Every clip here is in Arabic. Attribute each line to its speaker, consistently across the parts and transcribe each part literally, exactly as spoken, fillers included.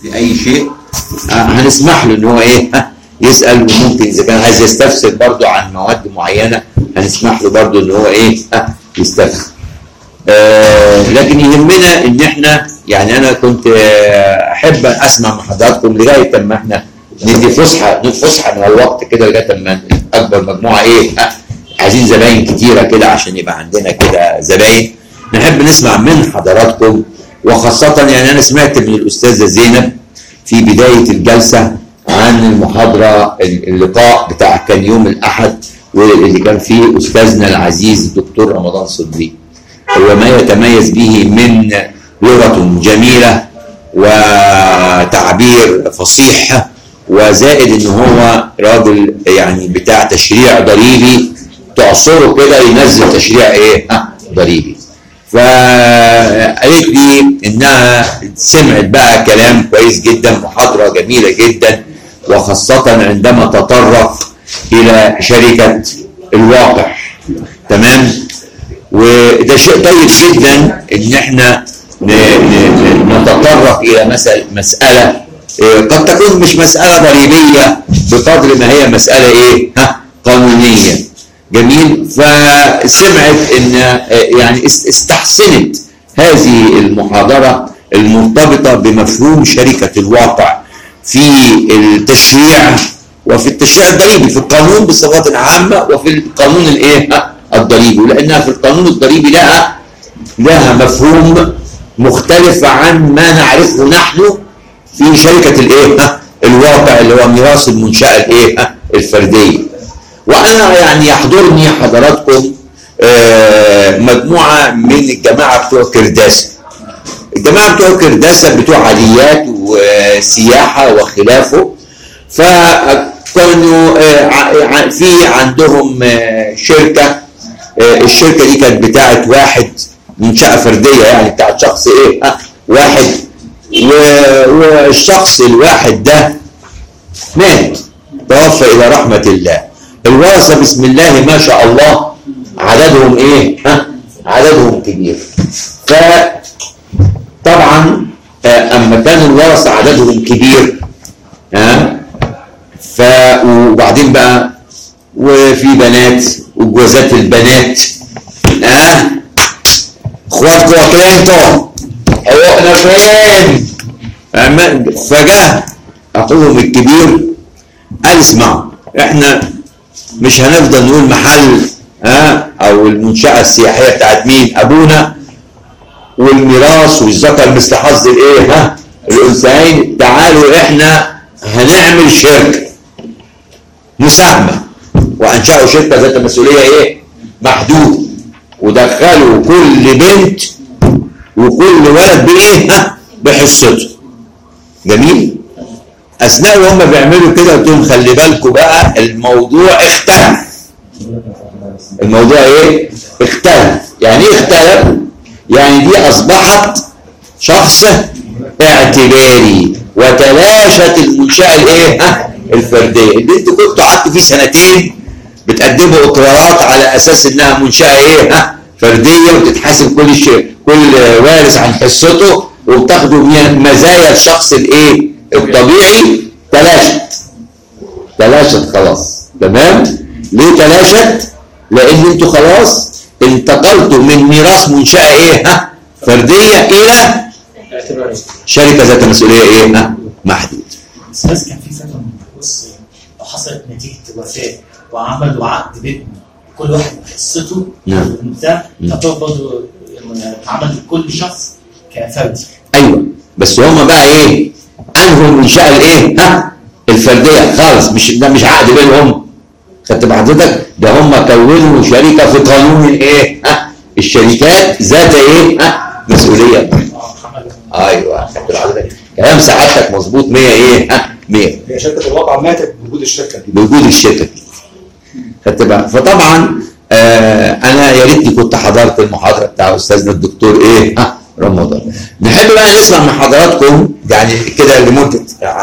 Speaker 1: في اي شيء هنسمح له ان هو ايه يسال، وممكن اذا كان عايز يستفسر برضو عن مواد معينه هنسمح له برضو ان هو ايه يستفسر. آه لكن يهمنا ان احنا يعني انا كنت احب اسمع من حضراتكم لغايه ما احنا ندي فسحه فسحه من الوقت كده لغايه ما اكبر مجموعه ايه عايزين زباين كتيره كده عشان يبقى عندنا كده زباين. نحب نسمع من حضراتكم، وخاصه يعني انا سمعت من الاستاذه زينب في بدايه الجلسه عن المحاضره اللقاء بتاع كان يوم الاحد واللي كان فيه استاذنا العزيز الدكتور رمضان صديق، هو ما يتميز به من لغه جميله وتعبير فصيح، وزائد ان هو راجل يعني بتاع تشريع ضريبي تعصره كده ينزل تشريع ايه ضريبي. فقالت لي انها سمعت بقى كلام كويس جدا، محاضره جميله جدا، وخاصه عندما تطرق الى شركه الواقع. تمام، وده شيء طيب جدا ان احنا نتطرق الى مسألة, مساله قد تكون مش مساله ضريبيه بقدر ما هي مساله ايه ها قانونيه. جميل. فسمعت ان يعني استحسنت هذه المحاضره المرتبطه بمفهوم شركه الواقع في التشريع وفي التشريع الضريبي، في القانون بصفه عامه وفي القانون الايه الضريبي، لانها في القانون الضريبي لها لها مفهوم مختلف عن ما نعرفه نحن في شركه الايه الواقع اللي هو ميراث المنشاه الايه الفرديه. وانا يعني يحضرني حضراتكم مجموعه من الجماعه بتوع كرداسه. الجماعه بتوع كرداسه بتوع عاليات وسياحه وخلافه، فكانوا في عندهم شركه، الشركه دي كانت بتاعت واحد منشاه فرديه، يعني بتاعت شخص ايه واحد، والشخص الواحد ده مات توفى الى رحمه الله. الورثه بسم الله ما شاء الله عددهم ايه ها عددهم كبير. فطبعا اما كان الورثه عددهم كبير ها ف وبعدين بقى وفي بنات وجوازات البنات ها اخوات جوه كده انتوا حقوقنا فين؟ فجاه اخوهم الكبير قال اسمعوا، احنا مش هنفضل نقول محل ها او المنشأة السياحية بتاعت مين ابونا والميراث والذكر مثل حظ الايه ها الانثيين، تعالوا احنا هنعمل شركة مساهمة، وانشأوا شركة ذات مسؤولية ايه محدودة، ودخلوا كل بنت وكل ولد بايه ها بحصته. جميل. اثناء وهم بيعملوا كده قلت لهم خلي بالكم بقى الموضوع اختلف. الموضوع ايه اختلف. يعني ايه اختلف؟ يعني دي اصبحت شخص اعتباري وتلاشت المنشأة الايه ها الفرديه اللي انتوا كنتوا قعدتوا فيه سنتين بتقدموا اقرارات على اساس انها منشأة ايه ها فرديه وتتحاسب كل شيء كل وارث عن حصته وبتاخدوا مزايا الشخص الايه الطبيعي. تلاشت تلاشت خلاص. تمام. ليه تلاشت؟ لان انتوا خلاص انتقلتوا من ميراث منشأة ايه ها فرديه الى شركه ذات مسؤوليه ايه ها محدود.
Speaker 2: بس كان في فتره من البحوث حصلت نتيجه وفاه وعملوا عقد بين كل واحد بحصته.
Speaker 1: نعم.
Speaker 2: بتاع تعتبر برضه اتعمل لكل شخص كفردي.
Speaker 1: ايوه بس هما بقى ايه انهوا المنشأة الايه ها الفرديه خالص، مش ده مش عقد بينهم. خدت بحضرتك؟ ده هم كونوا شركه في قانون الايه ها الشركات ذات ايه ها مسؤوليه. ايوه خدت بحضرتك كلام سعادتك مظبوط مية ايه ها مية.
Speaker 3: هي شركه الواقع ماتت بوجود الشركه دي
Speaker 1: بوجود الشركه دي. خدت بقى. فطبعا آه انا يا ريتني كنت حضرت المحاضره بتاع استاذنا الدكتور ايه ها رمضان. نحب بقى نسمع من حضراتكم يعني كده لمده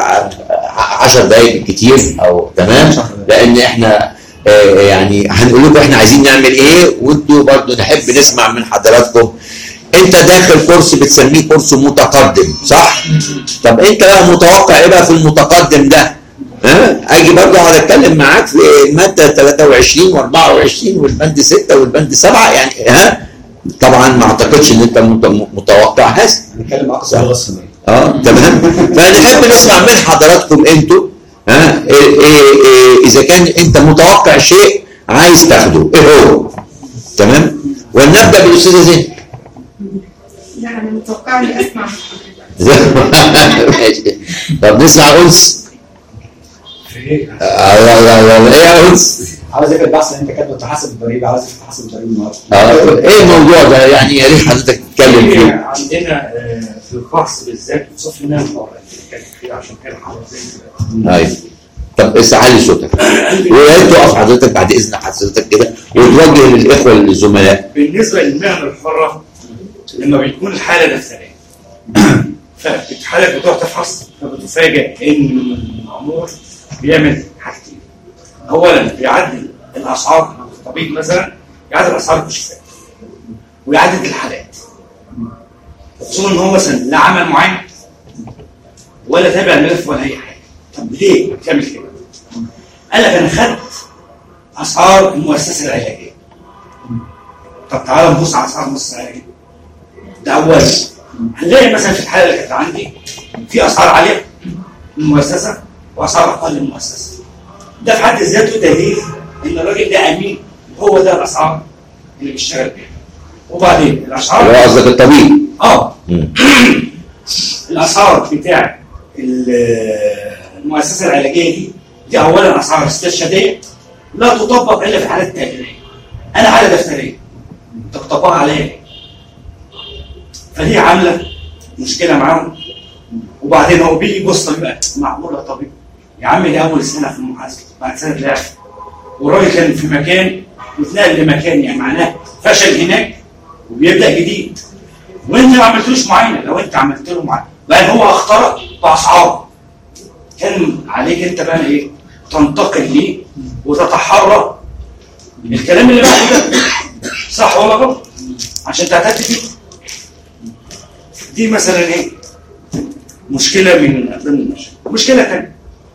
Speaker 1: عشر دقائق كتير او تمام، لان احنا آه يعني هنقول لكم احنا عايزين نعمل ايه، وانتوا برضو نحب نسمع من حضراتكم انت داخل كورس بتسميه كورس متقدم صح؟ طب انت بقى متوقع ايه بقى في المتقدم ده؟ ها؟ اجي برضه اقعد اتكلم معاك في الماده ثلاثة وعشرين وأربعة وعشرين والبند ستة والبند سبعة يعني ها؟ طبعا ما اعتقدش ان انت متوقع هذا.
Speaker 3: نتكلم معاك صح؟
Speaker 1: اه تمام. فنحب نسمع من حضراتكم انتوا ها إيه إيه إيه اذا كان انت متوقع شيء عايز تاخده ايه هو؟ تمام؟ ونبدا بالاستاذه زين.
Speaker 4: لا انا متوقعه اني اسمع
Speaker 1: ماشي. طب نسمع انس.
Speaker 3: ايه؟
Speaker 1: ايه يا انس؟
Speaker 3: عاوز اذاكر البحث اللي انت كاتبه تحاسب الضريبه، عاوز افتح تحاسب الضريبه النهارده.
Speaker 1: اه ايه الموضوع ده؟ يعني يا ريت حضرتك تتكلم فيه.
Speaker 2: عندنا في البحث بالذات بصف الناس فيه عشان كده حضرتك.
Speaker 1: ايوه. طب استعلي صوتك. ويا ريت تقف حضرتك بعد اذن حضرتك كده وتوجه للاخوه الزملاء.
Speaker 2: بالنسبه للمهنه الحره لما بيكون الحاله دفتريه فالحاله بتروح تفحص فبتفاجئ ان المأمور بيعمل حاجتين. اولا بيعدل الاسعار، الطبيب مثلا يعدل اسعار الكشوفات ويعدل الحالات، خصوصا ان هو مثلا لا عمل معين ولا تابع الملف ولا اي حاجه. طب ليه بتعمل كده؟ قال لك انا خدت اسعار المؤسسه العلاجيه. طب تعالى نبص على اسعار المؤسسه العلاجيه. ده اولا هنلاقي مثلا في الحاله اللي كانت عندي في اسعار عاليه للمؤسسه واسعار اقل للمؤسسه. ده في حد ذاته دليل ان الراجل ده امين وهو ده الاسعار اللي بيشتغل بيها. وبعدين الاسعار
Speaker 1: اللي هو قصدك الطبيب.
Speaker 2: اه الاسعار بتاع المؤسسه العلاجيه دي دي اولا اسعار استرشاديه لا تطبق الا في الحالات التأجيليه. انا حاله دفتريه تطبقها عليا، فدي عامله مشكله معاهم. وبعدين هو بيجي يبص بقى معقوله يا طبيب يا عم دي اول سنه في المحاسبه بعد سنه لعب والراجل كان في مكان واتنقل لمكان، يعني معناه فشل هناك وبيبدا جديد وانت ما عملتلوش معاينه. لو انت عملت له معاينه بقى هو اخترق باسعاره، كان عليك انت بقى ايه؟ تنتقل ليه وتتحرى الكلام اللي بعد ده صح ولا غلط عشان تعتد فيه. دي مثلا ايه؟ مشكله من ضمن المشاكل. مشكله ثانيه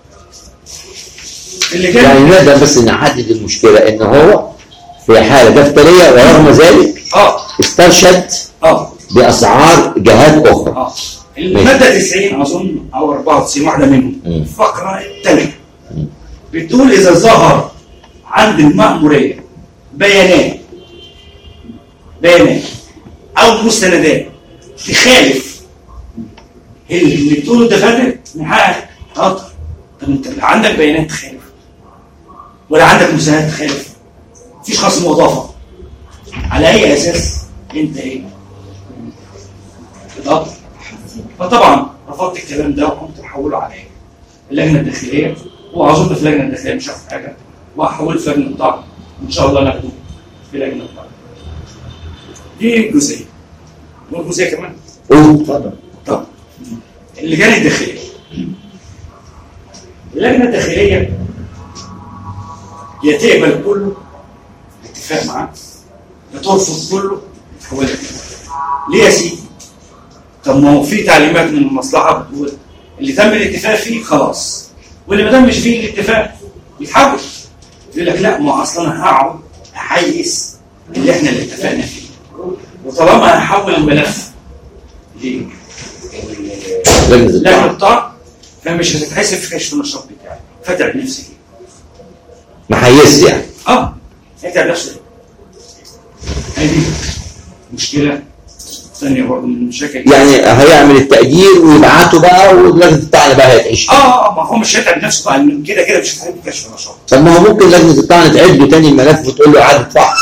Speaker 2: اللي كان
Speaker 1: يعني نقدر بس نحدد المشكله ان هو في حاله دفتريه ورغم ذلك
Speaker 2: اه
Speaker 1: استرشد
Speaker 2: اه
Speaker 1: باسعار جهات اخرى.
Speaker 2: اه الماده تسعين اظن او أربعة وتسعين واحده منهم الفقره الثالثه بتقول اذا ظهر عند المأموريه بيانات بيانات او مستندات تخالف اللي بتقوله الدفاتر من حقك تقدر. طب انت لا عندك بيانات تخالف ولا عندك مستندات تخالف، مفيش خصم واضافه، على اي اساس انت ايه؟ تقدر. فطبعا رفضت الكلام ده وقمت احوله على ايه؟ اللجنه الداخليه، واظن في اللجنه الداخليه مش هاخد حاجه واحوله في لجنه الطعن ان شاء الله ناخده في لجنه الطعن. دي جزئيه. والجزئيه كمان
Speaker 1: اتفضل.
Speaker 2: طب اللجنه الداخليه اللجنه الداخليه يا تقبل كله اتفاق معاه يا ترفض كله تحولها. ليه يا سيدي؟ طب ما هو في تعليمات من المصلحه بتقول اللي تم الاتفاق فيه خلاص واللي ما تمش فيه الاتفاق يتحول. يقول لك لا ما اصلا انا هقعد احيز اللي احنا اللي اتفقنا فيه، وطالما هحول الملف ليه؟ لجنه الطعن فمش هتتحسب في كشف النشاط بتاعي فتعب نفسي فيه.
Speaker 1: محيز يعني.
Speaker 2: اه اتعب نفسي. هذه مشكله ثانيه برضه من المشاكل.
Speaker 1: يعني هيعمل التقدير ويبعته بقى ولجنه الطعن بقى هتعيش.
Speaker 2: اه ما هو مش هيتعب نفسه بقى كده كده مش هتعمل كشف النشاط.
Speaker 1: طب ما هو ممكن لجنه الطعن تعد له تاني الملف وتقول له اعاده فحص.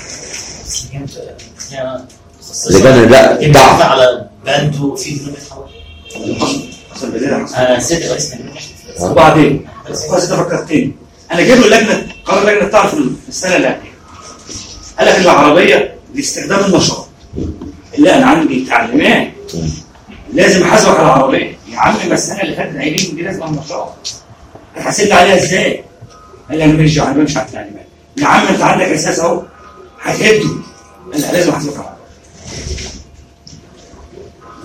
Speaker 1: لجنه لا ضعف
Speaker 5: على بند وفي ذنوب حول.
Speaker 2: حصل بديله حصل.
Speaker 5: انا نسيت الرئيس.
Speaker 2: وبعدين بس ده فكرتني انا جايب له لجنه قرار لجنه الطعن في السنه اللي قبلها. قال لك العربيه لاستخدام النشاط. لا انا عندي تعليمات لازم احاسبك على العربيه. يا عم ما السنه اللي فاتت قايلين دي لازم النشاط. هتحاسبني عليها ازاي؟ قال لي انا ماليش دعوه، انا بمشي على التعليمات. يا عم انت عندك اساس اهو هتهده. قال لي لازم احاسبك على العربيه.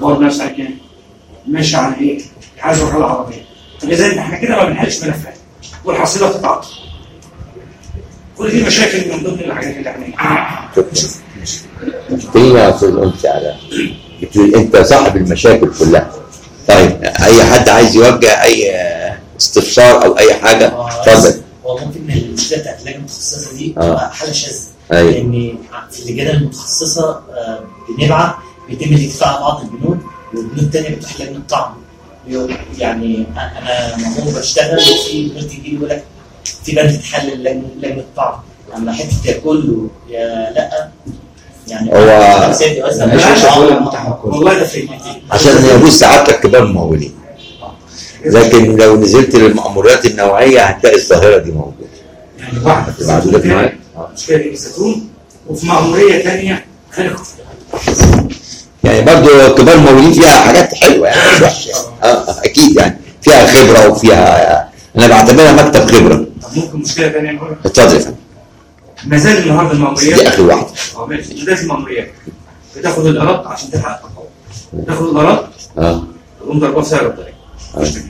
Speaker 2: برضه نفس الكلام ماشي على ايه؟ عايز اروح العربيه. فلذلك احنا كده ما بنحلش ملفات والحصيله بتتعطل. كل دي مشاكل من ضمن الحاجات اللي احنا
Speaker 1: تيجي يا استاذ انت على بتقول انت صاحب المشاكل كلها. طيب اي حد عايز يوجه اي استفسار او اي حاجه اتفضل.
Speaker 5: هو ممكن المشكله بتاعت اللجنه المتخصصه دي
Speaker 1: آه.
Speaker 5: تبقى حاله شاذه.
Speaker 1: أيوة.
Speaker 5: لان في اللجان المتخصصه آه، بنبعت بيتم الاتفاق على بعض البنود والبنود الثانيه بتروح لجنه الطعن. يعني انا مهموم بشتغل وفي بنود تجي لي يقول لك في بند تحلل لجنه لجنه الطعن. اما حته يا كله يا لا يعني
Speaker 1: هو
Speaker 5: سيدي مثلا
Speaker 3: مش هقول المتحف كله
Speaker 2: والله ده فكرتي
Speaker 1: عشان يجوز سعادتك كبار ممولين، لكن لو نزلت للمأموريات النوعيه هتلاقي الظاهره دي موجوده.
Speaker 2: يعني واحده في
Speaker 1: معدودات
Speaker 2: الزيتون
Speaker 1: معاك؟
Speaker 2: مشكله الزيتون وفي مأموريه ثانيه خارج.
Speaker 1: يعني برضو كبار ممولين فيها حاجات حلوه يعني مش وحشه يعني. اه اكيد يعني فيها خبره وفيها، انا بعتبرها مكتب خبره.
Speaker 2: طب ممكن مشكله ثانيه نقولها؟
Speaker 1: اتفضل يا فندم.
Speaker 2: ما زال النهارده المأموريات
Speaker 1: دي اخر واحده.
Speaker 2: اه ماشي، ما زال المأموريات بتاخد الايراد عشان تلحق التقاعد. تاخد الايراد
Speaker 1: اه
Speaker 2: تقوم ضربها سعر الضريبه.
Speaker 1: آه.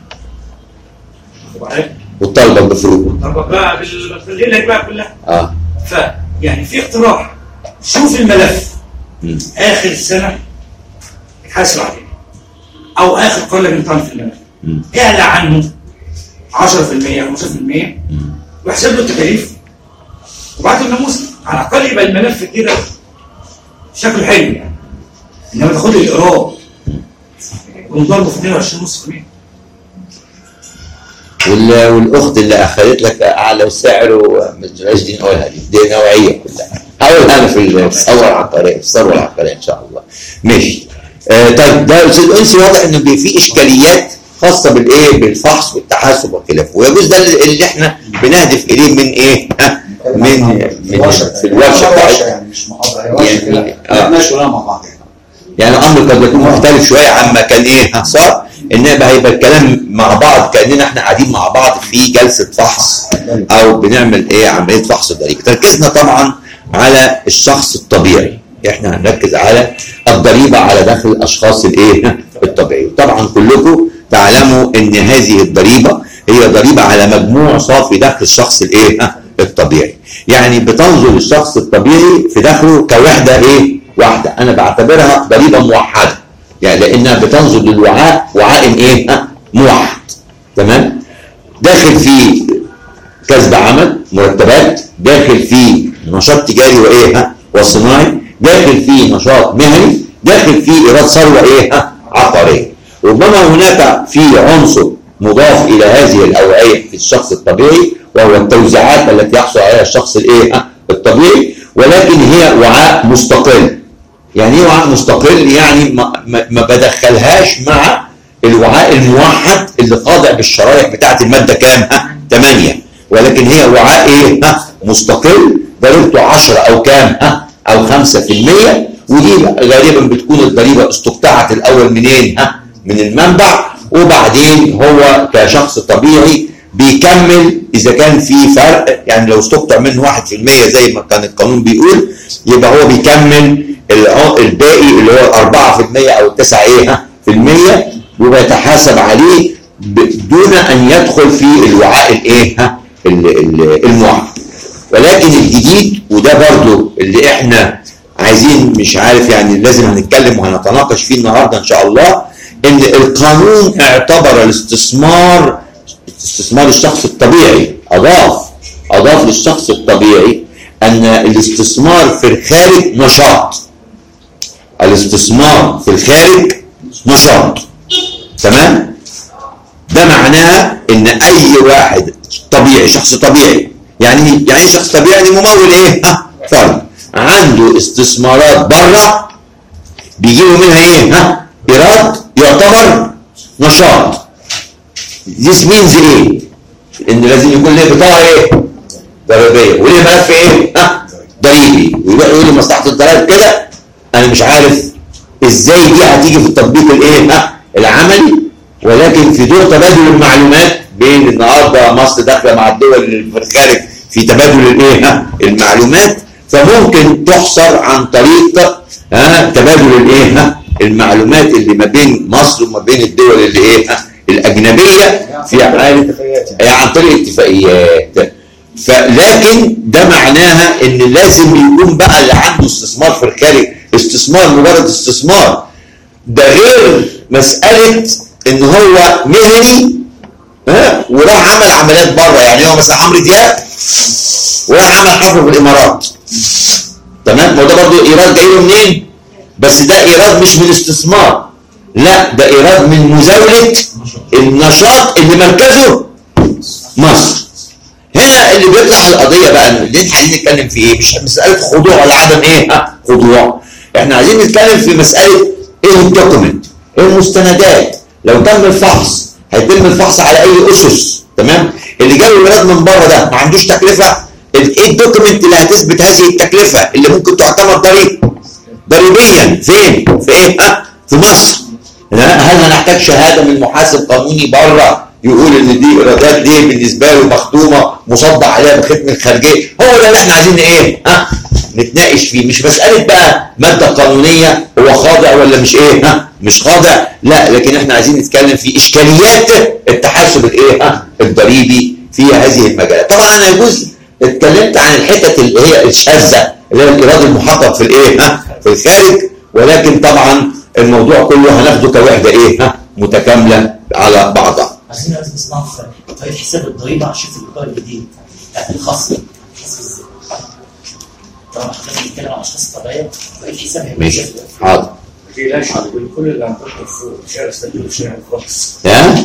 Speaker 2: وبعدين
Speaker 1: وطالبه بفروق.
Speaker 2: ضربك بقى بال- بالليله بقى كلها.
Speaker 1: اه
Speaker 2: فيعني في اقتراح، شوف الملف
Speaker 1: مم.
Speaker 2: اخر سنه حاسب عليه او اخر قرار بنطلع في الملف
Speaker 1: مم.
Speaker 2: اعلى عنه عشرة في المية خمسة في المية
Speaker 1: مم.
Speaker 2: واحسب له التكاليف وبعت له الناموس. على الاقل يبقى الملف كده شكله حلو يعني. انما تاخد لي الايراد ونضربه في اتنين وعشرين ونص في المية.
Speaker 1: وال- والاخت اللي اخذت لك اعلى سعر ومش دي نقولها دي دي نوعيه كلها. هقولها انا في الثوره العقاريه الثروه العقاريه ان شاء الله. ماشي. آه طيب ده استاذ انسي واضح انه بي- في اشكاليات خاصه بالايه بالفحص والتحاسب وخلافه، ويجوز ده اللي احنا بنهدف اليه من ايه؟ ها؟ من من في الورشه بتاعتنا
Speaker 3: يعني مش محاضره هي ورشه
Speaker 1: يعني
Speaker 3: كده
Speaker 1: آه.
Speaker 3: نتناقش مع بعض.
Speaker 1: يعني الامر قد يكون مختلف شويه عما كان ايه صار، انما هيبقى الكلام مع بعض كاننا احنا قاعدين مع بعض في جلسه فحص او بنعمل ايه عمليه فحص ضريبي. تركيزنا طبعا على الشخص الطبيعي، احنا هنركز على الضريبه على دخل الاشخاص الايه الطبيعي. وطبعا كلكم تعلموا ان هذه الضريبه هي ضريبه على مجموع صافي دخل الشخص الايه الطبيعي، يعني بتنظر الشخص الطبيعي في دخله كوحده ايه واحده. انا بعتبرها ضريبه موحده يعني لانها بتنظر للوعاء وعاء ايه ها موحد. تمام. داخل فيه كسب عمل مرتبات، داخل فيه نشاط تجاري وايه ها وصناعي، داخل فيه نشاط مهني، داخل فيه ايراد ثروه ايه ها عقاريه. ربما هناك في عنصر مضاف الى هذه الاوعيه في الشخص الطبيعي وهو التوزيعات التي يحصل عليها الشخص الايه ها الطبيعي، ولكن هي وعاء مستقل. يعني ايه وعاء مستقل؟ يعني ما, ما, ما بدخلهاش مع الوعاء الموحد اللي خاضع بالشرائح بتاعت الماده كام؟ ها ثمانية، ولكن هي وعاء ايه؟ ها مستقل ضريبته عشرة او كام؟ ها او خمسة في المية، ودي غالبا بتكون الضريبه استقطعت الاول منين؟ ها من المنبع، وبعدين هو كشخص طبيعي بيكمل اذا كان في فرق، يعني لو استقطع منه واحد في المية زي ما كان القانون بيقول يبقى هو بيكمل الباقي اللي هو أربعة في المية او تسعة ايه في المية، وبيتحاسب عليه دون ان يدخل في الوعاء الايه الموحد. ولكن الجديد وده برضو اللي احنا عايزين مش عارف يعني لازم هنتكلم وهنتناقش فيه النهارده ان شاء الله، ان القانون اعتبر الاستثمار استثمار الشخص الطبيعي، اضاف اضاف للشخص الطبيعي ان الاستثمار في الخارج نشاط. الاستثمار في الخارج نشاط. تمام؟ ده معناه ان اي واحد طبيعي شخص طبيعي يعني يعني شخص طبيعي يعني ممول ايه؟ ها فرد عنده استثمارات بره بيجيبوا منها ايه؟ ها ايراد يعتبر نشاط. This means ايه؟ ان لازم يكون له بطاقه ايه؟ ضريبيه وليه ملف ايه؟ ها ضريبي، ويروح يقول لي مصلحه الضرائب كده انا مش عارف ازاي دي هتيجي في التطبيق الايه؟ ها العملي، ولكن في دور تبادل المعلومات بين النهارده مصر داخله مع الدول اللي في الخارج في تبادل الايه؟ ها المعلومات، فممكن تحصر عن طريق ها تبادل الايه؟ ها المعلومات اللي ما بين مصر وما بين الدول اللي ايه الاجنبيه في حاله يعني عن طريق اتفاقيات. فلكن ده معناها ان لازم يكون بقى اللي عنده استثمار في الخارج استثمار مجرد استثمار، ده غير مساله ان هو مهني ها وراح عمل عمليات بره. يعني هو مثلا عمرو دياب وراح عمل حفر في الامارات، تمام؟ ما ده برضه ايراد جاي له منين؟ بس ده ايراد مش من استثمار، لا ده ايراد من مزاوله النشاط اللي مركزه مصر. هنا اللي بيطلع القضيه بقى اللي احنا عايزين نتكلم في ايه؟ مش مساله خضوع ولا عدم ايه؟ ها خضوع. احنا عايزين نتكلم في مساله ايه الدوكيمنت؟ ايه المستندات؟ لو تم الفحص هيتم الفحص على اي اسس، تمام؟ اللي جاي الولاد من بره ده ما عندوش تكلفه، ايه الدوكيمنت اللي هتثبت هذه التكلفه اللي ممكن تعتبر ضريبه ضريبيا فين؟ في ايه؟ ها؟ في مصر. هل هنحتاج شهاده من محاسب قانوني بره يقول ان دي ايرادات دي بالنسبه له مختومه مصدق عليها بالختم الخارجيه؟ هو ده اللي احنا عايزين ايه؟ ها؟ نتناقش فيه. مش مساله بقى ماده قانونيه هو خاضع ولا مش ايه؟ ها؟ مش خاضع، لا، لكن احنا عايزين نتكلم في اشكاليات التحاسب الايه؟ ها؟ الضريبي في هذه المجالات. طبعا انا يجوز اتكلمت عن الحتت اللي هي الشاذه اللي هي الايراد المحقق في الايه؟ ها؟ في الخارج، ولكن طبعا الموضوع كله هناخده كوحده ايه؟ ها؟ متكامله على بعضها.
Speaker 5: عايزين دلوقتي نسمع في طريقه حساب الضريبه عشان في الاطار الجديد الخاص طبعا حضرتك بتتكلم عن اشخاص طبيعيه طريقه حسابها
Speaker 1: ماشي حاضر.
Speaker 2: ما تقلقش كل اللي عندكم في شارع استديو في شارع الخاص
Speaker 1: ها؟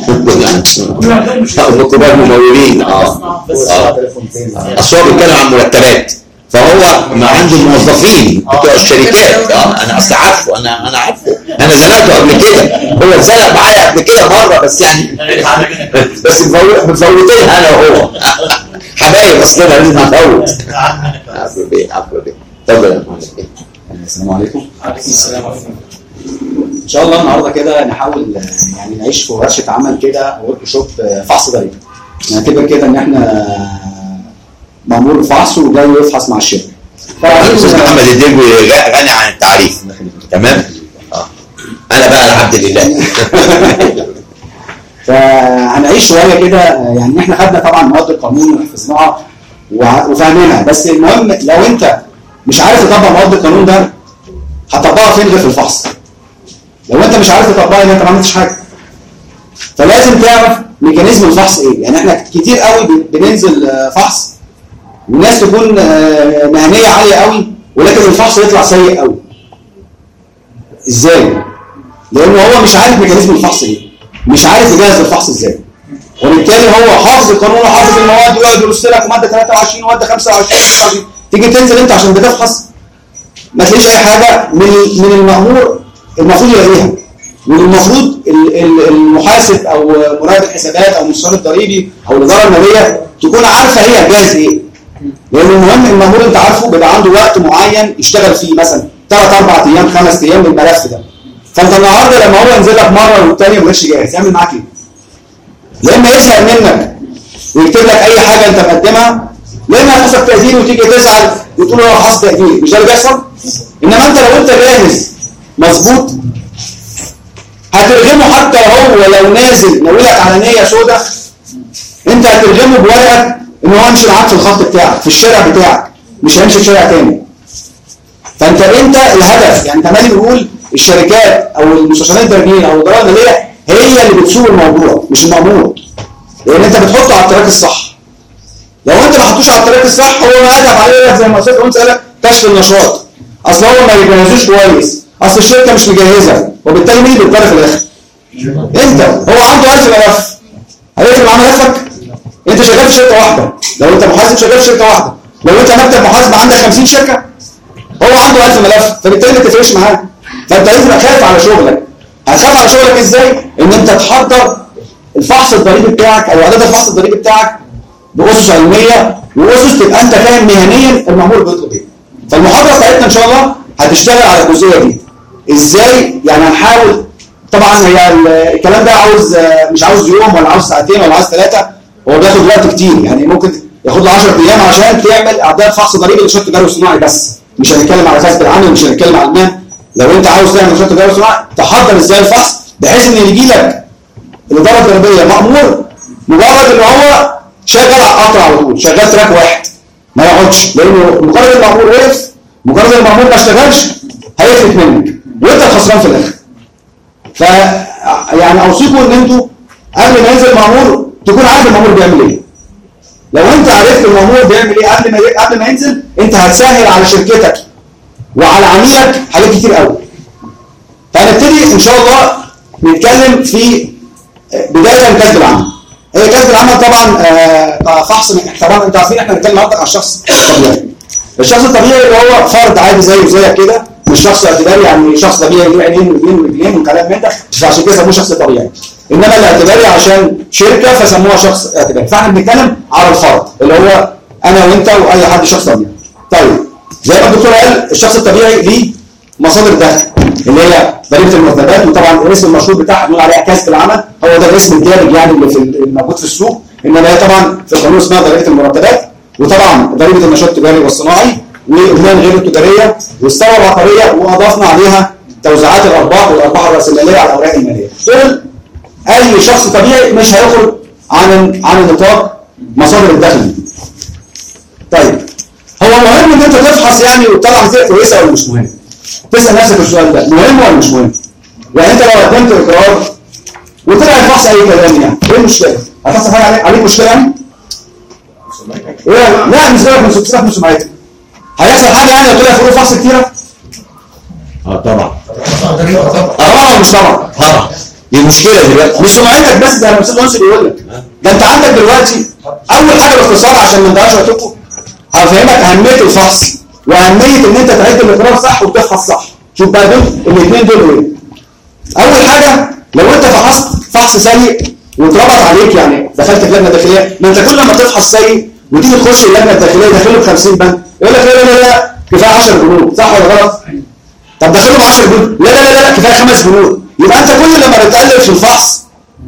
Speaker 1: كبار ممولين اه اه اصل هو بيتكلم عن مرتبات، فهو ما عنده الموظفين بتوع الشركات. اه انا اصل عارفه، انا انا عارفه، انا زنقته قبل كده، هو اتزنق معايا قبل كده مره، بس يعني بس مفوتينها انا وهو حبايب اصلا لازم نفوت. عفوا بيه عفوا بيه اتفضل يا محمد.
Speaker 3: السلام عليكم.
Speaker 2: عليكم السلام ورحمه الله.
Speaker 3: ان شاء الله النهارده كده نحاول يعني نعيش في ورشه عمل كده ورك شوب فحص ضريبي. نعتبر كده ان احنا مأمور الفحص وجاي يفحص مع الشركه.
Speaker 1: الاستاذ محمد الدلوي غني عن التعريف، تمام؟ اه انا بقى العبد لله.
Speaker 3: فهنعيش شويه كده يعني احنا خدنا طبعا مواد القانون وحفظناها وفاهمينها، بس المهم لو انت مش عارف تطبق مواد القانون ده هتطبقها فين غير في الفحص. لو انت مش عارف تطبقها يبقى انت ما عملتش حاجه. فلازم تعرف ميكانيزم الفحص ايه. يعني احنا كتير قوي بننزل فحص والناس تكون مهنيه عاليه قوي ولكن الفحص يطلع سيء قوي. ازاي؟ لانه هو مش عارف ميكانيزم الفحص ايه، مش عارف يجهز الفحص ازاي، وبالتالي هو حافظ القانون وحافظ المواد ويقعد يرص لك ماده ثلاثة وعشرين وماده خمسة وعشرين، تيجي تنزل انت عشان بتفحص ما تلاقيش اي حاجه من من المأمور المفروض يلاقيها. والمفروض المحاسب او مراقب الحسابات او المستشار الضريبي او الاداره الماليه تكون عارفه هي هتجهز ايه. لان المهم المأمور انت عارفه بيبقى عنده وقت معين يشتغل فيه، مثلا ثلاث اربع ايام خمس ايام بالملف ده. فانت النهارده لما هو ينزل لك مره والثانيه ما بقاش جاهز، يعمل معاك ايه؟ يا اما يسرق منك ويكتب لك اي حاجه انت مقدمها، يا اما يحصل تقدير وتيجي تزعل وتقول له حصل تقدير. مش ده اللي بيحصل؟ انما انت لو انت جاهز مظبوط هترغمه، حتى هو لو نازل ناويلك على نيه سوداء انت هترغمه بورقك ان هو يمشي معاك في الخط بتاعك في الشارع بتاعك، مش هيمشي في شارع تاني. فانت انت الهدف. يعني انت مالي بنقول الشركات او المستشارين الضريبيين او الاداره الماليه هي اللي بتسوق الموضوع مش المأمور، لان انت بتحطه على الطريق الصح. لو انت ما حطوش على الطريق الصح هو ما هدف عليه زي ما قلت وانت قالك كشف النشاط، اصل هو ما بيجهزوش كويس، اصل الشركه مش مجهزه، وبالتالي مين اللي بيتضرر في الاخر؟ انت. هو عنده ألف ملف، هيقفل معاه ملفك؟ انت شغال في شركه واحده، لو انت محاسب شغال في شركه واحده، لو انت مكتب محاسبه عندك خمسين شركه هو عنده ألف ملف، فبالتالي ما تفرقش معاه. فانت لازم خايف على شغلك. هتخاف على شغلك ازاي؟ ان انت تحضر الفحص الضريبي بتاعك او اعداد الفحص الضريبي بتاعك باسس علميه واسس تبقى انت فاهم مهنيا المأمور بيطلب ايه. فالمحاضره بتاعتنا ان شاء الله هتشتغل على الجزئيه دي. ازاي؟ يعني هنحاول، طبعا هي الكلام ده عاوز مش عاوز يوم ولا عاوز ساعتين ولا عاوز ثلاثه، هو بياخد وقت كتير. يعني ممكن ياخد له عشرة ايام عشان تعمل اعداد فحص ضريبي للشرط التجاري والصناعي بس. مش هنتكلم على كسب العمل، مش هنتكلم على المال، لو انت عاوز تعمل نشاط تجاري صناعي تحضر ازاي الفحص بحيث ان يجي لك الاداره الضريبيه مامور مجرد ان هو شغال على القطر على طول، شغال تراك واحد ما يقعدش، لانه مجرد المامور وقف، مجرد المامور ما اشتغلش هيفلت منك وانت الخسران في الاخر. ف يعني اوصيكم ان انتوا قبل ما ينزل المامور تكون عارف المامور بيعمل ايه. لو انت عرفت المامور بيعمل ايه قبل ما قبل ما ينزل انت هتسهل على شركتك وعلى عميلك حاجات كتير قوي. فهنبتدي ان شاء الله نتكلم في بدايه من كسب العمل. هي كسب العمل طبعا آه فحص. طبعا انتوا عارفين احنا بنتكلم النهارده على الشخص الطبيعي. الشخص الطبيعي اللي هو فرد عادي زيه وزيك كده، مش شخص اعتباري يعني شخص طبيعي له عينين ورجلين ورجلين وكلام من ده، عشان كده سموه شخص طبيعي. انما الاعتباري عشان شركه فسموها شخص اعتباري. فاحنا بنتكلم على الفرد اللي هو انا وانت واي حد شخص طبيعي. طيب زي ما الدكتور قال الشخص الطبيعي ليه مصادر دخل اللي هي ضريبه المرتبات، وطبعا الاسم المشهور بتاعها بنقول عليها كسب العمل، هو ده الاسم الدارج يعني اللي في الموجود في السوق، انما هي طبعا في القانون اسمها ضريبه المرتبات، وطبعا ضريبه النشاط التجاري والصناعي واضمان غير التجاريه والثروه العقاريه، واضفنا عليها توزيعات الارباح والارباح الراسماليه على الاوراق الماليه. دول اي شخص طبيعي مش هيخرج عن عن نطاق مصادر الدخل دي. طيب هو مهم ان انت تفحص يعني وتطلع نتيجه كويسه ولا مش مهم؟ تسال نفسك السؤال ده مهم ولا مش مهم؟ يعني انت لو قدمت اقرار وطلع الفحص اي كلام يعني ايه المشكله؟ هتحصل حاجه عليك عليك مشكله يعني؟ إيه؟ لا مش سيبك من سيبك من سمعتك. هيحصل حاجه يعني لو طلع فروق فحص كتيره؟
Speaker 1: اه طبعا.
Speaker 3: اه مش طبعا.
Speaker 1: طبعا. دي مشكله دلوقتي.
Speaker 3: مش سمعتك بس، ده الاستاذ منصور بيقول لك. ده انت عندك دلوقتي اول حاجه باختصار عشان ما نضيعش وقتكم هفهمك اهميه الفحص واهميه ان انت تعد الاقرار صح وتفحص صح. شوف بقى دول الاثنين دول ايه؟ اول حاجه لو انت فحصت فحص سيء واتربط عليك يعني دخلت في لجنه داخليه، ما انت كل ما تفحص سيء وتيجي تخش اللجنه الداخليه داخله ب خمسين بند يقول لك لا لا لا كفايه عشرة بنود، صح ولا غلط؟ طب داخله ب عشرة بنود، لا لا لا لا كفايه خمس بنود. يبقى انت كل لما بتقلل في الفحص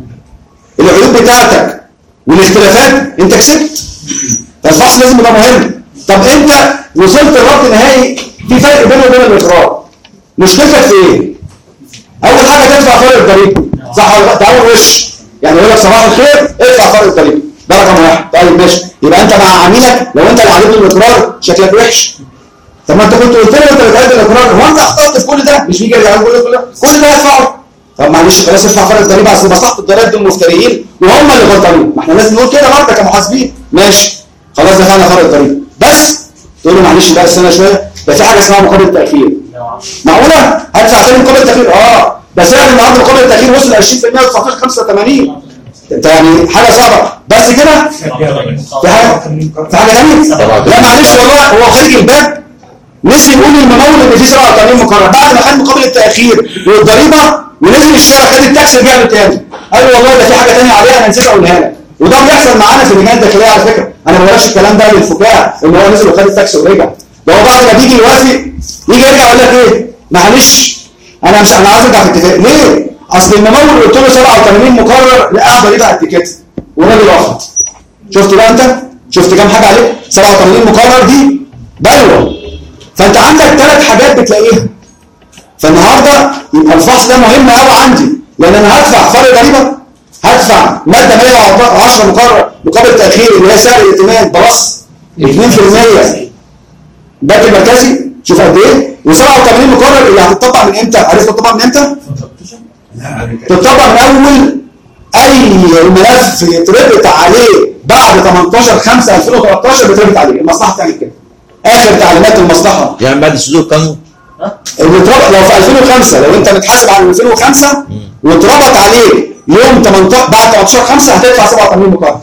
Speaker 3: العيوب بتاعتك والاختلافات انت كسبت. فالفحص لازم يبقى مهم. طب انت وصلت لربط نهائي في فرق بينه وبين الاقرار، مشكلتك في ايه؟ اول حاجه تدفع فرق الضريبه، صح ولا لا؟ تعال وش يعني يقول لك صباح الخير ادفع فرق الضريبه، ده رقم واحد. طيب ماشي، يبقى انت مع عميلك لو انت اللي عليك الاقرار شكلك وحش. طب ما انت كنت قلت له انت بتعد الاقرار، هو انت اخطات في كل ده؟ مش بيجي يرجع يقول لك كل ده هدفعه. طب معلش خلاص ادفع فرق الضريبه اصل مصلحه الضرايب دول مفتريين وهم اللي غلطانين، ما احنا لازم نقول كده برضه كمحاسبين. ماشي خلاص دفعنا فرق الضريبه، بس تقول له معلش بقى استنى شويه، ده في حاجه اسمها مقابل تاخير. معقوله؟ هدفع تاني مقابل تاخير؟ اه ده سعر النهارده مقابل التاخير وصل عشرين في المية وتسعتاشر خمسة وثمانين. انت يعني حاجه صعبه بس كده. في حاجه في حاجه ثانيه؟ لا معلش والله هو خارج الباب نسي يقول للممول ان في سبعة وثمانين مقرر بعد ما خد مقابل التاخير والضريبه ونزل الشارع خد التاكس رجع له تاني. قال له والله ده في حاجه ثانيه عليها انا نسيت اقولها لك. وده بيحصل معانا في اللجان الداخليه على فكره. انا ما بقولش الكلام ده للفكاهه ان هو نزل وخد التاكس ورجع. ده هو بعد ما بيجي يوافق يجي يرجع يقول لك ايه؟ معلش انا مش انا عايز ارجع في الاتفاق. ليه؟ اصل الممول قلت له سبعة وثمانين مقرر لقى ضريبه قد كده والراجل رفض. شفت بقى انت؟ شفت كام حاجه عليك؟ سبعة وثمانين مقرر دي بلوه. فانت عندك ثلاث حاجات بتلاقيها. فالنهارده يبقى الفحص ده مهم قوي عندي، لان انا هدفع فرق ضريبه، هدفع ماده مية وعشرة مقرر مقابل تاخير اللي هي سعر الائتمان بلس اثنين في المية البنك المركزي، شوف قد ايه، وسبعة وثمانين مقرر اللي هتطبق من امتى؟ عارف تطبق من امتى؟ تطبق من اول اي ملف يتربط عليه بعد تمنتاشر خمسة ألفين وتلتاشر بيتربط عليه، المصلحه تعمل كده. اخر تعليمات المصلحه
Speaker 1: يعني بعد صدور القانون
Speaker 3: اللي اتربط لو في ألفين وخمسة لو انت متحاسب على ألفين وخمسة واتربط عليه يوم تمنتاشر بعد تمنتاشر خمسة هتدفع سبعة وثمانين مقرر.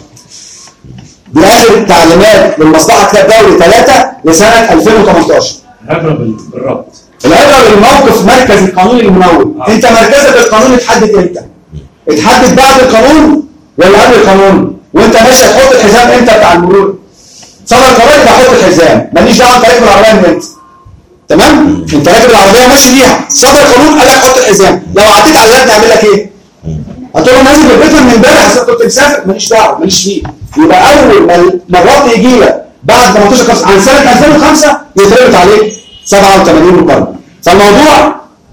Speaker 3: دي اخر تعليمات للمصلحه كتاب دوري ثلاثة لسنه ألفين وثمانية عشر.
Speaker 2: العبره بالربط.
Speaker 3: العبره بالموقف مركز القانون الممول. آه. انت مركزك القانون اتحدد امتى؟ اتحدد بعد القانون ولا قبل القانون؟ وانت ماشي هتحط الحزام امتى بتاع المرور؟ صدر قرار يبقى حط الحزام، ماليش دعوه انت راكب العربيه من امتى. تمام؟ انت راكب العربيه ماشي بيها، صدر قانون قال لك حط الحزام، لو عديت على اللجنه يعمل لك ايه؟ هتقول له نازل من البيت من امبارح عشان كنت مسافر، ماليش دعوه ماليش فيه. يبقى اول ما الربط يجي لك بعد تمنتاشر خمسة عن سنه ألفين وخمسة يتربط عليك سبعة وثمانين مقرر. فالموضوع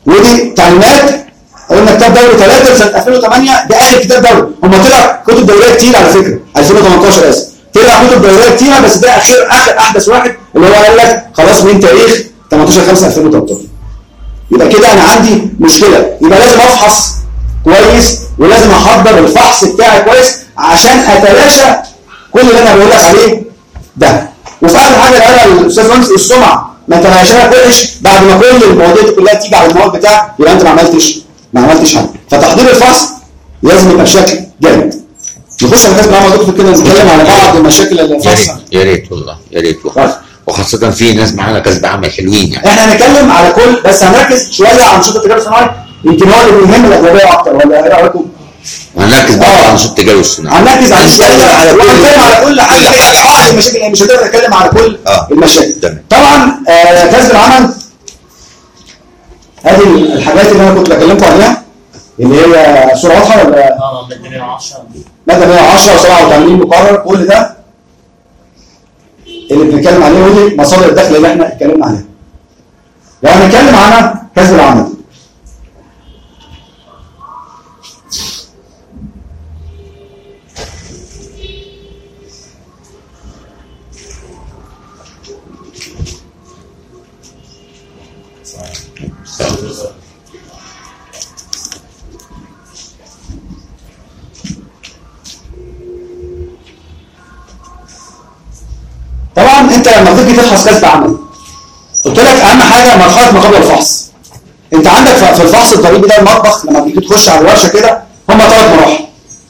Speaker 3: ودي تعليمات قلنا كتاب دوري ثلاثة سنة ألفين وثمانية، ده اخر كتاب دوري. هم طلع كتب دوريه كتير على فكره، ألفين وثمانية عشر اسف، طلع كتب دوريه كتير، بس ده اخر اخر احدث واحد اللي هو قال لك خلاص من تاريخ تمنتاشر خمسة ألفين وتلتاشر. يبقى كده انا عندي مشكله، يبقى لازم افحص كويس ولازم احضر الفحص بتاعي كويس عشان اتلاشى كل اللي انا بقول لك عليه ده. وفي اخر حاجه قالها الاستاذ مهندس السمعه، ما انت عشان وحش بعد ما كل المواضيع دي كلها تيجي على المواد بتاعك يبقى انت ما عملتش ما عملتش حاجه. فتحضير الفحص لازم يبقى بشكل جامد. نخش على كذا معلومات دكتور كده نتكلم على بعض المشاكل اللي
Speaker 1: يا ريت
Speaker 3: فحصها.
Speaker 1: يا ريت والله يا ريت، وخاصه في ناس معانا كسب عمل حلوين يعني.
Speaker 3: احنا هنتكلم على كل، بس هنركز شويه على انشطه التجاره الصناعيه، يمكن هو اللي بيهم الاغلبيه اكتر، ولا ايه رايكم؟
Speaker 1: هنركز بقى على انشطه التجاره الصناعيه،
Speaker 3: هنركز على شويه
Speaker 1: على كل
Speaker 3: وهنتكلم على كل حاجه هي بعض المشاكل، يعني مش هنقدر نتكلم على كل
Speaker 1: آه.
Speaker 3: المشاكل.
Speaker 1: تمام.
Speaker 3: طبعا آه كسب العمل هذه الحاجات اللي انا كنت بكلمكم عليها اللي هي صوره واضحه ولا
Speaker 5: اه ماده مية وعشرة
Speaker 3: ماده مية وعشرة وسبعة وثمانين مقرر، كل ده اللي بنتكلم عليه ودي مصادر الدخل اللي احنا اتكلمنا عليها. لو هنتكلم عنها كسب العمل، طبعا انت لما تيجي تفحص كسب عمل قلت لك اهم حاجه مرحله ما قبل الفحص. انت عندك في الفحص الضريبي ده المطبخ لما تيجي تخش على الورشه كده هم ثلاث مراحل: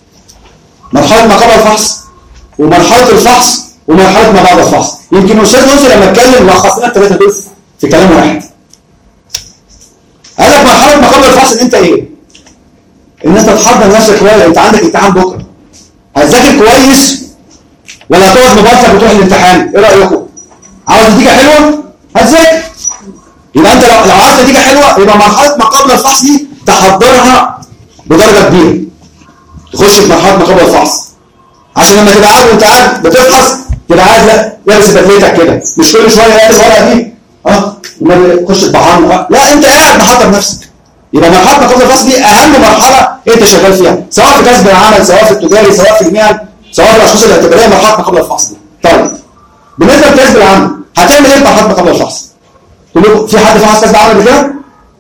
Speaker 3: مرحله ما قبل الفحص ومرحله الفحص ومرحله ما بعد الفحص. يمكن الاستاذ نصر لما اتكلم لخص لنا الثلاثه دول في كلام واحد. قال لك مرحله ما قبل الفحص ان انت ايه؟ ان انت تحضر نفسك شويه، انت عندك امتحان بكره، هتذاكر كويس ولا هتقعد مبارك وتروح الامتحان؟ ايه رايكم؟ عاوز نتيجه حلوه هتذاكر. يبقى انت لو لو عاوز نتيجه حلوه يبقى مرحله ما قبل الفحص دي تحضرها بدرجه كبيره. تخش في مرحله ما قبل الفحص عشان لما تبقى قاعد وانت قاعد بتفحص تبقى قاعد لابس بدلتك كده، مش كل شويه لابس الورقه دي اه وما تخش البحر اه لا، انت قاعد محضر نفسك. يبقى مرحله ما قبل الفحص دي اهم مرحله انت شغال فيها، سواء في كسب العمل، سواء في التجاري، سواء في المهن، سواء في الاشخاص الاعتباريه، مرحله ما قبل الفحص دي. طيب بالنسبه لكسب العمل هتعمل ايه مرحله ما قبل الفحص؟ تقول في حد فحص كسب عمل قبل كده؟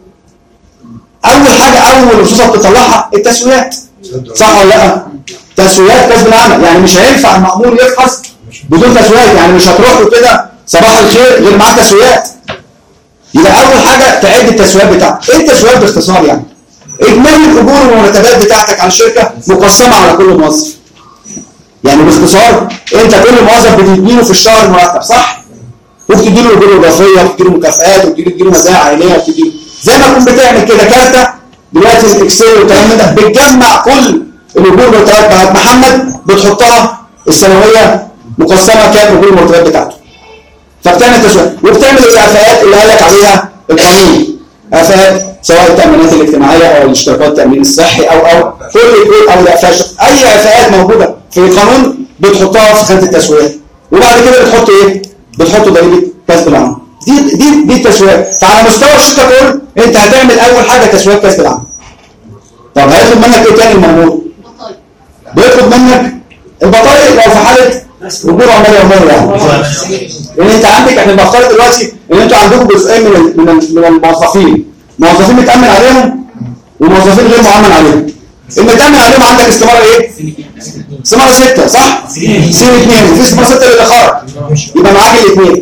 Speaker 3: اول حاجه اول رصاصه بتطلعها التسويات، صح ولا لا؟ تسويات كسب العمل، يعني مش هينفع المأمور يفحص بدون تسويات، يعني مش هتروح له كده صباح الخير غير معاك تسويات. يبقى اول حاجه تعد التسويات بتاعتك. ايه التسويات باختصار؟ يعني اجمالي الاجور والمرتبات بتاعتك على الشركه مقسمه على كل موظف. يعني باختصار انت كل موظف بتديله في الشهر مرتب، صح؟ وبتديله اجور اضافيه وبتديله مكافآت وبتديله مزايا عائليه وبتديله زي ما تكون بتعمل كده كارته دلوقتي الاكسل والكلام ده، بتجمع كل الاجور والمرتبات بتاعت محمد بتحطها السنويه مقسمه كام الاجور والمرتبات بتاعته. فبتعمل تسويق وبتعمل الاعفاءات اللي قال لك عليها القانون، اعفاءات سواء التامينات الاجتماعيه او الاشتراكات التامين الصحي او او كل كل او الاعفاءات، اي اعفاءات موجوده في القانون بتحطها في خانه التسويقات. وبعد كده بتحط ايه؟ بتحط ضريبه كسب العمل. دي دي دي التسويقات. فعلى مستوى الشركه كله انت هتعمل اول حاجه تسويق كسب العمل. طب هيطلب منك ايه تاني المأمور؟ بيطلب منك البطايق لو في حاله اجور عماليه يوميه يعني. لان انت عندك احنا بنفترض دلوقتي ان انتوا عندكم جزئين من من من الموظفين، موظفين متامن عليهم وموظفين غير مؤمن عليهم. المتامن عليهم عندك استماره ايه؟ استماره ستة، صح؟ سين اثنين، في استماره ستة اللي خرج يبقى معاك الاثنين.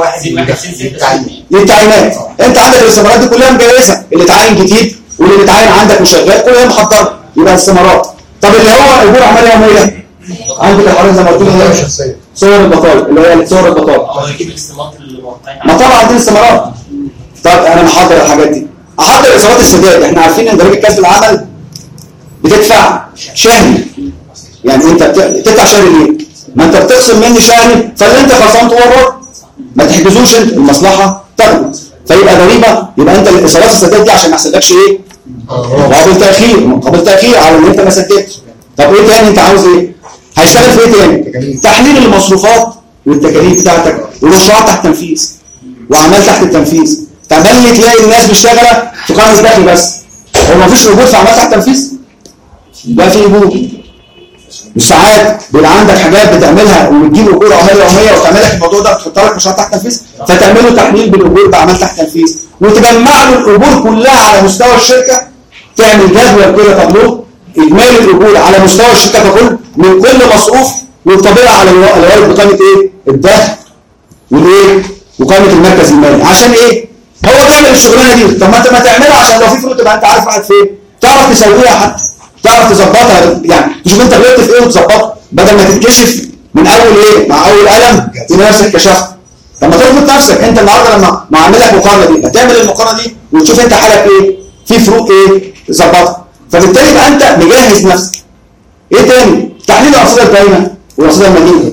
Speaker 3: دي التعيينات. انت عندك الاستمارات دي كلها مجهزه، اللي اتعين جديد واللي اتعين عندك وشغال كلها محضره، يبقى استمارات. طب اللي هو اجور عماليه يوميه عندك الحوالي زي ما قلت لك صور البطايق اللي هي صور البطايق.
Speaker 5: اه يجيب الاستمارات اللي موقعين
Speaker 3: ما طبعا دي استمارات. طب انا محضر الحاجات دي، احضر اصابات السداد. احنا عارفين ان ضريبه كسب العمل بتدفع شهري، يعني انت بتدفع شهري ليه؟ ما انت بتخصم مني شهري، فاللي انت خصمته ورد ما تحجزوش انت المصلحه تاخده، فيبقى ضريبه. يبقى انت اصابات السداد دي عشان ما يحصلكش ايه؟ قابل تاخير، قابل تاخير على ان انت ما سددتش. طب ايه تاني انت عاوز ايه؟ هيشتغل في ايه تاني؟ تحليل المصروفات والتكاليف بتاعتك ومشروعات تحت تنفيذ واعمال تحت التنفيذ. تملي تلاقي الناس مشتغله في قائمه الدخل بس. هو ما فيش وجود في عمليات تحت التنفيذ؟ لا في وجود. وساعات بيبقى عندك حاجات بتعملها وبتجيب اجور عماليه يوميه وتعمل لك الموضوع ده بتحط لك مشروع تحت تنفيذ، فتعمل له تحليل بالاجور باعمال تحت تنفيذ وتجمع له الاجور كلها على مستوى الشركه، تعمل جدول كده تابلو اجمالي الاجور على مستوى الشركه ككل من كل مصروف وتطبقها على الوارد بقائمه ايه؟ الدخل والايه؟ وقائمه المركز المالي. عشان ايه؟ هو تعمل الشغلانه دي. طب ما انت ما تعملها عشان لو في فلوس تبقى انت عارف راحت فين، تعرف تسويها حتى، تعرف تظبطها، يعني تشوف انت غلطت في ايه وتظبطها بدل ما تتكشف من اول ايه؟ مع اول قلم تلاقي نفسك كشفت. طب ما تظبط نفسك انت النهارده لما ما اعمل لك مقارنه دي، هتعمل المقارنه دي وتشوف انت حالك ايه؟ في فروق ايه؟ تظبطها. فبالتالي يبقى انت مجهز نفسك. ايه تاني؟ تحليل الارصده الدايمه والارصده الماليه.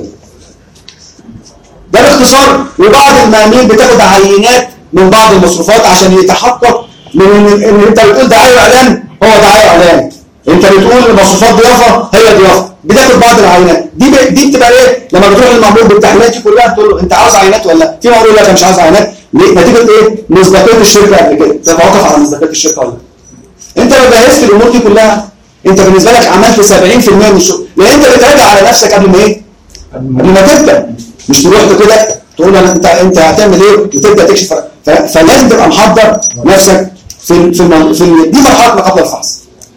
Speaker 3: ده باختصار. وبعض المامين بتاخد عينات من بعض المصروفات عشان يتحقق من ان, إن انت بتقول دعايه واعلان هو دعايه واعلان، انت بتقول مصروفات ضيافه هي ضيافه، بتاخد بعض العينات دي. ب... دي بتبقى ايه؟ لما بتروح للمأمور بالتحليلات دي كلها تقول له انت عاوز عينات ولا في مأمور يقول لك مش عاوز عينات، ليه؟ نتيجه ايه؟ مصداقيه الشركه قبل كده، تتوقف على مصداقيه الشركه ولا انت لو جهزت الامور دي كلها انت بالنسبه لك عملت سبعين في المية من الشغل، لان انت بتراجع على نفسك قبل ما ايه؟ قبل ما تبدا، مش تروح كده تقول انا انت انت هتعمل ايه وتبدا تكشف. ف... فلازم تبقى محضر نفسك في في, الم... في ال... دي مرحله ما قبل الفحص.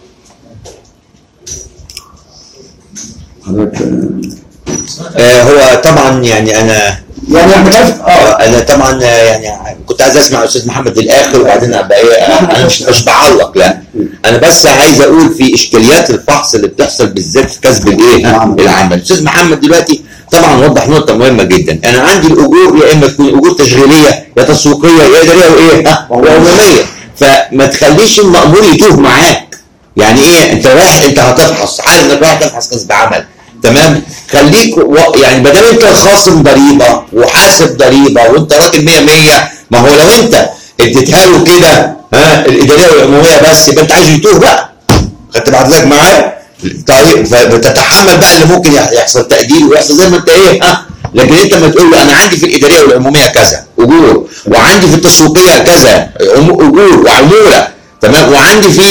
Speaker 1: آه هو طبعا يعني انا
Speaker 3: يعني انا عارف
Speaker 1: اه انا طبعا يعني كنت عايز اسمع الاستاذ محمد للاخر وبعدين ابقى ايه، انا مش مش بعلق، لا انا بس عايز اقول في اشكاليات الفحص اللي بتحصل بالذات في كسب الايه العمل. الاستاذ محمد دلوقتي طبعا وضح نقطه مهمه جدا. انا عندي الاجور يا اما تكون اجور تشغيليه يا تسويقيه يا اداريه وايه ها وعموميه، فما تخليش المأمور يتوه معاك. يعني ايه انت رايح انت هتفحص عارف انك رايح تفحص كسب عمل، تمام؟ خليك و... يعني ما دام انت خاصم ضريبه وحاسب ضريبه وانت راجل مية مية، ما هو لو انت اديتها له كده ها الاداريه والعموميه بس يبقى انت عايز يتوه بقى. خدت حضرتك معايا؟ طيب فتتحمل بقى اللي ممكن يحصل تقدير ويحصل زي ما انت ايه ها، لكن انت ما تقول له انا عندي في الاداريه والعموميه كذا اجور، وعندي في التسويقيه كذا اجور وعموله، تمام، وعندي في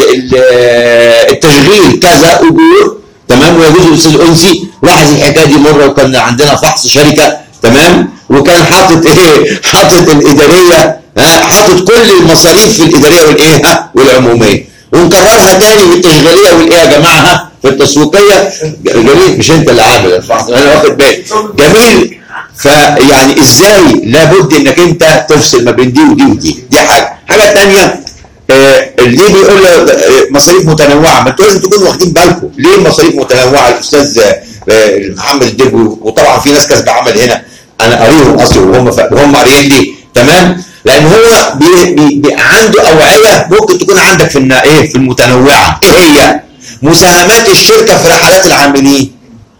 Speaker 1: التشغيل كذا اجور، تمام. ويجوز الاستاذ الانسي لاحظ الحكايه دي مره وكان عندنا فحص شركه، تمام، وكان حاطط ايه؟ حاطط الاداريه ها، حاطط كل المصاريف في الاداريه والايه ها والعموميه، ونكررها تاني في التشغيليه والايه يا جماعه في التسويقيه. جميل، مش انت اللي عامل الفحص انا واخد بالي، جميل. فيعني ازاي لابد انك انت تفصل ما بين دي ودي ودي، دي حاجه. حاجه ثانيه آه ليه بيقول مصاريف متنوعه؟ ما انتوا لازم تكونوا واخدين بالكم ليه مصاريف متنوعه. الاستاذ آه محمد الدبو وطبعا في ناس كسب عمل هنا انا قاريهم اصلا وهم وهم قاريين لي، تمام، لان هو بي بي بي عنده اوعيه ممكن تكون عندك في ايه في المتنوعه. ايه هي؟ مساهمات الشركه في رحلات العاملين.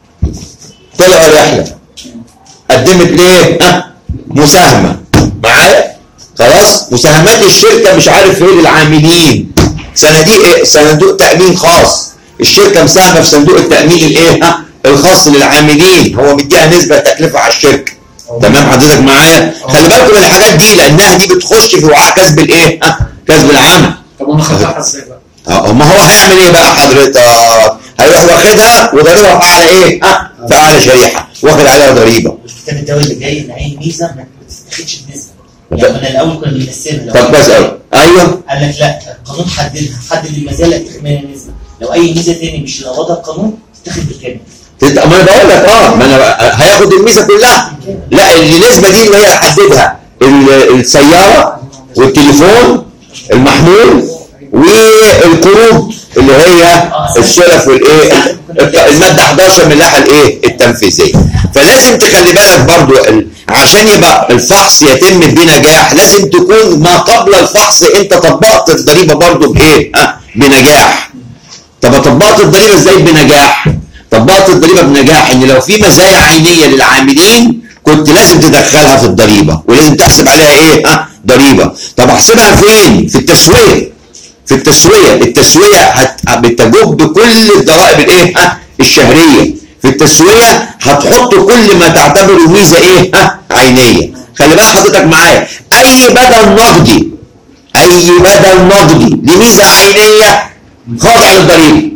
Speaker 1: طلعوا رحله قدمت ليه؟ ها؟ مساهمه معايا؟ خلاص؟ مساهمات الشركه مش عارف ايه للعاملين. صناديق ايه؟ صندوق تامين خاص. الشركه مساهمه في صندوق التامين الايه؟ ها؟ الخاص للعاملين، هو مديها نسبه تكلفه على الشركه. تمام حضرتك معايا؟ خلي بالكم من الحاجات دي لانها دي بتخش في وعاء كسب الايه؟ ها؟ كسب العمل.
Speaker 2: طب انا خدتها ازاي بقى؟
Speaker 1: اه ما هو هيعمل ايه بقى حضرتك؟ هيروح واخدها وضريبها في اعلى ايه؟ ها؟ في اعلى شريحه، واخد عليها ضريبه.
Speaker 5: الكتاب الدولي اللي جاي ان اي ميزه ما تتاخدش بنسبه. يعني انا الاول كنا بنقسمها.
Speaker 1: طب كويس قوي. ايوه.
Speaker 5: قال لك لا القانون حددها، حدد المزايا اللي هتاخد منها نسبه. لو اي ميزه ثاني مش اللي وضع القانون تتاخد بالكامل.
Speaker 1: ما انا بقول لك اه ما انا هياخد الميزه كلها. لا النسبه دي اللي هي حددها السياره والتليفون المحمول والقروض اللي هي السلف والايه الماده احداشر من اللائحه الايه التنفيذيه. فلازم تخلي بالك برضو عشان يبقى الفحص يتم بنجاح لازم تكون ما قبل الفحص انت طبقت الضريبه برضو بايه؟ ها بنجاح. طب طبقت الضريبه ازاي بنجاح؟ طبقت الضريبه بنجاح ان لو في مزايا عينيه للعاملين كنت لازم تدخلها في الضريبه ولازم تحسب عليها ايه؟ ها ضريبه. طب احسبها فين؟ في التسويه. في التسويه، التسويه بتجب كل الضرائب الايه؟ ها الشهريه. في التسويه هتحط كل ما تعتبره ميزه ايه؟ ها عينيه. خلي بالك حضرتك معايا، اي بدل نقدي اي بدل نقدي لميزه عينيه خاضع للضريبه.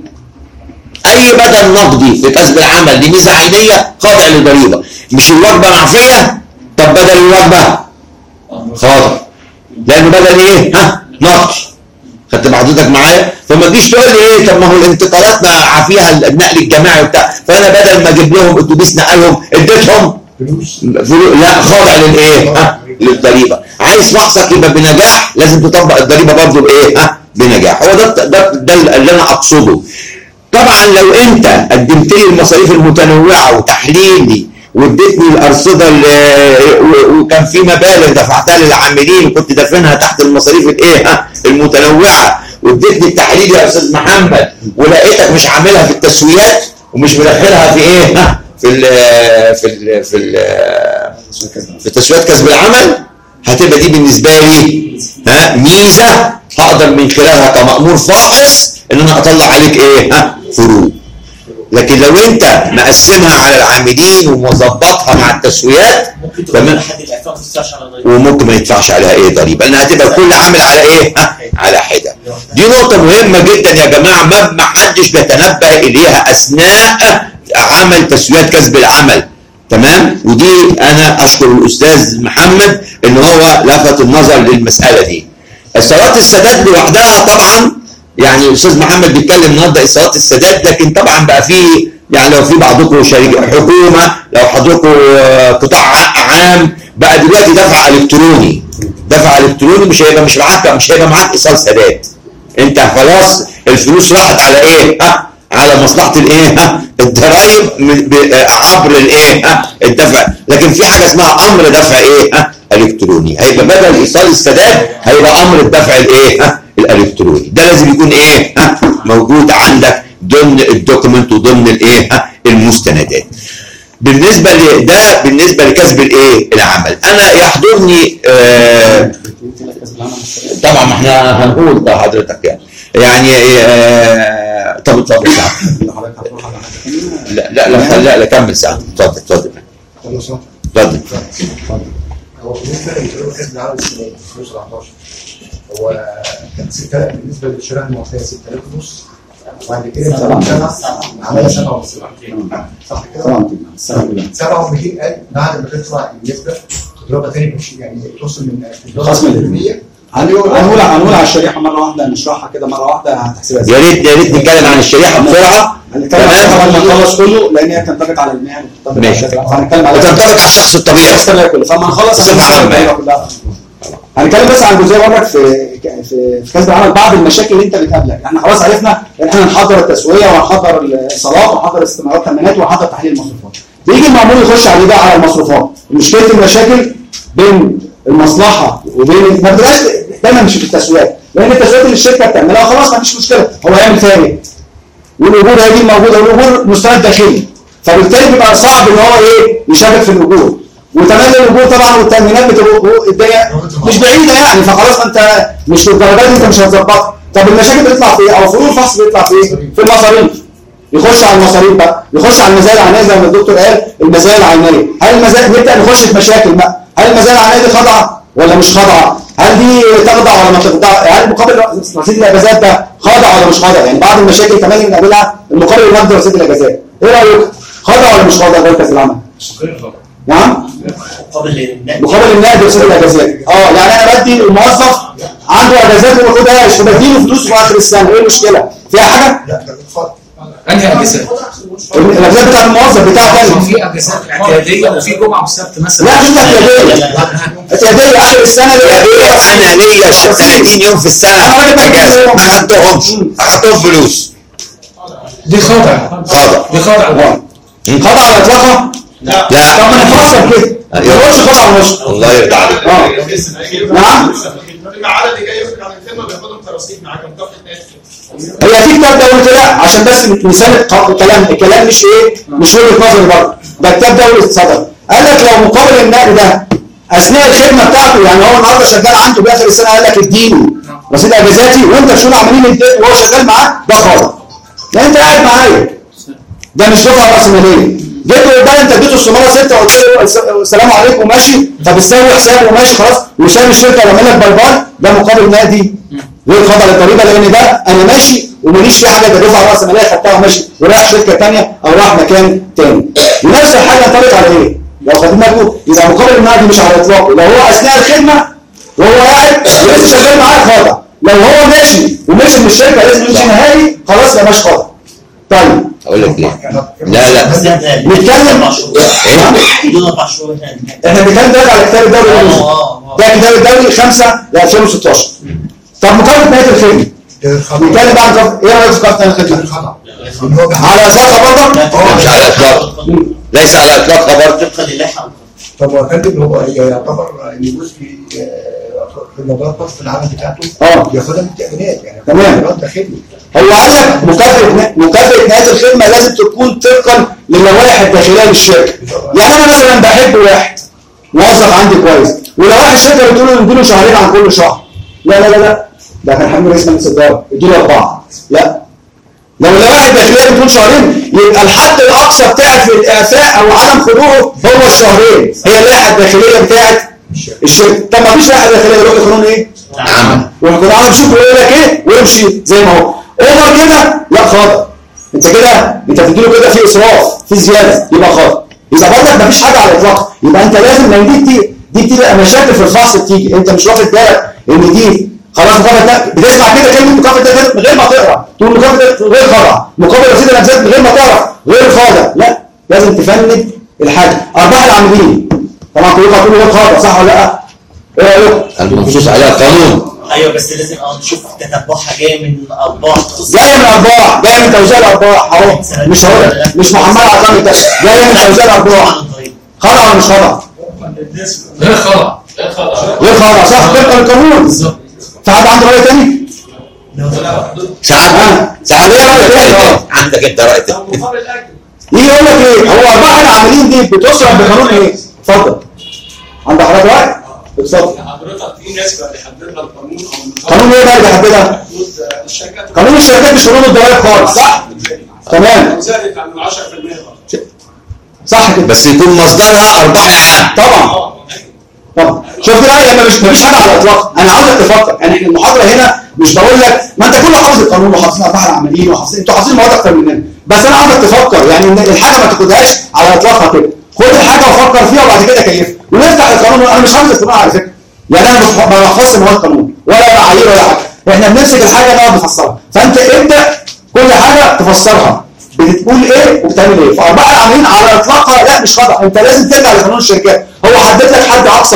Speaker 1: اي بدل نقدي في كسب العمل لميزه عينيه خاضع للضريبه. مش الوجبه معفيه، طب بدل الوجبه خاضع، لانه بدل ايه؟ ها نقدي. خدت حضرتك معايا؟ فما تجيش تقول لي ايه طب ما هو الانتقالات ما عافيها النقل الجماعي وبتاع، فانا بدل ما اجيب لهم اتوبيس نقلهم اديتهم فلوس، لا خاضع للايه؟ ها للضريبه. عايز فحصك يبقى بنجاح لازم تطبق الضريبه برضه بايه؟ ها بنجاح. هو ده ده ده اللي انا اقصده. طبعا لو انت قدمت لي المصاريف المتنوعه وتحليلي واديتني الارصده وكان في مبالغ دفعتها للعاملين وكنت دافنها تحت المصاريف الايه المتنوعه، واديتني التحليل يا استاذ محمد ولقيتك مش عاملها في التسويات ومش مدخلها في ايه في ال في ال في ال في تسويات كسب العمل، هتبقى دي بالنسبه لي ها ميزه هقدر من خلالها كمأمور فاحص ان انا اطلع عليك ايه ها فروق. لكن لو انت مقسمها على العاملين ومظبطها مع التسويات
Speaker 5: ممكن تقول لحد الاعفاء ما تدفعش على ضريبه،
Speaker 1: وممكن ما يدفعش عليها ايه ضريبه، لان هتبقى كل عامل على ايه ها على حده. دي نقطه مهمه جدا يا جماعه ما ما حدش بيتنبه اليها اثناء عمل تسويات كسب العمل. تمام؟ ودي انا اشكر الاستاذ محمد ان هو لفت النظر للمساله دي. صلاه السداد لوحدها طبعا يعني الاستاذ محمد بيتكلم النهارده صلاه السداد، لكن طبعا بقى في يعني لو في بعضكم شركه حكومه، لو حضرتكم قطاع عام، بقى دلوقتي دفع الكتروني. دفع الكتروني مش هيبقى مش معاك مش هيبقى معاك ايصال سداد. انت خلاص الفلوس راحت على ايه؟ ها على مصلحه الايه؟ ها الضرايب عبر الايه؟ ها الدفع. لكن في حاجه اسمها امر دفع ايه؟ ها الكتروني. هيبقى بدل ايصال السداد هيبقى امر الدفع الايه؟ ها الالكتروني. ده لازم يكون ايه؟ ها موجود عندك ضمن الدوكيمنت وضمن الايه؟ ها المستندات. بالنسبه لده بالنسبه لكسب الايه؟ العمل. انا يحضرني آه طبعا ما احنا هنقول ده حضرتك يعني يعني آه طب اتفضل ساعه. لا لا لا لا لا كمل ساعه. اتفضل اتفضل اتفضل.
Speaker 6: هو بالنسبه لكسب العمل السنه ألفين وسبعتاشر هو كان ستة آلاف بالنسبه للشرائح المعطيه ستة آلاف ونص، وبعد كده سبعة عملها سبعة ونص صح كده؟ سبعة ومئتين ألف بعد ما تطلع النسبه تضربها تاني يعني توصل من
Speaker 3: خصم الالفيه. هنقول هنقول هنقول على الشريحه مره واحده نشرحها كده مره واحده هتحسبها ازاي؟
Speaker 1: يا ريت يا ريت نتكلم عن الشريحه بسرعه.
Speaker 3: هنتكلم عنها قبل ما نخلص كله لان هي تنطبق على المهن
Speaker 1: وتنطبق على وتنطبق على الشخص الطبيعي
Speaker 3: الطبيعي كله. فما نخلص كلها هنتكلم بس عن جزئيه برضك في في في كسب العمل. بعض المشاكل اللي انت بتقابلك احنا خلاص عرفنا ان احنا نحضر التسويه وهنحضر الايصالات وهنحضر استثمارات تامينات وهنحضر تحليل المصروفات. بيجي المأمور يخش عليه بقى على المصروفات. مشكله المشاكل بين المصلحه وبين ما بتبقاش دايما مش في التسويات، لان التسويات اللي الشركه بتعملها خلاص ما فيش مشكله هو هيعمل فيها ايه؟ والاجور هي دي موجوده والاجور مستند داخلي، فبالتالي بيبقى صعب ان هو ايه يشارك في الاجور. وتملي الاجور طبعا والتامينات بتبقى الدنيا مش بعيده يعني، فخلاص انت مش للدرجات انت مش هتظبطها. طب المشاكل بتطلع في ايه؟ او فروق الفحص بيطلع في ايه؟ في المصاريف. يخش على المصاريف بقى، يخش على المزايا العينيه زي ما الدكتور قال المزايا العينيه. هل المزايا نبدا نخش في مشاكل بقى، هل المزايا العينيه دي خاضعه ولا مش خاضعه؟ هل دي تخضع ولا ما تخضع؟ هل مقابل رصيد الاجازات ده خاضع ولا مش خاضع؟ يعني بعض المشاكل كمان اللي بنقابلها المقابل النقدي رصيد الاجازات. ايه رايك؟ خاضع ولا مش خاضع غير كاس العمل؟ نعم؟
Speaker 5: مقابل
Speaker 3: مقابل النقد رصيد الاجازات. اه يعني انا بدي الموظف عنده اجازات وما بياخدهاش وبديله فلوس في اخر السنه، ايه المشكله؟ فيها حاجه؟
Speaker 6: لا ده بتفضل.
Speaker 7: انهي اجازات؟
Speaker 3: الاجازات بتاع الموظف بتاعه كام؟
Speaker 7: في اجازات اعتياديه وفي جمعه وسبت مثلا.
Speaker 3: لا مش اعتياديه. اعتياديه اخر السنه
Speaker 1: اعتياديه انا ليا ثلاثين يوم في السنه اجازه ما خدتهمش اخدتهم فلوس.
Speaker 7: دي خاضع
Speaker 1: خاضع
Speaker 7: دي خاضع
Speaker 3: خاضع على اطلاقها؟
Speaker 1: لا
Speaker 3: لا. طب ما نفصل كده ما تقولش خاضع ونص.
Speaker 1: الله يرضى عليك.
Speaker 3: اه نعم.
Speaker 8: المعاد اللي جاي يفرق على الخدمه بياخدهم كرصيد معاك مكافاه ناس.
Speaker 3: هي في كتاب ده قلت لا عشان بس مثال الكلام الكلام مش ايه مش وجهه نظري برضه. ده كتاب دولي صدر قال لك لو مقابل النقل ده اثناء الخدمه بتاعته، يعني هو النهارده شغال عنده باخر السنه قال لك اديني رصيد اجازاتي وانت شو عاملين اديت وهو شغال معاك، ده خاطئ. لان انت قاعد معايا ده مش دفعه راسماليه. جيت له ده انت اديته الصماله ستة وقلت له السلام عليكم وماشي، فبتسوي حساب وماشي خلاص وساب الشركه وعمل لك باي باي، ده مقابل نقدي غير خاضع للضريبه، لان ده انا ماشي وماليش فيه حاجه، ده دفعه راس ماليه خدتها وماشي ورايح شركه ثانيه او رايح مكان ثاني. ونفس الحاجه ينطبق على ايه؟ لو خدنا بالكم يبقى مقابل النقدي مش على اطلاقه، لو هو اثناء الخدمه وهو قاعد لسه شغال معاك خاضع، لو هو ماشي ومشي من الشركه لازم يمشي نهائي خلاص ما ماشي خاضع. طيب
Speaker 1: اقول لك ليه؟ لا لا
Speaker 3: نتكلم
Speaker 5: دول اربع شهور
Speaker 3: احنا بنتكلم دلوقتي على الكتاب الدولي ده الكتاب الدولي خمسة ل ألفين وستاشر. طب مقابله نهايه الخدمه نتكلم بقى عن ايه رايك في مقابله نهايه الخدمه؟ على اطلاقها برضه؟
Speaker 1: مش على اطلاق، ليس على اطلاقها برضه.
Speaker 5: طبقا للائحه.
Speaker 6: طب هو كاتب هو يعتبر يجوز في في الموضوع في العمل بتاعته
Speaker 3: اه
Speaker 6: ياخدها من التامينات يعني
Speaker 3: تمام.
Speaker 6: ده خدمه.
Speaker 3: هو قال لك مكافاه مكافاه نهايه الخدمه لازم تكون طبقا للوائح الداخليه للشركه. يعني انا مثلا بحب واحد موظف عندي كويس، ولوائح الشركه بتقول له نديله شهرين عن كل شهر، لا لا لا لا ده كان حمل رئيس مجلس الاداره اديله اربعه، لا لو اللوائح الداخليه بتقول شهرين يبقى الحد الاقصى بتاعك في الاعفاء او عدم خروجه هو الشهرين، هي اللائحه الداخليه بتاعت الشركه. طب ما فيش لائحه داخليه يروح لقانون ايه؟
Speaker 1: عمل
Speaker 3: ويقول عامل شوف يقول لك ايه ويمشي زي ما هو. اوفر كده لا خاطئ، انت كده انت بتديله كده في اسراف في زياده يبقى خاطئ، يبقى برضك مفيش حاجه على الاطلاق. يبقى انت لازم لو دي دي دي بتبقى مشاكل في الفحص بتيجي انت مش واخد بالك ان دي خلاص مكافاه ده بتسمع كده كلمه مكافاه ده من غير ما تقرا تقول مكافاه ده غير خاضع، مقابل رصيد الامزات من غير ما تعرف غير خاضع، لا لازم تفند الحاجه. ارباح العاملين طبعا كلكم هتقولوا غير خاضع صح ولا لا؟ ايه رايكم؟
Speaker 1: المنصوص عليها قانون.
Speaker 5: ايوه بس لازم اه نشوف تتبعها جايه من ارباح
Speaker 3: جايه من ارباح، جايه من توزيع الارباح اهو، مش هو مش محمله على قانون ده، جايه من توزيع الارباح. خضع ولا مش خضع؟
Speaker 7: غير خضع غير خضع
Speaker 3: غير خضع صح طبقا للقانون. في حد عنده راي تاني؟
Speaker 1: ساعات ساعات عندك انت راي تاني.
Speaker 3: يجي يقول لك ايه؟ هو ارباح العاملين دي بتصرف بقانون ايه؟ اتفضل. عند حضرتك راي؟ اتفضل.
Speaker 8: حضرتك في ناس بقى بيحدد لك القانون او
Speaker 3: قانون ايه بقى اللي بيحددها؟
Speaker 8: الشركات
Speaker 3: قانون الشركات مش قانون الضرائب خالص صح؟ تمام
Speaker 8: زادت عن عشرة في المية
Speaker 3: صح كده.
Speaker 1: بس يكون مصدرها ارباح العام.
Speaker 3: طبعا طبعا شفت بقى لما مش مفيش حاجه على الاطلاق. انا عاوزك تفكر يعني احنا المحاضره هنا مش بقول لك ما انت كله حافظ القانون وحافظين ارباح العاملين وحافظين انتوا حافظين مواد اكتر مننا، بس انا عاوزك تفكر يعني ان الحاجه ما تاخدهاش على اطلاقها كده، خد الحاجه وفكر فيها وبعد كده كيفها ونفتح القانون. انا مش حافظ القانون على فكره يعني انا مش بلخص مواد قانون ولا معايير ولا حاجه، احنا بنمسك الحاجه نقعد نفسرها، فانت ابدا كل حاجه تفسرها بتقول ايه وبتعمل ايه. فارباح العاملين على اطلاقها لا مش خطا، انت لازم ترجع لقانون الشركات، هو حدد لك حد اقصى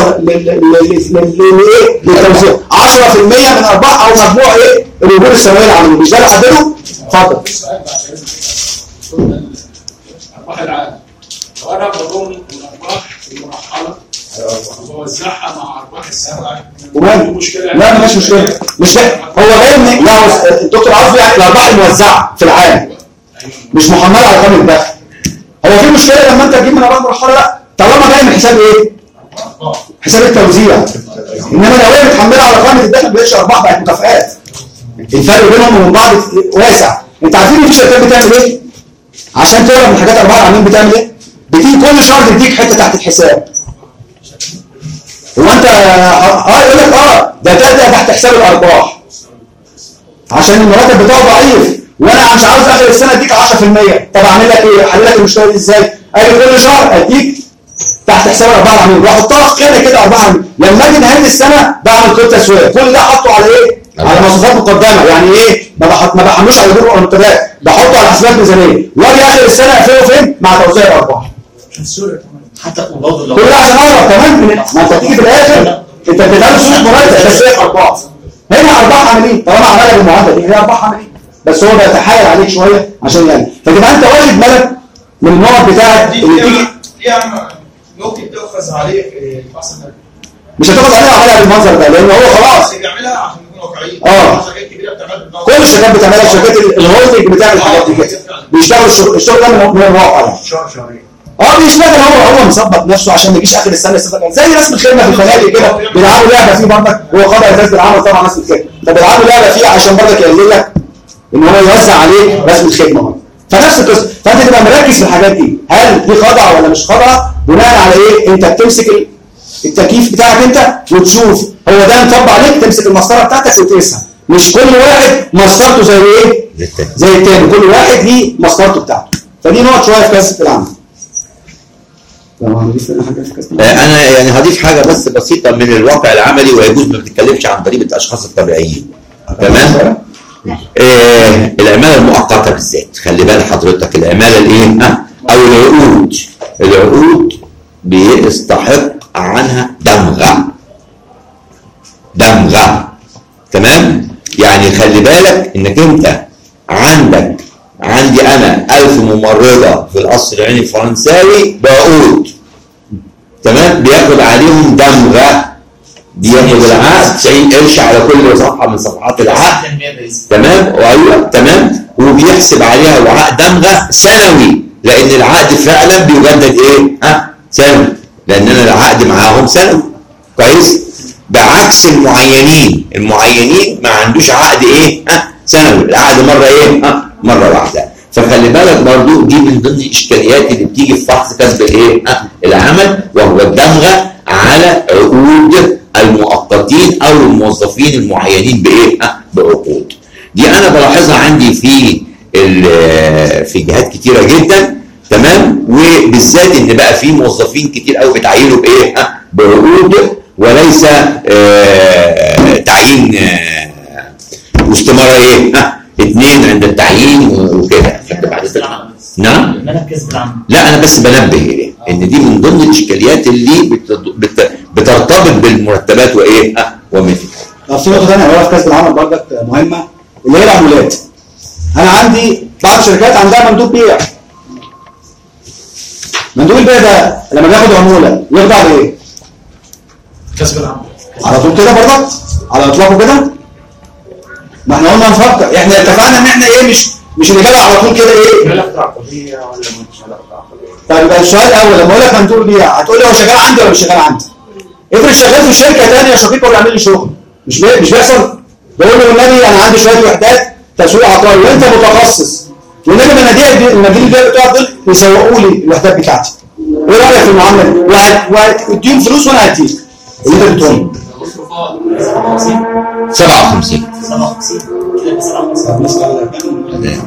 Speaker 3: للتوزيع عشرة في المية من ارباح او مجموع ايه الاجور السنويه للعاملين، مش ده اللي حدده؟ اتفضل.
Speaker 8: ارباح العام لو انا بضم الارباح المرحله ووزعها مع ارباح السنه
Speaker 3: ومال
Speaker 8: مشكله
Speaker 3: لا مفيش مشكله مش ده هو جاي من لا الدكتور عارف يعني الارباح الموزعه في العام مش محمله على قانون الدخل. هو في مشكله لما انت تجيب من ارباح مرحله لا طالما جاي من حساب ايه؟ حساب التوزيع. انما لو هي متحمله على قائمه الدخل بقتش ارباح بقت مكافآت. الفرق بينهم وبين بعض واسع. انت عارفين ان في شركات بتعمل ايه؟ عشان تعرف من حاجات ارباح العاملين بتعمل ايه؟ بتيجي كل شهر تديك حته تحت الحساب. هو انت اه يقول لك اه ده ده تحت حساب الارباح عشان المرتب بتاعه ضعيف وانا مش عاوز اخر السنه اديك عشرة في المية. طب اعمل لك ايه؟ احل لك المشكله دي ازاي؟ اجي كل شهر اديك تحت حساب ارباح العاملين واحطها في قيمه كده ارباح العاملين. لما اجي نهايه السنه بعمل كل تسويه كل ده احطه على ايه؟ على مصروفات مقدمه. يعني ايه؟ ما بحط ما بحملوش على اجور ومرتبات، بحطه على حسابات ميزانيه واجي اخر السنه اقفله فين؟ مع توزيع الارباح.
Speaker 5: حتى وبرضه لو
Speaker 3: كل ده عشان اعرف كمان من ما انت تيجي في الاخر انت بتدخل صوت مرتب بس هي ارباح. هنا ارباح عاملين طالما عملها بالمعادله دي هي ارباح عاملين بس هو بيتحايل عليك شويه عشان يعني فتبقى انت واخد بالك من النقط بتاعت اللي تيجي
Speaker 8: ليها ممكن تؤخذ عليه الفحص النفسي.
Speaker 3: مش هتاخد عليها عملها بالمنظر ده لان هو خلاص
Speaker 8: بيعملها عشان نكون واقعيين.
Speaker 3: اه
Speaker 8: شركات كبيره بتعمل
Speaker 3: كل الشركات بتعملها الشركات الهولدنج بتعمل الحاجات دي كده بيشتغلوا الشغل الشغل ده من الواقع يعني
Speaker 6: شهر شهرين
Speaker 3: اه بيشتغل هو هو مظبط نفسه عشان ما يجيش اخر السنه يستفاد زي ناس من الخدمه في الفنادق كده بيلعبوا لعبه فيه برضك هو قضى ازاز العمل طبعا ناس من الخدمه فبيلعبوا لعبه فيه عشان برضك يقلل لك ان هو يوزع عليه ناس من الخدمه برضه فنفس القصه. فانت تبقى ركز في الحاجات دي، هل دي خاضعه ولا مش خاضعه؟ بناء على ايه؟ انت بتمسك التكييف بتاعك انت وتشوف هو ده مطبق عليك، تمسك المسطره بتاعتك وتقيسها. مش كل واحد مسطرته زي ايه؟ زي التاني، كل واحد ليه مسطرته بتاعته. فدي نقط شويه في كاسه العمل.
Speaker 1: انا يعني هضيف حاجه بس بسيطه من الواقع العملي، ويجوز ما بتتكلمش عن ضريبه الاشخاص الطبيعيين. تمام؟ آه العماله المؤقته بالذات، خلي بال حضرتك العماله الايه؟ او العقود. العقود بيستحق عنها دمغه. دمغه. تمام؟ يعني خلي بالك انك انت عندك عندي انا ألف ممرضه في القصر العيني الفرنساوي بعقود. تمام؟ بياخد عليهم دمغه، بياخد العقد تسعين قرش على كل صفحه من صفحات العقد. تمام؟ وايوه تمام؟ وبيحسب عليها وعقد دمغه سنوي، لان العقد فعلا بيجدد ايه؟ ها؟ سنوي، لان انا العقد معاهم سنوي. كويس؟ بعكس المعينين، المعينين ما عندوش عقد ايه؟ ها؟ سنوي، العقد مره ايه؟ ها؟ مره واحده. فخلي بالك برضو دي من ضمن الاشكاليات اللي بتيجي في فحص كسب الايه؟ ها؟ العمل، وهو الدمغه على عقود المؤقتين او الموظفين المعينين بايه؟ ها؟ بعقود. دي انا بلاحظها عندي في في جهات كتيره جدا. تمام؟ وبالذات ان بقى في موظفين كتير قوي بتعينوا بايه؟ ها؟ بعقود، وليس آه تعيين آه واستماره ايه؟ ها؟ اثنين عند التعيين وكده. نعم؟ لا انا بس بنبه اليه ان دي من ضمن الاشكاليات اللي بت... بت... بترتبط بالمرتبات وايه؟ ها؟ ومثل.
Speaker 3: طب في نقطه ثانيه هو في كسب العمل برضك مهمه، اللي هي العمولات. انا عندي بعض الشركات عندها مندوب بيع. مندوب البيع ده لما بياخد عموله يخضع لايه؟
Speaker 8: كسب العمل
Speaker 3: على طول كده برضك؟ على اطلاقه كده؟ ما احنا قلنا نفكر، احنا اتفقنا ان احنا ايه مش مش الاجابه على طول كده ايه؟
Speaker 8: علاقه عقديه ولا مش علاقه عقديه؟
Speaker 3: طيب يبقى السؤال الاول لما اقول لك مندوب البيع هتقول لي هو شغال عندي ولا مش شغال عندي؟ افرض شغال في شركه ثانيه شقيق وبيعمل لي شغل، مش بي... مش بيحصل؟ بقول له والنبي انا عندي شويه وحدات تسويق عقاري وانت متخصص، والنبي المناديل المناديل البيع بتوعك دول يسوقوا لي الوحدات بتاعتي. ايه رايك في المعامله دي؟ وهتديهم فلوس وانا هديك اللي انت بتقوله.
Speaker 1: سبعة وخمسين
Speaker 5: سبعة وخمسين كده سبعة وخمسين.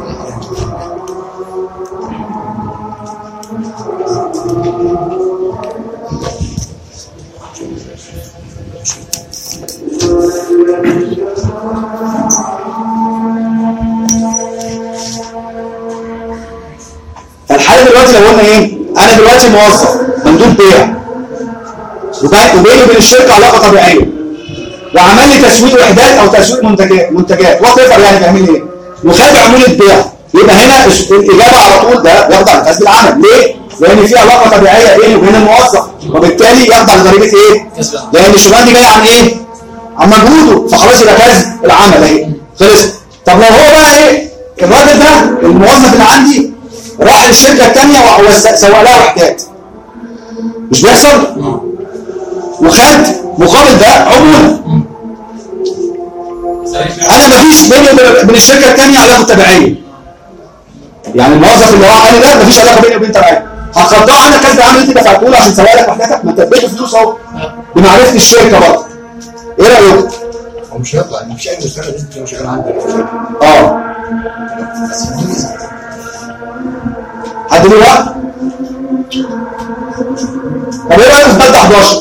Speaker 3: فالحاله دلوقتي لو قلنا ايه؟ انا دلوقتي موظف مندوب بيع وبيني وبين الشركه علاقه طبيعيه، وعمل لي تسويق وحدات او تسويق منتجات منتجات وات ايفر، يعني بيعمل لي ايه؟ وخد عموله بيع، يبقى هنا الاجابه على طول ده يخضع لكسب العمل. ليه؟ لان في علاقه طبيعيه بيني وبين الموظف، وبالتالي يخضع لضريبه ايه؟ لان الشغلانه دي جايه عن ايه؟ عن مجهوده، فخلاص يبقى كسب العمل اهي خلص. طب لو هو بقى ايه؟ الراجل ده الموظف اللي عندي راح للشركه الثانيه وسوق لها وحدات، مش بيحصل؟ وخد مقابل ده عموله. انا مفيش بيني وبين الشركه الثانيه علاقه تبعيه، يعني الموظف اللي راح قال لي ده مفيش علاقه بيني وبين تبعيه، هتخضعه عنك كسب العمل اللي انت دفعته له عشان تسوق لك وحداتك، ما انت اديته فلوس اهو بمعرفه الشركه برضه. ايه رايك؟
Speaker 6: هو مش هيطلع ان مفيش اي مشكله لازم تبقى شغال عندك.
Speaker 3: اه حد له وقت؟ طب ايه رايك في ماده حداشر؟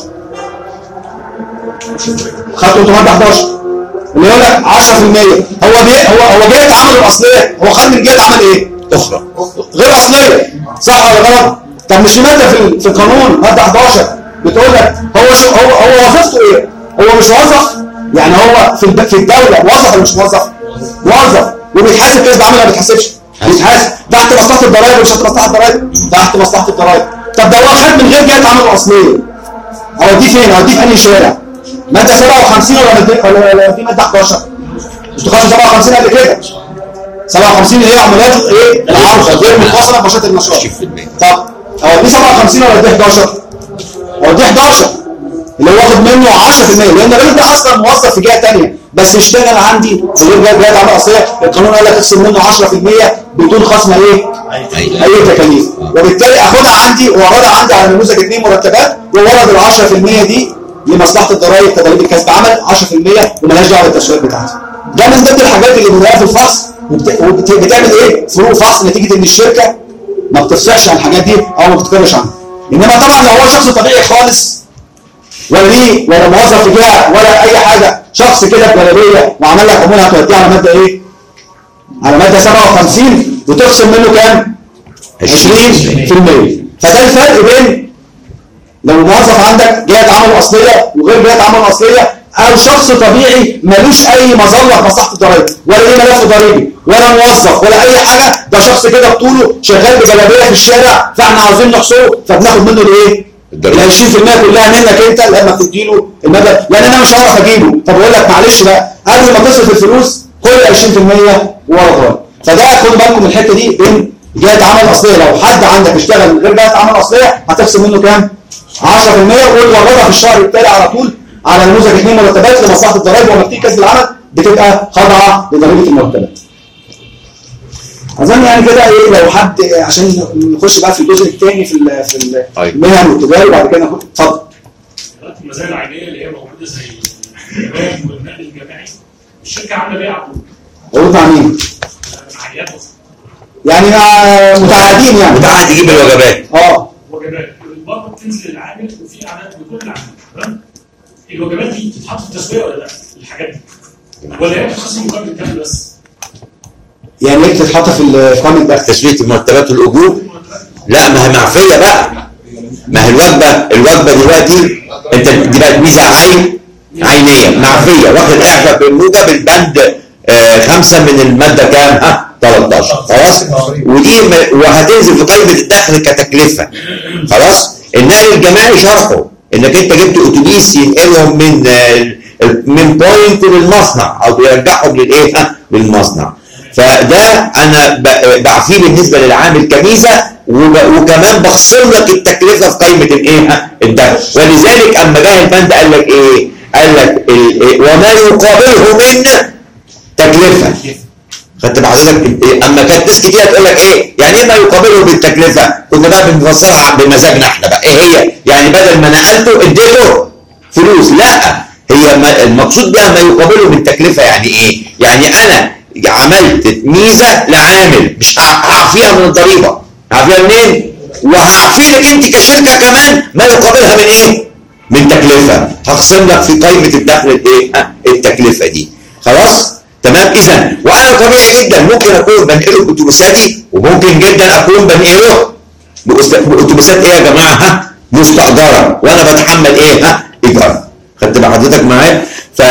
Speaker 3: خدتوا انتوا ماده حداشر اللي يقول لك عشرة في المية. هو دي هو هو جهه عمله الاصليه، هو خد من جهه عمل ايه؟ اخرى غير اصليه، صح ولا غلط؟ طب مش في ماده في في القانون ماده حداشر بتقول لك هو شو هو هو وظيفته ايه؟ هو مش موظف؟ يعني هو في في الدوله موظف ولا مش موظف؟ موظف، وبيتحاسب كسب عمل ولا ما بيتحاسبش؟ بيتحاسب تحت مصلحه الضرائب ولا مش تحت مصلحه الضرائب؟ تحت مصلحه الضرائب. طب ده هو خد من غير جهه عمل الاصليه، اوديه فين؟ اوديه في انهي شارع؟ ماده سبعة وخمسين ولا ولا في ماده حداشر؟ مش تخش سبعة وخمسين قبل كده؟ سبعة وخمسين اللي هي عمليات ايه؟ العرض غير منفصله بنشاط النشاط. طب اوديه سبعة وخمسين ولا اوديه حداشر؟ اوديه حداشر. اللي هو واخد منه عشرة في المية، لان الراجل ده اصلا موظف في جهه ثانيه بس اشتغل عندي غير جهه عمل اصليه، القانون قال لك اخصم منه عشرة في المية بدون خصم ايه؟ اي تكاليف، وبالتالي اخدها عندي واخدها عندي على نموذج اثنين مرتبات، وورد ال عشرة في المية دي لمصلحه الضرائب تضريب الكسب عمل عشرة في المية ومالهاش دعوه بالتسويق بتاعتي. ده من ضمن الحاجات اللي بنلاقيها في الفصل، وبتعمل ايه؟ فروق فصل نتيجه ان الشركه ما بتفصحش عن الحاجات دي او ما بتتكلمش عنها. انما طبعا لو هو شخص طبيعي خالص ولا ليه ولا موظف في جهه ولا اي حاجه، شخص كده بجلابيه وعمل لك عموله هتوديه على ماده ايه؟ على ماده سبعة وخمسين وتخصم منه كام؟ عشرين في المية. فده الفرق بين لو موظف عندك جهه عمل اصليه وغير جهه عمل اصليه، او شخص طبيعي ملوش اي مظله في مصلحه الضرايب ولا ليه ملف ضريبي ولا موظف ولا اي حاجه، ده شخص كده بطوله شغال بجلابيه في الشارع، فاحنا عاوزين نحصره فبناخد منه الايه؟ ال عشرين في المية كلها منك انت لما بتديله المبلغ، لان انا مش هعرف اجيبه. طب اقول لك معلش بقى قبل ما تصرف الفلوس خد عشرين في المية ورا ظهرك. فده خدوا بالكم من الحته دي بين جهه عمل اصليه، لو حد عندك اشتغل من غير جهه عمل اصليه هتخصم منه كام؟ عشرة في المية وتوردها في الشهر التالي على طول على نموذج اثنين مرتبات لمصلحه الضرائب، وما بتيجي كسب العمل بتبقى خاضعه لضريبه المرتبات. اظن يعني كده ايه لو حد عشان نخش بقى في الجزء الثاني في ال في المهن والتجاري وبعد كده ناخد اتفضل.
Speaker 8: دلوقتي المزايا العينيه اللي هي موجوده زي الجمارك والنقل الجماعي، الشركه عامله بيها عقود.
Speaker 3: عقود مع مين؟
Speaker 8: مع عيادات
Speaker 3: يعني مع متعاقدين يعني
Speaker 1: متعاقد يجيب الوجبات.
Speaker 8: اه وجبات برضه بتنزل للعامل وفي اعلانات لكل العامل، تمام؟ الوجبات دي تتحط في التسويق ولا لا؟ الحاجات دي ولا هي بتخصم مقابل الدخل بس؟
Speaker 3: يعني ايه بتتحط في قائمه الدخل؟
Speaker 1: تسويه المرتبات والاجور؟ لا ما هي معفيه بقى. ما هي الوجبه الوجبه دلوقتي انت دي بقت ميزه عين عينيه معفيه، واخد اعفاء بالموجب البند آه خمسه من الماده كام؟ ها ثلاثة عشر خلاص؟ ودي وهتنزل في قائمه الدخل كتكلفه خلاص؟ النقل الجماعي شرحه انك انت جبت اتوبيس ينقلهم من من بوينت للمصنع او بيرجعهم للايه؟ للمصنع. فده انا بعفيه بالنسبه للعامل كميزه، وكمان بخصم لك التكلفه في قائمه الايه؟ الدخل. ولذلك اما جه البند قال لك ايه؟ قال لك وما يقابله من تكلفه. خدت بحضرتك اما كانت ناس كتير تقول لك ايه؟ يعني ايه ما يقابله بالتكلفه؟ كنا بقى بنفسرها بمزاجنا احنا بقى، ايه هي؟ يعني بدل ما نقلته اديته فلوس، لا هي المقصود بها ما يقابله بالتكلفه. يعني ايه؟ يعني انا عملت ميزه لعامل مش هعفيها من الضريبه، هعفيها منين؟ وهعفي لك انت كشركه كمان ما يقابلها من ايه؟ من تكلفه، هخصم لك في قائمه الدخل الايه؟ التكلفه دي. خلاص؟ تمام؟ اذا وانا طبيعي جدا ممكن اكون بنقله باتوبيساتي، وممكن جدا اكون بنقله باتوبيسات ايه يا جماعه؟ ها؟ مستاجره، وانا بتحمل ايه؟ ها؟ ايجار. خدت بقى حضرتك معايا؟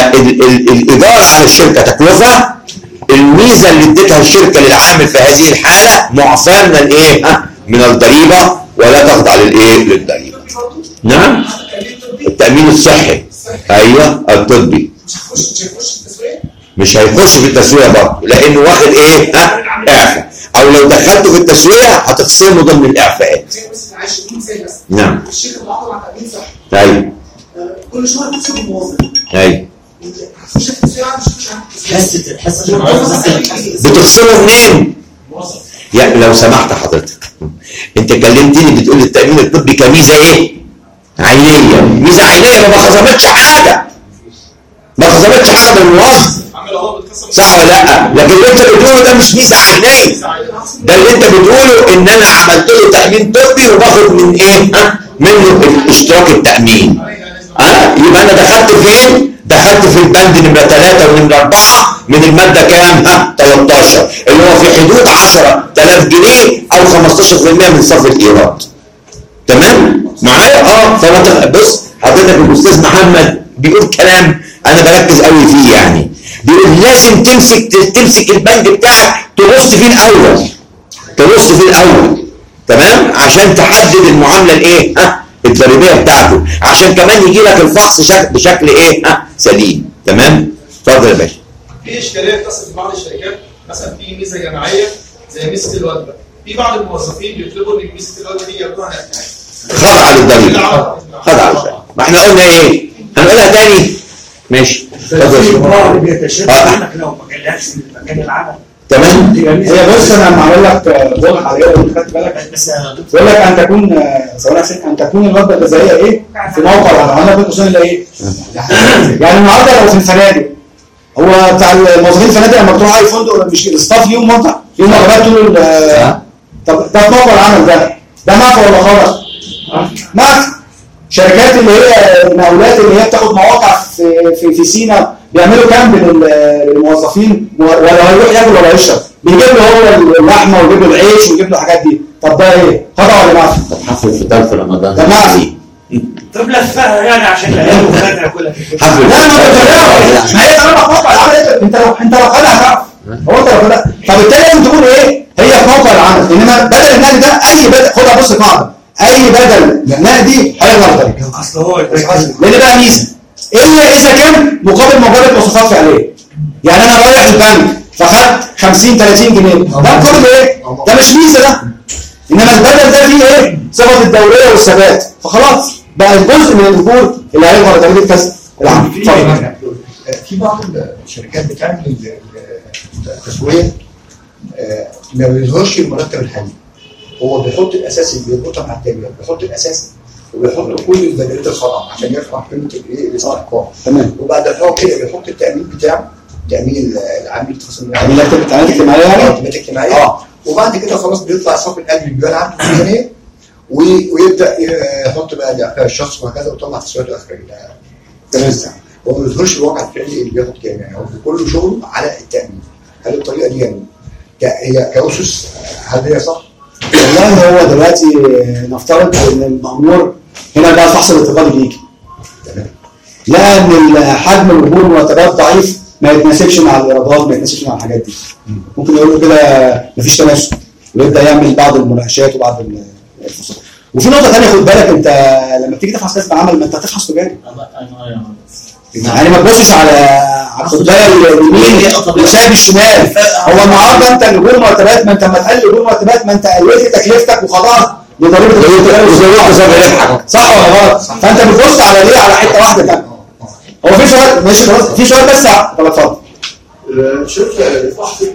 Speaker 1: فالايجار على الشركه تكلفه، الميزه اللي اديتها الشركه للعامل في هذه الحاله معفاه من الايه؟ ها؟ من الضريبه ولا تخضع للايه؟ للضريبه. نعم؟ التامين الصحي. ايوه الطبي. مش هيخش في التسويه برضه لانه واخد ايه؟ ها؟ اعفاء، او لو دخلته في التسويه هتخصمه ضمن الاعفاءات. نعم.
Speaker 6: الشركه معاقده مع تامين صحي.
Speaker 1: ايوه.
Speaker 6: كل شهر بتسيب الموظف.
Speaker 1: ايوه.
Speaker 6: هتخش في التسويه مش
Speaker 5: حصه حصه الموظف
Speaker 1: بتخصمه منين؟ يا لو سمحت حضرتك انت كلمتني بتقول التامين الطبي كميزه ايه؟ عينيه. ميزه عينيه ما خصمتش حاجه، ما خصمتش حاجه للموظف، صح ولا لا؟ لكن اللي انت بتقوله ده مش ميزه عينيه، ده اللي انت بتقوله ان انا عملت له تامين طبي وباخد من ايه؟ منه اشتراك التامين. اه يبقى انا دخلت فين؟ دخلت في البند نمره ثلاثة ونمره أربعة من الماده كام؟ ها؟ ثلاثة عشر اللي هو في حدود عشرة آلاف جنيه او خمستاشر في المية من صرف الايراد. تمام؟ معايا؟ اه فما بص حضرتك الاستاذ محمد بيقول كلام انا بركز قوي فيه، يعني بيقول لازم تمسك تمسك البند بتاعك تبص فيه الاول، تبص فيه الاول تمام؟ عشان تحدد المعامله الايه؟ ها؟ الضريبيه بتاعته، عشان كمان يجي لك الفحص شك... بشكل ايه؟ ها؟ سليم. تمام؟ اتفضل يا باشا.
Speaker 9: في اشكاليه بتحصل في بعض الشركات، مثلا في ميزه جماعيه زي ميزه الوجبه، في بعض الموظفين بيطلبوا ان ميزه الوجبه دي ياخدوها نقديه.
Speaker 1: خضع للضريبه. خضع للضريبه. ما احنا قلنا ايه؟ هنقولها تاني؟ ماشي.
Speaker 10: في بعض بيتشابه انك لو ما جالهاش من مكان العمل.
Speaker 1: تمام.
Speaker 3: هي بص انا لما اعمل لك بوضح عليها لو انت خدت بالك بس بقول لك ان تكون ثواني ان تكون الوجبه الغذائيه ايه في موقع العمل. انا كنت وصلنا لايه؟ يعني النهارده لو في الفنادق هو بتاع الموظفين الفنادق لما بتروح اي فندق مش الاستاف ليهم موقع ليهم وجبات طول طب ده في موقع العمل ده ده معفى ولا خرج؟ معفى. شركات اللي هي المقاولات اللي هي بتاخد مواقع في في في سينا بيعملوا كامب للموظفين ولا هيروح ياكل ولا يشرب بيجيب له هو اللحمه ويجيب له العيش ويجيب له الحاجات دي. طب ده ايه؟ خضع ولا معفى؟
Speaker 1: طب حفل الفطار في رمضان
Speaker 3: ده معفى.
Speaker 10: طب لفها يعني عشان العيال والبنات ياكلها
Speaker 1: حفل
Speaker 3: لا ما ما هي طالما في موقع العمل انت لو انت لو خدها هتعرف هو انت لو خدها فبالتالي لازم تكون ايه؟ هي في موقع العمل. انما بدل النقد ده اي بدل خدها بص قاعده اي بدل نقدي هيغلط ضريبه
Speaker 10: اصل هو
Speaker 3: لان بقى ميزه الا اذا كان مقابل مجرد مواصفات فعليه. يعني انا رايح البنك فخدت خمسين ثلاثين جنيه ده مقابل ايه؟ ده مش ميزه ده. انما البدل ده فيه ايه؟ صفه الدوريه والثبات فخلاص بقى الجزء من الاجور اللي هيغلط ضريبه كسب العمل.
Speaker 6: في بعض الشركات بتعمل التسويه ما بيظهرش المرتب الحالي. هو بيحط الاساس اللي بيربطها مع التامين بيحط الاساس وبيحط كل البدلات الخاضعه عشان يرفع قيمه الايه الاستحقاق.
Speaker 3: تمام.
Speaker 6: وبعد الحوار كده بيحط التامين بتاعه تامين العامل الخاص
Speaker 3: تامين التامينات الاجتماعيه يعني
Speaker 6: التامينات الاجتماعيه اه وبعد كده خلاص بيطلع صافي الاجر اللي بيبان عنده في الميزانيه ويبدا يحط بقى الاعفاء الشخص وهكذا ويطلع تسويات اخرى. تمام. هو ما بيظهرش الواقع الفعلي اللي بياخد كام يعني هو كله شغله على التامين. هل الطريقه دي يعني هي كاسس هل هي صح؟
Speaker 3: والله هو دلوقتي نفترض ان المأمور هنا بقى فحص الانتقالي بيجي لقى ان حجم الاجور والمرتبات ضعيف ما يتناسبش مع الايرادات ما يتناسبش مع الحاجات دي. ممكن يقول له كده مفيش تناسب ويبدا يعمل بعض المناقشات وبعض الفصول. وفي نقطه ثانيه خد بالك انت لما بتيجي تفحص كسب عمل ما انت هتفحص تجاري. يعني ما تبصش على على الخدايه اليمين وسايب الشمال. هو النهارده انت الاجور مرتبات ما انت لما تقلل الاجور مرتبات ما انت قللت تكلفتك وخضعت لضريبه التجاره صح ولا غلط؟ فانت بتبص على ليه على حته واحده كده. هو في سؤال ماشي خلاص في سؤال بس طب اتفضل.
Speaker 11: الشركه اللي فحصت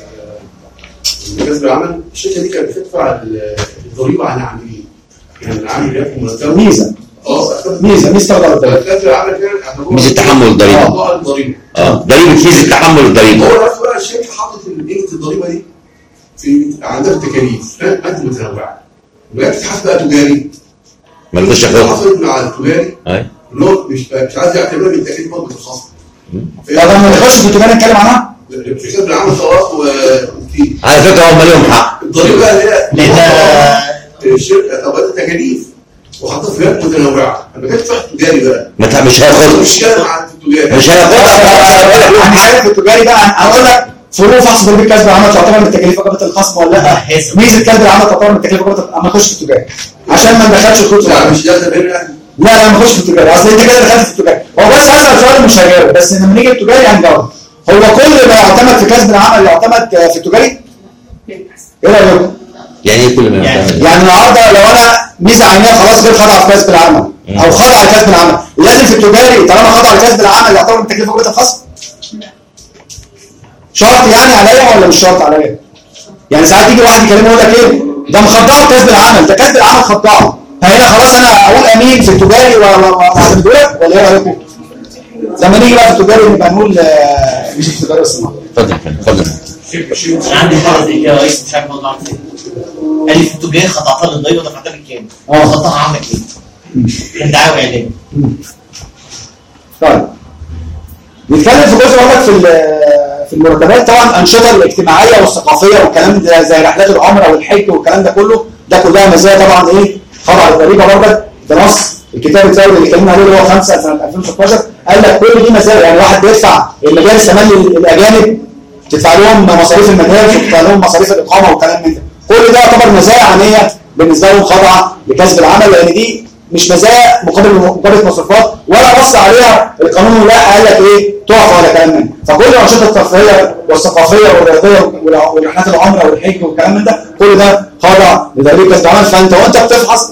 Speaker 11: كسب العمل الشركه دي كانت بتدفع الضريبه على العاملين يعني العامل بياخد مرتبه
Speaker 3: ميزه
Speaker 11: اه
Speaker 3: ميزه ميزه تقدر
Speaker 11: كسب العمل كان
Speaker 1: ميزه تحمل الضريبه اه ضريبه ميزه تحمل الضريبه.
Speaker 11: هو نفسه بقى الشركه حطت قيمه الضريبه دي في عندها التكاليف قد متنوعه وجت تتحاسب بقى تجاري
Speaker 1: ما رضاش ياخدها
Speaker 11: حصلت مع التجاري
Speaker 1: ايوه
Speaker 11: اللي هو مش مش عايز يعتبرها من التكاليف برضه الخاصه.
Speaker 3: طب لما نخش في التجاره نتكلم عنها؟
Speaker 11: في كسب العمل خلاص وفي
Speaker 1: على فكره هم ليهم حق
Speaker 11: الضريبه اللي
Speaker 5: هي
Speaker 11: الشركه طب التكاليف وحطها في فئات متنوعه لما كانت فئه تجاري بقى
Speaker 1: ما مش هياخدها
Speaker 11: مش كان عند التجاري
Speaker 1: مش هياخدها.
Speaker 3: انا عارف التجاري بقى هقول لك فروق فحص ضريبه كسب العمل تعتبر من التكاليف وجبه الخصم ولا لا؟ ميزه كسب العمل تعتبر من التكاليف وجبه اما نخش في التجاري عشان ما ندخلش الخطوط.
Speaker 11: لا مش لازم هنا
Speaker 3: لا لا ما نخش في التجاري اصل انت كده دخلت في التجاري. هو بس اسال سؤال مش هجاوب بس لما نيجي التجاري هنجاوب. هو كل ما يعتمد في كسب العمل يعتمد في التجاري؟ ايه رايكم؟
Speaker 1: يعني ايه كل ما يعتمد؟
Speaker 3: يعني النهارده لو انا ميزه عينيه خلاص غير خاضعه في كسب العمل او خاضعه لكسب العمل لازم في التجاري طالما خاضعه لكسب العمل يعتبر من تكلفه وجبه الخصم؟ شرط يعني عليا ولا مش شرط عليا؟ يعني ساعات يجي واحد يكلمني يقول لك ايه ده مخضعه بكسب العمل ده كسب العمل خضعه فهنا خلاص انا اقول امين في التجاري واعتمد لك ولا ايه رايكم؟ لما نيجي بقى في التجاري نبقى نقول مش في التجاري بس.
Speaker 1: اتفضل اتفضل.
Speaker 5: انا عندي حاجه زي كده يا ريس مش عارف اوضح ازاي. قال لي في التجاري خضعتها للضريبه ودفعتها بالكامل. اه خضعتها عندك ايه؟ كان دعايه واعلان.
Speaker 3: طيب نتكلم في جزء واحد في في المرتبات. طبعا الانشطه الاجتماعيه والثقافيه والكلام ده زي رحلات العمره والحج والكلام ده كله ده كلها مزايا طبعا ايه خضع للضريبه برضك. ده نص الكتاب الثاني اللي اتكلمنا عليه اللي هو خمسة سنه ألفين وستاشر قال لك كل دي مزايا. يعني واحد بيدفع المجالس كمان للاجانب تدفع لهم مصاريف المدارس وتدفع لهم مصاريف الاقامه والكلام من ده كل ده يعتبر مزايا عينيه بالنسبه لهم خاضعه لكسب العمل لان دي مش مزايا مقابل مقابل مصروفات ولا بص عليها القانون ولا قال لك ايه تقف ولا كلام من فكل الانشطه الترفيهيه والثقافيه والرياضيه ورحلات العمره والحج والكلام من ده كل ده خاضع لضريبه كسب العمل. فانت وانت بتفحص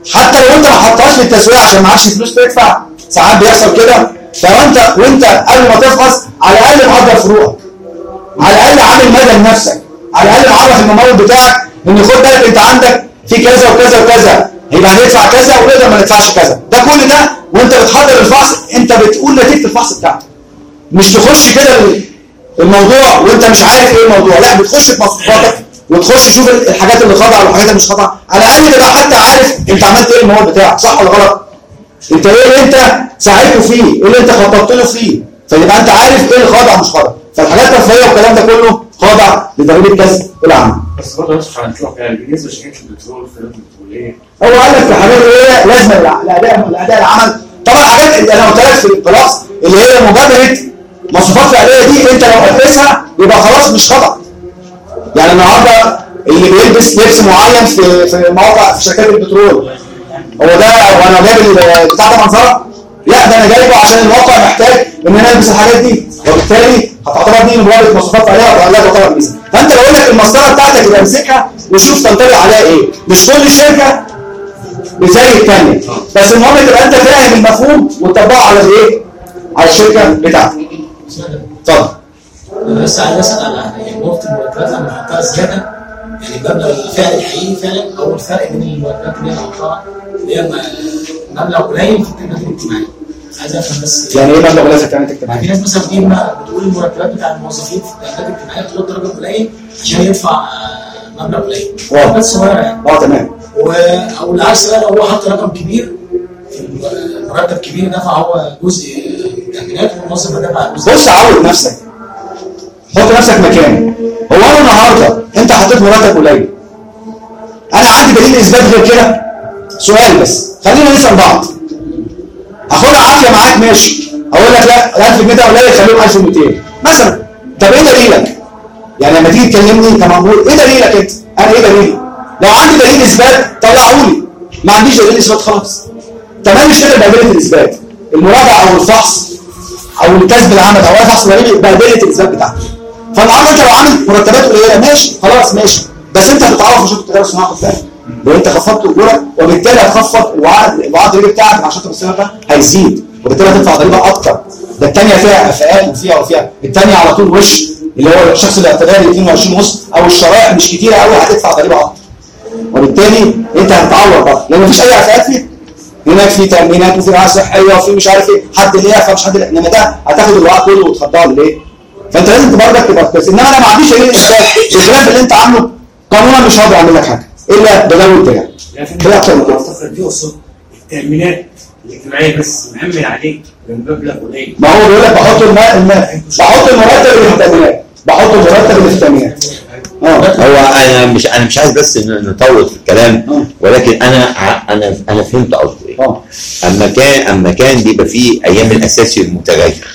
Speaker 3: حتى لو انت ما حطهاش للتسويق عشان معكش فلوس تدفع، ساعات بيحصل كده. فانت وانت قبل ما تفحص على الاقل محضر فروقك، على الاقل عامل مدى لنفسك، على الاقل معرف الممول بتاعك ان خد بالك انت عندك في كذا وكذا وكذا، يبقى هندفع كذا ونقدر ما ندفعش كذا. ده كل ده وانت بتحضر الفحص انت بتقول نتيجه الفحص بتاعتك، مش تخش كده الموضوع وانت مش عارف ايه الموضوع، لا بتخش في مصروفاتك وتخش تشوف الحاجات اللي خاضعه والحاجات اللي مش خاضعه، على الاقل تبقى حتى عارف انت عملت ايه المواد بتاعك صح ولا غلط. انت ايه اللي انت ساعدته فيه، ايه اللي انت خططت له فيه، فيبقى انت عارف ايه اللي خاضع ومش خاضع. فالحاجات الترفيهيه والكلام ده كله خاضع لضريبه الكسب العام.
Speaker 2: بس برضه مش هنطلع يعني بالنسبه لشركات البترول والفلوس البتروليه،
Speaker 3: هو قال لك في حاجات ايه لازم الاداء الاداء العمل. طبعا حاجات انا قلت لك في البلاس اللي هي مبادره مصروفات فعليه دي انت لو قدسها يبقى خلاص مش خطا. يعني النهارده اللي بيلبس لبس معين في في مواقع في شركات البترول، هو ده وانا جايب بتاع ده منظره؟ لا ده انا جايبه عشان الموقع محتاج ان انا البس الحاجات دي، وبالتالي هتعتبر دي مبادره مصروفات فعليه ولا تعتبر ميزه. فانت بقول لك المسطره بتاعتك يبقى امسكها وشوف تنطبق عليها ايه. مش كل شركه زي الثانيه، بس المهم تبقى انت فاهم المفهوم وتطبقه على الايه؟ على الشركه بتاعتك. اتفضل.
Speaker 12: انا بس عايز اسال على يعني نقطه المرتبات لما نحطها زياده، يعني المبلغ الفعلي الحقيقي فعلا او الفرق بين المرتبات اللي انا بحطها اللي هي مبلغ قليل في التامينات الاجتماعيه. عايز افهم بس
Speaker 3: يعني ايه مبلغ قليل في التامينات الاجتماعيه؟
Speaker 12: في ناس مثلا بتقول بتقول المرتبات بتاع الموظفين في التامينات الاجتماعيه بتقول درجه قليل عشان يدفع مبلغ قليل. مرتبات صغيره يعني.
Speaker 3: اه تمام.
Speaker 12: او العكس بقى لو هو حط رقم كبير مرتب كبير دفع هو جزء تامينات والموظف دفع جزء.
Speaker 3: بص عود نفسك، حط نفسك مكاني. هو انا النهارده انت حطيت مرتب قليل، انا عندي دليل اثبات غير كده؟ سؤال بس خلينا نسال بعض. اخدها عافيه معاك ماشي، اقول لك لا ألف جنيه ده قليل خليهم ألف ومئتين مثلا. طب ايه دليلك؟ يعني لما تيجي تكلمني كمأمور ايه دليلك انت؟ انا ايه دليلي؟ لو عندي دليل اثبات طلعه لي، ما عنديش دليل اثبات خلاص. تمام اشتغل بأدلة الاثبات، المراجعه او الفحص او الكسب العمل او اي فحص ضريبي بأدلة الاثبات بتاعتك. فالنهارده انت لو عامل مرتبات قليله ماشي خلاص ماشي، بس انت هتتعرف في شركه التجاره والصناعه خد بالك، لو انت خفضت اجورك وبالتالي هتخفض الوعد الوعد الضريبي بتاعك مع شركه الصيانه ده هيزيد، وبالتالي هتدفع ضريبه اكتر. ده الثانيه فيها افعال وفيها وفيها، الثانيه على طول وش اللي هو الشخص الاعتباري اثنين وعشرين ونص او الشرائح مش كتيره قوي هتدفع ضريبه اكتر، وبالتالي انت هتتعوض بقى لان مفيش اي افعال فيه. هناك في تامينات وفي رعايه صحيه وفي مش عارف ايه، حد اللي يعرف مش حد، انما ده هتاخد الوعاء كله وتخضعه ليه؟ فانت لازم برضك تبقى كويس. انما انا ما عنديش دليل اثبات الخلاف اللي انت عامله قانونا مش هقدر اعمل لك حاجه الا بدليل بتاعك.
Speaker 2: لا اكتر من كده. اعتقد دي قصه التامينات الاجتماعيه بس مهمل عليك بمبلغ قليل.
Speaker 3: ما هو بيقول لك بحط الماء الماء بحط المرتب اللي في التامينات، بحط المرتب اللي في التامينات.
Speaker 1: هو انا مش انا مش عايز بس نطول في الكلام، ولكن انا انا انا فهمت قصده ايه. اما كان اما كان بيبقى فيه ايام الاساسي المتغير،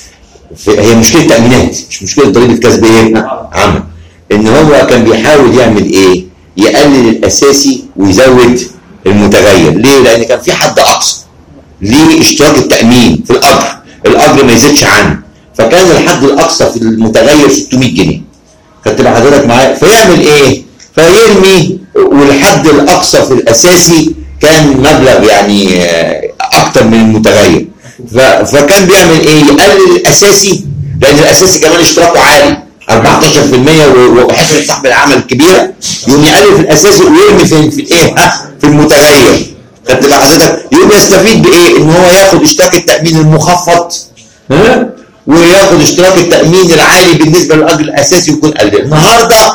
Speaker 1: هي مشكله تامينات مش مشكله ضريبه كسب ايه عمل، ان هو كان بيحاول يعمل ايه؟ يقلل الاساسي ويزود المتغير. ليه؟ لان كان في حد اقصى لاشتراك التامين في الاجر، الاجر ما يزيدش عنه، فكان الحد الاقصى في المتغير ستمائة جنيه. خدت بال حضرتك معايا؟ فيعمل ايه؟ فيرمي، والحد الاقصى في الاساسي كان مبلغ يعني اكتر من المتغير، فكان بيعمل ايه؟ يقلل الاساسي، لان الاساسي كمان اشتراكه عالي أربعتاشر بالمئة وحصه صاحب العمل كبيره، يقوم يقلل في الاساسي ويرمي في في الايه؟ في المتغير. خدت بال حضرتك؟ يقوم يستفيد بايه؟ ان هو ياخد اشتراك التامين المخفض ها؟ وياخد اشتراك التامين العالي بالنسبه للاجر الاساسي ويكون قليل. النهارده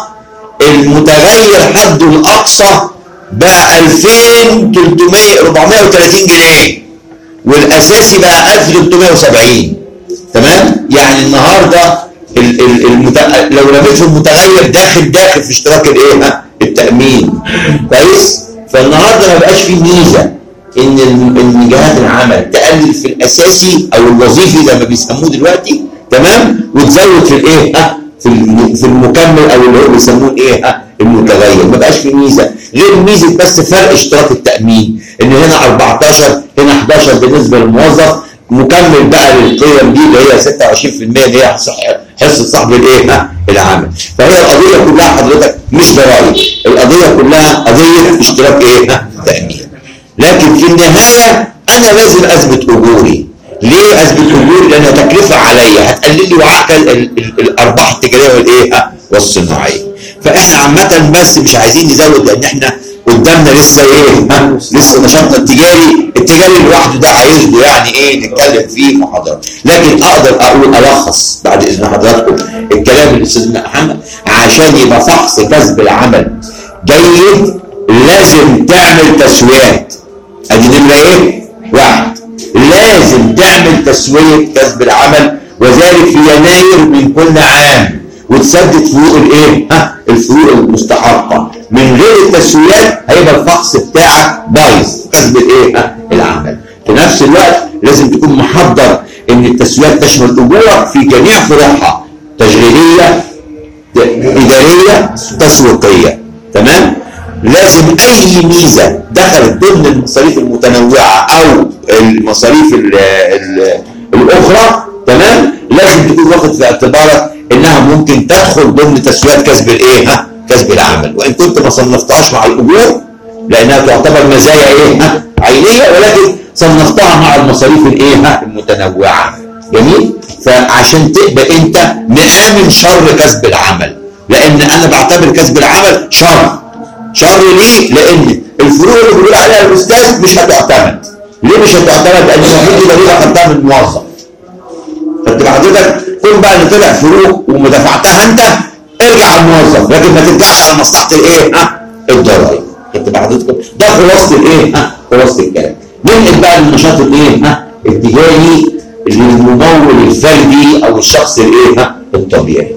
Speaker 1: المتغير حده الاقصى بقى ألفين وثلاثمائة أربعمائة وثلاثين جنيه والاساسي بقى ألف وثلاثمائة وسبعين. تمام؟ يعني النهارده المت... لو رميت في المتغير داخل داخل في اشتراك الايه؟ التامين. كويس؟ فالنهارده ما بقاش فيه ميزه ان ان جهات العمل تقلل في الاساسي او الوظيفي زي ما بيسموه دلوقتي، تمام؟ وتزود في الايه؟ في في المكمل او اللي هو بيسموه ايه؟ المتغير. ما بقاش في ميزه غير ميزه بس فرق اشتراك التامين، ان هنا أربعتاشر هنا أحد عشر بالنسبه للموظف، مكمل بقى للقيم دي اللي هي ستة وعشرين بالمئة اللي هي حصه صاحب الايه؟ العمل. فهي القضيه كلها حضرتك مش ضرائب، القضيه كلها قضيه اشتراك ايه؟ تامين. لكن في النهايه انا لازم اثبت اجوري. ليه اثبت اجوري؟ لان تكلفه عليا هتقلل لي وعاء الارباح التجاريه والايه والصناعيه. فاحنا عامه بس مش عايزين نزود، لان احنا قدامنا لسه ايه ها لسه نشاطنا التجاري التجاري لوحده ده عايز له يعني ايه نتكلم فيه محاضره. لكن اقدر اقول الخص بعد اذن حضراتكم الكلام الاستاذ محمد. عشان يبقى فحص كسب العمل جيد لازم تعمل تسويات. ادي نمره ايه؟ واحد، لازم تعمل تسويه كسب العمل، وذلك في يناير من كل عام، وتسدد فروق الايه؟ ها الفروق المستحقه. من غير التسويات هيبقى الفحص بتاعك بايظ كسب الايه؟ ها العمل. في نفس الوقت لازم تكون محضر ان التسويات تشمل اجورك في جميع فروعها، تشغيليه، اداريه، تسويقيه. تمام؟ لازم اي ميزه دخلت ضمن المصاريف المتنوعه او المصاريف ال ال الاخرى، تمام، لازم تكون واخد في اعتبارك انها ممكن تدخل ضمن تسويات كسب الايه؟ ها كسب العمل، وان كنت ما صنفتهاش مع الاجور لانها تعتبر مزايا ايه؟ ها عينيه، ولكن صنفتها مع المصاريف الايه؟ ها المتنوعه. جميل؟ فعشان تبقى انت مآمن شر كسب العمل، لان انا بعتبر كسب العمل شر. شر ليه؟ لان الفروق اللي بيقول عليها الاستاذ مش هتعتمد. ليه مش هتعتمد؟ لان المفروض يبقى ليه اخدتها من موظف. فانت حضرتك كل بقى اللي طلع فروق وما دفعتها انت ارجع على الموظف، لكن ما ترجعش على مصلحه الايه؟ ها الضرايب. انت حضرتك ده خلاصه الايه؟ ها خلاصه الكلام. ننقل بقى للنشاط الايه؟ ها التجاري للممول الفردي او الشخص الايه؟ ها الطبيعي.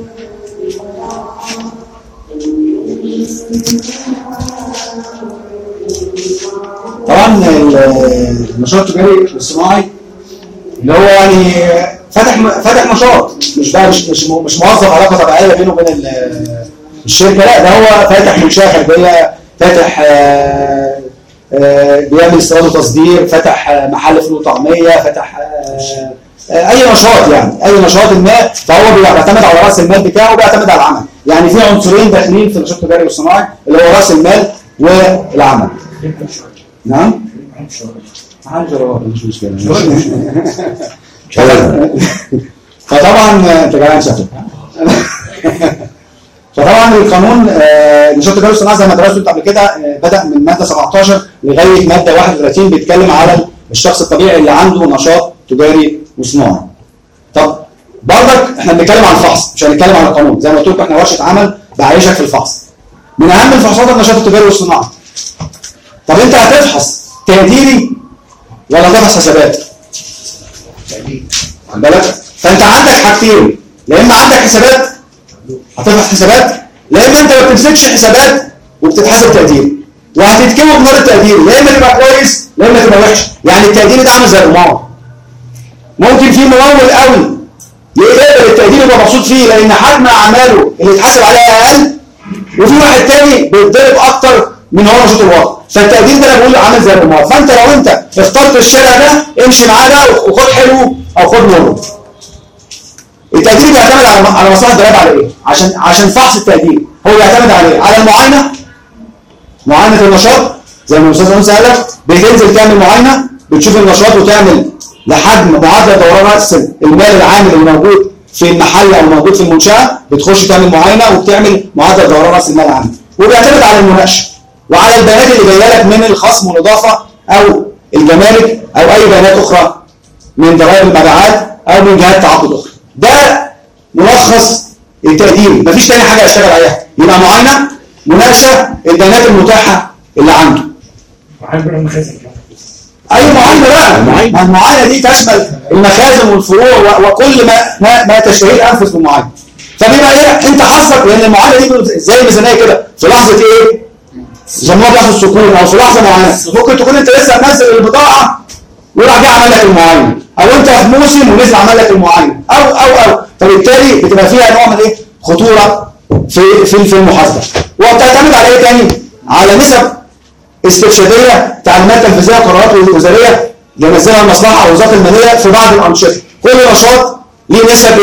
Speaker 3: طبعا النشاط التجاري والصناعي اللي هو يعني فاتح فاتح نشاط، مش بقى مش مش مش موظف علاقه طبيعيه بينه وبين الشركه، لا ده هو فاتح منشاه خارجيه، فاتح آآ آآ بيعمل استيراد وتصدير، فاتح محل فول وطعميه، فاتح اي نشاط يعني اي نشاط ما، فهو بيعتمد على راس المال بتاعه وبيعتمد على العمل. يعني في عنصرين داخلين في النشاط التجاري والصناعي اللي هو راس المال والعمل. نعم؟ عندي مش مشكلة. فطبعا انت جعان شكلك. فطبعا القانون النشاط التجاري والصناعي زي ما درسته انت قبل كده بدأ من مادة سبعتاشر لغاية مادة واحد وثلاثين بيتكلم على الشخص الطبيعي اللي عنده نشاط تجاري وصناعي. طب برضك احنا بنتكلم عن الفحص مش هنتكلم عن القانون، زي ما قلت لكم احنا ورشة عمل بعيشك في الفحص. من اهم الفحوصات النشاط التجاري والصناعي. طب انت هتفحص تقديري ولا تفحص حسابات؟ تقديري. خد بالك؟ فانت عندك حاجتين، يا اما عندك حسابات هتفحص حسابات، لا اما انت ما بتمسكش حسابات وبتتحاسب تقديري وهتتكوي بنار التقديري، يا اما تبقى كويس يا اما تبقى وحش. يعني التقديري ده عامل زي القمار. ممكن في ممول قوي يقدر التقدير يبقى مبسوط فيه لان حجم اعماله اللي اتحاسب عليها اقل، وفي واحد تاني بيتضرب اكتر من هو نشاط الواقع. فالتقدير ده انا بقول عامل زي القمار. فانت لو انت اخترت الشارع ده امشي معاه ده وخد حلو او خد مر. التقدير بيعتمد على على مصلحه الضرائب على ايه؟ عشان عشان فحص التقدير هو بيعتمد على ايه؟ على المعاينه، معاينه النشاط زي ما الاستاذ انس قال لك، بتنزل تعمل معاينه بتشوف النشاط وتعمل لحجم معدل دوران راس المال العامل اللي موجود في المحل او موجود في المنشاه، بتخش تعمل معاينه وبتعمل معدل دوران راس المال العامل، وبيعتمد على المناقشه وعلى البيانات اللي جايه لك من الخصم والاضافه او الجمارك او اي بيانات اخرى من ضرائب المبيعات او من جهات تعاقد اخرى. ده ملخص التقدير، مفيش تاني حاجه اشتغل عليها. يبقى معاينه، مناقشه، البيانات المتاحه اللي عنده. اي معاينه بقى، المعاينه دي تشمل المخازن والفروع وكل ما ما, ما تشتهيه الانفس بالمعاينه. فبيبقى ايه انت حظك، لان المعاينه دي زي الميزانيه كده، في لحظه ايه؟ يسموها لحظه السكون او في لحظه معينه، ممكن تكون انت لسه منزل البضاعه وراح جه عمل لك المعاينه، او انت في موسم ونزل عمل لك المعاينه، او او او فبالتالي بتبقى فيها نوع من ايه؟ خطوره في في في المحاسبه. وبتعتمد على ايه تاني؟ على نسب استرشاديه، تعليمات تنفيذيه، قرارات وزاريه ينزلها المصلحه او وزاره الماليه في بعض الانشطه. كل نشاط ليه نسب ايه؟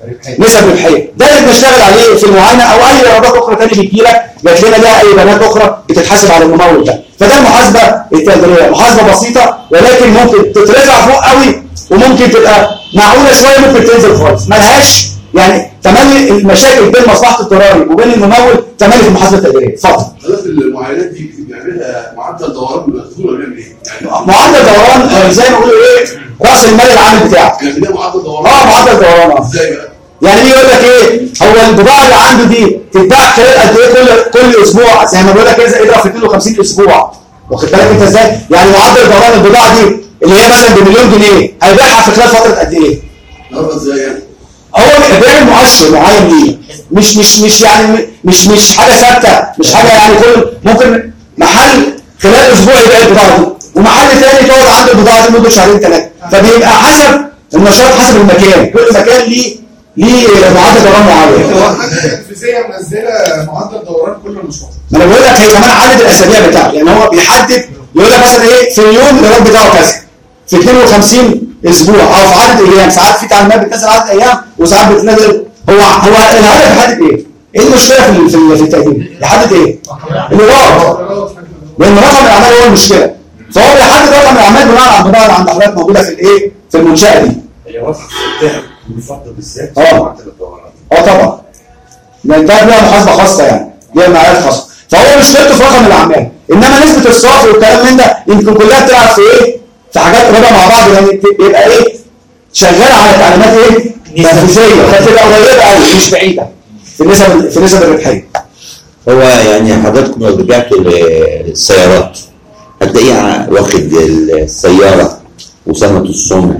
Speaker 3: نسب ربحيه، ده اللي بنشتغل عليه في المعاينه او اي ايرادات اخرى ثانيه بتجي لك جات لنا لها اي بيانات اخرى بتتحاسب على الممول ده. فده المحاسبه التقديريه، محاسبه بسيطه ولكن ممكن تترفع فوق قوي وممكن تبقى معقوله شويه، ممكن تنزل خالص، ملهاش يعني تملي المشاكل بين مصلحه الضرائب وبين الممول تملي في المحاسبه التقديريه. اتفضل.
Speaker 11: حضرتك المعاينات دي بيعملها معدل دوران المخزون ولا بيعمل ايه؟ يعني
Speaker 3: معدل دوران زي ما بيقولوا ايه؟ راس المال العام بتاعك.
Speaker 11: يعني ده معدل دوران؟
Speaker 3: اه معدل دوران. اه
Speaker 11: ازاي بقى؟
Speaker 3: يعني يقول لك ايه؟ هو البضاعه اللي عنده دي تتباع خلال قد ايه كل كل اسبوع؟ زي ما بيقول لك كده اضرب في اثنين وخمسين اسبوع. واخد بالك انت ازاي؟ يعني معدل دوران البضاعه دي اللي هي مثلا بمليون جنيه هيبيعها في خلال فتره قد ايه؟
Speaker 11: نقدر ازاي يعني؟
Speaker 3: هو بيعمل مؤشر معين ليه، مش مش مش يعني مش مش حاجه ثابته، مش حاجه يعني كل ممكن محل خلال اسبوع يبيع البضاعه دي ومحل ثاني تقعد عنده البضاعه دي مده شهرين ثلاثه، فبيبقى حسب النشاط حسب المكان، كل مكان ليه ليه معدل دوران معين.
Speaker 9: هو حاجه تنفيذيه منزله معدل دوران كل المشروع.
Speaker 3: ما انا بقول لك هي كمان عدد الاسابيع بتاعه، يعني هو بيحدد يقول لك مثلا ايه في اليوم الايراد بتاعه كذا، في اثنين وخمسين اسبوع او في عدد ايام، ساعات في تعليمات بتنزل عدد ايام وساعات بتنزل. هو هو الهدف يحدد ايه؟ ايه المشكله في في في التقديم؟ يحدد ايه؟ الايراد. لان رقم الاعمال هو المشكله، فهو بيحدد رقم الاعمال بناء على البضاعه اللي عند حضرتك موجوده في الايه؟ في المنشاه دي.
Speaker 10: هي واضحه في الذهب بيفضل بالذات
Speaker 3: اه
Speaker 10: معدل الدوران.
Speaker 3: اه طبعا. لان ده ليها محاسبه خاصه يعني، ليها معايير خاصه، فهو مشكلته في رقم الاعمال، انما نسبه الصافي والكلام من ده يمكن كلها بتلعب في ايه؟ في حاجات قريبه مع بعض، يعني يبقى ايه؟ شغال على تعليمات ايه؟ تنفيذيه، فتبقى قريبه قوي مش بعيده في نسب في نسب الربحيه.
Speaker 1: هو يعني حضرتك لو رجعتوا للسيارات هتلاقيه واخد السياره وسنه الصنع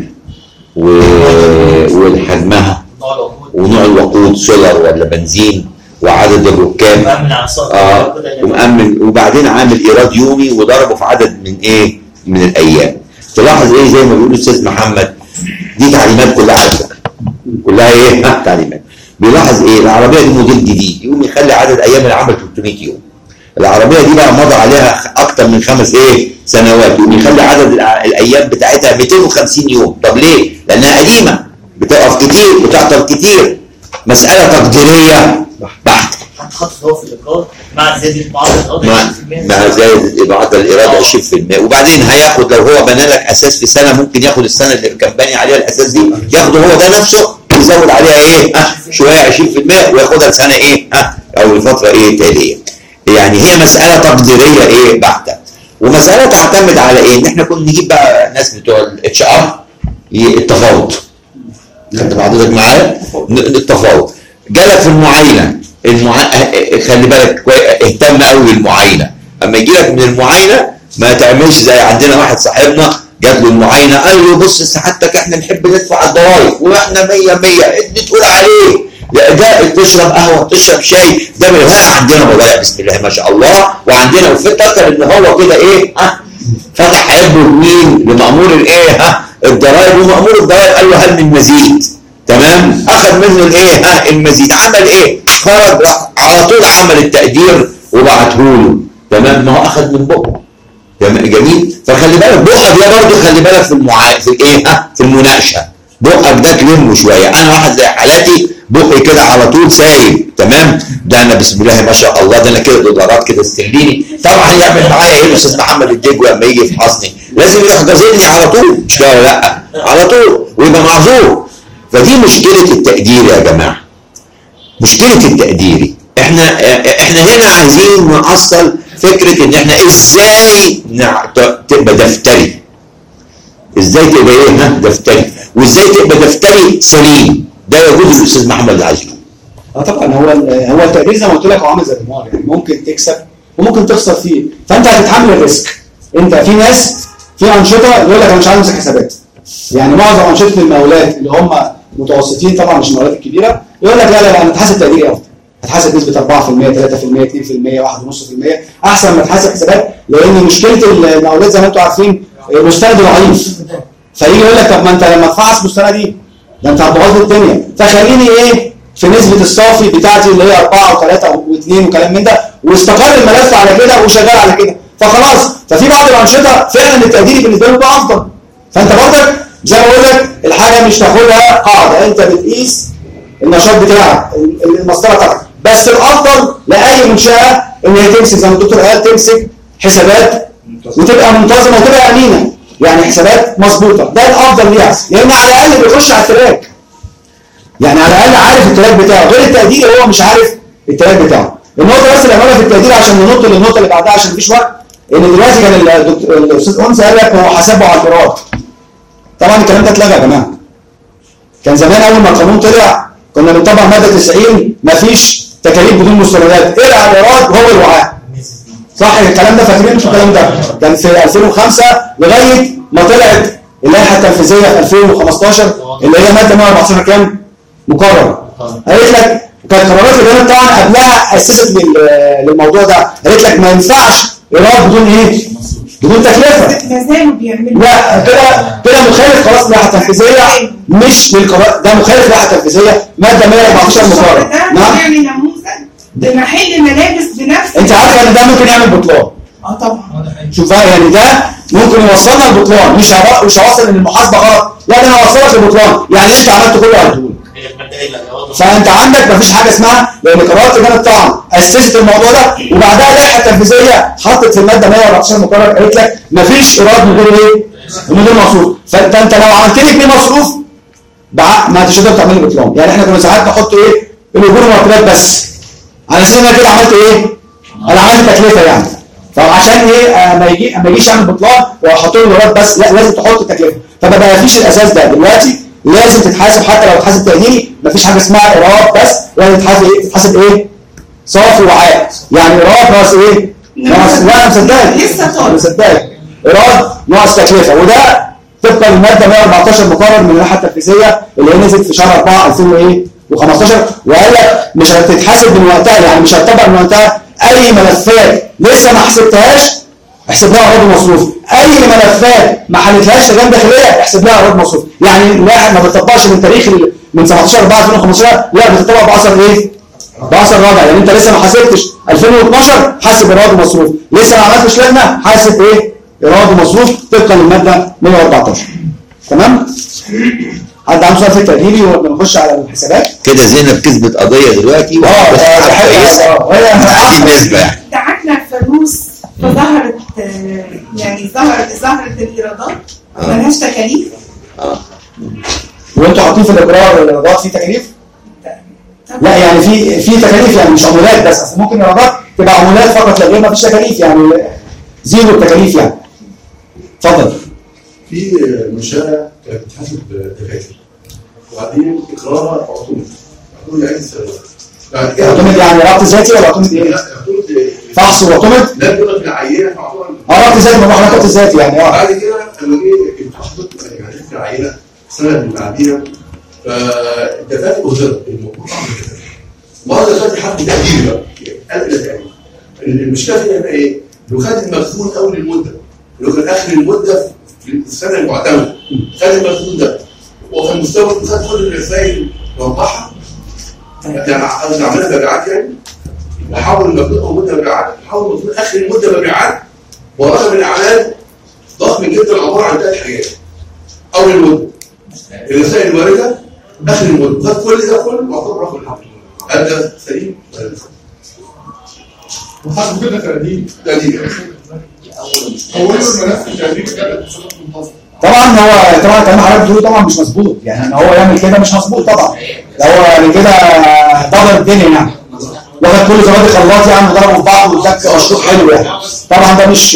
Speaker 1: وحجمها ونوع الوقود سولار ولا بنزين وعدد الركاب اه ومأمن، وبعدين عامل ايراد يومي وضربه في عدد من ايه؟ من الايام. تلاحظ ايه زي ما بيقول الاستاذ محمد، دي تعليمات كلها على فكره، كلها ايه؟ ها تعليمات. بيلاحظ ايه؟ العربيه دي موديل جديد يقوم يخلي عدد ايام العمل ثلاثمية يوم. العربيه دي بقى مضى عليها اكتر من خمس ايه؟ سنوات، يقوم يخلي عدد الايام بتاعتها مئتين وخمسين يوم. طب ليه؟ لانها قديمه بتقف كتير بتعطل كتير. مساله تقديريه بحته.
Speaker 5: هتحط هو في الايراد مع زياده معدل
Speaker 1: مع مع زياده معدل الايراد عشرين بالمئة، وبعدين هياخد لو هو بنى لك اساس في سنه ممكن ياخد السنه اللي كان باني عليها الاساس دي ياخده هو ده نفسه يزود عليها ايه؟ ها شويه عشرين بالمئة وياخدها لسنه ايه؟ ها او لفتره ايه تاليه. يعني هي مساله تقديريه ايه بحته، ومساله تعتمد على ايه؟ ان احنا كنا نجيب بقى ناس بتوع الاتش ار التفاوض. خدت حضرتك معايا؟ التفاوض جالك في المعاينه، المع... خلي بالك اهتم قوي بالمعاينه. اما يجي لك من المعاينه ما تعملش زي عندنا واحد صاحبنا جات له المعاينه قال له بص سعادتك احنا نحب ندفع الضرايب واحنا مية مية انت تقول عليه ده تشرب قهوه تشرب شاي ده ها عندنا بضايع بسم الله ما شاء الله، وعندنا وفكر ان هو كده ايه ها فتح عيبه لمين؟ لمأمور الايه ها الضرايب، ومأمور الضرايب قال له هل من مزيد؟ تمام؟ اخذ منه الايه ها المزيد، عمل ايه؟ خرج على طول عمل التقدير وبعته له. تمام؟ ما هو اخذ من بقه. تمام جميل؟ فخلي بالك بقك ده برضه خلي بالك في المعا... في الايه ها في المناقشه. بقك ده تلمه شويه، انا واحد زي حالاتي بقي كده على طول سايب. تمام؟ ده انا بسم الله ما شاء الله ده انا كده دولارات كده استهليني. طبعا يعمل معايا ايه الاستاذ محمد الدجوي لما يجي يفحصني؟ لازم يروح جازلني على طول، مش كده ولا لا؟ على طول ويبقى معذور. فدي مشكله التقدير يا جماعه. مشكله التقديري احنا احنا هنا عايزين نوصل فكره ان احنا ازاي تبقى دفتري. ازاي تبقى ايه ها دفتري، وازاي تبقى دفتري سليم. ده يجوز الاستاذ محمد العزيز.
Speaker 3: اه طبعا هو هو التقدير زي ما قلت لك هو عامل زي القمار، يعني ممكن تكسب وممكن تخسر فيه، فانت هتتحمل الريسك. انت في ناس في انشطه يقول لك انا مش عايز امسك حسابات. يعني معظم انشطه المقاولات اللي هم متوسطين طبعا مش المقاولات الكبيره يقول لك لا لا لا انا اتحاسب تقديري افضل. هتحاسب نسبه أربعة بالمئة ثلاثة بالمئة اثنين بالمئة واحد فاصلة خمسة بالمئة احسن ما تحاسب حسابات، لان مشكله المقاولات زي ما انتم عارفين مستند ضعيف. فيجي يقول لك طب ما انت لما تفحص مستندي ده انت هتبوظ الدنيا، فخليني ايه في نسبه الصافي بتاعتي اللي هي أربعة وثلاثة واثنين وكلام من ده، واستقر الملف على كده وشغال على كده فخلاص. ففي بعض الانشطه فعلا التقديري بالنسبه له بقى افضل. فانت برضك زي ما بقول لك الحاجه مش تاخدها قاعده، انت بتقيس النشاط بتاعك المسطره بتاعتك. بس الافضل لاي منشاه ان هي تمسك زي ما الدكتور قال تمسك حسابات وتبقى منتظمه وتبقى امينه، يعني حسابات مظبوطه، ده الافضل ليها، لان على الاقل بيخش على التراك. يعني على الاقل عارف التراك بتاعه، غير التقدير هو مش عارف التراك بتاعه. النقطه بس اللي عملها في التقدير عشان ننط للنقطه اللي بعدها عشان مفيش وقت، ان دلوقتي كان الاستاذ انس قال لك هو حسبه على القراءات. طبعا الكلام ده اتلغى يا جماعه. كان زمان اول ما القانون طلع كنا بنطبق ماده تسعين مفيش تكاليف بدون مستندات، ارجع الايراد هو الوعاء. صح الكلام ده؟ فاكرين مش الكلام ده؟ كان في ألفين وخمسة لغايه ما طلعت اللائحه التنفيذيه في ألفين وخمستاشر اللي هي ماده مئة وأربعتاشر كام؟ مقرر. قالت لك كانت قرارات اللجنه طبعا قبلها اسست للموضوع ده، قالت لك ما ينفعش ايراد بدون ايه؟ بدون تكلفه.
Speaker 4: لازم بيعملوا
Speaker 3: لا كده كده مخالف خلاص اللائحه التنفيذيه مش للقرار ده، مخالف اللائحه التنفيذيه ماده مئة وأربعتاشر مقرر.
Speaker 4: نعم يعني نموذج بمحل ملابس بنفس.
Speaker 3: انت عارفه ان ده ممكن يعمل بطلان.
Speaker 4: اه طبعا.
Speaker 3: شوف بقى يعني ده ممكن يوصلنا للبطلان، مش مش هوصل ان المحاسبه غلط، لا ده انا هوصلك للبطلان، يعني انت عملت كله هديهولك. فانت عندك مفيش حاجه اسمها، لان قرارات لجنه الطعن اسست الموضوع ده وبعدها اللائحه التنفيذيه حطت في الماده مئة وأربعتاشر مقرر قالت لك مفيش ايراد من غير ايه؟ من غير مصروف. فانت انت لو عملت لي اتنين مصروف ما انتش هتقدر تعمل لي بطلان. يعني احنا كنا ساعات نحط ايه؟ الاجور والمرتبات بس. على اساس ان انا كده عملت ايه؟ انا عملت تكلفه يعني. فعشان ايه؟ آه ما يجي ما يجيش اعمل بطلان واحط له الايراد بس، لا لازم تحط التكلفه. فما بقاش الاساس ده دلوقتي لازم تتحاسب، حتى لو تتحاسب تقديري مفيش حاجه اسمها ايراد بس، لازم تتحاسب ايه؟ تتحاسب ايه؟ صافي وعائد. يعني ايراد ناقص ايه؟ ناقص لا انا مصدقك
Speaker 4: لسه طالب
Speaker 3: مصدقك ايراد ناقص تكلفه، وده طبقا للماده مئة وأربعتاشر مقرر من اللائحه التنفيذيه اللي هي نزلت في شهر أربعة ألفين وخمستاشر، وقال لك مش هتتحاسب من وقتها، يعني مش هتطبق من وقتها اي ملفات لسه ما حسبتهاش احسب لها ايراد ومصروف، اي ملفات ما حلتهاش لجنه داخليه احسب لها ايراد ومصروف. يعني الواحد ما بتطبقش من تاريخ من سبعتاشر أربعة ألفين وخمستاشر، لا بتطبق باثر ايه؟ باثر رابع. يعني انت لسه ما حسبتش ألفين واثناشر حاسب ايراد ومصروف، لسه ما عملتش لجنه حاسب ايه؟ ايراد ومصروف طبقا للماده مئة وأربعتاشر. تمام؟ حد عنده سؤال في التقديري ونخش على الحسابات؟
Speaker 1: كده زينب كسبت قضيه دلوقتي
Speaker 3: اه ده حقيقه
Speaker 1: هي نسبه يعني
Speaker 4: دعكنا الفلوس فظهرت يعني ظهرت ظهرت الايرادات مالهاش تكاليف.
Speaker 1: اه
Speaker 3: وانتوا حاطين في الاقرار الايرادات في تكاليف؟ لا يعني في في تكاليف، يعني مش عمولات بس، اصل ممكن ايرادات تبقى عمولات فقط لا غير، ما فيش تكاليف يعني زيرو التكاليف يعني. اتفضل.
Speaker 11: في منشاه كانت بتحاسب دفاتر وبعدين اقرارها عطوله عطوله عايز بعد كده
Speaker 3: عطوله يعني ربط ذاتي ولا عطوله ايه؟ فحص وعطوله؟
Speaker 11: لا بيقول لك العينه فعطوله
Speaker 3: اه ربط ذاتي، ما هو ربط ذاتي يعني اه
Speaker 11: بعد كده لما جه اتحطت يعني في العينه السنه اللي بعديها فالدفاتر وزرت الموضوع بعض الدفاتر حط تقديري بقى قال كده تقريبا المشكله هنا ايه؟ لو خد المخزون اول المده لو كان اخر المده في السنه المعتمده خد المخزون ده وفي المستوى خد كل الرسائل ووضحها يعني عملها مبيعات يعني وحول المخزون اول مده مبيعات وحول المخزون اخر المده مبيعات ورقم الاعمال ضخم جدا عباره عن ثلاث حاجات. اول المده الرسائل الوارده اخر المده خد كل ده كله واعتبر رقم الحمل. هل ده سليم ولا لا؟
Speaker 6: وحاسب كده تقديم
Speaker 11: تقديم
Speaker 6: اول الملف تقديم كده حسابات منتظمه.
Speaker 3: طبعا هو طبعا كلام حضرتك بتقوله طبعا مش مظبوط، يعني ان هو يعمل كده مش مظبوط طبعا. ده هو يعني كده ضرب الدنيا يعني. واخد كل زبادي خلاط يعني وضربوا في بعض واداك مشروع حلو يعني. طبعا ده مش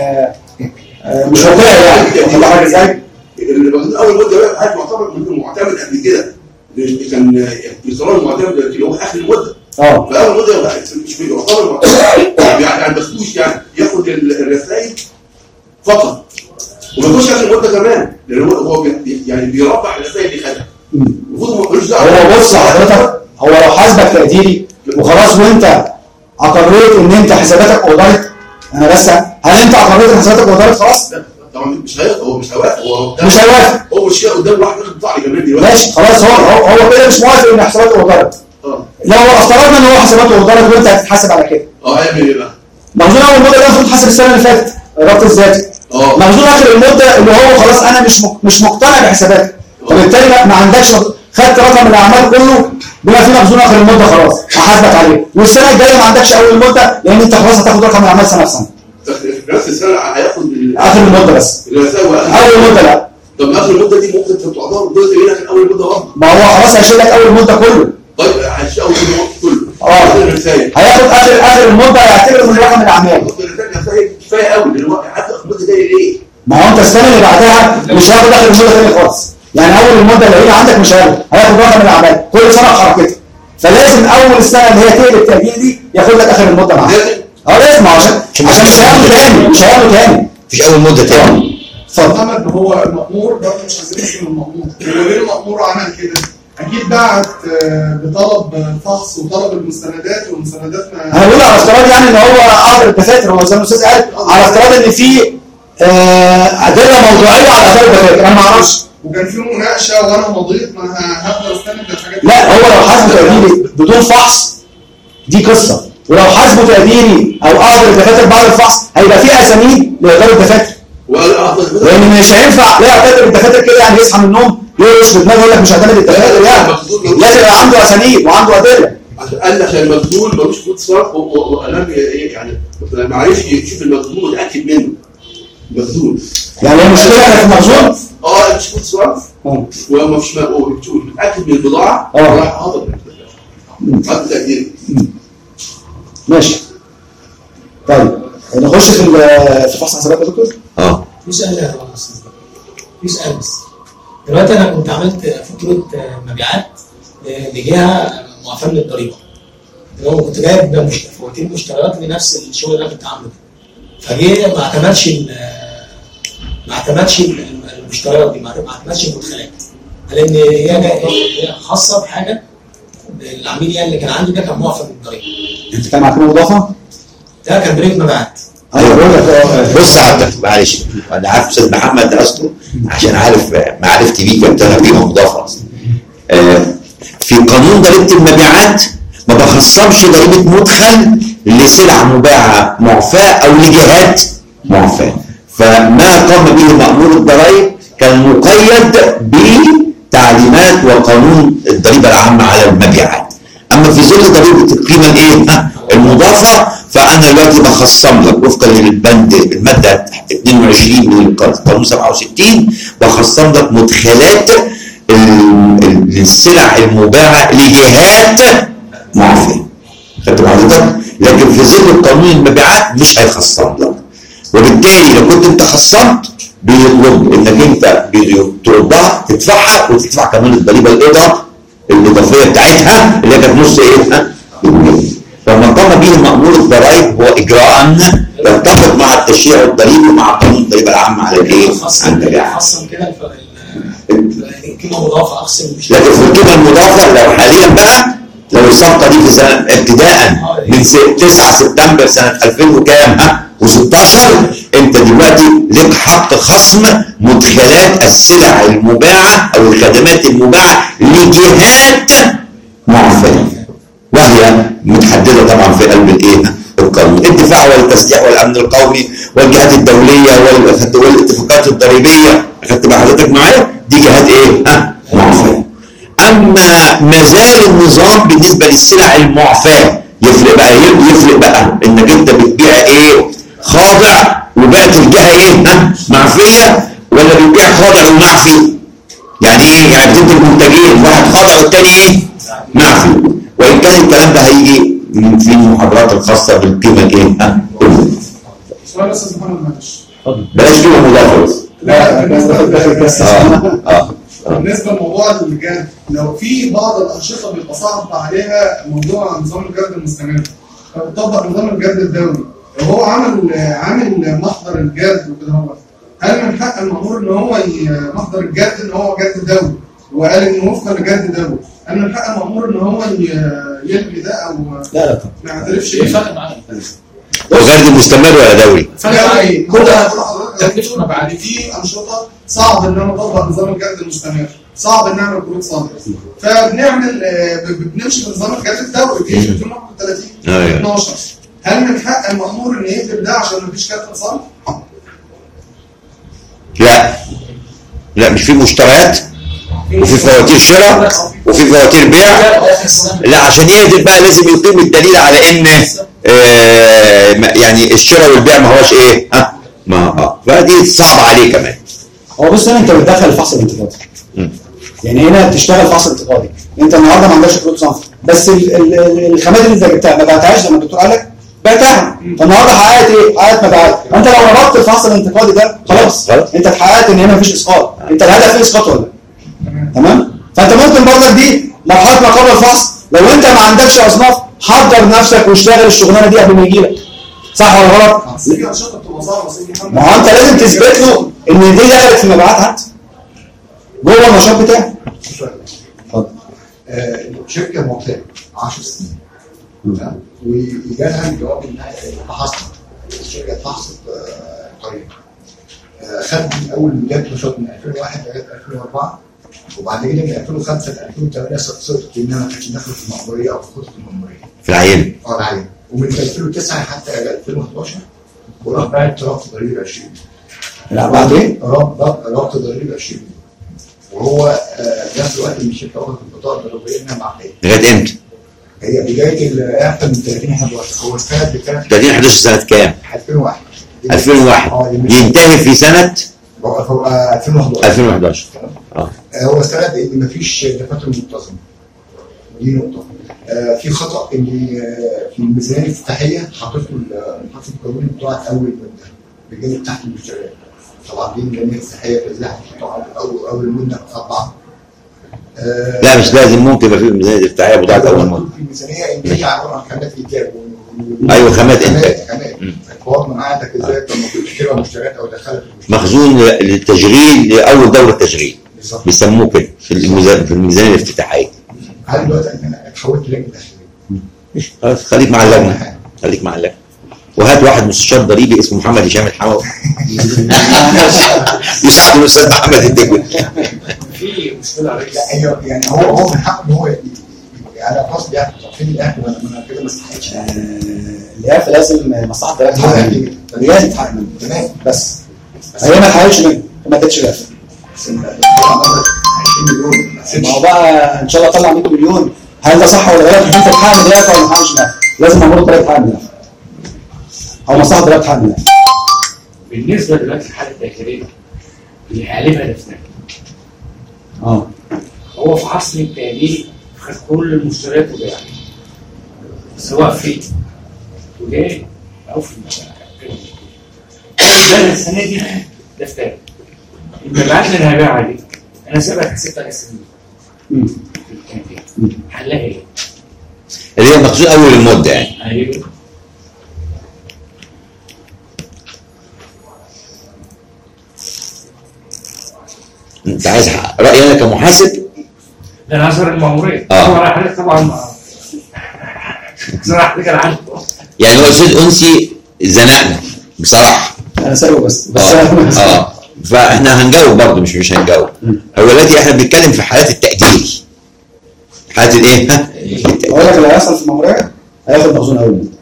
Speaker 3: مش واقعي يعني. واخد بالك ازاي؟
Speaker 11: اول مده بقى عارف معتبر معتمد قبل كده كان الاصرار المعتمد اللي هو اخر المده.
Speaker 3: اه
Speaker 11: فاول مده مش بيعتبر معتمد يعني ما بخدوش يعني ياخد الرسائل فقط وما يخش اخر المده كمان لان هو هو يعني بيربح الرسائل اللي خدها. المفروض ملوش دعوه.
Speaker 3: هو بص حضرتك هو لو حاسبك تقديري وخلاص وانت اقريت ان انت حساباتك اوضرت، انا بس هل انت اقريت ان حساباتك اوضرت خلاص؟
Speaker 11: طبعا مش هيوافق هو مش هيوافق هو
Speaker 3: مش هيوافق
Speaker 11: هو مش قدام واحد يطلع لي كمان دلوقتي
Speaker 3: ماشي خلاص هو هو كده مش موافق ان حساباته اوضرت.
Speaker 11: اه
Speaker 3: لو افترضنا ان هو حساباته اوضرت وانت هتتحاسب على كده
Speaker 11: اه هيعمل ايه بقى؟
Speaker 3: مخزون اول مده ده المفروض تحاسب السنه اللي فاتت الربط الذاتي.
Speaker 11: اه
Speaker 3: مخزون اخر المده اللي هو خلاص انا مش مش مقتنع بحساباتك، فبالتالي ما عندكش خدت رقم الاعمال كله بما فيه مخزون اخر المده، خلاص هحاسبك عليه، والسنه الجايه ما عندكش اول المده لان انت خلاص هتاخد رقم الاعمال سنه بسنه.
Speaker 11: نفس السنه هياخد
Speaker 3: اخر المده بس. اول المده لا.
Speaker 11: طب اخر المده دي ممكن تعتبر جزء منها من اول المده برضه.
Speaker 3: ما هو خلاص هيشيل لك اول المده كله.
Speaker 11: طيب هيشيل اول المده كله.
Speaker 3: اه هياخد اخر اخر المده هيعتبر من رقم الاعمال.
Speaker 11: كفايه قوي دلوقتي حتى المده دي ليه؟
Speaker 3: ما هو انت السنه اللي بعدها مش هياخد اخر المده تاني خالص. يعني اول المده اللي هي عندك مش هياخد، هياخد رقم الاعمال كل سنه بحركتها. فلازم اول السنه اللي هي تقلب تاجيل دي ياخد لك اخر المده معاك. اه لازم عشان عشان مش هياخده تاني مش هياخده تاني.
Speaker 1: مفيش اول مده تاني.
Speaker 9: اتفضل. محمد هو المأمور برضه مش عايزين نسمي المأمور، هو ليه المأمور عمل كده؟ أكيد بعت بطلب فحص وطلب المستندات والمستندات ما
Speaker 3: انا بقول على افتراض يعني ان هو حاضر الدفاتر، هو زي ما الاستاذ قال على افتراض ان في ادله موضوعيه على اثار الدفاتر، انا ما اعرفش.
Speaker 9: وكان في مناقشه وانا مضيت ما هقدر استند الحاجات.
Speaker 3: لا هو لو حاسبه تقديري بدون فحص دي قصه، ولو حاسبه تقديري او احضر الدفاتر بعد الفحص هيبقى في اسانيد لاداره الدفاتر. لان مش هينفع لا يعتبر الدفاتر كده يعني يصحى من النوم يرش في دماغه يقول لك مش هعتمد الدفاتر، يعني لازم يبقى عنده اسانيد وعنده ادله.
Speaker 11: قال عشان المخزون ملوش كود صرف وقال يعني ما عرفش يشوف المخزون ويتاكد منه. المخزون
Speaker 3: يعني المشكله كانت في المخزون؟
Speaker 11: اه مش كود صرف وما فيش متاكد من البضاعه
Speaker 3: اه
Speaker 11: راح حاطط حط تقدير.
Speaker 3: ماشي طيب نخش في في فحص حسابات يا دكتور؟
Speaker 1: اه
Speaker 12: في سؤال يا استاذ في سؤال بس. دلوقتي انا كنت عملت فاتوره مبيعات لجهه معفاه من الضريبه. اللي هو كنت جايب فواتير مشتريات لنفس الشغل اللي انا كنت عامله ده. فجه ما اعتمدش ما اعتمدش المشتريات دي، ما اعتمدش المدخلات. لان هي هي خاصه بحاجه العميل يعني اللي كان عنده ده كان معفى من الضريبه.
Speaker 3: انت كان معاك مضافه؟
Speaker 12: ده كان بريد مبيعات.
Speaker 3: ايوه بقول لك
Speaker 1: بص حضرتك معلش انا عارف استاذ محمد ده اصله عشان عارف معرفتي بيه كانت انا بيه مضافه اصلا. في قانون ضريبه المبيعات ما بخصصش ضريبه مدخل لسلع مباعه معفاه او لجهات معفاه، فما قام به مأمور الضرائب كان مقيد بتعليمات وقانون الضريبه العامه على المبيعات. اما في ظل ضريبه القيمه الايه المضافه فانا دلوقتي بخصم لك وفقا للبند الماده اثنين وعشرين من القانون سبعة وستين بخصم لك مدخلات السلع المباعه لجهات معفاه. خدت حضرتك؟ لكن في ظل قانون المبيعات مش هيخصم لك، وبالتالي لو كنت انت خصمت بيطلب انك انت تردها تدفعها وتدفع كمان الضريبه الاضافيه الاضافيه بتاعتها اللي كانت نص ايه؟ فما قام به مأمور الضرائب هو اجراء يتفق مع التشريع الضريبي ومع قانون الضريبه العامه على الايه؟ على المبيعات.
Speaker 12: خصم كده القيمه المضافه اقسم.
Speaker 1: لكن في القيمه المضافه لو حاليا بقى لو الصفقه دي في سنه ابتداء من تسعة سبتمبر سنه ألفين وكام وستاشر انت دلوقتي لك حق خصم مدخلات السلع المباعه او الخدمات المباعه لجهات معفاه، وهي متحدده طبعا في قلب الايه؟ القانون. الدفاع والتسليح والامن القومي والجهات الدوليه والاتفاقات الضريبيه، اخدت بقى حضرتك معايا؟ دي جهات ايه؟ ها؟ معفاه. اما ما زال النظام بالنسبه للسلع المعفاه يفرق بقى يفرق بقى انك انت بتبيع ايه؟ خاضع وبقت الجهه ايه؟ ها؟ معفيه ولا بتبيع خاضع ومعفي؟ يعني ايه؟ يعني بتدي المنتجين واحد خاضع والتاني ايه؟ معفي. وان كان الكلام ده هيجي في المحاضرات الخاصه بالقيمه الايه؟ ها؟
Speaker 9: سؤال استاذ محمد معلش.
Speaker 1: بلاش قيمه مضافه بس.
Speaker 9: لا بالنسبه للجهاز
Speaker 1: اه اه
Speaker 9: بالنسبه لموضوع الجرد، لو في بعض الانشطه بيبقى صعب عليها موضوع نظام الجرد المستمر فبتطبق نظام الجرد الدولي، لو هو عمل عامل محضر الجرد وكده هو هل من حق المأمور ان هو محضر الجرد ان هو جرد دولي وقال ان وفقا لجرد دولي، هل من حق المأمور ان هو يلغي ده او
Speaker 3: لا لا طبعا
Speaker 9: ما يعترفش ايه فرق معاه؟
Speaker 1: هو جرد مستمر ولا دولي؟
Speaker 9: فرق كل تكلفه بعد في انشطه صعب ان انا اطبق نظام الجرد المستمر، صعب ان نعمل كروت صادره، فبنعمل بنمشي بنظام الجرد الدولي في ألفين وواحد وثلاثين اتناشر. هل من حق المأمور ان يكتب ده عشان مفيش كارت صرف؟
Speaker 1: لا لا مش في مشتريات وفي فواتير شراء وفي فواتير بيع. لا عشان يقدر بقى لازم يقيم الدليل على ان آه يعني الشراء والبيع ما هوش ايه ها ما اه فدي صعبه عليه كمان.
Speaker 3: هو بص هنا انت بتدخل الفحص الانتقادي. يعني هنا بتشتغل فحص انتقادي، انت النهارده ما عندكش كروت صنف، بس ال ال الخامات اللي انت جبتها ما بعتهاش لما الدكتور قال لك بعتها، فالنهارده حققت ايه؟ حققت مبيعات. انت لو ربطت الفحص الانتقادي ده خلاص انت اتحققت ان هنا مفيش اسقاط، انت الهدف ايه اسقاط ولا؟ تمام؟ فانت ممكن برضك دي مرحله ما قبل الفحص، لو انت ما عندكش اصناف حضر نفسك واشتغل الشغلانه دي قبل ما يجي لك. صح ولا غلط؟
Speaker 9: في انشطه بتبقى صعبه.
Speaker 3: ما هو انت لازم تثبت له ان دي دخلت في مبيعات جوه النشاط بتاعك.
Speaker 6: اتفضل. شركه معتمده عشر سنين تمام وجالها الجواب انها فحصت الشركه فحصت طريق خدت من اول بدايه نشاط من ألفين وواحد لغايه ألفين وأربعة وبعد كده من ألفين وخمسة ل ألفين وثمانية صرت انها ما كانتش داخله في المأموريه او في خطه المأموريه
Speaker 1: في العينه.
Speaker 6: اه العينه ومن ألفين وتسعة حتى ألفين وحداشر ورفعت رابط ضريبه عشرين.
Speaker 3: لا بعدين
Speaker 6: رابط ضريبه عشرين وهو في نفس الوقت من الشركه واخد البطاقه الضريبيه انها معقيه.
Speaker 1: لغايه امتى؟
Speaker 6: هي بدايه الاعفاء من ثلاثين أحد عشر. هو استند بكام؟
Speaker 1: ثلاثين أحد عشر سنه كام؟
Speaker 6: ألفين وواحد.
Speaker 1: ألفين وواحد ينتهي في سنه
Speaker 6: ألفين وحداشر.
Speaker 1: ألفين وحداشر
Speaker 6: اه هو استند ان مفيش دفاتر منتظمه. دي نقطه. آه في خطا ان في الميزانيه الافتتاحيه حاطط له الحصر القانوني بتاعت اول مده بجانب تحت المشتريات. طبعا دي الميزانيه الافتتاحيه في الزحف بتاع اول اول مده مطبعه.
Speaker 1: آه لا مش لازم، ممكن يبقى في الميزانيه الافتتاحيه بتاعت اول مده.
Speaker 6: في الميزانيه ان هي عباره عن خامات انتاج.
Speaker 1: ايوه خامات انتاج.
Speaker 6: خامات الحوار من عندك ازاي لما كنت تشتري مشتريات او دخلت
Speaker 1: مخزون للتشغيل لاول دوره تشغيل بيسموه كده في الميزانيه في الميزانيه الافتتاحيه.
Speaker 6: هل دلوقتي انا اتحولت لجنه داخليه؟
Speaker 1: خلاص خليك مع اللجنه خليك مع اللجنه وهات واحد مستشار ضريبي اسمه محمد هشام الحموي يساعده الاستاذ محمد الدجوي.
Speaker 6: في مشكله عليك. ايوه يعني هو هو من حقه ان هو على خاص بيعرف فين الاكل وانا انا كده ما استحقش.
Speaker 3: الاكل لازم مصلحه البلد تحقق لازم تحقق منه تمام بس هي ما تحققش منه ما ادتش الاكل. ما هو بقى ان شاء الله طلع مية مليون، هل ده صح ولا غلط؟ انت تحقق من الاكل ولا ما تحققش من الاكل؟ لازم امور البلد تحقق من الاكل او مصلحه البلد تحقق من الاكل.
Speaker 10: بالنسبه دلوقتي للحاله الداخليه اللي غالبا دفنها
Speaker 3: اه
Speaker 10: هو في عصر التأليف خد كل المشتريات وباع سواء في تجاري او في المبيعات. السنه دي دفتر المبيعات اللي انا هبيعها دي انا سابقا حسبتها على السنين. حلها ايه؟
Speaker 1: اللي هي مخزون اول المده يعني.
Speaker 10: ايوه
Speaker 1: انت عايز رايي انا كمحاسب؟
Speaker 10: ده انا عايز المأمورية.
Speaker 1: اه
Speaker 10: طبعا حضرتك طبعا صراحه كده عنده
Speaker 1: يعني هو الاستاذ انسي زنقنا بصراحه.
Speaker 3: انا سايبه بس بس
Speaker 1: اه, آه. فاحنا هنجاوب برضه مش مش هنجاوب. هو دلوقتي احنا بنتكلم في حالات التأجيل. حالات الايه؟ ها؟
Speaker 3: اقول لك اللي هيحصل في المأمورية هياخد مخزون اول مده.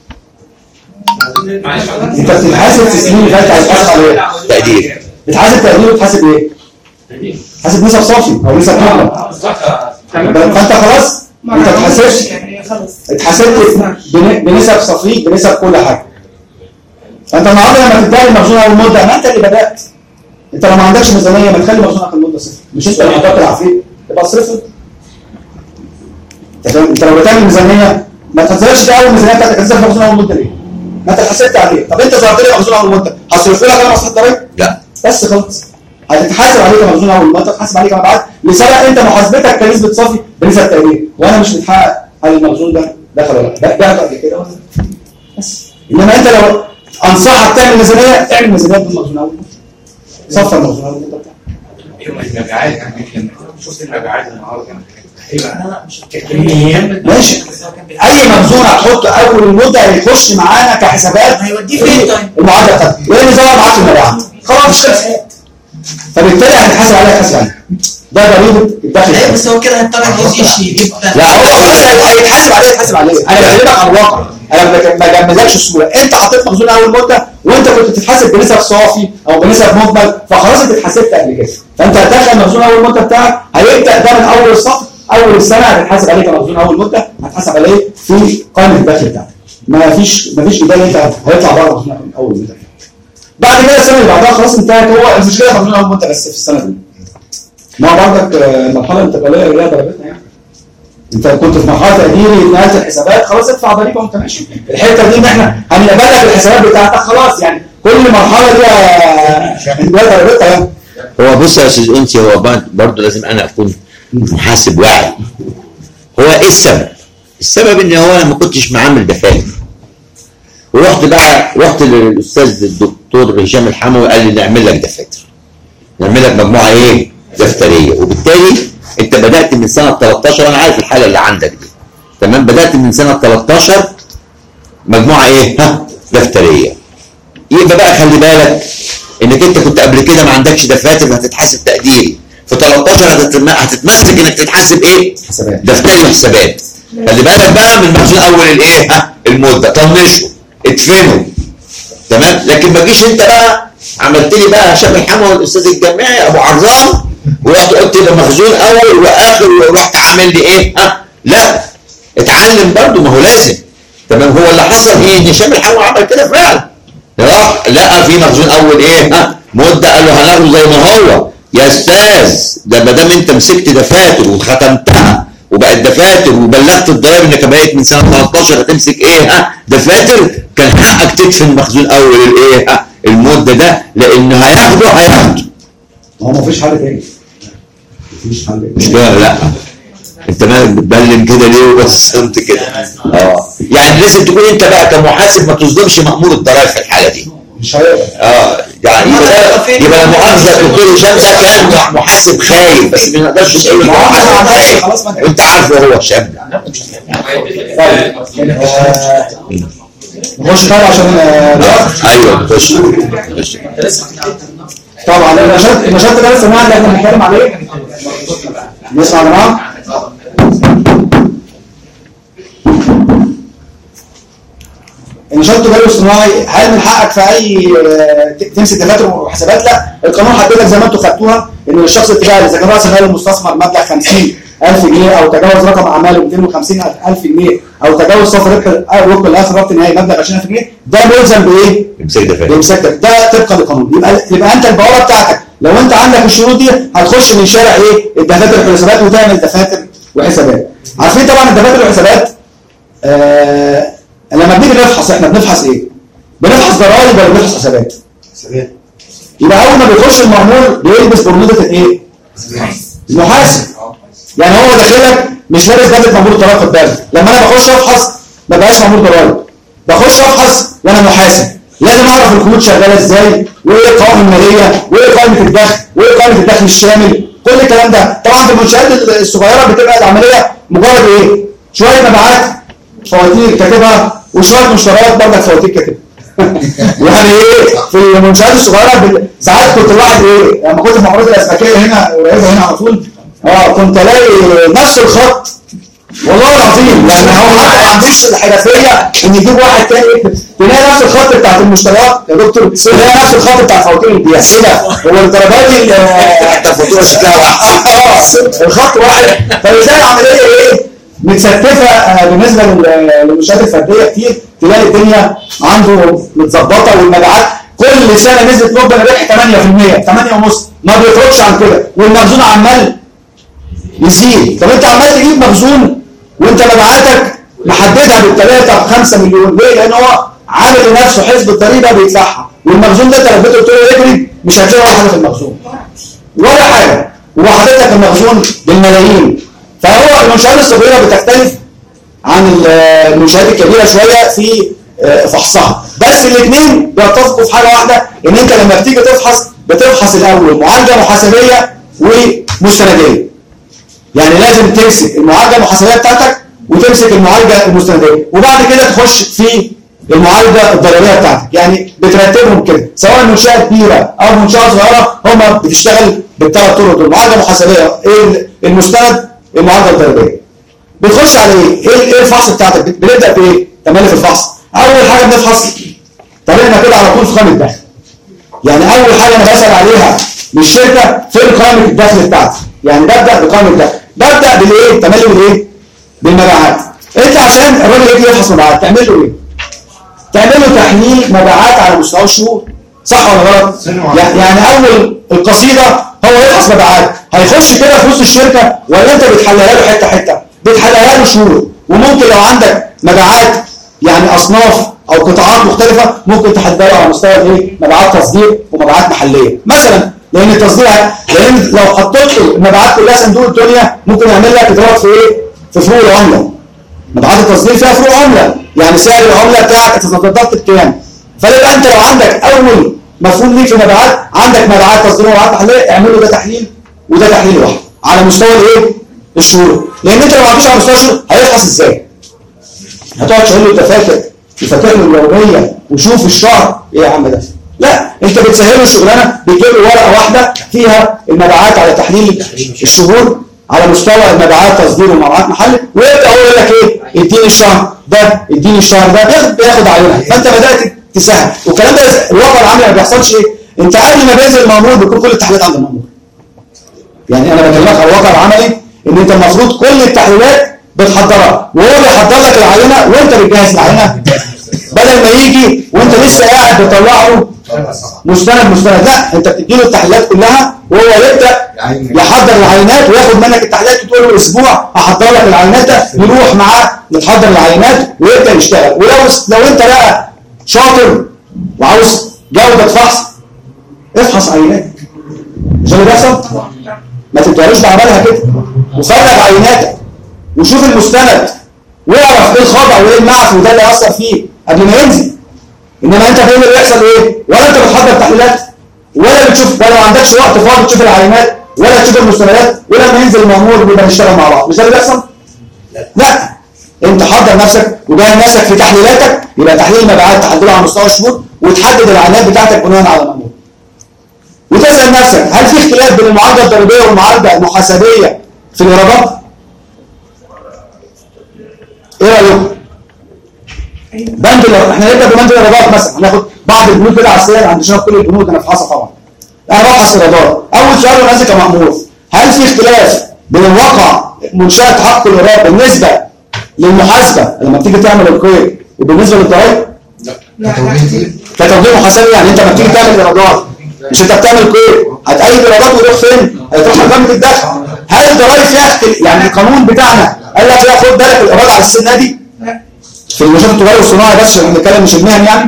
Speaker 3: انت بتتحاسب في السنين اللي فاتت هتتحاسب على ايه؟
Speaker 1: تقدير.
Speaker 3: بتحاسب تقدير وتحاسب ايه؟ حاسب نسب صافي او نسب كامله. فانت خلاص انت اتحاسبت اتحاسبت بنسب صافي بنسب كل حاجه. فانت النهارده لما تدعي المخزون اول مده ما انت اللي بدات. انت لو ما عندكش ميزانيه ما تخلي مخزون اخر مده صفر، مش انت اللي حطيت العفريت تبقى صفر. انت لو بتعمل ميزانيه ما تنزلش دي اول ميزانيه بتاعتك تنزل مخزون اول مده ليه؟ ما انت حسبت عليه. طب انت ظهرت لي مخزون اول مده هصرف لك انا مصلحه ضريبه؟
Speaker 1: لا
Speaker 3: بس خلاص هتتحاسب عليك مخزون اول مده تتحاسب عليك مبيعات لسبب انت محاسبتك كنسبه صافي بنسبه تقدير وانا مش متحقق هل المخزون ده دخل ولا لا؟ بعت قبل كده ولا بس. انما انت لو انصحك تعمل ميزانيه تعمل ميزانيه بالمخزون اول مده. صفر المخزون اول مده بتاعك.
Speaker 2: ايوه المبيعات لما شفت المبيعات النهارده
Speaker 3: ايوه مش ماشي. اي مخزون هتحطه اول المده هيخش معانا كحسابات هيوديه فين طيب؟ المعادله بتاعتك لان زي معاك المبيعات خلاص فبالتالي هنحاسب عليها حساب عليها. ده ضريبه الدخل.
Speaker 13: ايوه بس هو كده هيضطر يجيب
Speaker 3: لا هو خلاص هيتحاسب عليه يتحاسب عليه. انا بكلمك عن الواقع انا ما جمدلكش الصوره، انت حطيت مخزون اول مده وانت كنت بتتحاسب بنسب صافي او بنسب مجمل، فخلاص انت اتحاسبت قبل كده، فانت هتدخل مخزون اول مده بتاعك هيبدا ده من اول السطر، اول السنه هتتحاسب عليه كمخزون اول مده، هتحاسب عليه في قائمه الدخل بتاعتك. ما فيش ما فيش ايجابي انت هيطلع بره مخزون اول مده. بعد كده السنه اللي بعدها خلاص انتهت، هو المشكله مخزون اول مده بس في السنه دي. ما برضك المرحله الانتقاليه اللي هي ضربتنا يعني. انت كنت في مرحله تقديري نقلت الحسابات خلاص ادفع ضريبه وانت ماشي. الحته دي ان احنا هنقبل لك الحسابات بتاعتك خلاص، يعني كل مرحله دي ضربتها يعني.
Speaker 1: هو بص يا استاذ انسي، هو برضه لازم انا اكون محاسب واعي. هو ايه السبب؟ السبب ان هو انا ما كنتش معامل دفاتر. ورحت بقى رحت للاستاذ الدكتور هشام الحموي قال لي نعمل لك دفاتر. نعمل لك مجموعه ايه؟ دفتريه، وبالتالي انت بدات من سنه تلتاشر، انا عارف الحاله اللي عندك دي. تمام؟ بدات من سنه تلتاشر مجموعه ايه؟ ها؟ دفتريه. يبقى بقى خلي بالك انك انت كنت قبل كده ما عندكش دفاتر هتتحاسب تقديري. في تلتاشر هتتمسك انك تتحاسب ايه؟
Speaker 3: حسابات.
Speaker 1: دفتري وحسابات. خلي بالك بقى من مخزون اول الايه؟ ها؟ المده، طنشه، ادفنه. تمام؟ لكن ما تجيش انت بقى عملت لي بقى هشام الحموي الاستاذ الجامعي ابو عرام ورحت قلت ده مخزون اول واخر ورحت عامل لي ايه؟ ها؟ لا، اتعلم برضه، ما هو لازم. تمام؟ هو اللي حصل ايه؟ ان هشام الحموي عمل كده فعلا. راح لقى في مخزون اول ايه؟ ها؟ مده، قال له هناخده زي ما هو. يا استاذ ده ما دام انت مسكت دفاتر وختمتها وبقت دفاتر وبلغت الضرايب انك بقيت من سنه تلتاشر هتمسك ايه؟ ها؟ دفاتر، كان حقك تدفن مخزون اول الايه؟ ها؟ المده ده، لانه هياخده هياخده.
Speaker 3: هو ما فيش حل تاني. مفيش حل تاني.
Speaker 1: مش كده؟ لا. انت مالك بتبلم كده ليه وبس انت كده؟ اه يعني لازم تكون انت بقى كمحاسب ما تصدمش مأمور الضرايب في الحاله دي.
Speaker 3: مش هيقدر.
Speaker 1: اه يعني يبقى يبقى المؤاخذه الدكتور هشام ده كان محاسب خايف، بس ما نقدرش نقول له محاسب خايف. انت عارفه هو هشام ده.
Speaker 3: طيب نخش طبعا عشان
Speaker 1: ايوه نخش.
Speaker 3: طبعا النشاط النشاط ده الصناعي اللي احنا بنتكلم عليه. نسمع يا جماعه. النشاط التجاري الصناعي، هل من حقك في اي تمسك دفاتر وحسابات؟ لا، القانون حدد لك زي ما انتم خدتوها ان الشخص التجاري اذا كان راس ماله المستثمر مبلغ خمسين ألف جنيه او تجاوز رقم اعماله مئتين وخمسين ألف جنيه او تجاوز صافي ربح الربح الاخر ربط نهائي مبلغ عشرين ألف جنيه، ده ملزم بايه؟
Speaker 1: امسك دفاتر.
Speaker 3: امسك دفاتر، ده طبقا للقانون. يبقى يبقى انت البوابه بتاعتك لو انت عندك الشروط دي هتخش من شارع ايه؟ الدفاتر والحسابات وتعمل دفاتر وحسابات. عارفين طبعا الدفاتر والحسابات آه لما بنيجي نفحص احنا بنفحص ايه؟ بنفحص ضرائب ولا بنفحص حسابات؟
Speaker 6: حسابات.
Speaker 3: يبقى اول ما بيخش المأمور بيلبس برموده الايه؟ المحاسب. يعني هو داخلك مش لابس بدله مأمور ضرائب، خد بالك. لما انا بخش افحص ما بقاش مأمور ضرائب. بخش افحص وانا محاسب. لازم اعرف القيود شغاله ازاي، وايه القوائم الماليه، وايه قائمه الدخل، وايه قائمه الدخل الشامل، كل الكلام ده. طبعا في المنشآت الصغيره بتبقى العمليه مجرد ايه؟ شويه مبيعات فواتير كاتبها وشويه مشتريات برضك فواتير كاتبها. يعني ايه في المنشآت الصغيره ساعات كنت الواحد ايه لما كنت في المعروض الاسماكيه هنا قريبه هنا على طول اه كنت الاقي نفس الخط والله العظيم، يعني هو حتى ما عندوش الحرفيه ان يجيب واحد تاني يكتب، تلاقي نفس الخط بتاعت المشتريات يا دكتور، تلاقي نفس الخط بتاع فواتير البيع. ايه ده؟ هو الدرجات دي حتى الفاتوره شكلها واحد. اه الخط واحد. فبالتالي العمليه ايه؟ متستفه بالنسبه للمنشآت الفرديه كتير، تلاقي الدنيا عنده متظبطه والمبيعات كل سنه نزلت نسبه الربح ثمانية في المية ثمانية ونص، ما بيخرجش عن كده، والمخزون عمال يزيد. طب انت عمال تجيب مخزون وانت مبيعاتك محددها بالثلاثه بخمسة مليون، ليه؟ لان هو عامل لنفسه حسب الضريبه بيدفعها، والمخزون ده انت لو جيت قلت له اجري مش هتلاقي ولا حاجه في المخزون ولا حاجه، وهو حاطط لك المخزون بالملايين. فهو المنشآت الصغيره بتختلف عن المنشآت الكبيره شويه في فحصها، بس الاثنين بيتفقوا في حاجه واحده، ان انت لما بتيجي تفحص بتفحص الاول معالجه محاسبيه ومستنديه. يعني لازم تمسك المعالجه المحاسبيه بتاعتك وتمسك المعالجه المستنديه، وبعد كده تخش في المعالجه الضريبيه بتاعتك. يعني بترتبهم كده، سواء منشاه كبيره او منشاه صغيره، هم بتشتغل بالثلاث طرق دول: المعالجه المحاسبيه، المستند، المعالجه الضريبيه. بتخش على ايه؟ ايه الفحص بتاعتك؟ بنبدا بايه؟ تملي في الفحص. اول حاجه بنفحص طريقنا كده على طول في قائمه الدخل. يعني اول حاجه انا بسال عليها من الشركه فين قائمه الدخل بتاعتي. يعني ببدا بقائمه الدخل، ببدا بالايه؟ تملي بالايه؟ بالمبيعات. انت عشان الراجل يجي يفحص مبيعات تعمل له ايه؟ تعمل له تحليل مبيعات على مستوى الشهور، صح ولا غلط؟ يعني اول القصيده هو يفحص مبيعات، هيخش كده في وسط الشركه ولا انت بتحللها له حته حته؟ بتحللها له شهور، وممكن لو عندك مبيعات يعني اصناف او قطاعات مختلفه ممكن تحددها على مستوى ايه؟ مبيعات تصدير ومبيعات محليه مثلا، لان التصدير لان لو حطيت له المبيعات كلها صندوق الدنيا ممكن يعمل لك اضراب في ايه؟ في فروق العمله. مبيعات التصدير فيها فروق عمله، يعني سعر العمله بتاعك تصدرت بكام؟ فيبقى انت لو عندك اول مفهوم ليك في المبيعات عندك مبيعات تصدير ومبيعات محليه، اعمل له ده تحليل وده تحليل واحد على مستوى الايه؟ الشهور. لان انت لو ما عندوش على مستوى الشهور هيفحص ازاي؟ هتقعد تقول له انت فاكر تفكر له اليوميه وشوف الشهر ايه يا عم ده؟ لا، انت بتسهل له الشغلانه، بتجيب له ورقه واحده فيها المبيعات على تحليل الشهور على مستوى المبيعات تصدير ومبيعات محلي، ويبدا هو يقول لك ايه؟ اديني الشهر ده، اديني الشهر ده، بياخد بياخد عينه، فانت بدات تسهل. والكلام ده الواقع العملي ما بيحصلش ايه؟ انت قبل ما بينزل المأمور بيكون كل التحليلات عند المأمور. يعني انا بكلمك على الواقع العملي ان انت المفروض كل التحليلات بتحضرها وهو بيحضر لك العينه وانت بتجهز العينه، بدل ما يجي وانت لسه قاعد بتطلع له مستند مستند، لا انت بتدي له التحليلات كلها وهو يبدا يحضر العينات وياخد منك التحليلات وتقول له اسبوع هحضر لك العينات ده، يروح معاه نتحضر العينات ويبدا يشتغل. ولو لو انت بقى شاطر وعاوز جوده فحص افحص عينات. مش اللي بيحصل؟ ما تبقاش بعملها كده، وفرج عيناتك وشوف المستند واعرف ايه الخطا وايه المعفو وده اللي هيأثر فيه قبل ما ينزل. انما انت فاهم اللي بيحصل ايه؟ ولا انت بتحضر تحليلات ولا بتشوف، ولا ما عندكش وقت فاضي تشوف العينات ولا تشوف المستندات، ولما ينزل المأمور بيبقى نشتغل مع بعض. مش ده اللي بيحصل؟ لا، انت حضر نفسك وجاهز نفسك في تحليلاتك، يبقى تحليل المبيعات تحدده على مستوى الشهور وتحدد العينات بتاعتك بناء على المأمور. وتسأل نفسك هل في اختلاف بين المعالجه الضريبيه والمعالجه المحاسبيه في الايرادات؟ ايه رايكم؟ بند احنا نبدا ببند الايرادات مثلا، هناخد بعض البنود كده على السريع، عندنا كل البنود انا بفحصها طبعا. انا بفحص الايرادات. اول سؤال نازل كمأمور، هل في اختلاف بين الواقع منشاه تحقق الايراد بالنسبه للمحاسبه لما بتيجي تعمل القيد وبالنسبه للضرائب؟ لا كتوجيه محاسبي. يعني انت لما بتيجي تعمل ايرادات مش انت بتعمل قيد هتقيد الايرادات وتروح فين؟ هتروح محكمه الدخل. هل الضرائب فيها اختلاف؟ يعني القانون بتاعنا قال لك لا خد بالك الايراد على اساس النادي؟ في المنشات التجاريه والصناعه بس عشان بنتكلم مش المهن يعني؟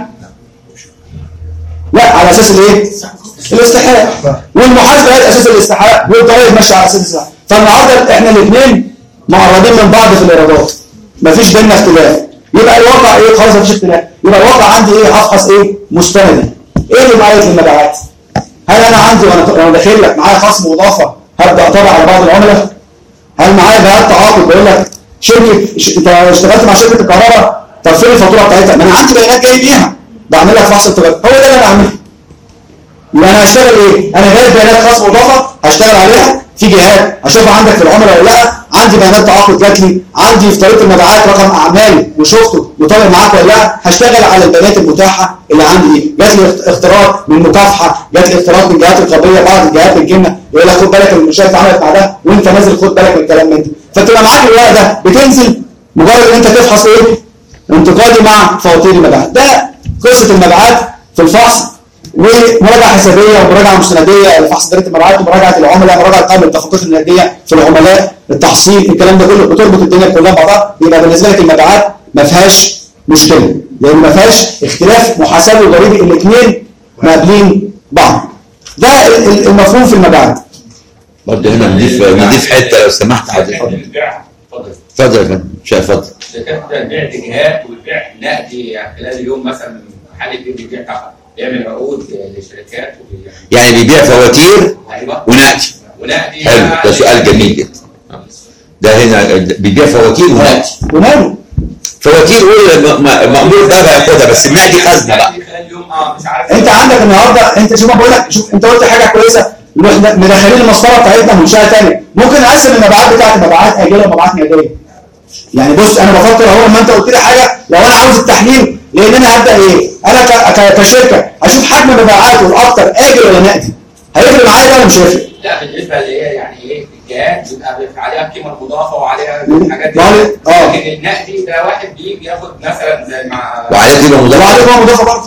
Speaker 3: لا، على اساس الايه؟ الاستحقاق. والمحاسبه هي اساس الاستحقاق والضرائب ماشيه على اساس الاستحقاق. فالنهارده احنا الاثنين معرضين من بعض في الايرادات، مفيش بيننا اختلاف. يبقى الواقع ايه؟ خلاص مفيش اختلاف. يبقى الواقع عندي ايه؟ هفحص ايه؟ مستندا. ايه اللي معايا في المبيعات؟ هل انا عندي وانا داخل لك معايا خصم واضافه هبدا اطبع على بعض العملاء؟ هل معايا بيانات تعاقد بيقول لك شركه ش... انت اشتغلت مع شركه الكهرباء طب فين الفاتوره بتاعتها؟ ما انا عندي بيانات جاي بيها بعمل لك فحص التجاري. هو ده اللي انا بعمله. يبقى انا هشتغل ايه؟ انا جايب بيانات خصم واضافه هشتغل عليها في جهات اشوفها عندك في العملاء ولا لا، عندي بيانات تعاقد جات لي، عندي في طريقه المبيعات رقم اعمال وشفته وطالع معاك ولا لا، هشتغل على البيانات المتاحه اللي عندي ايه؟ جات لي اختراق من مكافحه، جات لي اختراق من جهات رقابيه، بعض الجهات بتجينا يقول لك خد بالك من المنشاه اللي اتعملت مع ده وانت نازل خد بالك من الكلام من ده. فتبقى معاك الورق ده بتنزل مجرد ان انت تفحص ايه؟ انتقادي مع فواتير المبيعات. ده قصه المبيعات في الفحص، ومراجعه حسابيه ومراجعه مستنديه لفحص اداره المبيعات ومراجعه العملاء، مراجعه قائمه التخطيط النقديه في العملاء، التحصيل، الكلام ده كله بتربط الدنيا كلها ببعضها. يبقى بالنسبه لك المبيعات ما فيهاش مشكله لان ما فيهاش اختلاف محاسبي وضريبي، الاثنين مقابلين بعض. ده المفهوم في المبيعات.
Speaker 1: برضه هنا نضيف نضيف حته لو سمحت حضرتك.
Speaker 7: اتفضل
Speaker 1: اتفضل يا فندم. شايف اتفضل.
Speaker 7: اذا كان بيع جهات وبيع نقدي خلال اليوم مثلا محل بيبيع يعمل عقود لشركات
Speaker 1: يعني بيبيع فواتير
Speaker 7: ايوه
Speaker 1: ونقدي.
Speaker 7: ونقدي
Speaker 1: حلو، ده سؤال جميل جدا. ده هنا بيبيع فواتير ونقدي.
Speaker 3: وماله؟
Speaker 1: فواتير قول مأمور ده هياخدها بس النقدي خزنه بقى.
Speaker 7: خلال اليوم اه مش عارف.
Speaker 3: انت عندك النهارده انت شوف بقول لك شوف انت قلت حاجه كويسه، مدخلين المسطره بتاعتنا منشاه ثانيه، ممكن نقسم المبيعات بتاعت مبيعات اجله ومبيعات نقديه. يعني بص انا بفكر اهو لما انت قلت لي حاجه، لو انا عاوز التحليل لان انا هبدا ايه؟ انا ك- ك- كشركه اشوف حجم مبيعاته الاكتر اجل ولا نقدي؟ هيفرق معايا ده ولا مش هيفرق؟
Speaker 7: لا بالنسبه اللي هي يعني ايه الجهات بيبقى بيبقى عليها القيمه المضافه وعليها
Speaker 3: مم.
Speaker 7: الحاجات دي.
Speaker 3: معلش. اه.
Speaker 7: لكن النقدي ده واحد بيجي ياخد مثلا زي مع
Speaker 1: وعليه قيمه مضافه.
Speaker 3: وعليه قيمه مضافه برضه.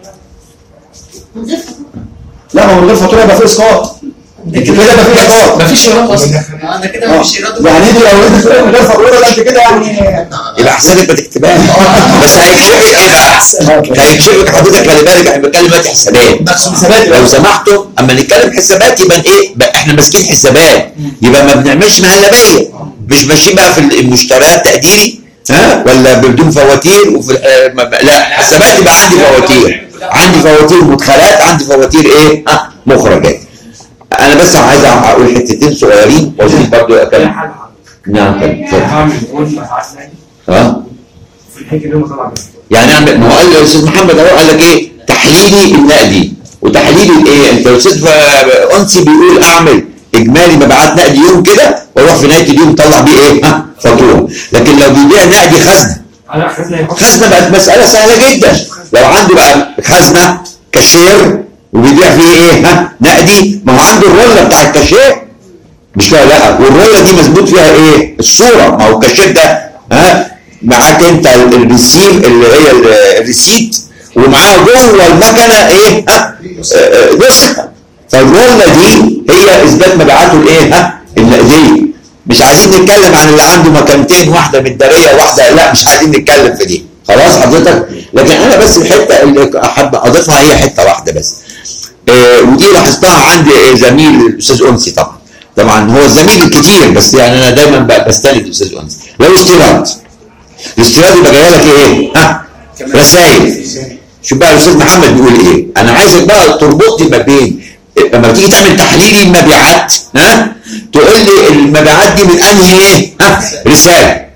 Speaker 3: لا ما هو من غير فاتوره يبقى في اسقاط. انت كده يبقى في اسقاط.
Speaker 12: مفيش ايراد اصلا. انا كده مفيش ايراد.
Speaker 3: يعني انت لو انت بتقول من غير فاتوره ده انت كده يعني
Speaker 1: يبقى حسابك ما تكتبهاش بس هيكشفك ايه بقى؟ هيكشفك حضرتك خلي بالك احنا بنتكلم دلوقتي حسابات.
Speaker 3: حسابات
Speaker 1: لو سمحتوا اما نتكلم حسابات يبقى ايه؟ بقى احنا ماسكين حسابات يبقى ما بنعملش مهلبيه مش ماشيين بقى في المشتريات تقديري ها ولا بدون فواتير وفي آه ما- لا حسابات يبقى عندي فواتير عندي فواتير مدخلات عندي فواتير ايه؟ ها مخرجات. انا بس عايز اقول حتتين صغيرين وعايزين برضه اتكلم. نعم اتفضل.
Speaker 10: هعمل قول مبيعات نقدي
Speaker 1: ها
Speaker 10: في الحته اللي هم طلع بيها.
Speaker 1: يعني اعمل ما هو قال الاستاذ محمد اهو قال لك ايه تحليلي النقدي وتحليلي الايه انت الاستاذ انسي بيقول اعمل اجمالي مبيعات نقدي يوم كده واروح في نهايه اليوم اطلع بيه ايه ها فاتوره لكن لو بيبيع نقدي خزنه
Speaker 10: انا خزنه يحط
Speaker 1: خزنه بقت مساله سهله جدا لو عنده بقى خزنه كاشير وبيبيع فيه ايه ها نقدي ما هو عنده الروله بتاع الكاشير مش لا لا والروله دي مظبوط فيها ايه الصوره ما هو الكاشير ده ها معاك انت الريسيف اللي هي الريسيت ومعاه جوه المكنه ايه ها نسخه فالروله دي هي اثبات مبيعاته الايه ها النقديه مش عايزين نتكلم عن اللي عنده مكانتين واحده متداريه وواحده لا مش عايزين نتكلم في دي خلاص حضرتك لكن انا بس الحته اللي احب اضيفها هي حته واحده بس آه ودي لاحظتها عند زميل الاستاذ انسي طبعا طبعا هو الزميل الكتير بس يعني انا دايما بستند الاستاذ انسي لو استيراد الاستيراد يبقى جاي لك ايه ها رسائل شوف بقى الاستاذ محمد بيقول ايه انا عايزك بقى تربط لي ما بين لما تيجي تعمل تحليل المبيعات ها تقول لي المبيعات دي من انهي ايه ها رساله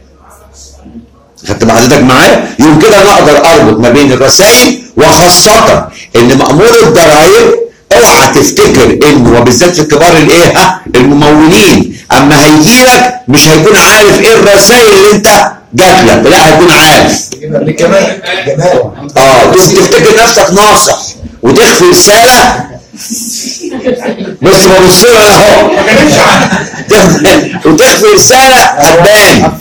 Speaker 1: خدت حضرتك معايا يوم كده انا اقدر اربط ما بين الرسائل وخاصه ان مأمور الضرائب اوعى تفتكر انه وبالذات في كبار الايه ها الممولين اما هيجي لك مش هيكون عارف ايه الرسائل اللي انت جات لك لا هيكون عارف
Speaker 6: جمال جمال
Speaker 1: اه تفتكر نفسك ناصح وتخفي رساله بص ببص له انا اهو وتخفي رساله هتبان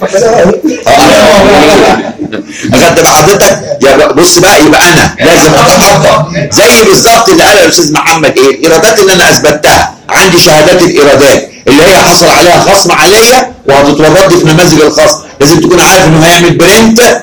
Speaker 1: اخدت مع حضرتك يا بص بقى يبقى انا لازم اتخطى زي بالظبط اللي قاله الاستاذ محمد ايه الايرادات اللي انا اثبتها عندي شهادات الايرادات اللي هي حصل عليها خصم عليا وهتتورد في نماذج الخصم لازم تكون عارف انه هيعمل برنت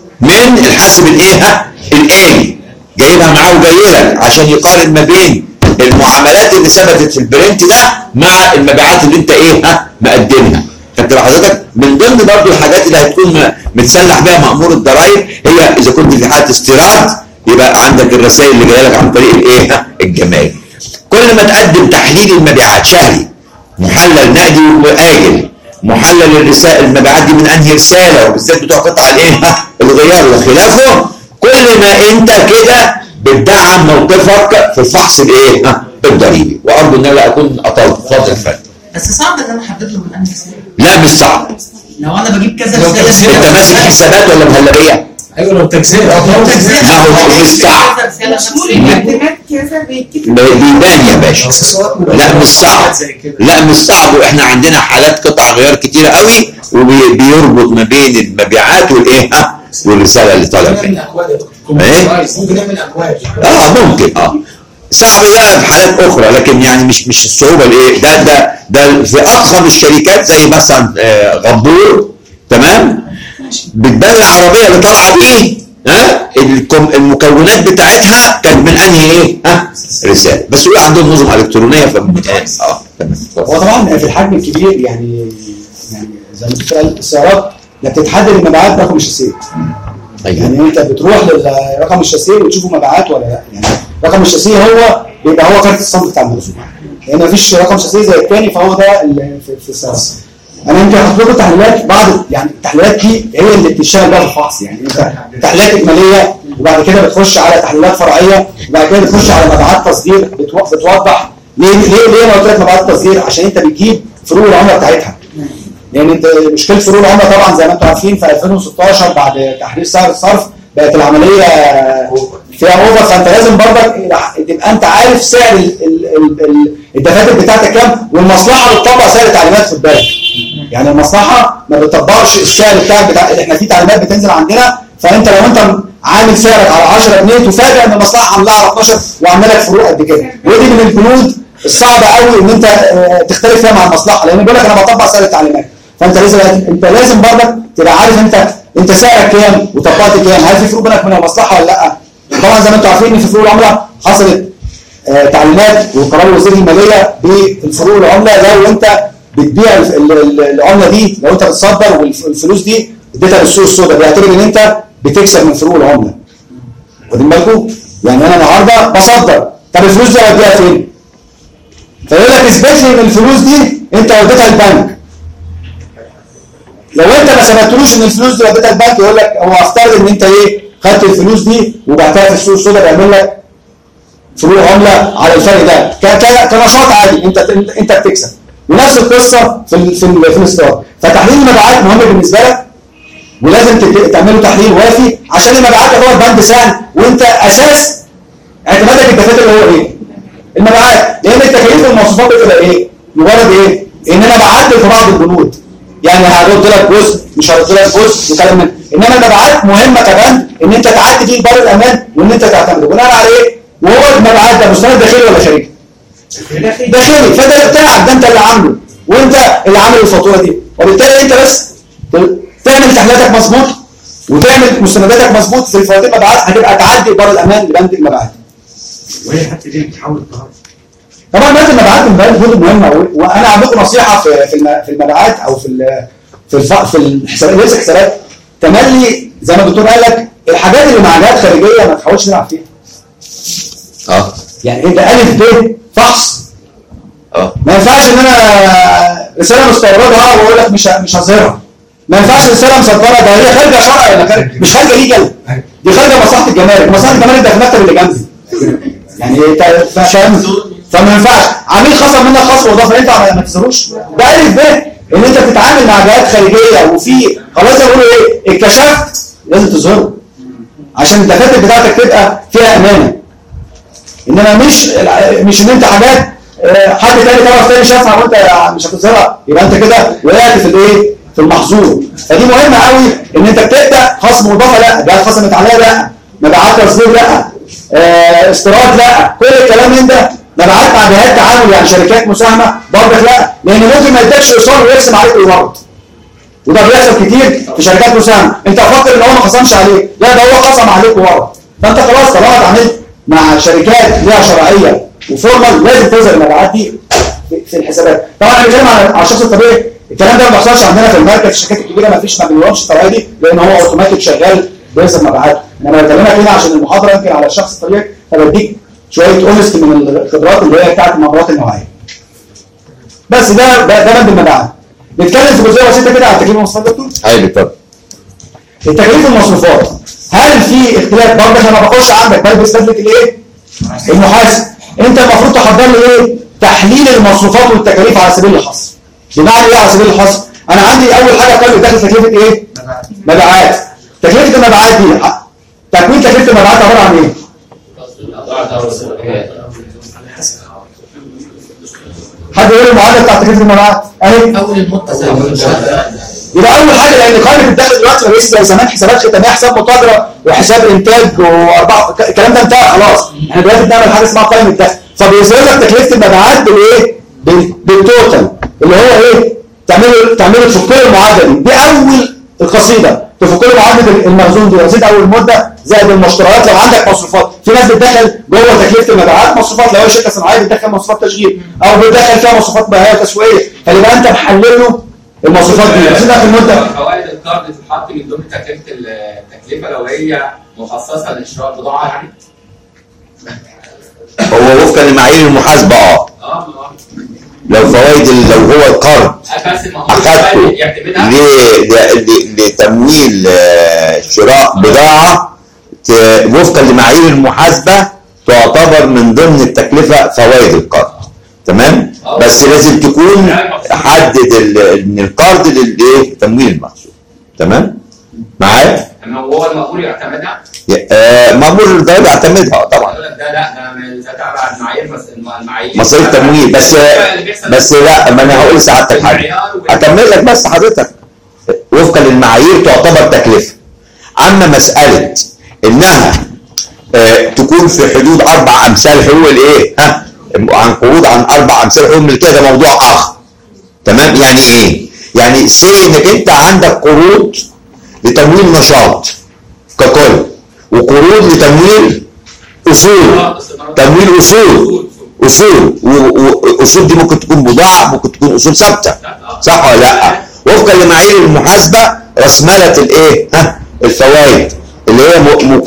Speaker 1: من الحاسب الايه الالي جايبها معاه وجاي لك عشان يقارن ما بين المعاملات اللي ثبتت في البرنت ده مع المبيعات اللي انت ايه ها مقدمها خدت حضرتك من ضمن برضو الحاجات اللي هتكون متسلح بيها مأمور الضرائب هي اذا كنت في حاله استيراد يبقى عندك الرسائل اللي جايه لك عن طريق الايه ها الجمارك كل ما تقدم تحليل المبيعات شهري محلل نقدي واجل محلل الرسائل المبيعات دي من انهي رساله وبالذات بتوع قطع الايه ها الغيار وخلافه كل ما انت كده بتدعم موقفك في الفحص الايه ها الضريبي وارجو ان انا اكون اطلت اتفضل فندم
Speaker 12: بس صعب ان انا احدد له من انهي رساله
Speaker 1: لا مش صعب
Speaker 12: لو انا بجيب كذا رساله
Speaker 1: انت ماسك حسابات ولا مهلبيه
Speaker 12: ايوه لو تجزئه لو تجزئه
Speaker 1: ما هو مش صعب
Speaker 4: مشمول مقدمات كذا بيتكتب
Speaker 1: بيبان يا باشا لا مش صعب لا مش صعب واحنا عندنا حالات قطع غيار كتيره قوي وبيربط ما بين المبيعات والايه ها والرساله اللي طالعه منها ايه
Speaker 12: ممكن نعمل اكواد
Speaker 1: اه ممكن اه صعب ده في حالات اخرى لكن يعني مش مش الصعوبه الايه ده ده ده في اضخم الشركات زي مثلا آه غبور تمام بتبان العربيه اللي طالعه بيه ها المكونات بتاعتها كانت من انهي ايه ها رساله بس هو عندهم نظم الكترونيه فبتقال اه تمام
Speaker 3: هو طبعا في الحجم الكبير يعني يعني زي ما بتقول السيارات لا بتتحدد المبيعات رقم الشاسيه يعني انت بتروح للرقم الشاسيه وتشوفه مبيعات ولا لا يعني رقم الشاسيه هو بيبقى هو كارت الصنف بتاع المخزون لان يعني مفيش رقم شاسيه زي الثاني فهو ده اللي في, في السياره انا يمكن هحط لكم تحليلات بعض يعني التحليلات دي هي اللي بتشتغل بقى في الفحص يعني انت تحليلات اجماليه وبعد كده بتخش على تحليلات فرعيه وبعد كده بتخش على مبيعات تصدير بتوضح ليه ليه ليه انا قلت لك مبيعات تصدير عشان انت بتجيب فروق العمله بتاعتها لان انت مشكله فروق العمله طبعا زي ما انتم عارفين في ألفين وستاشر بعد تحرير سعر الصرف بقت العمليه فيها اوفر، فانت لازم برضك تبقى انت عارف سعر الدفاتر بتاعتك كام، والمصلحه بتطبق سعر التعليمات. خد بالك يعني المصلحه ما بتطبقش السعر بتاعك بتاع احنا في تعليمات بتنزل عندنا، فانت لو انت عامل سعرك على عشرة جنيه تفاجئ ان المصلحه عاملاها على اتناشر وعامله لك فروق قد كده، ودي من البنود الصعبه قوي ان انت تختلف فيها مع المصلحه، لان بيقول لك انا بطبق سعر التعليمات. فانت لازم انت لازم برضك تبقى عارف انت انت سعرك كام وطبقت كام، هل في فروق بينك وبين المصلحه ولا لا؟ طبعا زي ما انتم عارفين ان في فروق العمله حصلت آه تعليمات وقرار وزير الماليه بالفروق العمله، لو انت بتبيع العمله دي، لو انت بتصدر والفلوس دي اديتها للسوق السوداء بيعتبر ان انت بتكسب من فروق العمله. واخدين بالكم؟ يعني انا النهارده بصدر، طب الفلوس دي اوديها فين؟ فيقول لك اثبت لي ان الفلوس دي انت وديتها البنك. لو انت ما ثبتلوش ان الفلوس دي وديتها البنك يقول لك هو افترض ان انت ايه؟ خدت الفلوس دي وبعتها في السوق السوداء بيعمل لك فروق عمله على الفرق ده كنشاط عادي، انت انت بتكسب. ونفس القصه في ال في ال في الاستيراد. فتحليل المبيعات مهم بالنسبه لك، ولازم تعمله تحليل وافي عشان المبيعات هو البند سهل، وانت اساس اعتمادك الدفاتر اللي هو ايه؟ المبيعات، لان التكاليف والمواصفات بتبقى ايه؟ مجرد ايه؟ ان انا بعدل في بعض البنود، يعني هرد لك جزء مش هرد لك جزء وكلام من، انما المبيعات مهمه كمان ان انت تعدي فيه بر الامان وان انت تعتمده بناء على ايه؟ وهو المبيعات ده مستند داخلي ولا خارجي؟ داخلي، فده بتاعك ده انت اللي عامله وانت اللي عامل الفاتوره دي، وبالتالي انت بس تعمل تحليلاتك مظبوط وتعمل مستنداتك مظبوط في الفواتير المبيعات، هتبقى تعدي بر الامان لبند المبيعات.
Speaker 10: وهي حتى دي بتحاول القرار.
Speaker 3: طبعا بند المبيعات من بند جزء مهمه، وانا عندكم نصيحه في في المبيعات او في في في الحسابات ليس حسابات تملي زي ما الدكتور قال لك الحاجات اللي معادلات خارجيه ما تحاولش تلعب فيها.
Speaker 1: اه
Speaker 3: يعني انت الف ب فحص.
Speaker 1: اه
Speaker 3: ما ينفعش ان انا رساله مستوردها واقول لك مش مش هظهرها. ما ينفعش رساله مصدره ده هي خارجه شرعا ولا خارجه مش خارجه ليجل، دي خارجه مصلحه الجمارك، مصلحه الجمارك ده في المكتب اللي جنبي. يعني انت فاهم؟ فما ينفعش عميل خصم منك خصم واضافه انت ما تظهروش. ده الف ب ان انت بتتعامل مع جهات خارجيه وفي خلاص يقولوا ايه؟ اتكشفت لازم تظهره عشان الدفاتر بتاعتك تبقى فيها امانه. انما مش مش ان انت حاجات حد تاني طرف تاني شافها وانت مش هتظهرها يبقى انت كده وقعت في الايه؟ في المحظور. فدي مهمه قوي ان انت بتبدا خصم مضافه لا، جهات خصمت عليها لا، مبيعات تصدير لا، اه استيراد لا، كل الكلام من ده. مبيعات مع جهات تعامل يعني شركات مساهمه برضه لا، لان ممكن ما يدكش ايصال ويرسم عليك الورد. وده بيحصل كتير في شركات مساهمه، انت فاكر ان هو ما خصمش عليك، لا ده هو خصم عليك ورد. فانت خلاص طالما اتعاملت مع شركات ليها شرعيه وفورمال لازم تظهر المبيعات دي في الحسابات. طبعا انا بتكلم على الشخص الطبيعي، الكلام ده ما بيحصلش عندنا في المركز، الشركات الكبيره ما فيش ما بنلومش الطريقه دي لان هو اوتوماتيك شغال بيظهر مبيعات. انا بكلمك هنا عشان المحاضره يمكن على الشخص الطبيعي، فبديك شويه اونست من الخبرات اللي هي بتاعت المبيعات النوعيه. بس ده ده ده بند المبيعات. نتكلم في جزئيه بسيطه كده على التكليف والمصروفات دكتور.
Speaker 1: ايوه اتفضل.
Speaker 3: التكليف والمصروفات هل في اختلاف؟ برضه انا بخش عندك بلبس بدله الايه؟ المحاسب. انت المفروض تحضر لي ايه؟ تحليل المصروفات والتكاليف على سبيل الحصر. بمعنى ايه على سبيل الحصر؟ انا عندي اول حاجه قائمه داخل تكلفه ايه؟ مبيعات. تكلفه المبيعات دي تكوين تكلفه المبيعات عباره عن ايه؟ حد يقول المعادله بتاعت تكلفه المبيعات اهي
Speaker 12: اول المده زي
Speaker 3: يبقى اول حاجه لان قائمه الدخل دلوقتي ما بقتش زي زمان حسابات ختاميه، حساب متاجره وحساب انتاج واربعه الكلام ده انتهى خلاص. احنا دلوقتي بنعمل حاجه اسمها قائمه الدخل، فبيظهر لك تكلفه المبيعات بالايه؟ بالتوتال اللي هو ايه؟ تعملوا تعملوا تفكوا المعادله دي. دي اول القصيده تفكوا معادله المخزون دي، رصيد اول المده زائد المشتريات. لو عندك مصروفات في ناس بتدخل جوه تكلفه المبيعات مصروفات، لو هي شركه صناعيه بتدخل مصروفات تشغيل او بتدخل فيها مصروفات بيعيه وتسويقيه، فيبقى انت محلل له المصروفات دي رصيدها في المده.
Speaker 7: فوائد القرض تتحط من ضمن تكلفه التكلفه لو هي مخصصه لشراء بضاعه يعني.
Speaker 1: هو وفقا لمعايير المحاسبه اه
Speaker 7: اه
Speaker 1: لو فوائد لو هو القرض اخذته لتمويل شراء بضاعه وفقا لمعايير المحاسبه تعتبر من ضمن التكلفه فوائد القرض. تمام؟ بس لازم تكون حدد ان القرض للايه؟ تمويل المحصول. تمام؟ معايا؟
Speaker 7: اما هو المأمور يعتمدها؟
Speaker 1: آه مأمور الضرائب يعتمدها طبعا.
Speaker 7: ده لا ده تبع المعايير المعايير
Speaker 1: مصاريف تمويل بس بس لا ما انا هقول لسعادتك حاجه هكمل لك بس حضرتك وفقا للمعايير تعتبر تكلفه. اما مساله انها آه تكون في حدود اربع امثال حقوق الايه؟ ها عن قروض عن اربع امثال حقوق الملكيه ده موضوع اخر. تمام؟ يعني ايه؟ يعني سي انك انت عندك قروض لتمويل نشاط ككل وقروض لتمويل اصول تمويل اصول اصول واصول دي ممكن تكون بضاعه ممكن تكون اصول ثابته صح ولا لا؟ وفقا لمعايير المحاسبه راسماله الايه؟ ها الفوائد اللي هي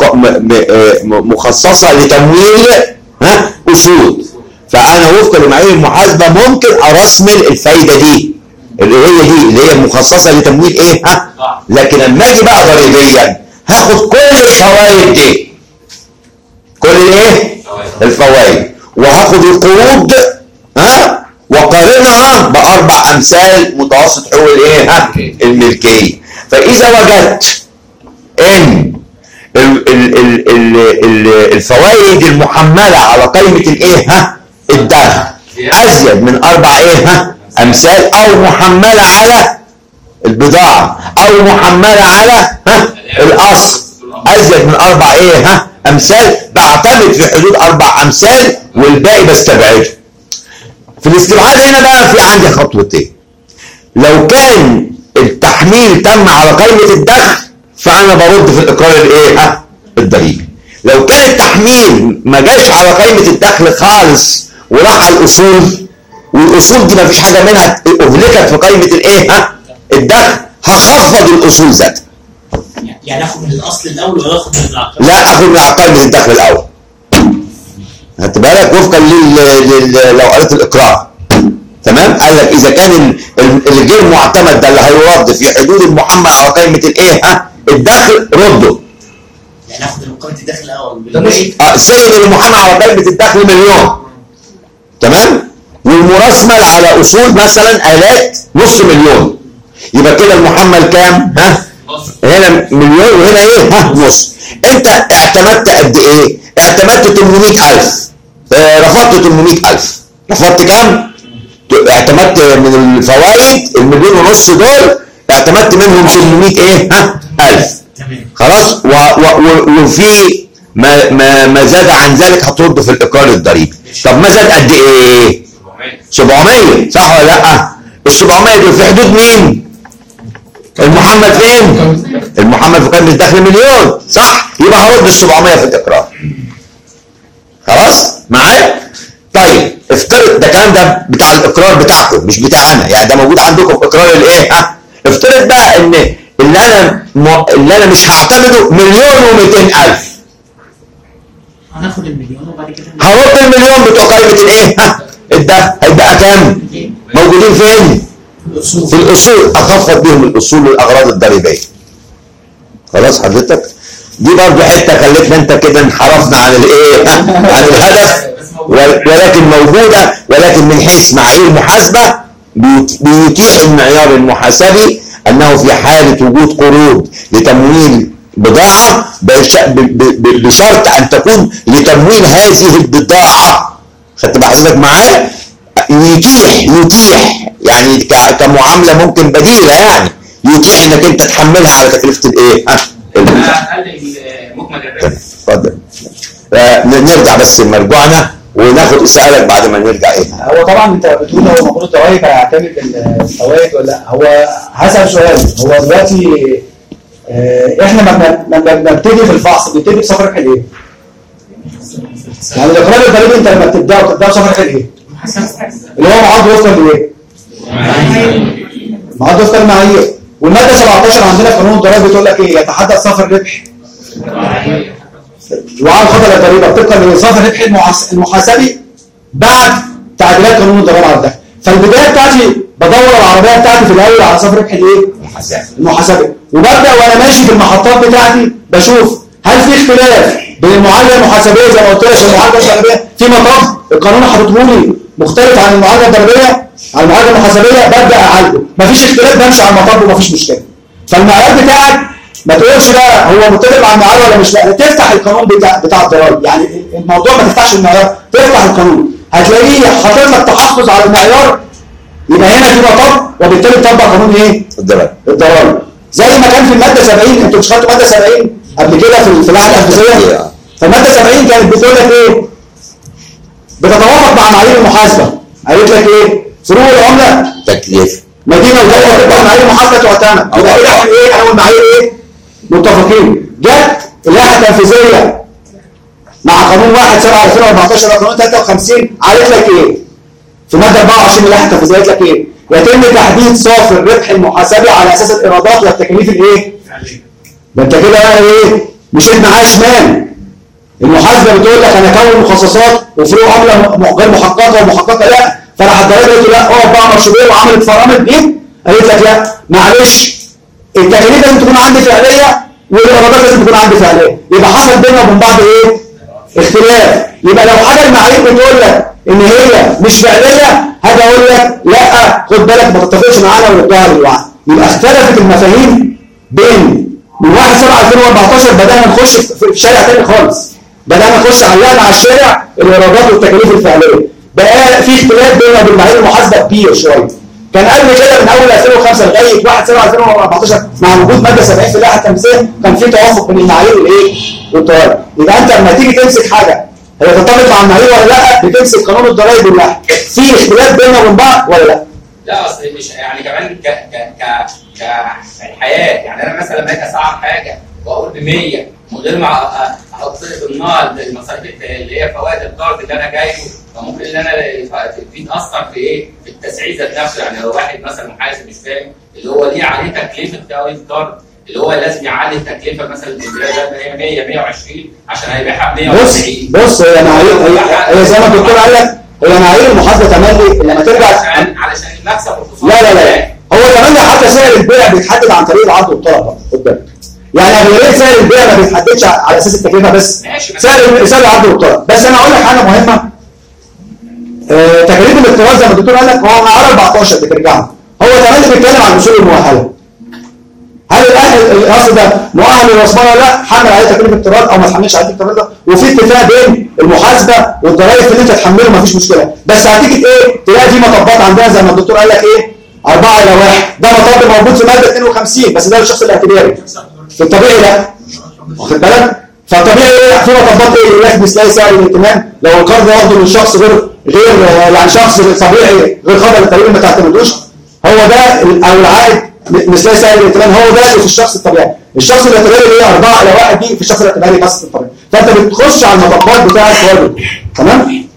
Speaker 1: مخصصه لتمويل ها اصول. فانا وفقا لمعايير المحاسبه ممكن ارسمل الفايده دي اللي هي دي اللي هي مخصصه لتمويل ايه؟ ها لكن لما اجي بقى ضريبيا هاخد كل الفوائد دي كل الايه؟ الفوائد وهاخد القروض ها وقارنها باربع امثال متوسط حقوق الايه؟ ها الملكيه. فاذا وجدت ان ال ال ال ال ال الفوائد المحمله على قائمه الايه؟ ها الدخل ازيد من اربع ايه؟ ها امثال او محمله على البضاعه او محمله على ها الاصل ازيد من اربع ايه؟ ها امثال بعتمد في حدود اربع امثال والباقي بستبعده. في الاستبعاد هنا بقى في عندي خطوتين. لو كان التحميل تم على قائمه الدخل فانا برد في الاقرار الايه؟ ها الضريبي. لو كان التحميل ما جاش على قائمه الدخل خالص وراح على الاصول والاصول دي ما فيش حاجه منها اهلكت في قائمه الايه؟ ها الدخل هخفض الاصول ذاتها.
Speaker 5: يعني اخد من الاصل الاول ولا اخد من العقار؟
Speaker 1: لا اخد من قائمه الدخل الاول. هات بالك وفقا لل... لل... لو قريت الاقرار. تمام؟ قال لك اذا كان الغير معتمد ده اللي هيرد في حدود المحمل على قائمه الايه؟ ها الدخل رده.
Speaker 5: يعني اخد من قائمه الدخل الاول.
Speaker 1: اه سيد المحمل على قائمه الدخل مليون. تمام؟ والمرسمل على اصول مثلا الات نص مليون. يبقى كده المحمل كام؟ ها؟ هنا مليون وهنا ايه؟ ها نص. انت اعتمدت قد ايه؟ اعتمدت ثمانمائة ألف. اه رفضت ثمانمائة ألف. رفضت كام؟ اعتمدت من الفوائد المليون ونص دول اعتمدت منهم ثمانمائة ايه؟ ها؟ ألف. خلاص؟ و و وفي ما ما ما زاد عن ذلك هترد في الاقرار الضريبي. طب ما زاد قد ايه؟ سبعمائة صح ولا لا؟ ال سبعمائة دول في حدود مين؟ المحمل فين؟ المحمل في قائمه الدخل مليون صح؟ يبقى هرد ال سبعمائة في الاقرار. خلاص؟ معايا؟ طيب افترض ده الكلام ده بتاع الاقرار بتاعكم مش بتاعنا، يعني ده موجود عندكم في اقرار الايه؟ ها؟ افترض بقى ان اللي انا م... اللي انا مش هعتمده مليون ومئتين ألف.
Speaker 5: هناخد المليون وبعد كده
Speaker 1: هرد المليون بتوع قائمه الايه؟ ها؟ الدخل هيبقى كام؟ موجودين فين؟ في الاصول اخفض بيهم الاصول والاغراض الضريبيه. خلاص حضرتك؟ دي برضه حته خلتنا انت كده انحرفنا عن الايه؟ عن الهدف ولكن موجوده ولكن من حيث معايير محاسبه بيتيح المعيار المحاسبي انه في حاله وجود قروض لتمويل بضاعه بشرط ان تكون لتمويل هذه البضاعه. خدت بقى حضرتك معايا؟ يتيح يتيح يعني كمعامله ممكن بديله يعني يتيح انك انت تحملها على تكلفه الايه؟ ها؟
Speaker 7: مكمل الربح.
Speaker 1: اتفضل. نرجع بس لمرجوعنا وناخد سؤالك بعد ما نرجع ايه؟
Speaker 3: هو طبعا انت بتقول هو المفروض الضرايب هيعتمد الفوائد ولا لا؟ هو هسأل سؤال. هو دلوقتي اه احنا لما بنبتدي في الفحص بنبتدي بصفر ربح الايه؟ يعني الاقرار الضريبي انت لما بتبداه بتبداه بصفر ربح الايه؟ اللي هو معاد وفقا لايه؟ معاد وفقا للمعايير. والماده سبعتاشر عندنا في قانون الضرائب بتقول لك ايه؟ يتحدث صافي الربح وعلى خطر الضريبه طبقا لصافي الربح المحاسبي بعد تعديلات قانون الضرائب على الدخل. فالبدايه بتاعتي بدور العربيه بتاعتي في الاول على صافي الربح الايه؟ المحاسبي. وببدا وانا ماشي في المحطات بتاعتي بشوف هل في اختلاف بين المعادله المحاسبيه زي ما قلت لك المعادله الضريبيه في مطب القانون حاططه لي مختلف عن المعادله الضريبيه عن المعادله المحاسبيه ببدا اعالجه، مفيش اختلاف بمشي على المطب ومفيش مشكله. فالمعيار بتاعك ما تقولش بقى هو متفق مع المعيار ولا مش، لا تفتح القانون بتاع بتاع الضرايب، يعني الموضوع ما تفتحش المعيار، تفتح القانون هتلاقيه حاطط لك تحفظ على المعيار، يبقى هنا في مطب وبالتالي تطبق قانون ايه؟
Speaker 1: الضرايب.
Speaker 3: الضرايب. زي ما كان في الماده سبعين، انتوا مش خدتوا ماده سبعين قبل كده في في اللائحه التنفيذيه؟ فالماده سبعين كانت بتقول لك ايه؟ بتتوافق مع معايير المحاسبه. قالت لك ايه؟ فروق العمله
Speaker 1: تكليف
Speaker 3: مدينه وجوه تبقى معايير المحاسبه تعتمد. يبقى كده احنا ايه؟ انا والمعايير ايه؟ متفقين. جت اللائحه التنفيذيه مع قانون واحد سبعة ألفين وأربعتاشر قانون ثلاثة وخمسين قالت لك ايه؟ في ماده أربعة وعشرين من اللائحه التنفيذيه قالت لك ايه؟ يتم تحديد صافي الربح المحاسبي على اساس الايرادات والتكاليف الايه؟ ده انت كده بقى ايه؟ مشيت معاه شمال. المحاسبه بتقول لك انا اكون مخصصات وفروق عمله غير محققه ومحققه لا، فراح الضرايب قالت له لا اقف بقى مشروعيه وعملت فرامل ايه؟ قالت لك لا معلش التكاليف لازم تكون عندي فعليه والايرادات لازم تكون عندي فعليه، يبقى حصل بيننا وبين بعض ايه؟ اختلاف. يبقى لو حاجه المعايير بتقول لك ان هي مش فعليه هاجي اقول لك لا خد بالك ما تتفقش معانا وردها للوعد. يبقى اختلفت المفاهيم بين من واحد سبعة ألفين وأربعتاشر بدانا نخش في شارع تاني خالص، بدانا نخش علقنا على الشارع الايرادات والتكاليف الفعليه، بقى في اختلاف بيننا وبين معايير المحاسبه كبير شويه. كان قبل كده من اول ألفين وخمسة لغايه واحد سبعة ألفين وأربعتاشر مع وجود ماده سبعين في اللائحه التنفيذيه كان في توافق بين المعايير والايه؟ والضرائب. يبقى انت لما تيجي تمسك حاجه هي تنطبق مع المعايير ولا لا؟ بتمسك قانون الضرائب واللائحه. في اختلاف بيننا وبين بعض ولا لا؟
Speaker 7: لا اصل مش يعني كمان ك ك ك كالحياه، يعني انا مثلا لما اجي اسعر حاجه واقول ب مية من غير ما احط ضمنها المصاريف اللي هي فوائد القرض اللي انا جايبه، فممكن ان انا بيتاثر في ايه؟ في التسعير ذات نفسه. يعني لو واحد مثلا محاسب مش فاهم اللي هو ليه عليه تكلفه فوائد القرض اللي هو لازم يعلي التكلفه مثلا الامتياز مية مية وعشرين عشان هيبيعها ب مية وتسعين.
Speaker 3: بص بص هي معايير هي زي ما الدكتور قال لك هي معايير المحاسبه تملي لما ترجع
Speaker 7: عشان علشان المكسب والخساره.
Speaker 3: لا لا لا هو تملي حتى سعر البيع بيتحدد عن طريق العرض والطلب. خد بالك يعني اغلبيه سعر البيع ما بيتحددش على اساس التكلفه بس، سعر سعر العرض والطلب. بس انا اقول لك حاجه مهمه، آه تكاليف الاقتراض زي ما الدكتور قال لك هو معيار أربعتاشر بترجع له، هو تملي بيتكلم عن الاصول المؤهله. هل الاصل ده مؤهل للراسمال ولا لا؟ حمل عليه تكلفه اقتراض او ما تحملش عليه تكلفه اقتراض، وفي اتفاق بين المحاسبه والضرائب اللي انت تحمله مفيش مشكله. بس هتيجي ايه؟ تلاقي في مطبات عندنا زي ما الدكتور قال لك ايه؟ أربعة إلى واحد، ده مطب موجود في ماده اتنين وخمسين بس ده للشخص الاعتباري. في الطبيعي لا. واخد بالك؟ فالطبيعي ايه؟ في مطبات ايه؟ يقول لك مثل سعر الائتمان لو القرض واخده من شخص غير غير يعني شخص طبيعي غير خاضع للتمويل ما تعتمدوش، هو ده او العائد مثل سعر الائتمان هو ده في الشخص الطبيعي. الشخص الاعتباري اللي هي أربعة إلى واحد دي في الشخص الاعتباري بس في الطبيعي. فانت بتخش على المطبات بتاع الصوابع. تمام؟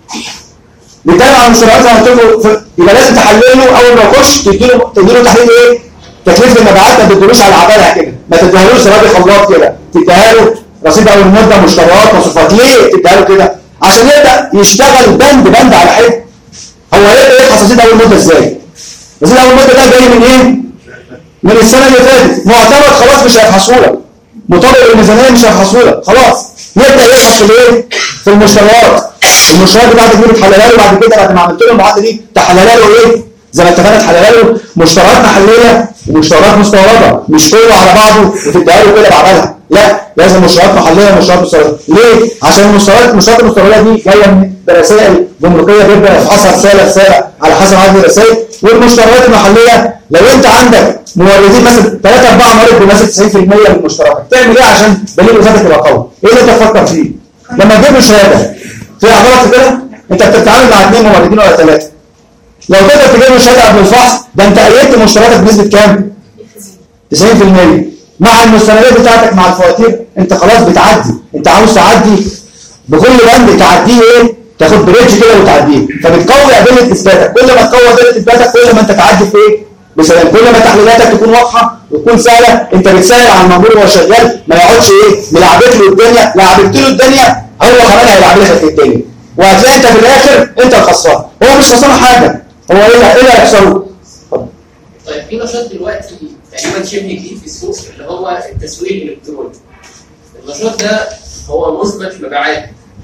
Speaker 3: بيتكلم عن المشتريات زي ما قلت له، يبقى لازم تحلله اول ما يخش تديله تديله تحليل ايه؟ تكلفه المبيعات. ما تديلوش على عبالها كده، ما تديهالوش زبادي خلاط كده، تديها له رصيد اول مده مشتريات مصروفات. ليه تديها له كده؟ عشان يبدا يشتغل بند بند على حده. هو يبدا يبحث رصيد اول مده ازاي؟ رصيد اول مده ده جاي من ايه؟ من السنه اللي فاتت، معتمد خلاص مش هيفحصه لك، مطابق للميزانيه مش هيفحصه لك، خلاص يبدا يبحث في الايه؟ في المشتريات. المشتريات بعد كده بتحللها له، بعد كده بعد ما عملت له المعادله دي تحللها له ايه؟ زي ما اتفقنا تحللها له مشتريات محليه ومشتريات مستورده، مش كله على بعضه وتديها له كده بعدها، لا لازم مشتريات محليه ومشتريات مستورده. ليه؟ عشان المشتريات المشتريات المستورده دي جايه من رسائل جمركيه بيبدا يفحصها رساله رساله على حسب عدد الرسائل، والمشتريات المحليه لو انت عندك موردين مثلا ثلاثة أربعة مورد بيمثل تسعين في المية من مشترياتك، تعمل ايه عشان دليل وزارتك يبقى قوي؟ ايه اللي انت تفكر فيه؟ لما تجيب له شهاده في غلط كده انت بتتعامل مع اثنين موردين ولا ثلاثه. لو تقدر تجيب له شهاده قبل الفحص ده انت قيدت مشترياتك بنسبه كام؟ تسعين في المية. مع المستندات بتاعتك مع الفواتير انت خلاص بتعدي، انت عاوز تعدي بكل بند تعديه ايه؟ تاخد بريدج كده وتعديه، فبتقوي ادله اثباتك. كل ما تقوي ادله اثباتك كل ما انت تعدي في ايه؟ بسلام. كل ما تحليلاتك تكون واضحه وتكون سهله، انت بتسهل على المأمور وهو شغال، ما يقعدش ايه؟ ملعبك له الدنيا، لعبت له الدنيا هو كمان هيلعب لك الدنيا. وهتلاقي انت في الاخر انت الخسران، هو مش خسران حاجه، هو ايه ايه اللي هيخسره؟
Speaker 13: طيب في نشاط دلوقتي تقريبا شبه جديد في السوق اللي هو التسويق الالكتروني. النشاط ده هو مثبت مبيعات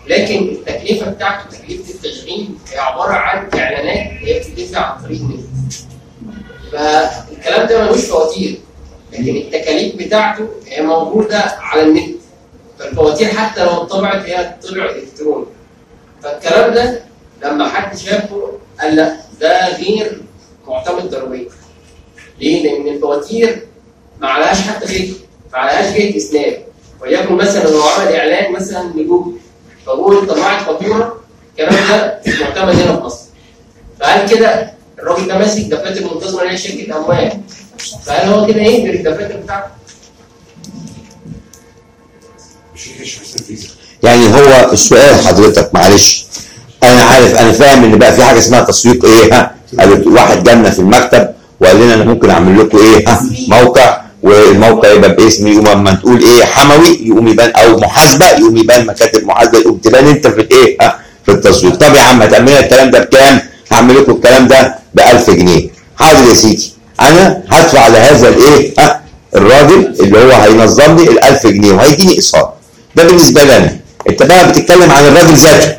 Speaker 13: لكن التكلفه بتاعته تكلفه التشغيل هي عباره عن اعلانات هي بتدفع عن طريق النت. فالكلام ده ملوش فواتير، لكن التكاليف بتاعته هي موجوده على النت. فالفواتير حتى لو اتطبعت هي طبع الكتروني. فالكلام ده لما حد شافه قال لا ده غير معتمد ضريبيا. ليه؟ لان الفواتير ما عليهاش حتى جهه، ما عليهاش جهه اسناد. وليكن مثلا لو عمل اعلان مثلا لجوجل، فجوجل طلعت فاتوره، الكلام ده مش معتمد هنا في مصر. فهل كده الراجل ده ماسك دفاتر منتظمه اللي هي شركه اموال؟ فهل هو كده يهدر الدفاتر بتاعته؟
Speaker 1: يعني هو السؤال حضرتك معلش، انا عارف انا فاهم ان بقى في حاجه اسمها تسويق ايه ها، واحد جالنا في المكتب وقال لنا انا ممكن اعمل لكم ايه ها موقع، والموقع يبقى باسمي، يقوم اما تقول ايه حموي يقوم يبان، او محاسبه يقوم يبان مكاتب محاسبه، يقوم تبان انت في الايه ها في التسويق. طب يا عم هتعمل لنا الكلام ده بكام؟ هعمل لكم الكلام ده ب ألف جنيه. حاضر يا سيدي، انا هدفع على هذا الايه ها الراجل اللي هو هينظم لي ال ألف جنيه وهيديني ايصال. ده بالنسبه لنا. انت بقى بتتكلم عن الراجل ذاته،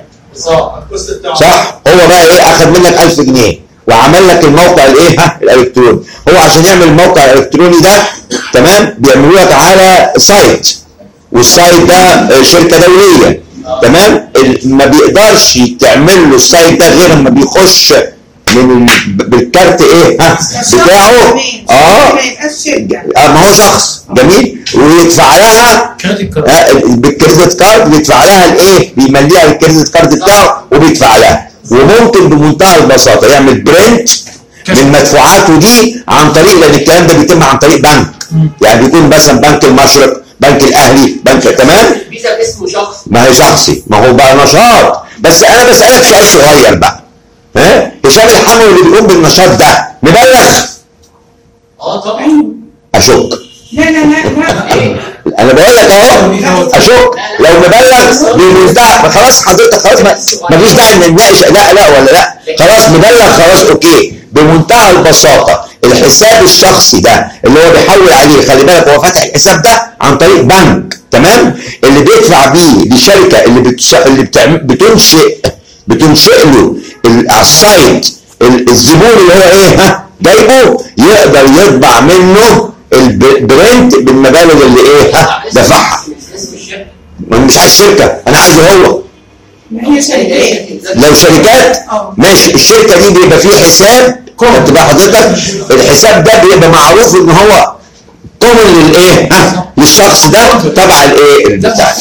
Speaker 1: صح؟ هو بقى ايه اخذ منك ألف جنيه وعمل لك الموقع الايه ها الالكتروني. هو عشان يعمل الموقع الالكتروني ده تمام بيعملوا لك على سايت، والسايت ده شركه دوليه تمام، ما بيقدرش تعمل له السايت ده غير لما بيخش من بالكارت ايه ها بتاعه. اه ما هو شخص جميل، ويدفع لها بالكريدت كارد، بيدفع لها الايه بيمليها الكريدت كارد بتاعه وبيدفع لها. وممكن بمنتهى البساطه يعمل برنت من مدفوعاته دي عن طريق، لان الكلام ده بيتم عن طريق بنك، يعني بيكون مثلا بنك المشرق، بنك الاهلي، بنك تمام.
Speaker 13: فيزا باسمه شخصي، ما
Speaker 1: هي شخصي، ما هو بقى نشاط. بس انا بسالك سؤال صغير بقى، ها هشام الحموي اللي بيقوم بالنشاط ده مبلغ؟
Speaker 13: اه طبعا.
Speaker 1: اشك.
Speaker 4: لا لا لا لا
Speaker 1: انا بقول لك اهو اشك. لو مبلغ بمنتهى خلاص حضرتك خلاص ما فيش داعي نناقش لا لا ولا لا، خلاص مبلغ خلاص اوكي. بمنتهى البساطه الحساب الشخصي ده اللي هو بيحول عليه، خلي بالك هو فاتح الحساب ده عن طريق بنك تمام، اللي بيدفع بيه لشركه اللي بتش... اللي بتعمل بتنشئ بتنشئ له السايت، الزبون اللي هو ايه ها جايبه يقدر يطبع منه البرنت بالمبالغ اللي ايه ها دفعها. مش عايز شركه، انا عايزه هو.
Speaker 4: ما هي شركات.
Speaker 1: لو شركات ماشي، الشركه دي بيبقى فيه حساب، خدت بقى حضرتك الحساب ده بيبقى معروف ان هو كومن للايه ها للشخص ده تبع الايه البتاع.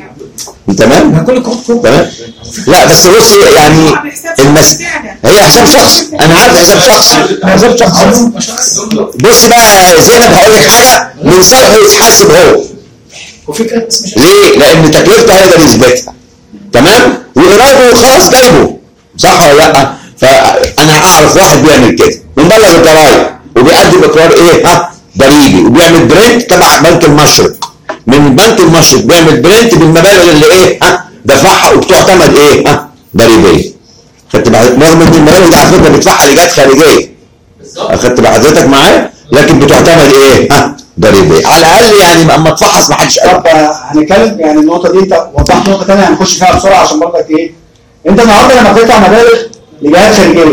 Speaker 1: تمام تمام. لا بس بص يعني المس... هي حساب شخصي، انا عارف حساب شخصي حساب شخصي. بص بقى زينب هقول لك حاجه، من صالحه يتحاسب هو
Speaker 12: وفكره
Speaker 1: ليه؟ لان تكلفته هيقدر يثبتها تمام، وايراده خلاص جايبه، صح ولا لا؟ فانا اعرف واحد بيعمل كده بنبلغ الضرايب وبيقدم اقرار ايه ها ضريبي، وبيعمل برنت تبع بنك المشرق، من بنك المشرق بيعمل برنت بالمبالغ اللي ايه ها دفعها وبتعتمد ايه ها ضريبيه. خدت رغم ان المبالغ دي على فكره بيدفعها لجهات خارجيه، اخدت بحضرتك معايا، لكن بتعتمد ايه ها ضريبيه على الاقل، يعني اما تفحص ما حدش قال.
Speaker 3: طب هنتكلم يعني النقطه دي انت وضحت نقطه ثانيه هنخش فيها بسرعه عشان برضك ايه، انت النهارده لما بتدفع مبالغ لجهات خارجيه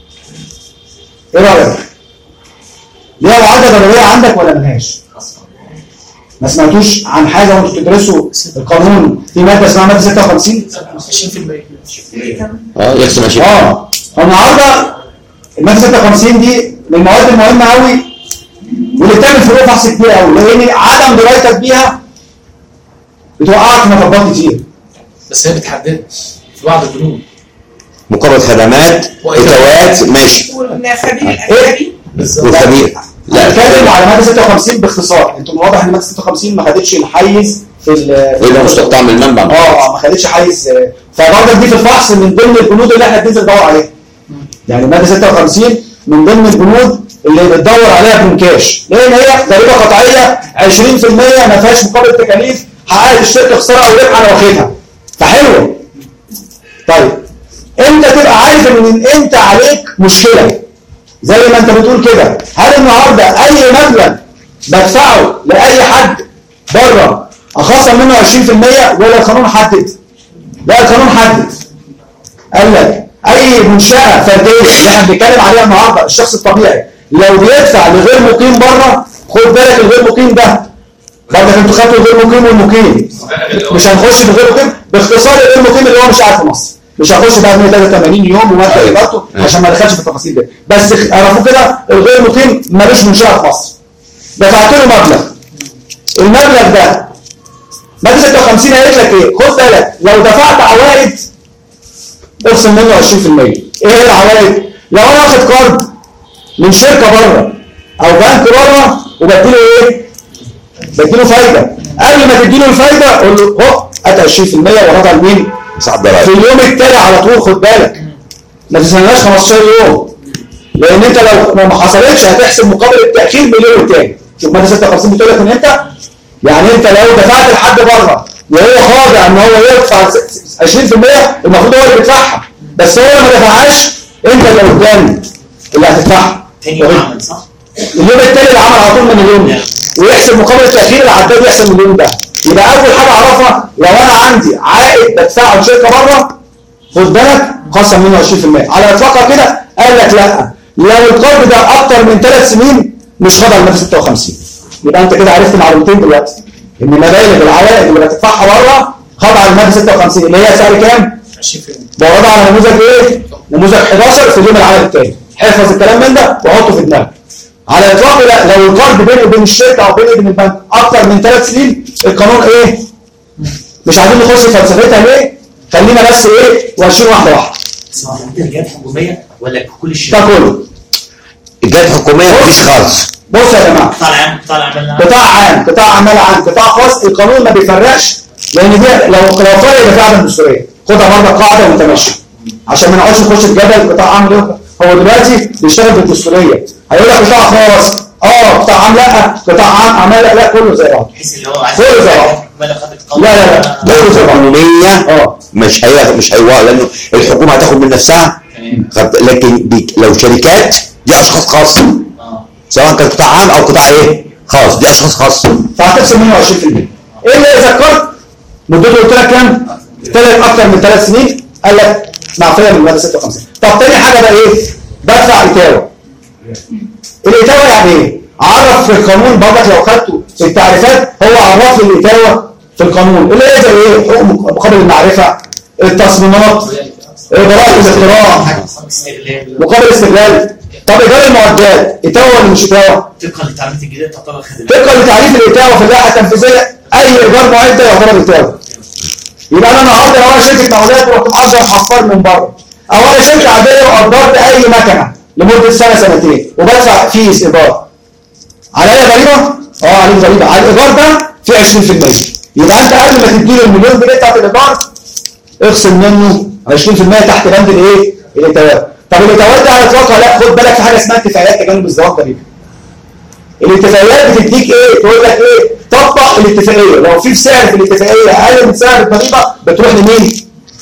Speaker 3: ايه رايك؟ ليها معادله ضريبيه عندك ولا ملهاش؟ ما سمعتوش عن حاجه وانتوا بتدرسوا القانون في ماده اسمها ماده ستة وخمسين؟
Speaker 12: عشرين في المية
Speaker 1: اه يحسب عشرين.
Speaker 3: اه النهارده الماده ستة وخمسين دي من المواد المهمه قوي واللي بتعمل فروق فحص كتير قوي، لان عدم درايتك بيها بتوقعك في مطبات كتير.
Speaker 12: بس هي بتحدد في بعض البنود
Speaker 1: مقابل خدمات ادوات ماشي
Speaker 4: والخبير الاجنبي
Speaker 1: والخبير.
Speaker 3: لا اتكلم على ماده ستة وخمسين باختصار، انتم واضح ان ماده ستة وخمسين ما خدتش الحيز في ال
Speaker 1: في المستقطع من المنبع
Speaker 3: اه ما خدتش حيز، فبرضك دي في الفحص من ضمن البنود اللي احنا بننزل ندور عليها. يعني ماده ستة وخمسين من ضمن البنود اللي بتدور عليها بنكاش، لان هي ضريبه قطعيه عشرين في المية ما فيهاش مقابل تكاليف، حققت الشركه خساره او ربح انا واخدها فحلوه. طيب انت تبقى عارف ان انت عليك مشكله زي ما انت بتقول كده، هل النهارده اي مبلغ بدفعه لاي حد بره اخصم منه عشرين في المية ولا القانون حدد؟ لا القانون حدد قال لك اي منشاه فرديه اللي احنا بنتكلم عليها النهارده الشخص الطبيعي لو بيدفع لغير مقيم بره، خد بالك الغير مقيم ده برضك انتوا خدتوا الغير مقيم والمقيم، مش هنخش في الغير مقيم باختصار. الغير مقيم اللي هو مش قاعد في مصر، مش هنخش بقى مية وتلاتة وتمانين يوم ومدة ايجارته عشان ما دخلش في التفاصيل دي، بس اعرفوا كده الغير مقيم ملوش منشاه في مصر. دفعت له مبلغ، المبلغ ده مادة ستة وخمسين قالت لك ايه؟ خد بالك لو دفعت عوائد ارسم منه عشرين في المية. ايه هي العوائد؟ لو انا واخد قرض من شركه بره او بنك بره وبديله ايه؟ بديله فايده، قبل ما تديله الفايده قول له اهو هات عشرين في المية ورجع لمين؟ في اليوم التالي على طول. خد بالك ما تستناش خمستاشر يوم، لان انت لو ما حصلتش هتحسب مقابل التاخير مليون تاني. شوف ماده ستة وخمسين بتقول لك ان انت يعني انت لو دفعت لحد بره وهو خاضع ان هو يدفع عشرين في المية المفروض هو اللي بيدفعها، بس هو ما دفعهاش انت اللي قدام اللي هتدفعها.
Speaker 5: تاني يوم عمل صح؟
Speaker 3: اليوم التاني اللي عمل على طول من اليوم ده ويحسب مقابل التاخير العداد يحسب من اليوم ده. يبقى اول حاجه اعرفها لو انا عندي عائد بدفعه لشركه بره خد بالك خصم منه عشرين في المية على اطلاقها كده. قال لك لا، لو القرض ده اكتر من ثلاث سنين مش خاضع لماده ستة وخمسين. يبقى انت كده عرفت معلومتين دلوقتي ان مبالغ العوائد اللي بتدفعها بره خاضعه لماده ستة وخمسين اللي هي سعر كام؟
Speaker 5: عشرين في المية.
Speaker 3: بوضع على نموذج ايه؟ نموذج حداشر في اليوم العمل الثاني. حفظ الكلام من ده وحطه في دماغك. على الاطلاق لا، لو القرض بيني وبين الشركه او بيني وبين البنك اكتر من ثلاث سنين القانون ايه؟ مش عايزين نخش في فلسفتها ليه؟ خلينا بس ايه؟ واشيل واحده واحده.
Speaker 5: بس هو عندنا الجهات الحكوميه ولا كل الشركات؟
Speaker 3: ده كله.
Speaker 1: الجهات الحكوميه مفيش خالص.
Speaker 3: بص يا جماعه،
Speaker 5: قطاع عام قطاع عمل
Speaker 3: قطاع عام قطاع عمل عام قطاع خاص، القانون ما بيفرقش، لان دي لو لو فرق يبقى في عدم دستوريه. خدها برضه قاعده ومتماشيه عشان ما نقعدش نخش في جدل قطاع عام ليه. هو دلوقتي بيشتغل بالدستوريه، هيقول لك قطاع خاص اه قطاع عام لا قطاع عام عمل لا كله زي بعض.
Speaker 5: بحيث اللي هو عايز
Speaker 3: كله زي بعض. لا لا لا كله زي بعض.
Speaker 1: قانونيه اه مش هي مش هيوقع لانه الحكومه هتاخد من نفسها، لكن بي لو شركات دي اشخاص خاصه سواء كان قطاع عام او قطاع ايه خاص، دي اشخاص خاصه
Speaker 3: فهتقسم منه عشرين في المية. ايه اللي اذا قرض مدته قلت لك كام؟ ثلاث اكتر من ثلاث سنين قال لك معفيه من ماده ستة وخمسين. طب تاني حاجه بقى ايه؟ بدفع اتاوه. الاتاوه يعني ايه؟ عرف في القانون برضك لو خدته في التعريفات هو عرف لي الاتاوه في القانون اللي هي زي ايه؟ حقوق مقابل المعرفه، التصميمات، براءه الاختراع، مقابل استغلال. طب ايجار المعدات اتاوه ولا مش اتاوه؟
Speaker 5: طبقا للتعريف الجديد تعتبر خدمات.
Speaker 3: طبقا لتعريف الاتاوه في اللائحه التنفيذيه اي ايجار معده يعتبر اتاوه. يبقى انا النهارده لو انا شركه مقاولات ورحت مأجر حفار من بره، او انا شركه عاديه واجرت اي مكنه لمده سنه سنتين وبدفع فيس ايجار، عليا ضريبه؟ اه عليك ضريبه على الايجار ده في عشرين في المية. يبقى انت قبل ما تديله المليون جنيه بتاعت الايجار اخصم منه عشرين في المية تحت بند الايه؟ الاتاوات. طب الاتاوات دي على اطلاقها لا، خد بالك في حاجه اسمها اتفاقيات تجنب الزواج ضريبي. الاتفاقيات بتديك ايه؟ تقول لك ايه؟ طبق الاتفاقيه، لو في سعر في الاتفاقيه اقل من سعر الضريبه بتروح لمين؟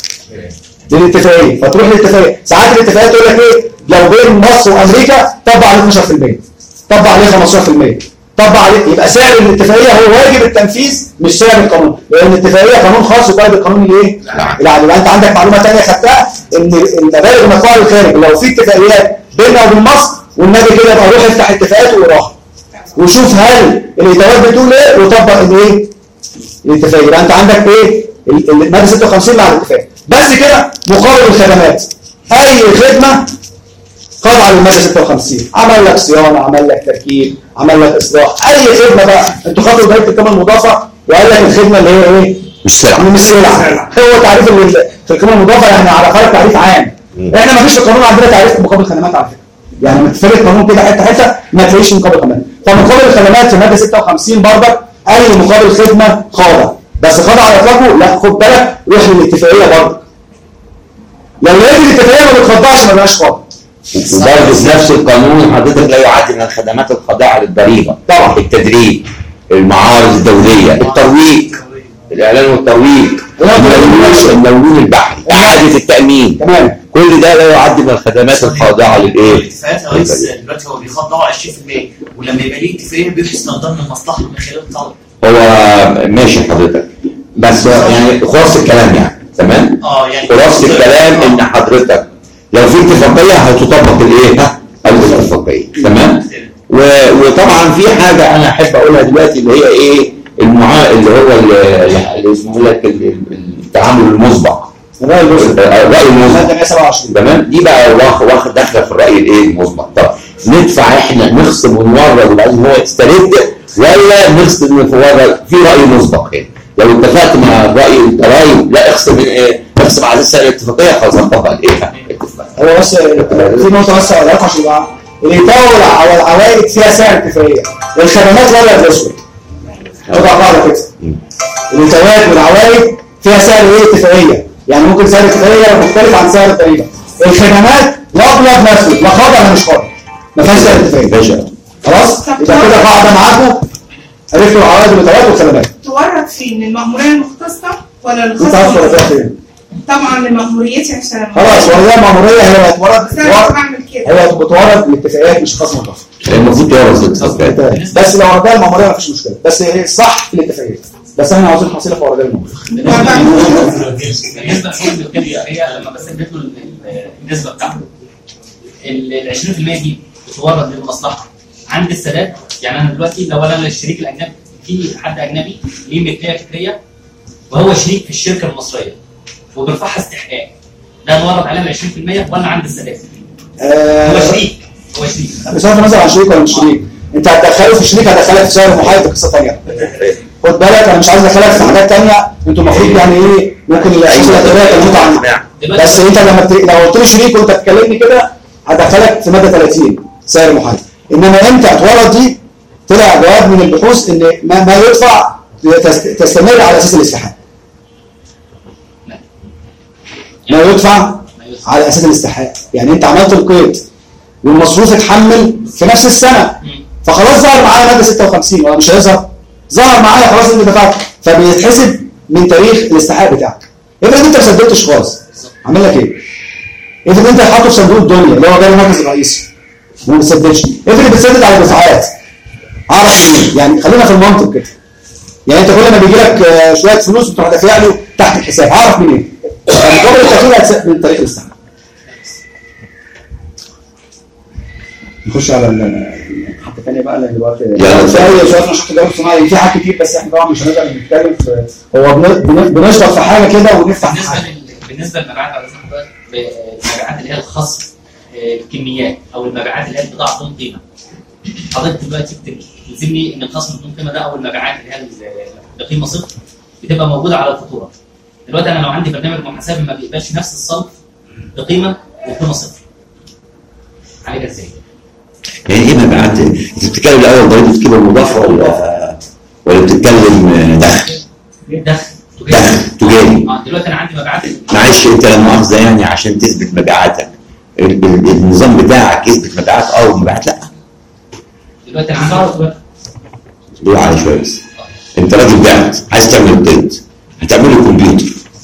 Speaker 3: للاتفاقيه، فتروح للاتفاقيه. ساعات الاتفاقيات تقول لك ايه؟ لو بين مصر وامريكا طبق عليه اتناشر في المية، طبق عليه خمستاشر في المية، طبق عليه، يبقى سعر الاتفاقيه هو واجب التنفيذ مش سعر القانون، لان الاتفاقيه قانون خاص وقائد القانون الايه؟ العادي. يبقى انت عندك معلومه ثانيه خدتها ان المبالغ المدفوعه للخارج لو في اتفاقيات بيننا وبين مصر والنبي كده يبقى روح افتح اتفاقات وقراها وشوف هل الاتفاقات بتقول ايه وطبق الايه؟ الاتفاقيه. يبقى انت عندك ايه؟ الماده ستة وخمسين مع الاتفاق. بس كده مقابل الخدمات اي خدمه خاضعه للماده ستة وخمسين، عمل لك صيانه، عمل لك تركيب، عمل لك اصلاح، اي خدمه بقى انتوا خدتوا ضريبه القيمه المضافه وقال لك الخدمه اللي هي ايه؟
Speaker 1: مش سلعه
Speaker 3: مش سلعه. هو تعريف في القيمه المضافه يعني على فرق تعريف عام. احنا ما فيش في القانون عندنا تعريف مقابل خدمات على فكره، يعني ما تفرق القانون كده حته حته ما تلاقيش مقابل خدمات. فمقابل الخدمات في ماده ستة وخمسين برضك اي مقابل خدمه خاضع، بس خاضع على اطلاقه لا، خد بالك روح للاتفاقيه برضك. لو لقيت الاتفاقيه ما بتخضعش ما بقاش خاضع.
Speaker 1: وبرضه في نفس القانون حضرتك لا يعد من الخدمات الخاضعه للضريبه طبعا التدريب، المعارض الدوليه، الترويج، الاعلان والترويج، المولون البحري، اعاده التامين،
Speaker 3: تمام،
Speaker 1: كل ده لا يعد من الخدمات الخاضعه للايه؟
Speaker 5: الاتفاقات يا ريس دلوقتي هو بيخضعوا عشرين في المية ولما يبقى ليه اتفاقيه بيروح يستخدم المصلحه من خلال الطلب.
Speaker 1: هو ماشي حضرتك، بس يعني خلاص الكلام يعني تمام؟
Speaker 5: اه يعني
Speaker 1: خلاصه الكلام ان حضرتك لو في اتفاقيه هتطبق الايه؟ الاتفاقيه تمام؟ و- وطبعا في حاجه انا احب اقولها دلوقتي اللي هي ايه؟ المعا اللي هو اللي اللي اسمه لك ال- ال- التعامل المسبق. الراي المسبق الراي المسبق تمام؟ دي بقى واخد واخد داخله في الراي الايه؟ المسبق. طب ندفع احنا نخصم ونورد وبعدين هو يسترد ولا نخصم نورد؟ في راي مسبق هنا. لو اتفقت مع الراي الضرايب لا اخصم ايه؟ اخصم على اساس الاتفاقيه خلاص هنطبق الايه؟
Speaker 3: هو بس في نقطه بس اقولها لكم عشان يبقى الايطالي والعوائد فيها سعر اتفاقيه، الخدمات ولا الاسود. تبقى قاعده كده. الايطاليات والعوائد فيها سعر ايه؟ اتفاقيه، يعني ممكن سعر اتفاقيه مختلف عن سعر الضريبه. الخدمات لا ابيض نسود، لا خاضع ولا مش خاضع. ما فيهاش سعر اتفاقيه. خلاص؟ يبقى كده قاعده معاكم عرفتوا العوائد والايطاليات والخدمات.
Speaker 4: تورد فين؟ المأمورية المختصة ولا
Speaker 3: انت عارف
Speaker 4: الخاصة؟
Speaker 3: تورد فين؟
Speaker 4: طبعا لمأموريتي عشان
Speaker 3: خلاص والله المأمورية هي هتورد
Speaker 4: بس انا بعمل كده.
Speaker 3: هي بتورد الاتفاقيات مش خصم مضاف.
Speaker 1: المفروض تورد الاتفاقيات.
Speaker 3: بس لو وردها المأمورية مفيش مشكلة، بس صح في الاتفاقيات. بس احنا عاوزين حصيلة في وردها المأمورية.
Speaker 7: بالنسبه للحكم الوكالي هي لما بثبت له النسبه بتاعته ال عشرين في المية دي بتورد للمصلحه عند السداد. يعني انا دلوقتي لو انا الشريك الاجنبي في حد اجنبي ليه ملكيه فكريه وهو شريك في الشركه المصريه وبيرفعها استحقاق، ده نورد عليها ال عشرين في المية ولا عند السداد؟ هو شريك هو شريك
Speaker 3: بصرف النظر عن شريك ولا مش شريك، انت هتدخله في شريك هتدخلك في سعر محايد في قصه ثانيه. خد بالك انا مش عايز ادخلك في حاجات ثانيه، انتوا المفروض يعني ايه ممكن الحصيله التجاريه كلمتوا عنها. بس انت لما بت... لو قلت لي شريك وانت بتكلمني كده هدخلك في ماده ثلاثين سعر محايد. انما انت هتورد دي طلع جواب من البحوث ان ما, ما يدفع تستمر على اساس الاستحقاق. ما يدفع على اساس الاستحقاق، يعني انت عملت القيد والمصروف اتحمل في نفس السنه فخلاص ظهر معايا ماده ستة وخمسين ولا مش هيظهر؟ ظهر معايا خلاص انت دفعت فبيتحسب من تاريخ الاستحقاق بتاعك. افرض انت ما سددتش خالص عامل لك ايه؟ افرض انت حاطه في صندوق الدنيا اللي هو جاي المركز الرئيسي وما بتسددش، افرض بتسدد على دفعات اعرف منين؟ يعني خلينا في المنطق كده. يعني انت كل ما بيجي لك شويه فلوس بتروح دافع له تحت الحساب، اعرف منين؟ يعني قبل التأكيد هتسد من تاريخ الاستحقاق. نخش على الحاجه الثانيه بقى اللي دلوقتي زي شويه نشاط الجو الصناعي، في حاجات كتير بس احنا طبعا مش هنقدر نتكلم في هو بنشرح في حاجه كده ونفتح
Speaker 7: بالنسبه حاجه. بالنسبه للمبيعات على حضرتك المبيعات اللي هي الخاصه الكميات او المبيعات اللي هي البضاعه بدون قيمه، حضرتك دلوقتي بتلزمني ان الخصم بدون قيمه ده او المبيعات اللي هي بقيمه صفر بتبقى موجوده على الفاتوره. دلوقتي انا لو عندي برنامج محاسبي ما بيقبلش نفس الصنف بقيمه وقيمه صفر، عليك ازاي؟
Speaker 1: يعني ايه مبيعات؟ انت بتتكلم الاول ضريبه القيمه المضافه ولا ولا بتتكلم دخل؟
Speaker 7: دخل
Speaker 1: دخل تجاري.
Speaker 7: اه دلوقتي انا عندي مبيعات.
Speaker 1: معلش انت لا مؤاخذه يعني عشان تثبت مبيعاتك النظام بتاعك يثبت مبيعات اه ومبيعات لا.
Speaker 7: دلوقتي انا عندي
Speaker 1: دول على شويه بس. انت راجل بعت عايز تعمل قيد هتعمل له كمبيوتر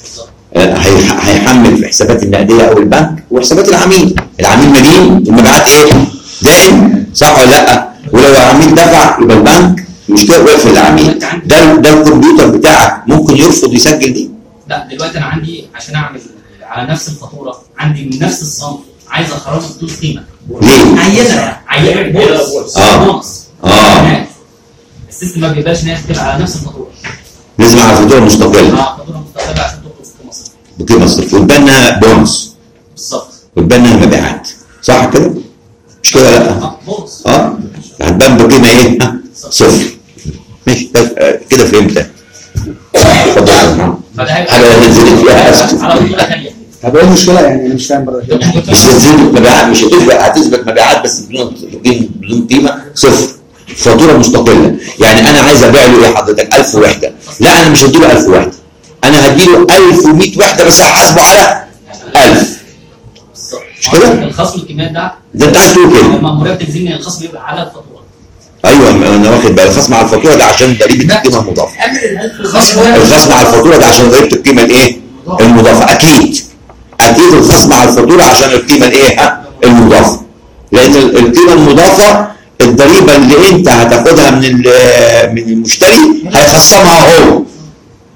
Speaker 1: هيحمل في حسابات النقديه او البنك وحسابات العميل، العميل مدين المبيعات ايه؟ دائم صح ولا لا؟ ولو العميل دفع يبقى البنك مش كده وقف العميل. ده ده الكمبيوتر بتاعك ممكن يرفض يسجل دي؟
Speaker 7: لا دلوقتي انا عندي عشان اعمل على نفس الفاتوره عندي من نفس الصنف عايز اخرجه بدون قيمه.
Speaker 1: ليه؟
Speaker 7: عينه عينه بونص
Speaker 1: اه
Speaker 7: بونص
Speaker 1: اه
Speaker 7: السيستم ما بيقبلش ان هي تبقى على نفس الفاتوره.
Speaker 1: لازم على فاتوره مستقله.
Speaker 7: اه فاتوره مستقله عشان تخرج بقيمه صفر.
Speaker 1: بقيمه صفر وتبنى بونص.
Speaker 7: بالظبط.
Speaker 1: وتبنى مبيعات صح كده؟ مش كده لا؟
Speaker 7: اه بونص.
Speaker 1: اه هتبان بقيمه ايه؟ صفر. ماشي كده فهمت. اتفضل يا محمد. حاجه نزلت فيها اسف.
Speaker 7: على فاتوره ثانيه.
Speaker 3: طب ايه المشكله يعني انا مش فاهم برضه.
Speaker 1: مش تثبت مبيعات مش هتثبت هتثبت مبيعات بس بدون بدون قيمه صفر. فاتوره مستقله، يعني انا عايز ابيع له ايه حضرتك؟ ألف وحده. لا انا مش هديله ألف وحده. انا هديله ألف ومئة وحده بس هحاسبه على ألف. مش كده؟
Speaker 7: الخصم الكميات ده
Speaker 1: ده انت عايز تقول كده.
Speaker 7: المأمورية بتلزمني ان الخصم يبقى على الفاتوره.
Speaker 1: ايوه انا واخد بالي الخصم على الفاتوره ده عشان ضريبه القيمه المضافه. الخصم على الفاتوره ده عشان ضريبه القيمه الايه؟ المضافه اكيد. اكيد الخصم على الفاتوره عشان القيمه الايه؟ المضافه. لان القيمه المضافه الضريبه اللي انت هتاخدها من من المشتري هيخصمها هو.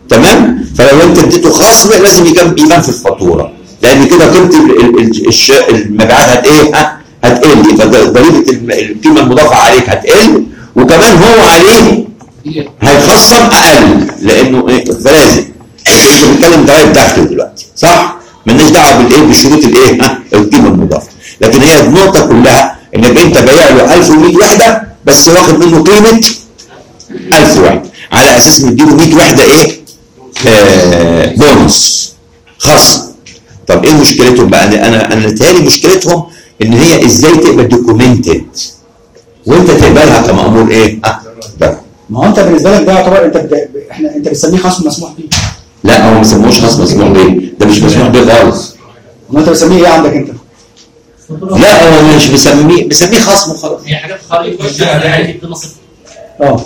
Speaker 1: تمام؟ فلو انت اديته خصم لازم يبان يبان في الفاتوره، لان كده قيمه المبيعات هت ايه؟ هتقل، فضريبه القيمه المضافه عليك هتقل، وكمان هو عليه هيخصم اقل لانه ايه؟ فلازم انت بتتكلم ضرائب دخل دلوقتي صح؟ مالناش دعوه بالايه؟ بشروط الايه؟ ها؟ القيمه المضافه، لكن هي النقطه كلها انك انت بايع له ألف ومئة وحده بس واخد منه قيمه ألف وحده على اساس مديله مئة وحده ايه؟ آه بونص خصم. طب ايه مشكلتهم بقى؟ انا انا تهيألي مشكلتهم ان هي ازاي تبقى دوكيومنتد وانت تقبلها كمأمور ايه؟ اه ده.
Speaker 3: ما هو انت بالنسبه لك ده يعتبر انت بد... احنا انت بتسميه خصم مسموح بيه.
Speaker 1: لا هو ما بيسموهوش خصم مسموح بيه، ده مش مسموح بيه خالص.
Speaker 3: ما انت بتسميه ايه عندك انت؟
Speaker 1: لا هو مش بيسميه بيسميه خصم وخلاص.
Speaker 5: هي حاجات خارج دي نصف.
Speaker 3: اه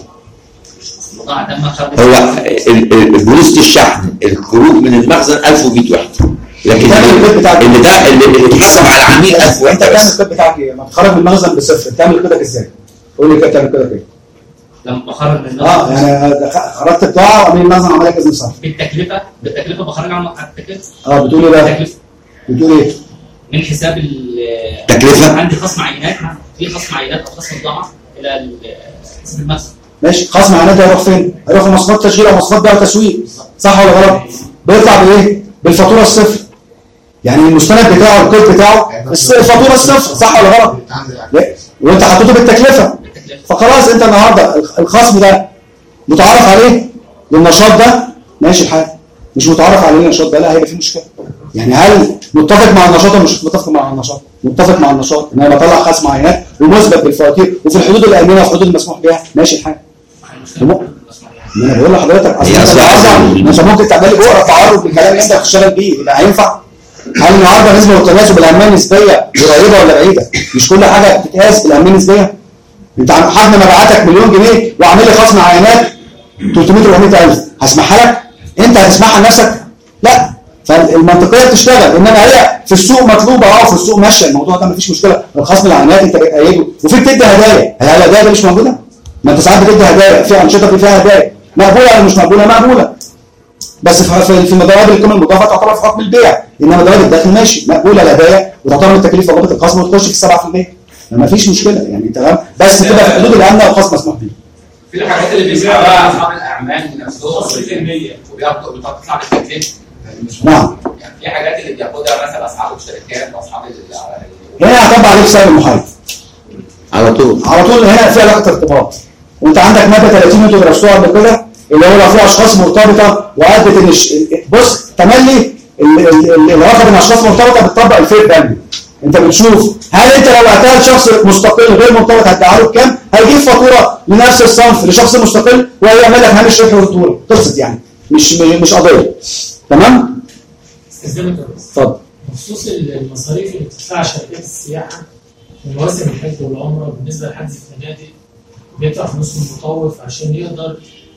Speaker 1: هو بوليسة الشحن الخروج من المخزن ألف ومئة وحده، لكن اللي ده اللي اتحسب على العميل ألف وحده.
Speaker 3: انت بتعمل الكود بتاعك ايه؟ لما تخرج من المخزن بصفر بتعمل كودك ازاي؟ قول لي كده بتعمل كودك ايه؟
Speaker 5: لما بخرج من المخزن
Speaker 3: اه يعني خرجت بضاعه وعميل المخزن عمل لك اذن صرف.
Speaker 5: بالتكلفه بالتكلفه بخرج عن التكلفه.
Speaker 3: اه بتقول ايه بقى؟ بتقول ايه؟
Speaker 5: من حساب
Speaker 1: التكلفه
Speaker 5: عندي خصم عينات، في خصم عينات او خصم بضاعه الى حساب المخزن.
Speaker 3: ماشي، خصم عينات هيروح فين؟ هيروح في مواصفات تشغيل او مواصفات بيع وتسويق، صح ولا غلط؟ بيطلع بايه؟ بالفاتوره الصفر. يعني المستند بتاعه الكود بتاعه الفاتوره الصفر، صح ولا غلط؟ وانت حطيته بالتكلفه. فخلاص انت النهارده الخصم ده متعارف عليه للنشاط ده ماشي الحال، مش متعارف عليه للنشاط ده لا هيبقى في مشكله. يعني هل متفق مع النشاط ولا مش متفق مع النشاط؟ متفق مع النشاط ان انا بطلع خصم عينات ومثبت بالفواتير وفي الحدود الامنه وفي الحدود المسموح بها ماشي الحال. ما انا بقول لحضرتك اصل انت النهارده انت ممكن تعمل لي جوه تعرض بالكلام اللي انت بتشتغل بيه يبقى هينفع؟ هل النهارده نسبه والتناسب الامنيه النسبيه قريبه ولا بعيده؟ مش كل حاجه بتتقاس بالامنيه النسبيه. انت حجم مبيعاتك مليون جنيه وعامل لي خصم عينات ثلاثمئة أربعمئة ألف هسمحها لك؟ انت هتسمعها لنفسك؟ لا. فالمنطقيه بتشتغل انما هي في السوق مطلوبه اه في السوق ماشيه الموضوع ده مفيش مشكله. الخصم العينات انت بتأيده وفي بتدي هدايا، هل الهدايا دي مش موجوده؟ ما انت ساعات بتدي هدايا في انشطه فيها هدايا مقبوله ولا مش مقبوله؟ مقبوله. بس في في مضارب القيمه المضافه تعتبر في حكم البيع، انما مضارب الدخل ماشي مقبوله الهدايا وتعتبر التكلفه ضابط الخصم وتخش في سبعة في المئة. ما فيش مشكله يعني تمام، بس تبقى في حدود الامن والخصم مسموح بيه.
Speaker 7: في الحاجات اللي بيسمعها اصحاب الاعمال نفسهم وبياخدوا بتطلع بالتكلفه.
Speaker 3: نعم.
Speaker 7: يعني في حاجات اللي بياخدها مثلا اصحاب الشركات واصحاب
Speaker 3: هنا هتطبق عليك سعر المحايد
Speaker 1: على طول
Speaker 3: على طول. هنا في علاقه ارتباط وانت عندك ماده ثلاثين انتوا درستوها قبل كده اللي هو لو في اشخاص مرتبطه وادت ان بص تملي العلاقه بين اشخاص مرتبطه بتطبق الفير فاليو. انت بتشوف هل انت لو بعتها لشخص مستقل غير مرتبط هتدفع له بكام؟ هيجيب فاتوره لنفس الصنف لشخص مستقل وهيعمل لك هامش ربح وفاتوره، خلصت يعني مش مش قضيه. تمام؟
Speaker 14: استاذنك
Speaker 3: اتفضل.
Speaker 14: بخصوص المصاريف اللي بتدفعها شركات السياحه ومواسم الحج والعمره بالنسبه لحجز الفنادق بيدفع فلوس المطوف عشان يقدر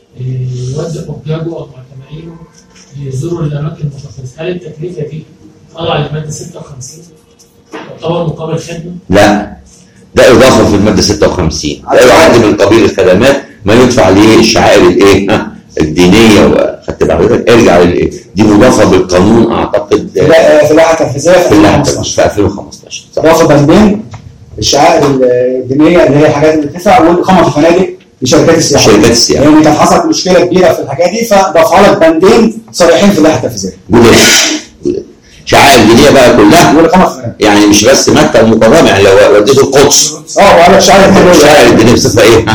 Speaker 14: يودي حجاجه او معتمرينه يزوروا الاماكن المخصصه، هل التكلفه دي طالعه للماده ستة وخمسين؟ تعتبر مقابل خدمه؟
Speaker 1: لا ده اضافه في الماده ستة وخمسين، ده يعد من قبيل الخدمات ما يدفع ليه الشعائر الايه؟ الدينيه. وخدت بعضك ارجع للايه؟ دي مضافه بالقانون اعتقد
Speaker 3: لا في اللائحه التنفيذيه في
Speaker 1: ألفين وخمستاشر في ألفين وخمستاشر
Speaker 3: اضافه بندين الشعائر الدينيه اللي هي الحاجات اللي بتدفع والاقامه في الفنادق لشركات السياحه.
Speaker 1: شركات السياحه
Speaker 3: يعني كانت حصلت مشكله كبيره في الحاجات دي فضافها لك بندين صريحين في اللائحه التنفيذيه.
Speaker 1: شعائر الدينيه بقى كلها يعني مش بس مكه المكرمه، يعني لو وديته القدس
Speaker 3: اه وقال لك شعائر الدينيه
Speaker 1: شعائر الدينيه بصفه ايه؟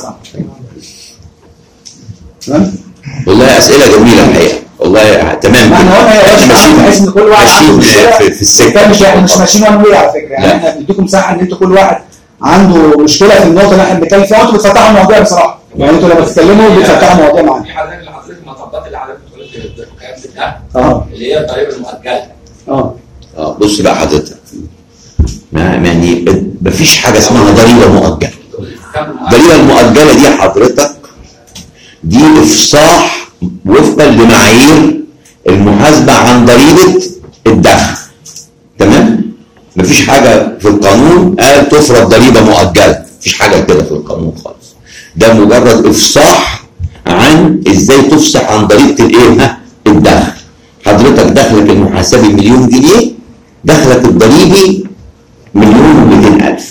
Speaker 1: تمام؟ والله اسئله جميله الحقيقه والله تمام.
Speaker 3: احنا قلنا يا باشا بحيث ان كل واحد عنده مشكله
Speaker 1: في, في السكه
Speaker 3: مش احنا مش ماشيين وان واي على فكره، يعني احنا بنديكم مساحه ان انتوا كل واحد عنده مشكله في النقطه اللي احنا بنتكلم فيها وانتوا بتفتحوا المواضيع بصراحه، يعني انتوا لما بتتكلموا بتفتحوا مواضيع معانا.
Speaker 7: في حضرتك اللي حضرتك المطبات اللي حضرتك بتقول الكلام ده
Speaker 3: اه
Speaker 7: اللي هي الضريبه المؤجله.
Speaker 3: اه
Speaker 1: اه بص بقى حضرتك يعني مفيش حاجه اسمها ضريبه مؤجله. الضريبه المؤجله دي حضرتك دي افصاح وفقا لمعايير المحاسبه عن ضريبه الدخل. تمام؟ مفيش حاجه في القانون قال تفرض ضريبه مؤجله، مفيش حاجه كده في القانون خالص. ده مجرد افصاح عن ازاي تفصح عن طريقه الايه؟ الدخل. حضرتك دخلك المحاسبي مليون جنيه، دخلك الضريبي مليون ومئتين ألف.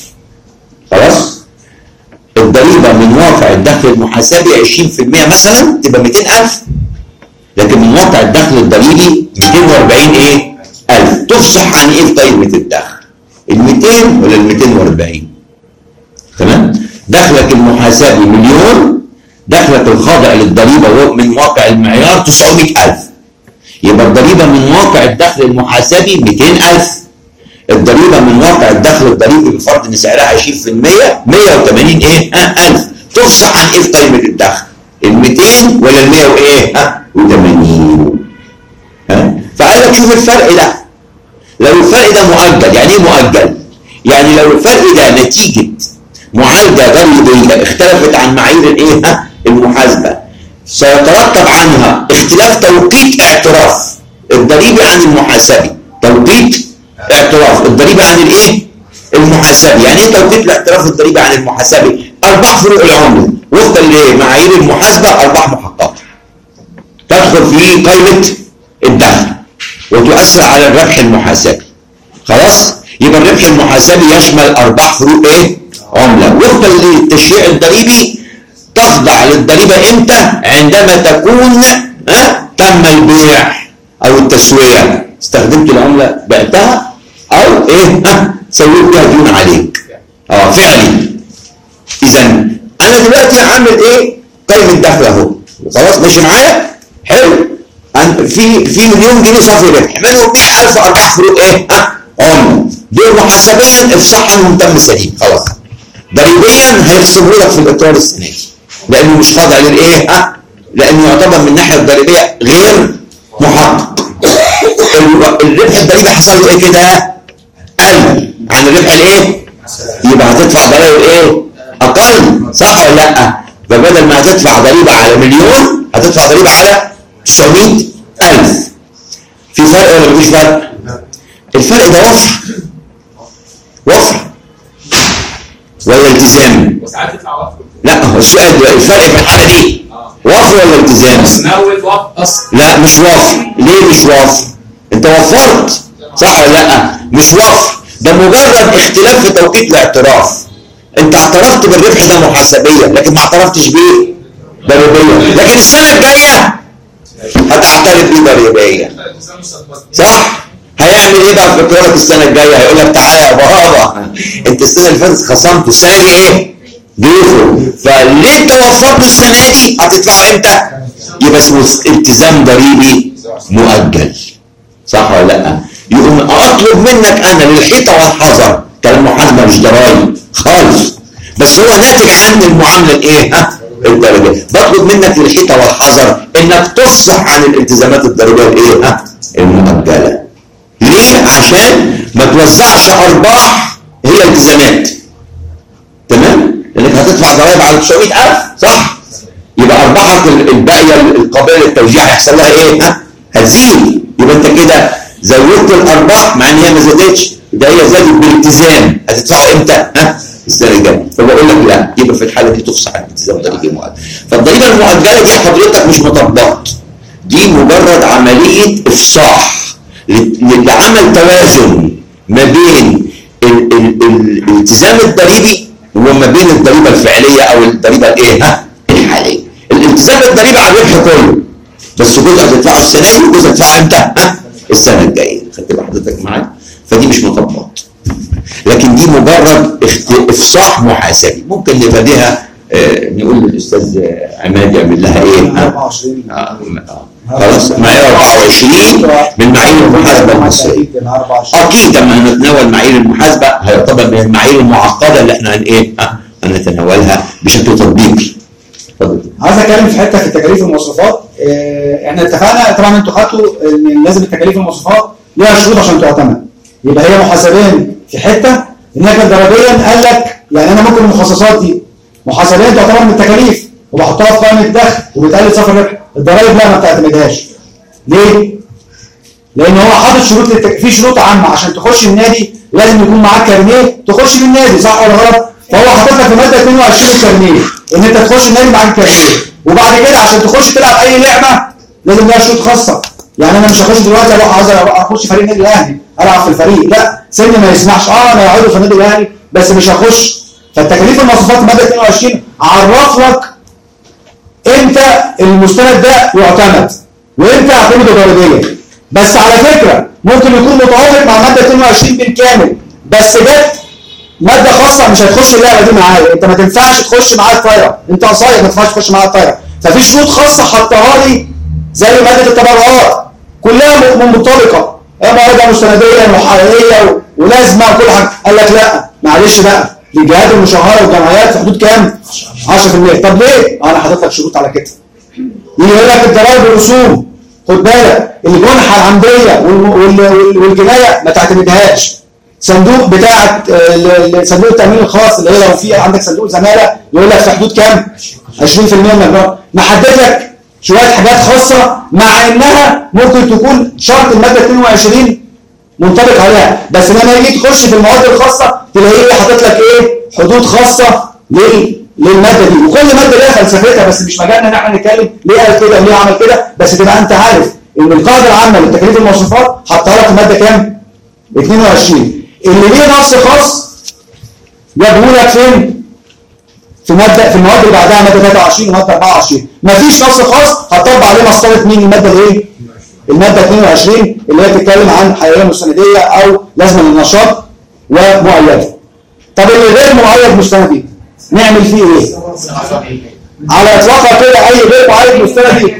Speaker 1: خلاص؟ الضريبه من واقع الدخل المحاسبي عشرين في المئة مثلا تبقى مئتين ألف، لكن من واقع الدخل الضريبي مئتين وأربعين ايه؟ ألف. تفصح عن ايه في قائمه الدخل؟ ال مئتين ولا ال مئتين وأربعين؟ تمام؟ دخلك المحاسبي مليون، دخلك الخاضع للضريبه من واقع المعيار تسعمئة ألف. يبقى الضريبه من واقع الدخل المحاسبي مئتين ألف. الضريبه من واقع الدخل الضريبي بفرض ان سعرها عشرين في المئة مئة وثمانين ايه؟ ها ألف. تفصح عن ايه في قائمه الدخل؟ ال مئتين ولا ال مئة وايه؟ ها وثمانين. ها؟ فقال لك شوف الفرق ده. لو الفرق ده مؤجل، يعني ايه مؤجل؟ يعني لو الفرق ده نتيجه معالجه ضريبيه اختلفت عن معايير الايه؟ ها المحاسبه، سيترتب عنها اختلاف توقيت اعتراف الضريبي عن المحاسبي. توقيت اعتراف الضريبي عن الايه؟ المحاسبي. يعني ايه توقيت الاعتراف الضريبي عن المحاسبي؟ ارباح فروق العمله وفقا لمعايير المحاسبه، ارباح محققه تدخل في قائمه الدخل وتؤثر على الربح المحاسبي. خلاص؟ يبقى الربح المحاسبي يشمل ارباح فروق ايه؟ عمله وفقا للتشريع الضريبي. تخضع للضريبه امتى؟ عندما تكون ها تم البيع او التسويه، استخدمت العمله بعتها او ايه؟ ها سويت بيها ديون عليك. اه فعلي. اذا انا دلوقتي عامل ايه؟ قائمه دخل اهو. خلاص ماشي معايا؟ حلو. في في مليون جنيه صافي ربح، منهم مئة ألف ارباح فروق ايه؟ ها عمله. دول محاسبيا افصاح عنهم تم سليم. خلاص. ضريبيا هيحسبوا لك في الاطار السنه دي. لانه مش خاضع للايه؟ ها لانه يعتبر من الناحيه الضريبيه غير محقق. الربح الضريبي حصل له ايه كده؟ قل عن الربح الايه؟ يبقى هتدفع ضرائب ايه؟ اقل، صح ولا لا؟ فبدل ما هتدفع ضريبه على مليون هتدفع ضريبه على تسعمئة ألف. في فرق ولا مفيش فرق؟ الفرق ده وفر وفر ولا التزام؟
Speaker 7: وساعات تدفع وفر.
Speaker 1: لا هو السؤال الفرق في الحاله دي وفر ولا التزام؟ لا مش وفر. ليه مش وفر؟ انت وفرت، صح ولا لا؟ مش وفر، ده مجرد اختلاف في توقيت الاعتراف. انت اعترفت بالربح ده محاسبيا لكن ما اعترفتش بيه ضريبيا، لكن السنه الجايه هتعترف بيه ضريبيا، صح؟ هيعمل ايه بقى في اقرارك السنه الجايه؟ هيقول لك تعالى يا بابا انت السنه اللي فاتت خصمت، السنه دي ايه؟ ضيفه، فليه انت وفرت السنه دي؟ هتدفعه امتى؟ يبقى اسمه التزام ضريبي مؤجل، صح ولا لا؟ يقوم اطلب منك انا للحيطه والحذر كالمحاسبه مش ضرايب خالص، بس هو ناتج عن المعامله الايه؟ ها؟ الضريبيه. بطلب منك للحيطه والحذر انك تفصح عن الالتزامات الضريبيه الايه؟ ها؟ المؤجله. ليه؟ عشان ما توزعش ارباح هي التزامات. تمام؟ لانك هتدفع ضرائب على تسعمئة ألف، صح؟ يبقى ارباحك الباقيه القابله للتوزيع هيحصل لها ايه؟ ها؟ هتزيد. يبقى انت كده زودت الارباح مع ان هي ما زادتش، ده هي زادت بالالتزام. هتدفعه امتى؟ ها؟ السنه الجايه. فبقول لك لا، يبقى في الحاله دي تفصح عن الالتزام ضريبي مؤجل. فالضريبه المؤجله دي حضرتك مش مطبقات، دي مجرد عمليه افصاح لعمل توازن ما بين ال ال ال الالتزام الضريبي وما بين الضريبه الفعليه او الضريبه الايه؟ ها؟ الحاليه. الالتزام الضريبي على الربح كله، بس جزء هتدفعه السنه دي وجزء هتدفعه امتى؟ ها؟ السنه الجايه. خدت بال حضرتك معايا؟ فدي مش مطبقات، لكن دي مجرد افصاح محاسبي. ممكن نباديها آه نقول للاستاذ عماد يعمل لها ايه؟ أربعة وعشرين. آه آه. خلاص معايير أربعة وعشرين من معايير المحاسبه المصريه. اكيد لما هنتناول معايير المحاسبه هيعتبر من المعايير المعقده اللي احنا هن ايه؟ آه هنتناولها بشكل تطبيقي. اتفضل.
Speaker 3: عايز اتكلم في حته في التكاليف والمواصفات. اه احنا اتفقنا طبعا، انتوا خدتوا ان لازم التكاليف والمواصفات ليها شروط عشان تعتمد. يبقى هي محاسبيا في حته، انها كانت ضريبيا قال لك يعني انا ممكن المخصصات دي محاسبيا تعتبر من التكاليف وبحطها في قائمه الدخل وبتقلل صافي الربح. الضرايب لا، ما بتعتمدهاش. ليه؟ لان هو حاطط شروط للتك... في شروط عامه عشان تخش النادي لازم يكون معاك كارنيه تخش بالنادي، صح ولا غلط؟ فهو حاطط لك في ماده اتنين وعشرين الكارنيه ان انت تخش النادي معاك الكارنيه، وبعد كده عشان تخش تلعب اي لعبه لازم لها شروط خاصه. يعني انا مش هخش دلوقتي اروح عايز اخش فريق النادي الاهلي العب في الفريق، لا سني ما يسمحش. اه انا عضو في النادي الاهلي بس مش هخش. فالتكاليف المصروفات في ماده اتنين وعشرين عرف لك امتى المستند ده يعتمد وامتى اعتمده ضريبيا. بس على فكره ممكن يكون متوافق مع ماده اتنين وعشرين بالكامل، بس جت ماده خاصه مش هتخش اللعبه دي معايا، انت ما تنفعش تخش معايا الطايره، انت قصير ما تنفعش تخش معايا الطايره. ففي شروط خاصه حطها لي زي ماده التبرعات كلها منطبقه، هي مواد مستنديه وحقيقيه ولازمه وكل حاجه. قال لك لا معلش بقى للجهات المشهره والجمعيات في حدود كام؟ عشرة في المية. طب ليه؟ انا حاطط لك شروط على كده. يقول لك الضرائب والرسوم خد بالك الجنحه العمديه والجنايه ما تعتمدهاش. صندوق بتاعه صندوق التامين الخاص اللي هي لو في عندك صندوق زماله يقول لك في حدود كام؟ عشرين في المية من المبلغ. محدد لك شويه حاجات خاصه مع انها ممكن تكون شرط الماده اتنين وعشرين منطبق عليها، بس لما يجي تخش في المواد الخاصه تلاقيه حاطط لك ايه؟ حدود خاصه لل للماده دي، وكل ماده ليها فلسفتها بس مش مجالنا ان احنا نتكلم ليه قال كده وليه عمل كده، بس تبقى انت عارف ان القاعده العامه للتكاليف المصروفات حطها لك في الماده كام؟ اتنين وعشرين. اللي ليه نص خاص جابه لك فين؟ في ماده في المواد اللي بعدها ماده تلاتة وعشرين وماده اربعة وعشرين. مفيش نص خاص هتطبق عليه مسطره مين؟ الماده الايه؟ الماده اتنين وعشرين اللي هي بتتكلم عن حيويه مستنديه او لازمه للنشاط ومؤيده. طب اللي غير مؤيد مستندي نعمل فيه ايه؟ على اطلاقها كده اي غير مؤيد مستندي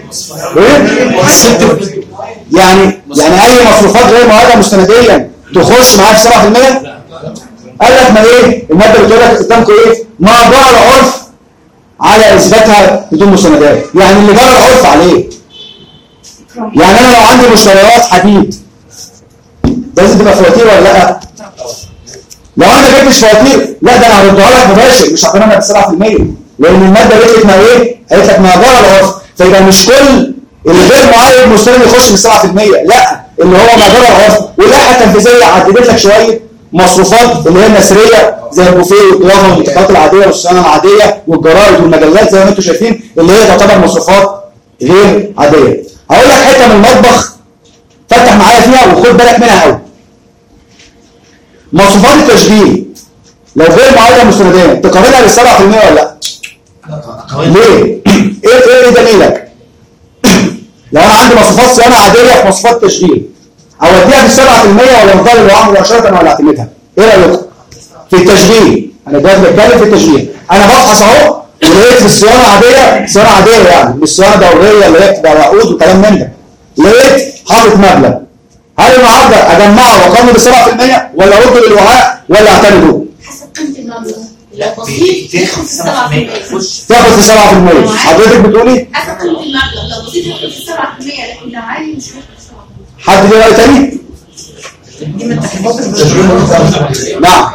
Speaker 3: ايه؟ يعني يعني اي مصروفات غير مؤيده مستنديا تخش معاك سبعة في المية؟ قال لك ما ايه؟ الماده بتقول لك قدامكم ايه؟ ما جرى العرف على اثباتها بدون مستندات. يعني اللي جرى العرف عليه. يعني انا لو عندي مشتريات حديد لازم تبقى فواتير ولا لا؟ لو انا ما جبتش فواتير لا ده انا هردها لك مباشر مش هقارنها ب سبعة في المية لان الماده قالت لك ما ايه؟ قالت لك ما جرى العرف. فيبقى مش كل اللي غير مؤيد مستند يخش من سبعة في المية، لا اللي هو ما جرى العرف. واللائحه التنفيذيه عدلت لك شويه مصروفات اللي هي النثريه زي البوفيه والضيافه والمنتجات العاديه والصيانه العاديه والجرائد والمجلات زي ما انتم شايفين اللي هي تعتبر مصروفات غير عاديه. هقول لك حته من المطبخ فتح معايا فيها وخد بالك منها قوي. مصروفات التشغيل لو غير معايده مستنديه تقارنها بال سبعة في المية ولا لا؟ ليه؟ ايه ايه دليلك؟ لو انا عندي مصروفات صيانه عاديه في مصروفات تشغيل اوديها بال سبعة في المية ولا افضل الوعي مباشره ولا اعتمدها؟ ايه رايكم؟ في التشغيل انا دلوقتي بتكلم في التشغيل انا بفحص اهو ولقيت في الصيانه عاديه صيانه عاديه يعني مش صيانه دوريه اللي هي بتبقى عقود وكلام من ده لقيت حاطط مبلغ هل النهارده اجمعه واقارنه ب سبعة في المية ولا ارده للوعاء ولا اعتمده؟
Speaker 4: حسب قيمه المبلغ.
Speaker 5: لا
Speaker 4: لو بسيط تاخد في سبعة في المية.
Speaker 3: تاخد في سبعة في المية. حضرتك بتقولي؟
Speaker 4: حسب قيمه المبلغ لو بسيط تاخد في سبعة في المية لكن لو عالي مش هتاخد في سبعة في المية.
Speaker 3: حد ليه راي تاني؟
Speaker 4: دي من التكليفات
Speaker 3: نعم.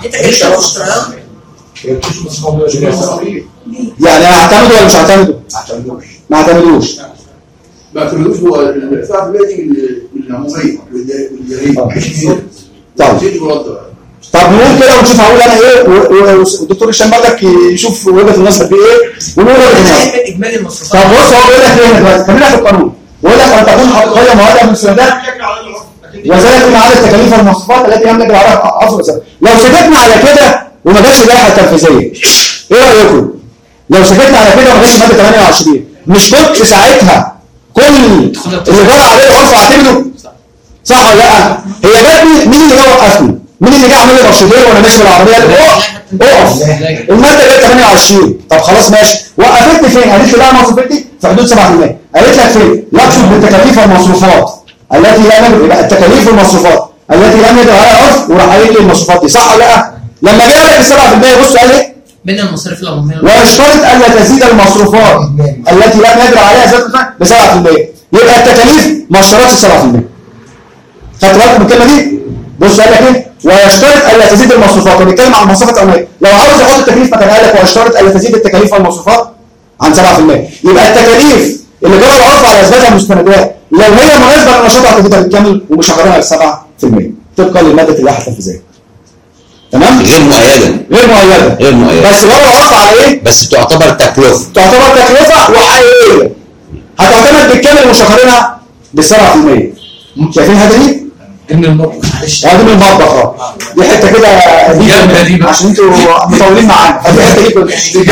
Speaker 3: يعني انا اعتمده ولا مش اعتمده؟ ما اعتمدوش.
Speaker 11: ما اعتمدوش هو السبعة في المية دي العموميه والجريمه.
Speaker 3: طب طب نقول كده ونشوف هقول انا ايه والدكتور هشام برضك يشوف وجهه النظر دي ايه ونقول ايه
Speaker 12: اجمالي المصروفات.
Speaker 3: طب بص هو بيقول لك ايه دلوقتي خلينا في القانون بيقول لك ان تكون حقيقيه مواد من السندات وذلك من عدد التكاليف والمصروفات التي يملك العرف افضل. لو سكتنا على كده وما جاتش اللائحه التنفيذيه ايه رايكم؟ لو سكتنا على كده وما جاتش ماده تمانية وعشرين مش كنت ساعتها كل اللي جرى عليه العرف اعتمده؟ صح ولا لا؟ هي جت مين اللي جه وقفني؟ مين اللي جه عمل لي مرشدين وانا ماشي بالعربيه؟ اقف اقف الماده جت تمانية وعشرين. طب خلاص ماشي وقفتني فين؟ قالت لي لا مصروفتي في حدود سبعة في المية. قالت لك فين؟ يقصد بالتكاليف والمصروفات التي لا نجد يبقى التكاليف والمصروفات التي لا نجد عليها عرف وراح قايل لي المصروفات دي صح ولا لا؟ لما جه قال لك سبعة في المية بص قال ايه؟
Speaker 12: بين المصاريف العموميه
Speaker 3: ويشترط الا تزيد المصروفات التي لا نجد عليها زياده ب سبعة في المية. يبقى التكاليف ما اشترطش سبعة في المية. خدت بالك من الكلمه دي؟ بص قال لك ايه؟ ويشترط الا تزيد المصروفات. وبيتكلم عن المصروفات العموميه. لو عاوز يحط التكاليف ما كان قال لك ويشترط الا تزيد التكاليف والمصروفات عن سبعة في المية. يبقى التكاليف اللي جرى العرف على اثباتها المستندات لو هي مناسبه للنشاط هتبقى بالكامل ومش هقارنها ب سبعة في المية طبقا لماده اللائحه التنفيذيه. تمام؟
Speaker 1: غير مؤيده
Speaker 3: غير مؤيده
Speaker 1: غير مؤيده
Speaker 3: بس برضه عرض على ايه؟
Speaker 1: بس تعتبر تكلفه
Speaker 3: تعتبر تكلفه وحقيقيه هتعتمد بالكامل وشهرنا بال سبعة في المية. شايفين الحته دي؟
Speaker 12: ضمن المطبخ معلش
Speaker 3: اه ضمن المطبخ اه دي حته كده دي عشان انتوا مطولين معانا دي حته كده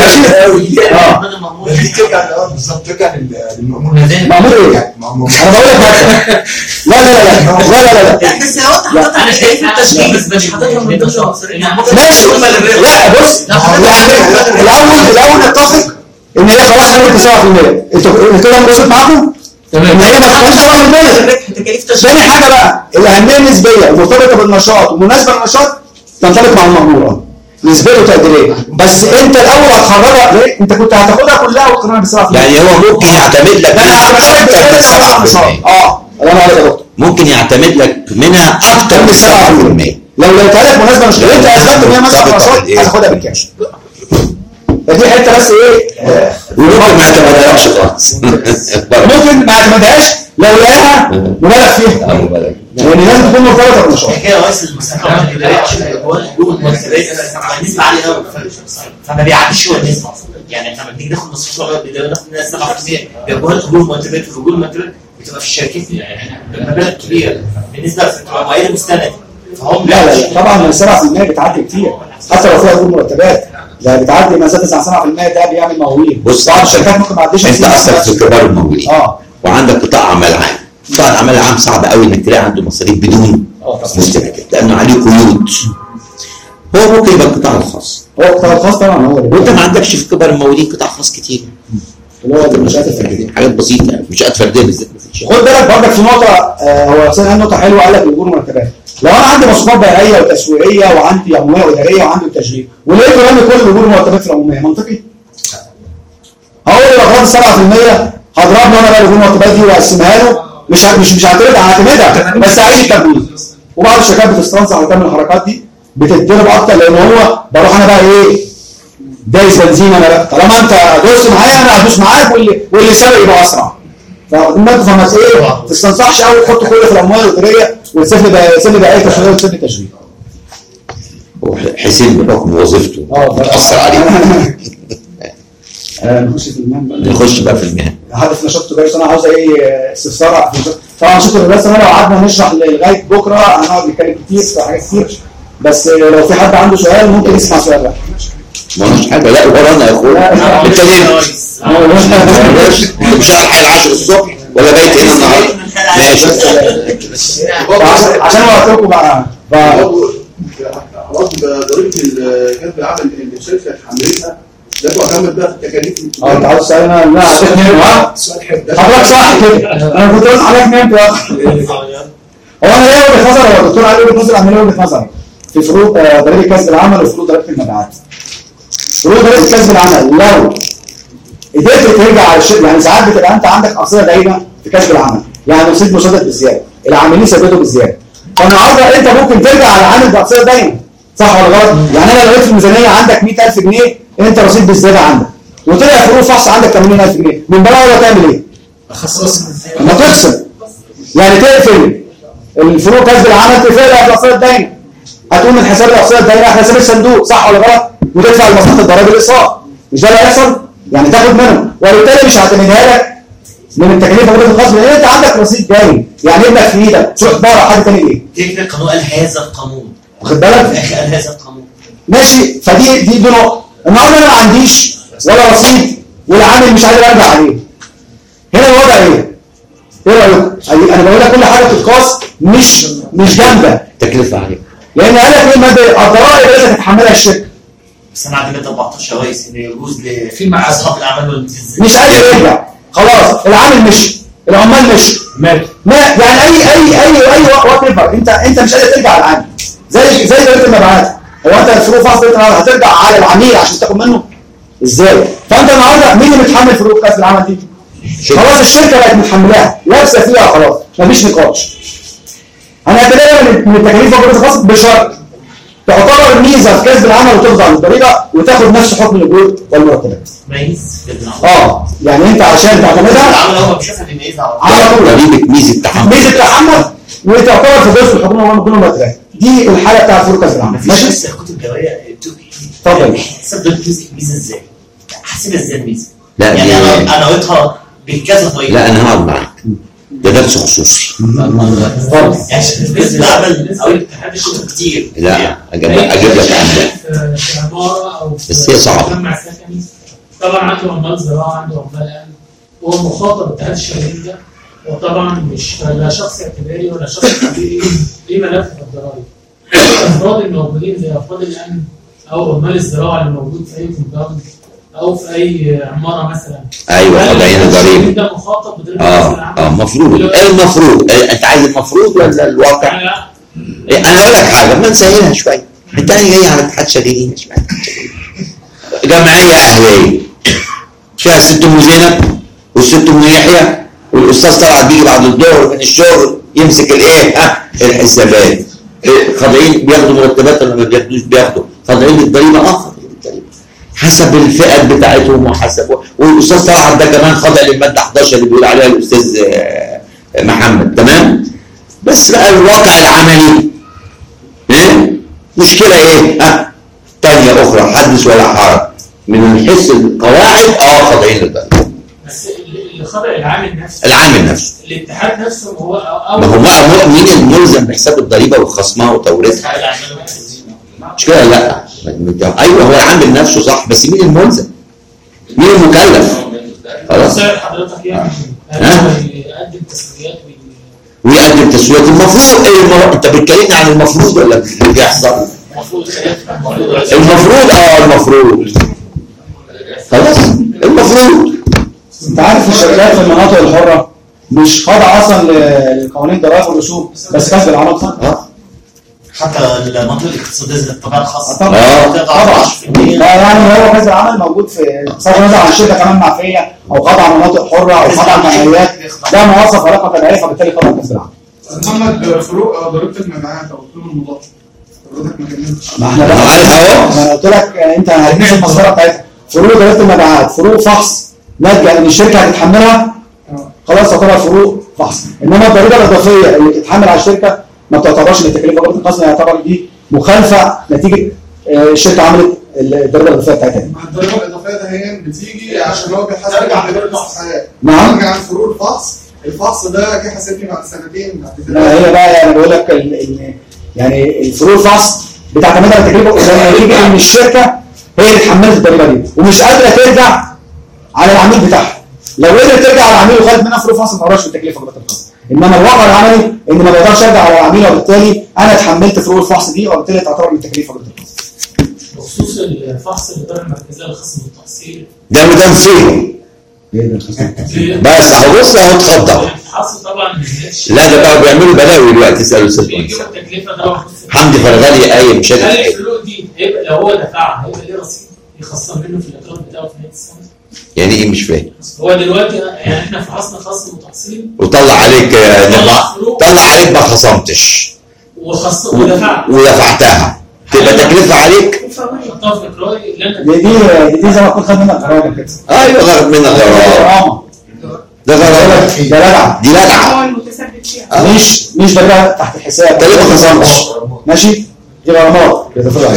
Speaker 3: اه
Speaker 6: دي ترجع بالظبط ترجع للمأمور
Speaker 3: مأمور ايه؟ انا بقول لك لا لا لا لا لا لا لا
Speaker 4: بس لو انت حاططها على شايف التشكيل بس مش حاططها من ضمن
Speaker 3: ماشي لا بص يعني الاول الاول نتفق ان هي خلاص هنقول سبعة في المية انتوا كده مبسوط معاكم؟ تمام ان هي ما تكونش سبعة في المية. ثاني حاجه بقى الاهميه النسبيه ومرتبطه بالنشاط ومناسبه للنشاط تنطبق مع المأمور نسبته وتقديريه بس انت الاول هتخرجها ليه؟ انت كنت هتاخدها كلها وتقارنها بالسبعة في المية.
Speaker 1: يعني هو ممكن يعتمد لك
Speaker 3: منها اكتر من سبعة في المية. اه الله ينور عليك يا دكتور.
Speaker 1: ممكن يعتمد لك منها اكتر من سبعة في المية.
Speaker 3: لو لو كانت مناسبه مش انت اثبتت ان هي مناسبه نشاط هتاخدها بالكاش. دي حته بس ايه
Speaker 1: وممكن ما يعتمدهاش خالص
Speaker 3: ممكن ما يعتمدهاش لو لقاها مبالغ فيها لان لازم تكون مرتبطه بالنشاط.
Speaker 5: كده رئيس المساحه الاداريه عشان الاجوال له المرتبات نسبه عاليه قوي فما بيعديش هو النسبه يعني احنا لما بنيجي ناخد مصروف الاداريه ناخد منها سبعة في المية الاجوال له المرتبات والاجور المرتبات بتبقى في الشركات يعني مبالغ كبيره بالنسبه للمعايير المستند فهم
Speaker 3: لا لا طبعا من سبعة في المية بتعدي كتير حتى لو فيها اجور مرتبات ده بتعدي ما زاد تسعة سبعة في المية ده بيعمل مواويل.
Speaker 1: بص
Speaker 3: بعض الشركات ممكن ما تعديش
Speaker 1: انت اصلا في كبار الممولين
Speaker 3: اه
Speaker 1: وعندك قطاع اعمال عام قطاع الاعمال العام صعب قوي انك تلاقي عنده مصاريف بدون مستندات لانه عليه قيود. هو ممكن يبقى القطاع الخاص
Speaker 3: هو القطاع الخاص طبعا هو
Speaker 1: وانت ما عندكش في كبار الممولين قطاع خاص كتير
Speaker 3: اللي هو المنشات الفرديه
Speaker 1: حاجات بسيطه يعني منشات فرديه بالذات
Speaker 3: خد بالك برضك في نقطه آه هو حسين قال نقطه حلوه قال لك الاجور مرتبات. لو انا عندي مصروفات بيعيه وتسويقيه وعندي عموميه واداريه وعندي تشغيل ولقيت رامي كل الاجور مرتبات في العموميه منطقي؟ هقول له لو خد سبعة في المية هضرب له انا بقى الاجور المرتبات دي واقسمها له مش مش مش هعتمد هعتمدها بس هعيد التمويل. وبعض الشركات بتستنصح وتعمل الحركات دي بتتضرب اكتر لان هو بروح انا بقى ايه دايس بنزين انا بقى طالما انت دوست معايا انا هدوس معاك واللي واللي سابق يبقى اسرع. فالمادة فما ايه ما تستنصحش قوي تحط كل في الاموال الاداريه وتسيب لي بقى تسيب لي بقى ايه تشغيل وتسيب لي تشغيل.
Speaker 1: حسين بحكم وظيفته بتاثر عليه.
Speaker 3: نخش في المهن بقى
Speaker 1: نخش بقى في المهن.
Speaker 3: هدف نشاط تجاري انا عاوز ايه استفسار طبعا نشاط التجاري انا لو قعدنا نشرح لغايه بكره هنقعد نتكلم كتير في حاجات كتير بس لو في حد عنده سؤال ممكن يسمع سؤال بقى.
Speaker 1: ما فيش حاجه لا ورانا يا اخويا انت ليه مش هلحق العشرة الصبح ولا بيت هنا النهارده ماشي
Speaker 3: عشان وقتكم بقى
Speaker 11: رد ضريبه كسب العمل اللي الشركه حملتها ده تعتمد بقى في التكاليف.
Speaker 3: اه انت عاوز تسالنا لا عشان حضرتك صح كده انا كنت قلت عليك نمت يا اخي. هو انا ليه وجهه نظر هو الدكتور علي وجهه نظر عامل وجهه نظر في فروق ضريبه كسب العمل وفروق ضريبه المبيعات. فروق ضريبه كسب العمل لو قدرت ترجع على الشركه يعني ساعات بتبقى انت عندك اصيله دايمه في كسب العمل يعني رصيد مشدد بالزياده العاملين ثبتوا بالزياده فالنهارده انت ممكن ترجع على العامل باصيله دايمه صح ولا غلط؟ يعني انا لو لقيت في الميزانيه عندك مئة ألف جنيه انت رصيد بالزياده عندك وطلع فروق فحص عندك ثمانين ألف جنيه من بلاها ولا تعمل ايه؟
Speaker 12: اخصص
Speaker 3: ما تفصل يعني تقفل الفروق كسب العمل تقفلها في الاصيله الدايمه هتقوم من حساب الاصيله الدايمه احنا حساب الصندوق صح ولا غلط؟ وتدفع لمصلحه الضرائب الاقساط مش ده اللي هيحصل؟ يعني تاخد منهم وبالتالي مش هعتمدها لك من التكلفه والربح الخاص لان انت عندك رصيد دايم يعني ابنك في ايدك تروح تدور على حد ثاني ليه؟
Speaker 5: تكتب القانون قال هذا القانون
Speaker 3: واخد بالك؟
Speaker 5: في الاخر قال هذا القانون
Speaker 3: ماشي فدي دي دي نقطه النهارده انا ما عنديش ولا رصيد والعامل مش قادر ارجع عليه هنا الوضع ايه؟ ايه رايكم؟ انا بقول لك كل حاجه بتتقاس مش مش جامده
Speaker 1: تكلفه عليك
Speaker 3: لان قال لك ايه الماده الضرائب لازم تتحملها الشركه
Speaker 5: بس انا عندي ماده أربعتاشر يا ريس ان يجوز في مع اصحاب الاعمال والمتزين
Speaker 3: مش قادر يرجع خلاص العامل مشي العمال مشي
Speaker 8: مات
Speaker 3: ما يعني اي اي اي اي وات ايفر انت انت مش قادر ترجع على العامل زي زي ضريبه المبيعات هو انت الفروق فحص هترجع على العميل عشان تاخد منه ازاي؟ فانت النهارده مين اللي متحمل فروق كاس العمل دي؟ خلاص الشركه بقت متحملاها لابسه فيها خلاص مفيش نقاش. انا هتلاقي من التكاليف والربح الخاص بشرط تعتبر ميزه في كسب العمل وتخضع للضريبه وتاخد نفس حكم الاجور والمرتبات.
Speaker 5: ميز
Speaker 3: اه يعني انت عشان تعتمدها
Speaker 5: العمل هو بيشوفها بيميزها
Speaker 1: على طول ضريبه ميزه التحمل
Speaker 3: ميزه التحمل وتعتبر في جزء الحكومه والمرتبات دي الحاله بتاعت فروق كاس العالم.
Speaker 5: ماشي. بس الكتب الجويه
Speaker 3: اتفضل.
Speaker 5: حسب ده جزء الميزه ازاي؟ حاسبها ازاي الميزه؟
Speaker 1: لا
Speaker 5: يعني
Speaker 1: دي-
Speaker 5: انا انا قريتها بكذا طريقه.
Speaker 1: لا انا هقعد معاك، ده درس خصوصي.
Speaker 5: اتفضل. يعني الجزء العمل او الاتحاد الشغل كتير.
Speaker 1: لا اجيب اجيب لك عندك
Speaker 14: في في عماره او في
Speaker 1: بس هي صعبة.
Speaker 14: مجمع سكني طبعا عنده عمال زراعه، عنده عمال امن، هو مخاطب اتحاد الشغالين ده، وطبعا مش لا شخص اعتباري ولا شخص طبيعي ليه ملف في الضرائب. الافراد الموجودين زي افراد الامن او عمال الزراعه اللي موجود في اي كومباوند او في اي عماره مثلا.
Speaker 1: ايوه خاضعين الضريبه.
Speaker 14: ده مخاطب بضريبه
Speaker 1: اه اه المفروض المفروض آه، انت عايز المفروض ولا الواقع؟ إيه، انا اقول لك حاجه ما نسهلها شويه. انت جاي على اتحاد شغالين شويه. جمعيه اهليه فيها الست ام زينب والست ام يحيى والاستاذ طلعت بيجي بعد الظهر من الشغل يمسك الايه؟ ها الحسابات. إيه، خاضعين بياخدوا مرتبات ولا ما بياخدوش؟ بياخدوا. خاضعين للضريبه؟ اه خاضعين للضريبه حسب الفئات بتاعتهم وحسب. والاستاذ طلعت ده كمان خاضع للماده احداشر اللي بيقول عليها الاستاذ آه، محمد. تمام. بس بقى الواقع العملي ايه؟ مشكله ايه؟ ها تانية اخرى حدث ولا حرج من حيث القواعد اه خاضعين للضريبه.
Speaker 14: بس اللي خاضع العامل نفسه
Speaker 1: العامل نفسه
Speaker 14: الاتحاد نفسه هو أو
Speaker 1: ما هو بقى مين الملزم بحساب الضريبه وخصمها وتوريثها؟ مش كده؟ لا ايوه هو العامل نفسه صح، بس مين الملزم؟ مين المكلف؟ خلاص.
Speaker 14: سعر حضرتك يعني
Speaker 1: ها؟
Speaker 14: يقدم تسويات
Speaker 1: ويقدم تسويات. المفروض ايه المر... انت بتكلمني عن المفروض ولا اللي بيحصل؟
Speaker 14: المفروض
Speaker 1: المفروض اه المفروض خلاص المفروض.
Speaker 3: انت عارف الشركات في المناطق الحره مش خاضعه اصلا لقوانين ضرائب والرسوم، بس كسب العمل صح؟
Speaker 1: اه
Speaker 5: حتى المنطقه الاقتصاديه زي الطبيعه الخاصه.
Speaker 3: طبعا طبعا. لا يعني هو كسب العمل موجود في صرف نظر عن الشركه كمان معفيه او خاضعه مناطق حره او خاضعه جمعيات، ده موظف علاقه تبعيه فبالتالي خاضع كسب العمل.
Speaker 9: محمد فاروق ضريبه المبيعات او القيمه المضافه حضرتك ما كلمتش.
Speaker 3: ما احنا بقى انا قلت لك انت هتنسى المسطره بتاعتها. فروق ضريبه المبيعات فروق فحص ناتجه ان الشركه هتتحملها خلاص تعتبر فروق فحص، انما الضريبه الاضافيه اللي بتتحمل على الشركه ما بتعتبرش من التكلفه ضريبه القسم، يعتبر دي مخالفه نتيجه الشركه عملت الضريبه الاضافيه بتاعتها.
Speaker 9: الضريبه الاضافيه ده هي بتيجي عشان هو بيحاسب على الفحص.
Speaker 3: نعم.
Speaker 9: عن فروق الفحص، الفحص ده جه حاسبني بعد سنتين بعد كده.
Speaker 3: لا هي بقى يعني بقول لك ال ال يعني الفروق الفحص بتعتمد على التكلفه نتيجه ان الشركه هي اللي اتحملت الضريبه دي ومش قادره ترجع على العميل بتاعها. لو قدرت ترجع على العميل وخدت منها فروق فحص ما تقدرش التكلفه ضريبه القسم. انما الواقع العملي ان ما بقدرش ارجع على العميل وبالتالي انا اتحملت فروق الفحص دي وبالتالي تعتبر من التكلفه ضريبه القسم.
Speaker 14: بخصوص الفحص الاداره المركزيه لخصم التحصيل
Speaker 1: ده وده نصيبه. بس اهو بص اهو اتفضل.
Speaker 14: الفحص طبعا
Speaker 1: لا ده بقى بيعملوا بلاوي دلوقتي. اسالوا ست
Speaker 14: بيجيبوا التكلفه ده
Speaker 1: حمدي فرغلي قايم مش
Speaker 14: هل الفلوس دي هيبقى لو هو دفعها هيبقى ليه رصيد يخصم منه في الاقراض بتاعه في نهايه السنه؟
Speaker 1: يعني ايه مش فاهم؟
Speaker 14: هو دلوقتي يعني احنا فحصنا خصم وتحصيل
Speaker 1: وطلع عليك نقع. طلع عليك ما خصمتش
Speaker 14: وخصمت ودفعت
Speaker 1: ودفعتها تبقى تكلفه عليك.
Speaker 14: حطها في اقراضي اللي انا
Speaker 3: دي دي زي ما كنت خد منك غرامه كده.
Speaker 1: ايوه غرض منك غرامه. ده غرامه
Speaker 3: ده لدعه.
Speaker 1: دي لدعه.
Speaker 4: هو المتسبب فيها.
Speaker 3: مش مش ضريبه تحت الحساب.
Speaker 1: انت ليه ما خصمتش؟
Speaker 3: ماشي؟ دي غرامات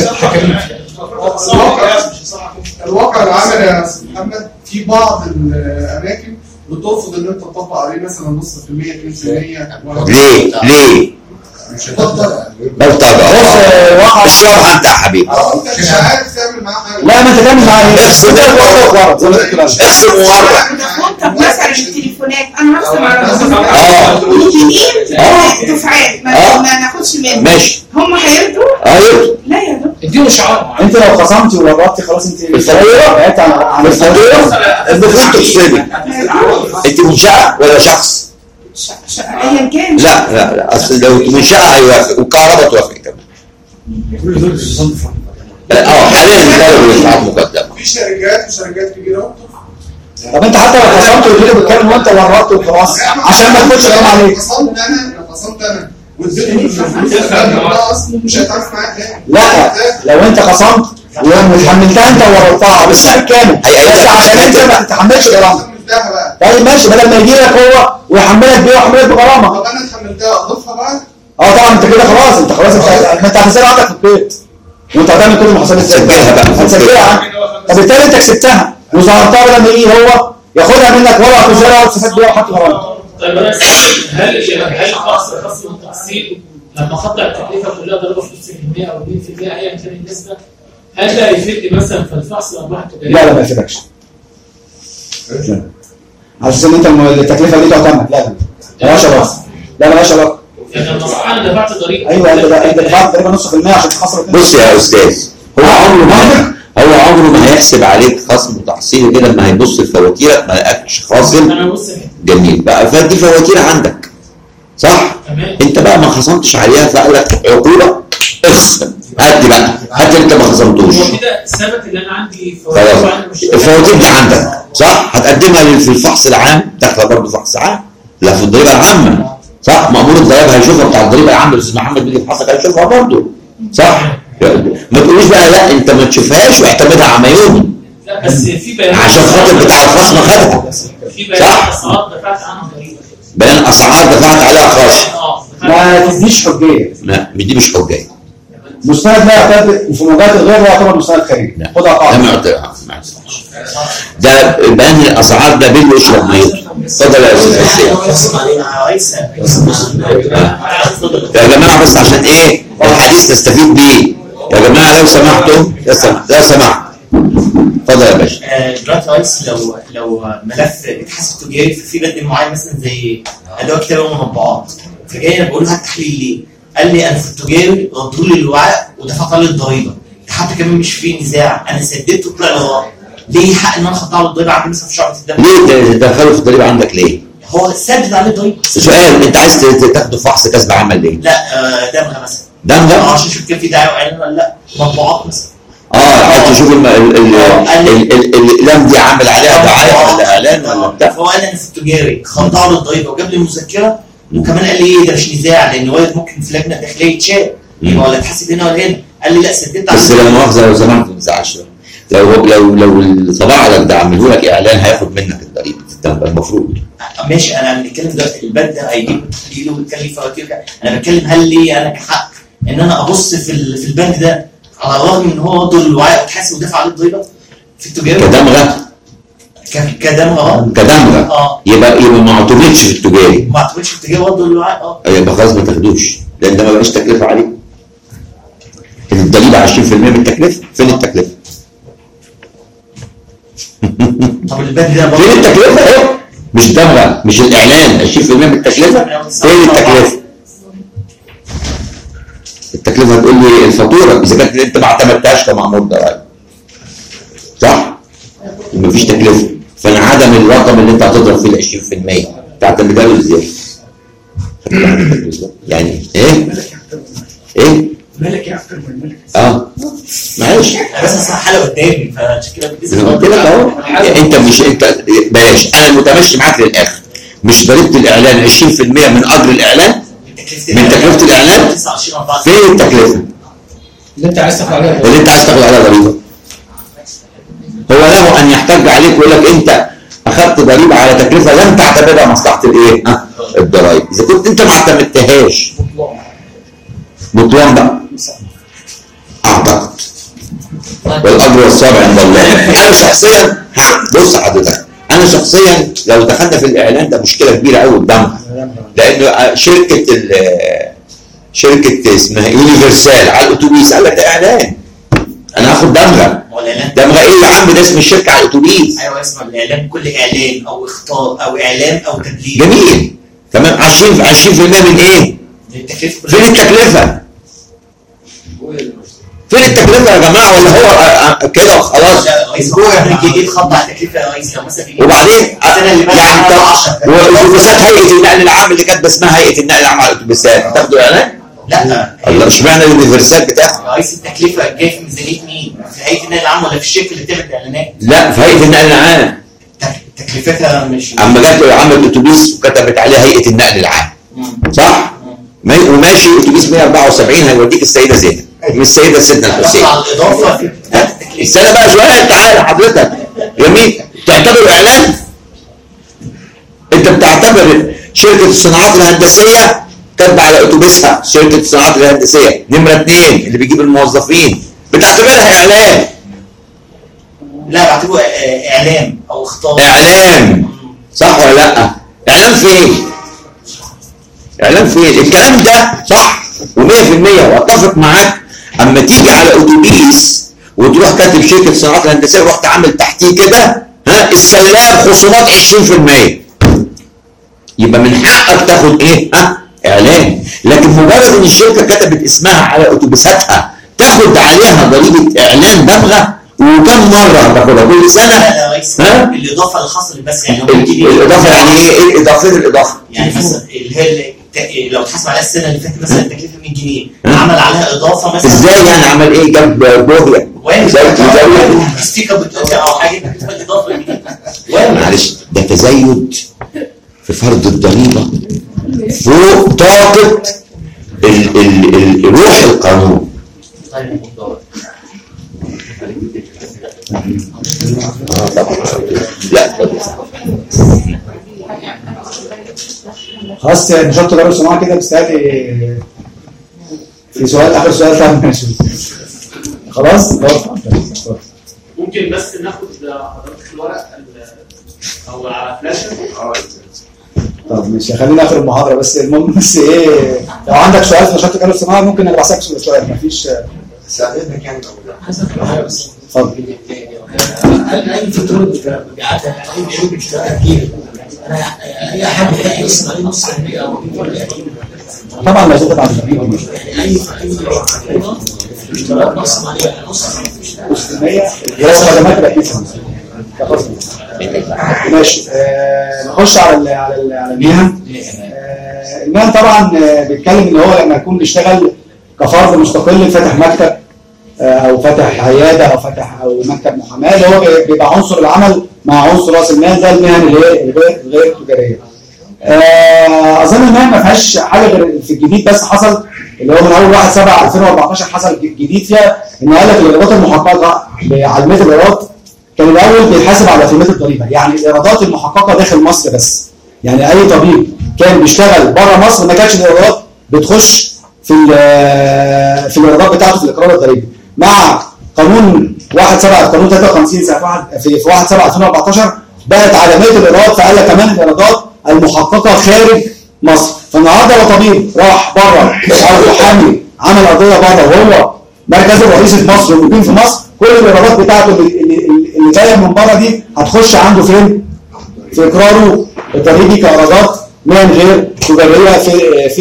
Speaker 9: الواقع العملي يا استاذ محمد في بعض الاماكن بترفض ان انت تطبق عليه مثلا نص في المية اتنين في المية.
Speaker 1: ليه؟ ليه؟
Speaker 9: مش هتقدر.
Speaker 1: بلطجة. الشرح انت يا حبيبي.
Speaker 9: انت مش عارف تعمل معاه حاجه.
Speaker 3: لا ما انت تعمل معاه ايه؟
Speaker 1: اخصم اخصم ورق.
Speaker 4: طب مثلا التليفونات انا هفصل على الموبايل دفعات ما ناخدش منه.
Speaker 1: ماشي.
Speaker 4: هم هيرضوا؟
Speaker 1: اه يرضوا.
Speaker 4: لا يا دكتور.
Speaker 12: اديله شعار.
Speaker 3: انت لو خصمتي وورطتي خلاص انت
Speaker 1: الفاتوره
Speaker 3: بعدت عن عن
Speaker 1: الفاتوره المفروض تفصلي. انت منشأة ولا شخص؟
Speaker 4: ايا كان.
Speaker 1: لا لا لا اصل لو منشأة هيوافق والكهرباء توافق كمان. اه حاليا الدوله بيدفع مقدمه.
Speaker 9: في شركات وشركات كبيره.
Speaker 3: طب انت حتى لو خصمت واديته بالكامل وانت ورطته وخلاص عشان ما تاخدش غرامه عليك.
Speaker 9: خصمت انا لو خصمت انا واديته الفلوس اصلا مش هيتعامل معاك تاني.
Speaker 3: لا لو انت خصمت وحملتها انت وورطتها بالسعر الكامل بس عشان انت ما تتحملش غرامه. طيب ماشي بدل ما يجي لك هو ويحملك بيه ويحملك بغرامه.
Speaker 9: طب انا اتحملتها اضيفها بقى.
Speaker 3: اه طبعا انت كده خلاص، انت خلاص انت انت هتسجلها عندك في البيت وانت هتعمل كل المحاسبات ازاي؟
Speaker 1: هتسجلها بقى
Speaker 3: هتسجلها. طب بالتالي انت كسبتها وظهرتها لما يجي هو ياخدها منك ولا هتوزنها ولا تستفاد بيها وحط غلط.
Speaker 14: طيب انا هل هل خاص خاص بالتحصيل لما خطأ التكلفه كلها ضربه في نص في المية او اتنين في المية ايا كان النسبه، هل ده هيفيد مثلا في الفحص الارباح التجاريه؟
Speaker 3: لا لا ما يفيدكش. عشان انت التكلفه دي تعتمد. لا لا مالهاش علاقه. لا مالهاش علاقه.
Speaker 14: يعني لما صح انا دفعت ضريبه.
Speaker 3: ايوه انت انت دفعت تقريبا نص في المية عشان تخسر.
Speaker 1: بص يا استاذ، هو عمره ما هو عمره ما هيحسب عليك خصم وتحصيل كده لما هيبص لفواتيرك ما لقاكش خاصم.
Speaker 14: انا بص
Speaker 1: جميل بقى، فدي فواتير عندك صح؟
Speaker 14: تمام.
Speaker 1: انت بقى ما خصمتش عليها فقال لك عقوبه اخصم، هات بقى هات انت ما خصمتوش.
Speaker 14: هو كده ثبت ان انا عندي
Speaker 1: خلاص الفواتير دي عندك صح؟ هتقدمها في الفحص العام، داخله برضه فحص عام، لا في الضريبه العامه صح؟ مأمور الضرائب هيشوفها، بتاع الضريبه العامه الاستاذ محمد بيجي يفحصك هيشوفها برضه صح؟ ما تقوليش بقى لا انت ما تشوفهاش واعتمدها عميوني.
Speaker 14: لا بس في بيان
Speaker 1: عشان خاطر بتاع الخصم خدها.
Speaker 14: في بيان اسعار دفعت عنها ضريبه.
Speaker 1: بيان اسعار دفعت عليها خصم.
Speaker 3: ما تديش حجيه.
Speaker 1: لا دي مش حجيه.
Speaker 3: مستند لا يعتبر وفي مواجهه الغير لا يعتبر مستند خارجي. خدها قاعده.
Speaker 1: لا ما يعتبرش. ده بيان الاسعار ده بيل يشرب ميه. اتفضل يا استاذ يا جماعه بس عشان ايه الحديث نستفيد بيه يا جماعه لو سمحتوا لو سمحت اتفضل يا باشا.
Speaker 5: دلوقتي رئيس لو لو ملف اتحسب تجاري في بند معين مثلا زي ادوات كتابه ومطبوعات، فجاي انا بقول له هات تحليل ليه؟ قال لي انا في التجاري ردوا لي الوعاء ودفعت لي الضريبه، حتى كمان مش في نزاع انا سددته طلع لي غلط، ليه حق ان انا اخطط له الضريبه عندي مثلا في شعبه الدم؟
Speaker 1: ليه تدخله في الضريبه عندك ليه؟
Speaker 5: هو سدد عليه الضريبه.
Speaker 1: سؤال، انت عايز تاخده فحص كسب عمل ليه؟
Speaker 5: لا دمغه مثلا.
Speaker 1: دمغه؟
Speaker 5: اه عشان اشوف كان في دعايه واعلان ولا لا، مطبوعات مثلا.
Speaker 1: اه عايز تشوف الاقلام دي عامل عليها دعايه ولا اعلان ولا بتاع.
Speaker 5: فهو قال انا في التجاري خضع له الضريبه وجاب لي المذكره وكمان قال لي ايه ده مش نزاع لان وارد ممكن في لجنه داخليه يتشال ولا تحسب هنا ولا هنا. قال لي لا سددت
Speaker 1: بس لا مؤاخذه لو سمحت ما تزعلش، لو لو لو اللي طبع لك ده عمله لك اعلان هياخد منك الضريبه المفروض.
Speaker 5: ماشي انا بنتكلم دلوقتي البند ده هيجيب تحليله ويتكلم فواتير، انا بتكلم هل لي انا كحق ان انا ابص في في البند ده على الرغم ان هو ضد الوعاء وتحاسب ودفع عليه الضريبه في التجاري
Speaker 1: كدمغه
Speaker 5: كدمغه اه
Speaker 1: كدمغه
Speaker 5: اه
Speaker 1: يبقى يبقى ما اعتمدش في التجاري
Speaker 5: ما اعتمدش في التجاري برضه الوعاء اه
Speaker 1: يبقى خلاص ما تاخدوش لان ده ما بقاش تكلفه عليه. الضريبه عشرين في المية من التكلفه، فين التكلفه؟
Speaker 5: طب البند ده
Speaker 1: فين التكلفه اهو؟ مش دمغه مش الاعلان عشرين في المية من التكلفه، فين التكلفه؟ التكلفه هتقول لي الفاتوره اذا كانت انت ما اعتمدتهاش كمأمور ضرائب صح؟ مفيش تكلفه، فانعدم الرقم اللي انت هتضرب فيه ال عشرين في المية تعتمدها له ازاي؟ يعني ايه؟ ايه؟
Speaker 10: ملك يا اكتر من ملك.
Speaker 1: اه معلش
Speaker 5: بس اصل حاله قدامي فعشان كده
Speaker 1: انا قلت لك اهو انت مش انت بلاش انا متمشي معاك للاخر. مش ضريبه الاعلان عشرين في المية من اجر الاعلان من تكلفه الاعلان؟ فين التكلفه؟
Speaker 12: اللي انت عايز تاخد عليها
Speaker 1: اللي انت عايز تاخد عليها ضريبه. هو له ان يحتج عليك ويقول لك انت اخذت ضريبه على تكلفه لم تعتبرها مصلحه الايه؟ ها؟ الضرائب. اذا كنت انت ما اعتمدتهاش بطلان بقى اعتقد والاجر والصابع عند الله. انا شخصيا بص حضرتك انا شخصيا لو دخلنا في الاعلان ده مشكله كبيره قوي قدامنا لانه شركه شركه اسمها يونيفرسال على الاتوبيس قال لك ده اعلان انا هاخد دمغه. دمغه ايه يا عم؟ ده اسم الشركه على الاتوبيس.
Speaker 5: ايوه اسم الاعلان كل اعلان او اختار او اعلان او تبليغ.
Speaker 1: جميل تمام. عشرين عشرين في المية من ايه؟
Speaker 5: التكلفه.
Speaker 1: فين التكلفه؟ فين التكلفه يا جماعه ولا هو كده خلاص؟
Speaker 5: اسبوع الجديد خط على التكلفه يا ريس لو مثلا
Speaker 1: وبعدين يعني واتوبيسات هيئه النقل العام اللي كانت اسمها هيئه النقل العام على الاتوبيسات تاخدوا اعلان؟
Speaker 5: لا
Speaker 1: الله اشمعنى اليونيفرسال بتاعها؟
Speaker 5: يا ريس التكلفه جايه في ميزانيه مين؟ في هيئه النقل العام ولا في الشركه اللي بتعمل الاعلانات؟
Speaker 1: لا في هيئه النقل العام.
Speaker 5: تكلفتها مش
Speaker 1: اما جت عملت اتوبيس وكتبت عليه هيئه النقل العام صح؟ وماشي اتوبيس مية واربعة وسبعين هيوديك السيده زينب من السيده سيدنا الحسين. استنى بقى شويه تعالى حضرتك جميل. تعتبر اعلان؟ انت بتعتبر شركه الصناعات الهندسيه كاتبه على اتوبيسها شركه الصناعات الهندسيه نمره اثنين اللي بيجيب الموظفين، بتعتبرها اعلان.
Speaker 5: لا بعتبره اعلام او اخطاء.
Speaker 1: اعلام صح ولا لا؟ اعلام فين؟ اعلام فين؟ الكلام ده صح ومية في المية واتفق معاك. اما تيجي على اتوبيس وتروح كاتب شركه الصناعات الهندسيه ورحت عامل تحتيه كده ها السلاب خصومات عشرين في المية، يبقى من حقك تاخد ايه؟ ها؟ اعلان. لكن مجرد ان الشركه كتبت اسمها على اتوبيساتها تاخد عليها ضريبه اعلان دمغه، وكم مره هتاخدها كل سنه؟
Speaker 5: ها؟ الاضافه الخاصه بس يعني
Speaker 1: الاضافه يعني ايه؟ ايه الاضافه؟ الاضافه
Speaker 5: يعني مثلا اللي هي لو اتحسب عليها السنه اللي فاتت مثلا التكلفه مية جنيه عمل عليها اضافه مثلا.
Speaker 1: ازاي يعني عمل ايه؟ جاب بوهيه
Speaker 5: ستيكر بتقطع او حاجه بتبقى اضافه جديده.
Speaker 1: معلش ده تزايد في فرض الضريبه فوق طاقه ال ال ال روح القانون. اه طبعا لا
Speaker 3: خلاص نشاط تجارب الصناعه كده بيستاهل في سؤال اخر سؤال فاهم ماشي خلاص.
Speaker 8: ممكن بس ناخد حضرتك الورق او على فلاشه.
Speaker 3: طب ماشي خلينا اخر المحاضره بس. المهم بس ايه لو عندك سؤال في نشاط تجارب الصناعه ممكن انا بحسك سؤال مفيش
Speaker 6: ساعدتنا كام
Speaker 3: اتفضل.
Speaker 12: هل اي فطور بيعدي بيعمل اشتراك كتير؟ انا اي حد يقسم عليه نص المية او
Speaker 3: طبعا لا زاد بعد الضريبه
Speaker 12: اي اي اشتراك نقسم عليه نص
Speaker 3: المية هي خدمات الاكيد. ماشي آه نخش على ال على ال على المهن. آه المهن طبعا بيتكلم ان هو لما يكون بيشتغل كفرد مستقل فاتح مكتب او فتح عياده او فتح او مكتب محاماه اللي هو بيبقى عنصر العمل مع عنصر راس المال. ده المهن اللي هي غير التجاريه. اظن المهن ما فيهاش حاجه غير في الجديد بس حصل اللي هو من اول واحد سبعة ألفين وأربعتاشر حصل جديد فيها ان قال لك الايرادات المحققه علميه الايراد كان الاول بيتحاسب على قيمه الضريبه. يعني الايرادات المحققه داخل مصر بس، يعني اي طبيب كان بيشتغل بره مصر ما كانتش الايرادات بتخش في في الايرادات بتاعته في الاقرار الضريبي. مع قانون واحد سبعة قانون ثلاثة وخمسين سنه في في واحد سبعة ألفين وأربعتاشر بقت عالميه الايراد، فقال لك كمان الايرادات المحققه خارج مصر. فالنهارده لو طبيب راح بره او محامي عمل قضيه بره وهو مركزه الرئيسي في مصر ومقيم في مصر، كل الايرادات بتاعته اللي, اللي جايه من بره دي هتخش عنده فين؟ في اقراره الضريبي كايرادات مهن غير تجاريه في في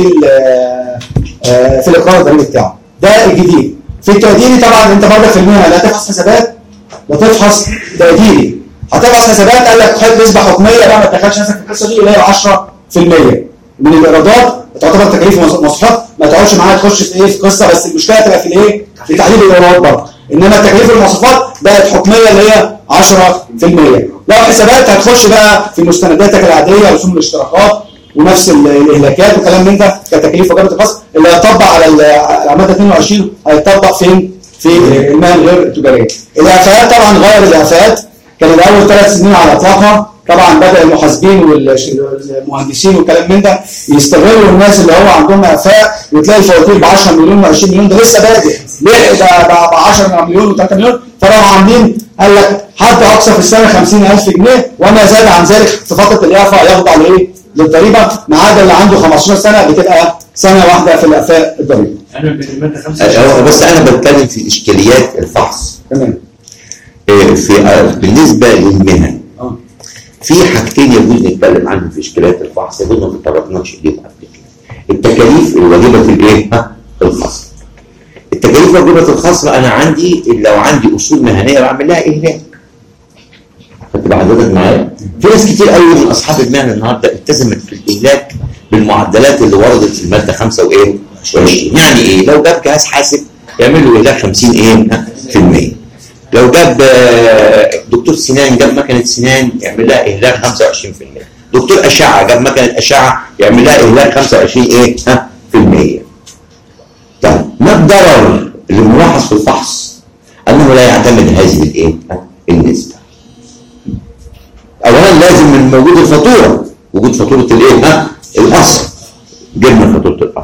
Speaker 3: في الاقرار الضريبي بتاعه. ده الجديد. في التقديري طبعا انت برضه في المهنه لا تفحص حسابات لا تفحص تقديري. هتفحص حسابات قال لك خد نسبه حكميه بقى ما تدخلش نفسك في القصه دي اللي هي عشرة في المية من الايرادات تعتبر تكاليف ومصروفات، ما تقعدش معايا تخش في ايه في قصه. بس المشكله تبقى في الايه؟ في تحديد الايرادات برضه. انما التكاليف والمصروفات بقت حكميه اللي هي عشرة في المية. لو حسابات هتخش بقى في مستنداتك العاديه رسوم الاشتراكات ونفس الاهلاكات وكلام من ده كتكاليف وجبه الفصل اللي هيطبق على الماده اتنين وعشرين هيطبق فين؟ في المهن غير التجاريه. الاعفاءات طبعا غير الاعفاءات. كان الاول ثلاث سنين على اطلاقها، طبعا بدا المحاسبين والمهندسين والكلام من ده يستغلوا الناس اللي هو عندهم اعفاء وتلاقي الفواتير ب عشرة مليون و20 مليون. ده لسه بادئ ليه ده ب عشرة مليون و3 مليون. فراحوا عاملين قال لك حد اقصى في السنه خمسين ألف جنيه وما زاد عن ذلك في فتره الاعفاء يخضع لايه؟ للضريبه، ما عدا اللي عنده خمستاشر سنه بتبقى سنه واحده في الاعفاء الضريبي.
Speaker 1: انا بس انا بتكلم في اشكاليات الفحص.
Speaker 3: تمام.
Speaker 1: في بالنسبه للمهن في حاجتين يجوز نتكلم عنهم في اشكاليات الفحص يجوز ما تطرقناش اليهم قبل كده. التكاليف الواجبه الايه؟ ها؟ الخاصه. التكاليف الواجبه الخاصه انا عندي لو عندي اصول مهنيه بعمل لها اهلاك. فتبقى حضرتك معايا؟ في ناس كتير قوي من اصحاب المهن النهارده التزمت في الاهلاك بالمعدلات اللي وردت في الماده خمسة وايه؟ وعشرين. يعني ايه؟ لو جاب جهاز حاسب يعمل له اهلاك خمسين ايه؟ في المية. لو جاب دكتور سنان جاب مكنه سنان يعمل لها اهلاك خمسة وعشرين في المية. دكتور اشعه جاب مكنه اشعه يعمل لها اهلاك خمسة وعشرين ايه؟ ها في المية. طيب ما الضرر اللي ملاحظ في الفحص؟ انه لا يعتمد هذه الايه؟ النسبه. اولا لازم من وجود الفاتوره، وجود فاتوره الايه؟ ها الاصل. جبنا فاتوره الاصل.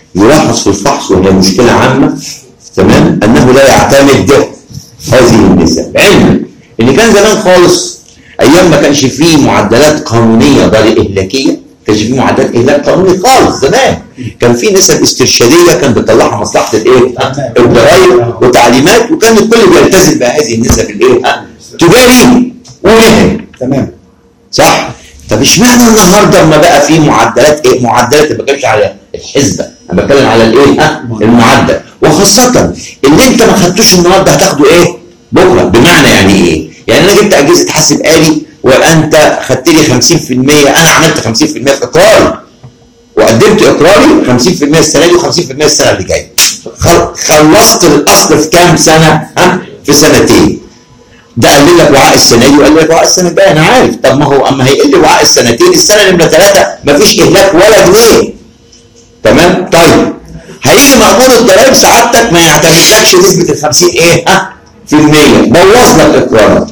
Speaker 1: يلاحظ في الفحص وهي مشكله عامه تمام انه لا يعتمد هذه النسب، علما ان كان زمان خالص ايام ما كانش فيه معدلات قانونيه ضريبه اهلاكيه، كانش فيه معدلات اهلاك قانوني خالص زمان، كان في نسب استرشاديه كان بتطلعها مصلحه الايه؟ الضرائب وتعليمات، وكان الكل بيلتزم بهذه النسب الايه؟ تجاري ومهني.
Speaker 3: تمام
Speaker 1: صح؟ طب اشمعنى النهارده اما بقى في معدلات ايه؟ معدلات ما بتكلمش على الحسبه، انا بتكلم على الايه؟ ها؟ المعدل، وخاصه اللي انت ما خدتوش النهارده هتاخده ايه؟ بكره، بمعنى يعني ايه؟ يعني انا جبت اجهزه حاسب آلي وانت خدت لي خمسين في المية، انا عملت خمسين في المية في اقراري وقدمت اقراري خمسين في المية السنه دي وخمسين في المية السنه اللي جايه. خلصت الاصل في كام سنه؟ ها؟ في سنتين. ده قلل لك وعاء السنه دي وقلل لك وعاء السنه الجايه، انا عارف. طب ما هو اما هيقل وعاء السنتين السنه نمره ثلاثه مفيش اهلاك ولا جنيه. تمام؟ طيب هيجي مأمور الضرايب سعادتك ما يعتمدلكش نسبه ال خمسين ايه؟ ها؟ في المية، بوظ لك اقرارك.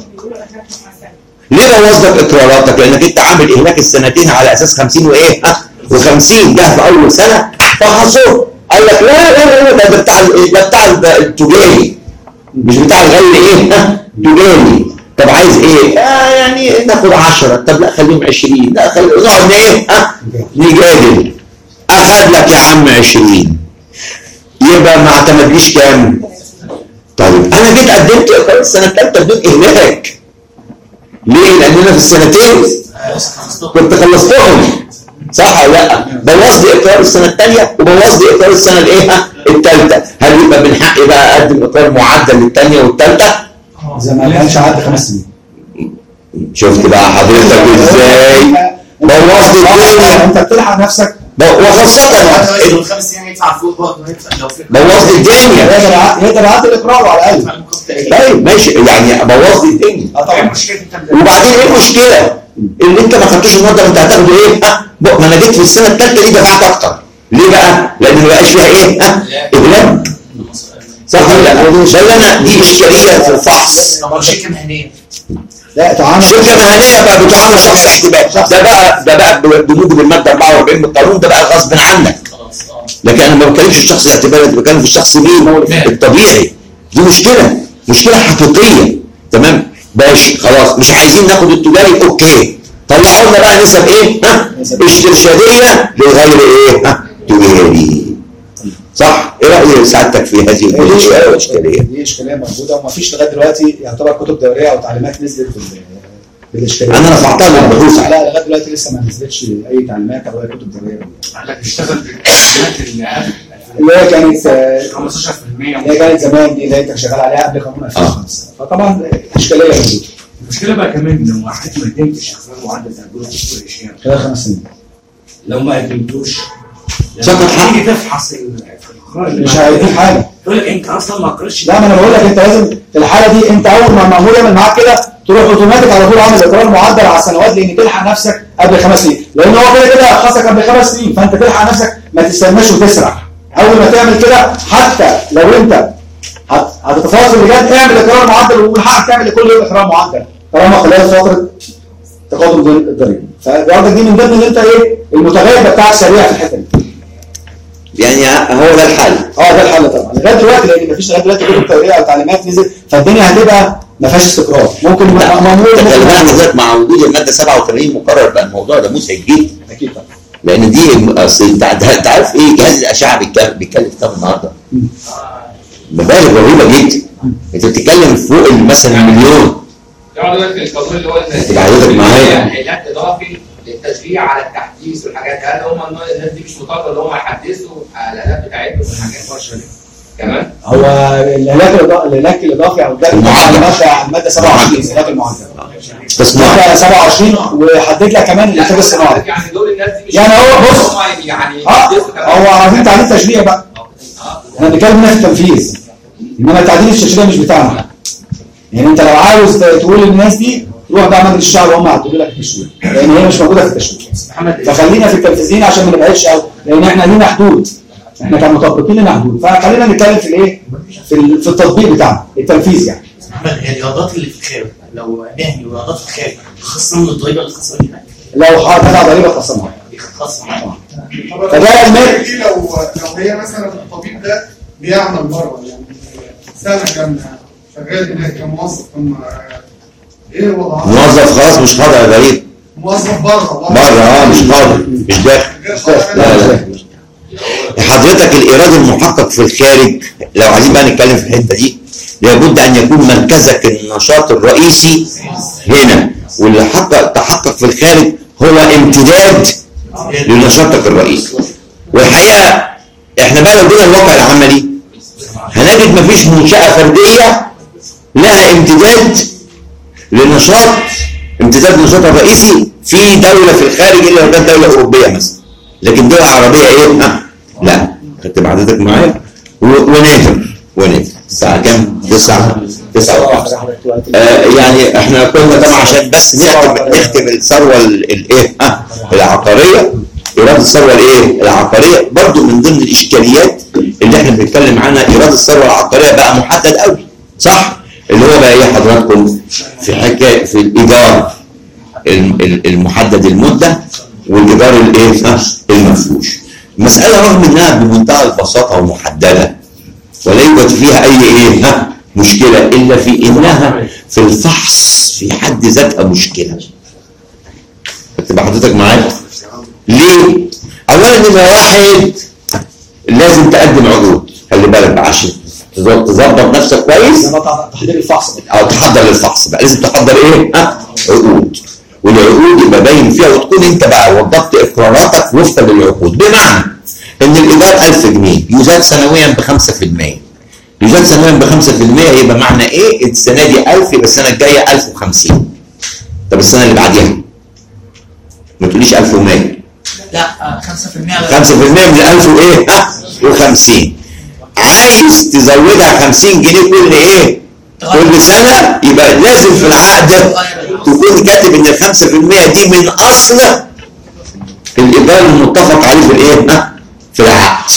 Speaker 1: ليه بوظ لك اقراراتك؟ لانك انت عامل اهلاك السنتين على اساس خمسين وايه؟ ها؟ وخمسين جه في اول سنه فحصوه قال لك لا لا لا ده بتاع ده بتاع التجاري مش بتاع الغير ايه؟ ها؟ تجاري. طب عايز ايه؟ آه يعني ناخد عشرة، طب لا خليهم عشرين، لا خليهم نقعد ايه؟ ها؟ نجادل. اخد لك يا عم عشرين يبقى ما اعتمدليش كام؟ طيب انا جيت قدمت اقرار السنه الثالثه بدون اهلاك. ليه؟ لان انا في السنتين كنت خلصتهم. صح ولا لا؟ بوظ لي اقرار السنه الثانيه وبوظ لي اقرار السنه الايه؟ الثالثه. هل يبقى من حقي بقى اقدم اقرار معدل للثانيه والثالثه؟
Speaker 3: زي ما كانش عدى خمس سنين.
Speaker 1: شفت بقى حضرتك ازاي؟ بوظ لي الدنيا.
Speaker 3: انت بتلحق نفسك
Speaker 1: وخاصة
Speaker 5: الخمس سنين يدفع فوق برضه لو في
Speaker 1: بوظ لي الدنيا.
Speaker 3: يقدر يعدل اقراره على الاقل.
Speaker 1: طيب ماشي يعني بوظ لي الدنيا.
Speaker 3: اه طبعا.
Speaker 1: وبعدين ايه المشكله؟ اللي انت ما خدتوش النهارده انت هتاخده ايه؟ ها؟ ما انا جيت في السنه الثالثه دي دفعت اكتر. ليه بقى؟ لان ما بقاش فيها ايه؟ ها؟ اهلاك. صح ولا لا؟ ده اللي انا دي اشكاليه في الفحص.
Speaker 5: طب شركه مهنيه
Speaker 3: لا تعامل
Speaker 1: شركه مهنيه بقى بتعامل شخص احتمال، ده بقى ده بقى بموجب الماده أربعة وأربعين من القانون، ده بقى غصب عنك. لكن انا ما بتكلمش الشخص الاعتباري، انا بتكلم في الشخص مين؟ الطبيعي. دي مشكله مشكله حقيقيه. تمام؟ باش خلاص مش عايزين ناخد التجاري، اوكي طلعوا لنا بقى نسب ايه؟ ها؟ استرشاديه للغير ايه؟ ها؟ تجاري. صح؟ ايه راي سعادتك في هذه الاشكاليه؟
Speaker 3: دي اشكاليه موجوده ومفيش لغايه دلوقتي يعتبر كتب دوريه او تعليمات نزلت بالاشكاليه.
Speaker 1: انا رفعتها للبحوث.
Speaker 3: لا لغايه دلوقتي لسه ما نزلتش اي تعليمات او اي كتب دوريه.
Speaker 10: قال بتشتغل بالتعليمات اللي قبل
Speaker 3: اللي هي كانت
Speaker 10: خمستاشر في المية
Speaker 3: اللي هي كانت زمان دي اللي انت شغال عليها قبل قانون ألفين وخمسة. فطبعا اشكاليه موجوده.
Speaker 10: المشكله بقى كمان ان لو حد ما قدمتش اقرار معدل زي ما بيقولوا في الدكتور هشام
Speaker 3: خلال خمس سنين
Speaker 10: لو ما قدمتوش
Speaker 1: شكل
Speaker 10: تيجي تفحص الاقرار
Speaker 3: مش هيديك حاجه.
Speaker 10: يقول لك انت اصلا ما قررتش.
Speaker 3: لا ما انا بقول لك انت لازم في الحاله دي انت اول ما المأمور يعمل معاك كده تروح اوتوماتيك على طول عامل اقرار معدل على السنوات لان تلحق نفسك قبل خمس سنين، لان هو كده كده خاصك قبل خمس سنين فانت تلحق نفسك ما تستناش وتسرع. اول ما تعمل كده حتى لو انت هتتفاصل بجد اعمل اقرار معدل ومن حقك تعمل لكل يوم اقرار معدل طالما خلال فتره تقادم الضريبه. فبرضك دي من ضمن اللي انت ايه المتغير بتاعك سريع في الحته دي.
Speaker 1: يعني هو ده الحل.
Speaker 3: اه ده الحل طبعا لغايه دلوقتي لان مفيش لغايه دلوقتي كتب توريه او تعليمات نزلت فالدنيا هتبقى ما فيهاش استقرار. ممكن مأمور
Speaker 1: بالذات مع وجود الماده سبعة وثمانين مقرر بقى الموضوع ده مزعج جدا.
Speaker 3: اكيد طبعا.
Speaker 1: لان دي اصل انت عارف ايه جهاز الاشعه بيتكلف كام النهارده؟ مبالغ رهيبه جدا. انت بتتكلم فوق مثلا مليون.
Speaker 7: يقعد يقول لك القانون اللي هو
Speaker 1: حضرتك معايا
Speaker 7: علاج اضافي للتشجيع على التحديث والحاجات. هل هم الناس دي مش مطالبه ان هم يحدثوا الالات بتاعتهم والحاجات كمان؟
Speaker 3: هو العلاج الاضافي العلاج الاضافي او ده الماده سبعة وعشرين العلاج المعدل. الماده سبعة وعشرين وحدد لك كمان الانتاج الصناعي.
Speaker 7: يعني دول الناس دي مش
Speaker 3: يعني هو بص
Speaker 7: يعني
Speaker 3: اه هو عايزين تعديل تشريعي بقى. احنا بنتكلم هنا في التنفيذ انما التعديل التشريعي مش بتاعنا. يعني انت لو عاوز تقول للناس دي روح بقى مجلس الشعب وهم هيعدلوا لك التشريع لان هي مش موجوده في التشريع. فخلينا في التنفيذيين عشان ما نبعدش قوي لان احنا لينا حدود. احنا كمطبقين لنا حدود فخلينا نتكلم في الايه؟ في في التطبيق بتاعنا التنفيذ يعني.
Speaker 5: محمد هي الرياضات اللي في الخارج لو مهني ورياضات في الخارج خاصه من الضريبه الخاصه بيها.
Speaker 3: لو دفع ضريبه خاصه معاك.
Speaker 5: خاصه معاك.
Speaker 3: فده المال.
Speaker 9: دي لو لو هي مثلا الطبيب ده بيعمل بره يعني سنه كامله شغال هناك كموظف كم ايه وضعه؟
Speaker 1: موظف خلاص مش قادر يا غريب.
Speaker 9: موظف بره
Speaker 1: بره اه مش قادر مش داخل. لا لا حضرتك الايراد المحقق في الخارج لو عايزين بقى نتكلم في الحته دي لابد ان يكون مركزك النشاط الرئيسي هنا، واللي حقق تحقق في الخارج هو امتداد لنشاطك الرئيسي. والحقيقه احنا بقى لو جينا الواقع العملي هنجد مفيش منشاه فرديه لها امتداد لنشاط امتداد نشاطها الرئيسي في دوله في الخارج الا لو كانت دوله اوروبيه مثلا، لكن دول عربيه ايه؟ ها لا. خدت بعدتك معايا؟ ونادر ونادر الساعه كام؟ تسعة تسعة وربع. آه يعني احنا كنا طبعا عشان بس نختم نختم الثروه الايه؟ ها العقاريه. ايراد الثروه الايه؟ العقاريه برضو من ضمن الاشكاليات اللي احنا بنتكلم عنها. ايراد الثروه العقاريه بقى محدد قوي صح؟ اللي هو بقى ايه حضراتكم في حكايه في الايجار المحدد المده والايجار الايه؟ المفروش. المساله رغم انها بمنتهى البساطه ومحدده ولا يوجد فيها اي ايه؟ ها مشكله الا في انها في الفحص في حد ذاتها مشكله. تبقى حضرتك معايا؟ ليه؟ اولا نمره واحد لازم تقدم عروض، خلي بالك بقى عشان تظبط نفسك كويس.
Speaker 3: تحضير الفحص
Speaker 1: او تحضر للفحص بقى لازم تحضر ايه؟ ها عقود، والعقود يبقى باين فيها وتكون انت بقى وضبط اقراراتك وفقا للعقود. بمعنى ان الايجار ألف جنيه يزاد سنويا ب خمسة في المية، يزاد سنويا ب خمسة في المية يبقى معنى ايه؟ السنه دي ألف يبقى السنه الجايه ألف وخمسين. طب السنه اللي بعديها ما تقوليش ألف ومية.
Speaker 5: لا خمسة في المية
Speaker 1: خمسة في المية من ألف وايه؟ ها وخمسين. عايز تزودها خمسين جنيه كل ايه؟ كل سنه يبقى لازم في العقد تكون كاتب ان ال خمسة في المية دي من اصل الايجار المتفق عليه في الايه؟ ها في العقد.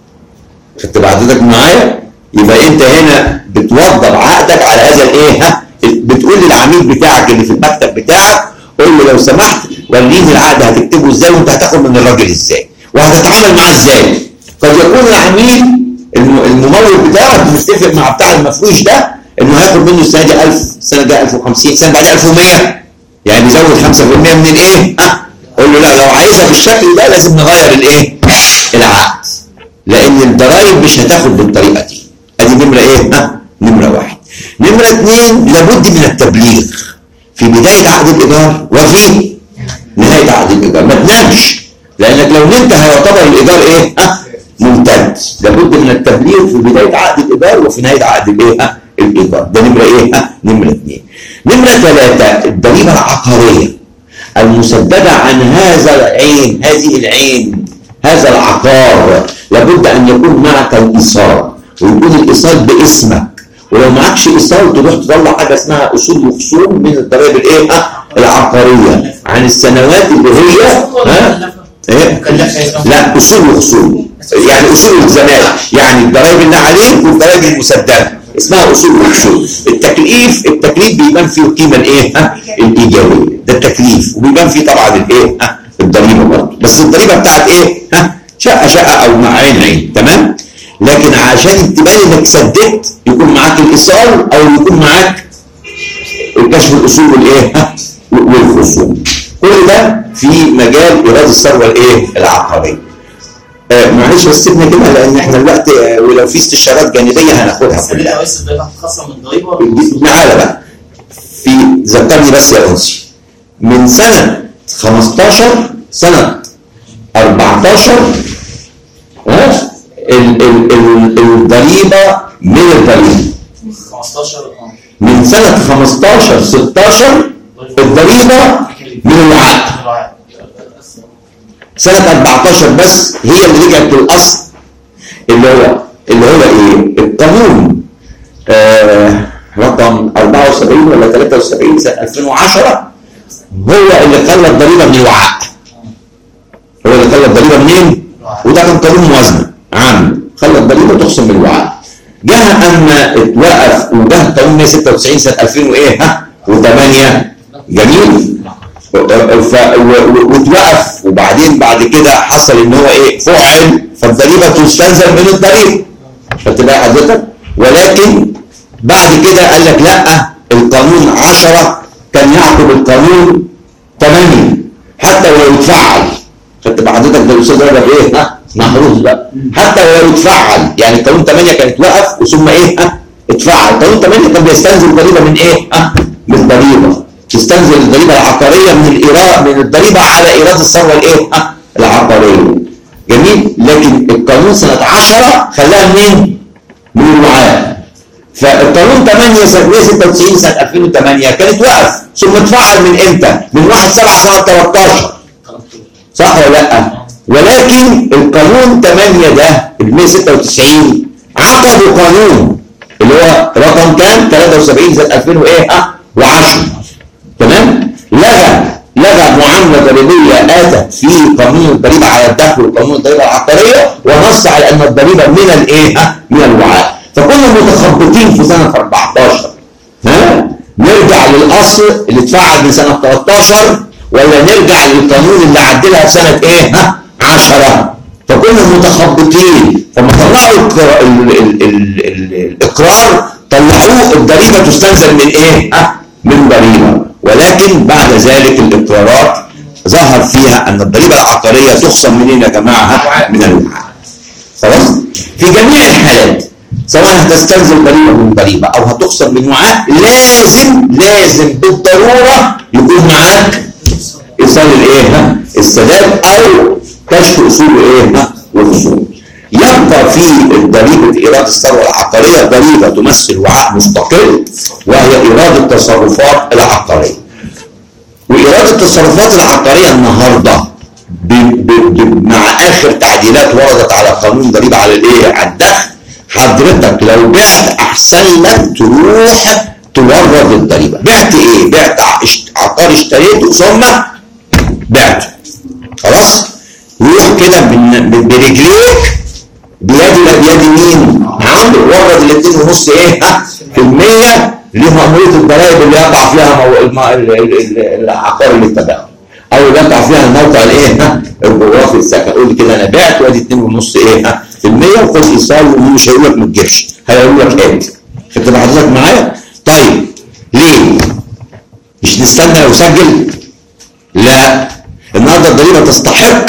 Speaker 1: خدت بعضك معايا؟ يبقى انت هنا بتوضب عقدك على هذا الايه؟ ها بتقول للعميل بتاعك اللي في المكتب بتاعك قول له لو سمحت وريني العقد هتكتبه ازاي وانت هتاخد من الراجل ازاي وهتتعامل معاه ازاي. قد يكون العميل الممول بتاعك متفق مع بتاع المفروش ده انه هياخد منه السنه دي ألف، السنه الجايه ألف وخمسين، السنه بعدها ألف ومية، يعني بيزود خمسة في المية من الايه؟ ها قول له لا لو عايزها بالشكل ده لازم نغير الايه؟ العقد، لان الضرايب مش هتاخد بالطريقه دي. ادي نمره ايه؟ ها نمره واحد. نمره اثنين لابد من التبليغ في بدايه عقد الايجار وفي نهايه عقد الايجار. ما تنامش لانك لو نمت هيعتبر الايجار ايه؟ ها ممتد. لابد من التبليغ في بدايه عقد الايجار وفي نهايه عقد الايه؟ ها الايجار. ده نمره ايه؟ ها نمره اثنين. نمره ثلاثه الضريبه العقاريه المسدده عن هذا العين، هذه العين، هذا العقار لابد ان يكون معك الايصال ويكون الايصال باسمك، ولو معكش ايصال تروح تطلع حاجه اسمها اصول وخصوم من الضرائب الايه؟ ها العقاريه عن السنوات اللي هي ها ايه؟ لا اصول وخصوم يعني اصول والتزامات، يعني الضرائب اللي عليك والضرائب المسدده اسمها اصول وخصوم. التكليف التكليف بيبان فيه القيمه الايه؟ ها الايجابيه، ده التكليف، وبيبان فيه طبعا الايه؟ ها الضريبه برضه، بس الضريبه بتاعت ايه؟ ها شقه شقه او مع عين عين، تمام؟ لكن عشان تبان انك سددت يكون معاك الايصال او يكون معاك الكشف الاصول والايه؟ ها والخصوم. كل ده في مجال ايراد الثروه الايه؟ العقاريه. آه معلش بس سيبنا كده لان احنا الوقت آه ولو في استشارات جانبيه هناخدها كلها.
Speaker 5: بس الضريبه خاصه من الضريبه
Speaker 1: تعالى بقى في ذكرني بس يا انسي من سنه خمستاشر سنه أربعتاشر ها الضريبه من الضريبه
Speaker 5: خمستاشر
Speaker 1: من سنه خمستاشر ستاشر الضريبه من العقد. سنه أربعتاشر بس هي اللي رجعت للاصل اللي هو اللي هو ايه؟ القانون آه رقم أربعة وسبعين ولا ثلاثة وسبعين سنه ألفين وعشرة هو اللي خلى الضريبه من الوعاء. هو اللي خلى الضريبه منين؟ وده كان قانون موازنه عام خلى الضريبه تخصم من الوعاء. جه اما اتوقف وجه قانون مية وستة وتسعين سنه ألفين وايه؟ ها وثمانية جميل واتوقف وبعدين بعد كده حصل ان هو ايه فعل، فالضريبه تستلزم من الضريبه، فتبقى حضرتك. ولكن بعد كده قال لك لا، القانون عشرة كان يعقب القانون ثمانية حتى ولو اتفعل. فتبقى حضرتك ده الاستاذ رجب ايه ها محروس بقى، حتى ولو اتفعل. يعني القانون ثمانية كان اتوقف وثم ايه ها اتفعل. القانون ثمانية كان بيستنزل ضريبه من ايه ها من الضريبه، تستنزل الضريبه العقاريه من الايراد من الضريبه على ايراد الثروه الايه ها العقاريه. جميل. لكن القانون سنه عشرة خلاها منين؟ من الوعاء. فالقانون ثمانية سنه مية وستة وتسعين سنه ألفين وثمانية كانت وقف، ثم اتفعل من امتى؟ من واحد سبعة سنه ثلاثتاشر، صح ولا لا؟ ولكن القانون ثمانية ده ال مية وستة وتسعين عقدوا قانون اللي هو رقم كام؟ ثلاثة وسبعين سنه ألفين وايه ها وعشرة. تمام؟ لغى لغى معامله ضريبيه اتت في قانون الضريبه على الدخل وقانون الضريبه العقاريه، ونص على ان الضريبه من الايه ها من الوعاء. فكنا متخبطين في سنه أربعتاشر. ها؟ نرجع للاصل اللي اتفعل من سنه ثلاثتاشر ولا نرجع للقانون اللي عدلها في سنه ايه ها عشرة. فكنا متخبطين. فما طلعوا الاقرار طلعوه الضريبه تستنزل من ايه ها من ضريبه، ولكن بعد ذلك الاقرارات ظهر فيها ان الضريبه العقاريه تخصم منين يا جماعه؟ من الوعاء. خلاص؟ في جميع الحالات سواء هتستنزل ضريبه من ضريبه او هتخصم من وعاء، لازم لازم بالضروره يكون معاك ايصال الايه؟ السداد او كشف اصول ايه؟ والرسوم. يبقى في ضريبه ايراد الثروه العقاريه ضريبه تمثل وعاء مستقل، وهي ايراد التصرفات العقاريه. وايراد التصرفات العقاريه النهارده ب ب ب مع اخر تعديلات وردت على قانون ضريبه على الايه؟ على الدخل. حضرتك لو بعت احسن لك تروح تورد الضريبه. بعت ايه؟ بعت عقار اشتريته ثم بعته. خلاص؟ روح كده برجليك بيد بيد مين؟ عمرو ورد الاثنين ونص ايه؟ ها؟ في المية لمأمورية الضرائب اللي يقع فيها العقار اللي اتبعه. او اللي يقع فيها الموقع الايه؟ ها؟ الجغرافي السكن. قول كده انا بعت وادي اثنين ونص ايه؟ ها؟ في المية وخد ايصال ومش هيقول لك ما تجيبش، هيقول لك هات. خدت حضرتك معايا؟ طيب ليه؟ مش نستنى وسجل؟ لا، النهارده الضريبه تستحق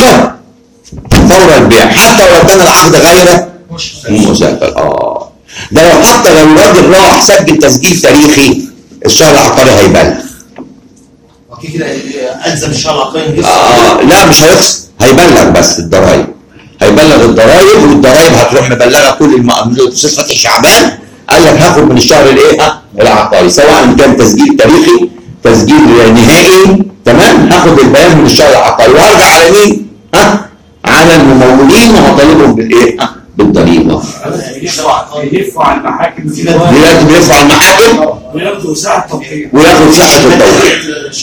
Speaker 1: فور البيع حتى لو كان العقد غير مسجل. اه ده لو حتى لو الراجل راح سجل تسجيل تاريخي الشهر العقاري هيبلغ.
Speaker 5: اوكي كده الزم الشهر العقاري.
Speaker 1: اه لا مش هيخصم، هيبلغ بس الضرايب. هيبلغ الضرايب والضرايب هتروح مبلغه كل المأموريات. الاستاذ فتحي شعبان قال لك هاخد من الشهر الايه؟ العقاري، سواء كان تسجيل تاريخي تسجيل نهائي. تمام؟ هاخد البيان من الشهر العقاري وارجع على مين؟ ها؟ على الممولين وهطالبهم بالايه؟ بالضريبه.
Speaker 2: بيلفوا على المحاكم
Speaker 1: دلوقتي بيلفوا على المحاكم
Speaker 2: وياخدوا ساعه توقيع
Speaker 1: وياخدوا ساعه التوقيع.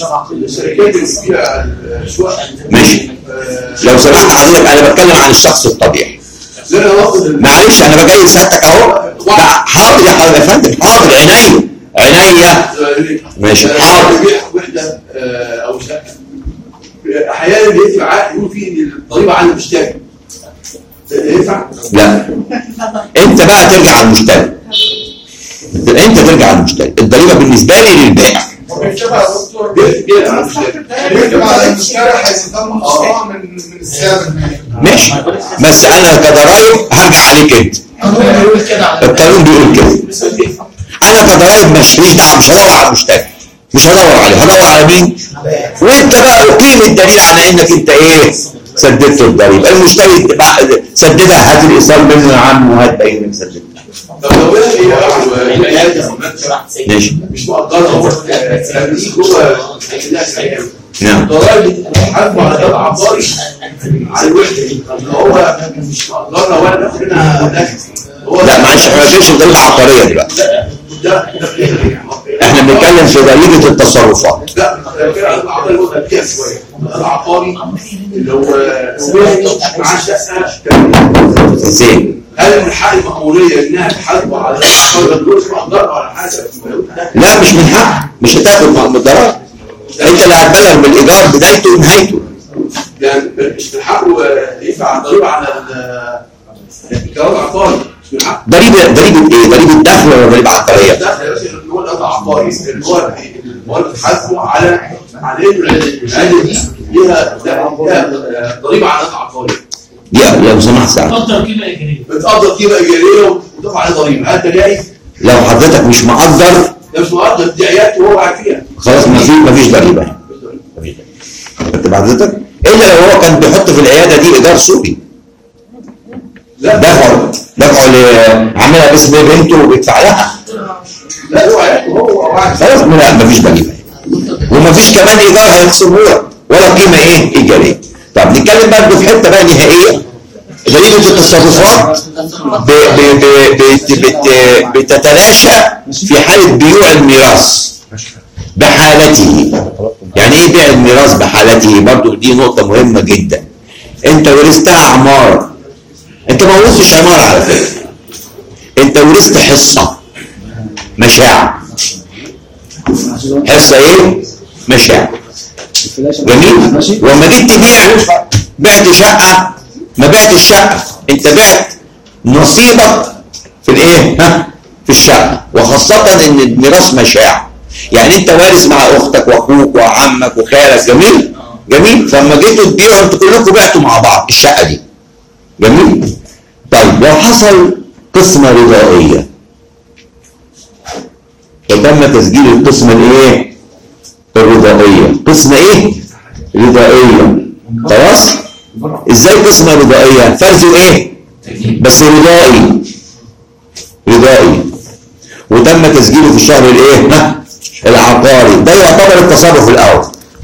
Speaker 1: ماشي. لو سمحت حضرتك انا بتكلم عن الشخص الطبيعي. معلش انا بجي سيادتك اهو. حاضر يا حضرتك يا فندم، حاضر عينيا عينيا. ماشي حاضر.
Speaker 11: وحده او شقه احيانا بيدفع عقد يقول فيه ان الضريبه على المشتري. ينفع؟
Speaker 1: لا، انت بقى ترجع على المشتري. انت ترجع على المشتري. الضريبه بالنسبه لي للبائع.
Speaker 9: بيكتب على الدكتور بيكتب على المشتري بيكتب على المشتري هيستلم الصراع من من السعر المالي.
Speaker 1: ماشي، بس انا كضرايب هرجع عليك انت. القانون بيقول كده. انا كضرايب مش مش دعوه، مش هدور على المشتري، مش هدور عليه، هدور على مين؟ وانت بقى اقيم الدليل على انك انت ايه؟ سددت الضريبه. المشتري سددها، هات الايصال منه يا عم وهات باين انك سددت.
Speaker 11: طب لو انا
Speaker 1: ماشي
Speaker 11: مش مقدرها
Speaker 1: نعم
Speaker 11: الضرايب حاسبه على ده عقاري على الوحده دي. هو مش مقدرها ولا ناخد منها دخل.
Speaker 1: لا معلش احنا ما بنتكلمش ضريبه عقاريه دلوقتي. احنا بنتكلم في ضريبه التصرفات.
Speaker 11: لا العقاري هو فيها شويه. العقاري اللي هو معاه شقه
Speaker 1: زين.
Speaker 11: هل من حق المأمورية انها تحاسب على العقار الدروس مقدرة على حسب؟
Speaker 1: لا مش من حق، مش هتاخد من الضرائب. انت اللي هتبلغ بالايجار بدايته ونهايته.
Speaker 11: يعني مش من حقه يدفع ضريبه على الكرام العقاري، مش من حقه.
Speaker 1: ضريبه ضريبه ايه؟ ضريبه دخل ولا ضريبه عقاريه؟
Speaker 11: الدخل يا باشا اللي هو القطع العقاري، اللي هو الموارد بتحاسبه على على انه العاده دي ليها ليها ضريبه على القطع العقاري.
Speaker 1: دي لو سمحت ساعه
Speaker 14: بتقدر قيمه ايجاريه
Speaker 11: بتقدر قيمه ايجاريه وتدفع عليه ضريبه، انت جايز
Speaker 1: لو حضرتك مش مقدر
Speaker 11: ده مش مقدر، دي عيادته وهو قاعد فيها
Speaker 1: خلاص ما في ما فيش ضريبه. مفيش ضريبه حضرتك الا لو هو كان بيحط في العياده دي ايجار سوري.
Speaker 11: لا
Speaker 1: دفعوا دفعوا عاملها باسم بنته وبيدفع لها.
Speaker 11: لا هو عيادته هو قاعد
Speaker 1: خلاص لا ما فيش ضريبه وما فيش كمان ايجار هيحسبوه لك ولا قيمه ايه ايجاريه. طب نتكلم برضه في حته بقى نهائيه. ضريبه التصرفات ب ب ب بتتلاشى في حاله بيوع الميراث بحالته. يعني ايه بيع الميراث بحالته؟ برضه دي نقطه مهمه جدا. انت ورثتها عماره، انت ما ورثتش عماره على فكره، انت ورثت حصه مشاع. حصه ايه؟ مشاع. جميل. وما جيت تبيع بعت شقه، ما بعت الشقه، انت بعت نصيبك في الايه؟ ها؟ في الشقه، وخاصه ان الميراث مشاع. يعني انت وارث مع اختك واخوك وعمك وخالك. جميل؟ جميل. فلما جيتوا تبيعوا انتوا كلكم بعتوا مع بعض الشقه دي. جميل؟ طيب لو حصل قسمه رضائيه وتم تسجيل القسمه الايه؟ الرضائيه. قسمه ايه؟ رضائيه. خلاص؟ ازاي قسمه رضائيه؟ فرزه ايه؟ بس رضائي. رضائي. وتم تسجيله في الشهر الايه؟ ها؟ العقاري. ده يعتبر التصرف الاول.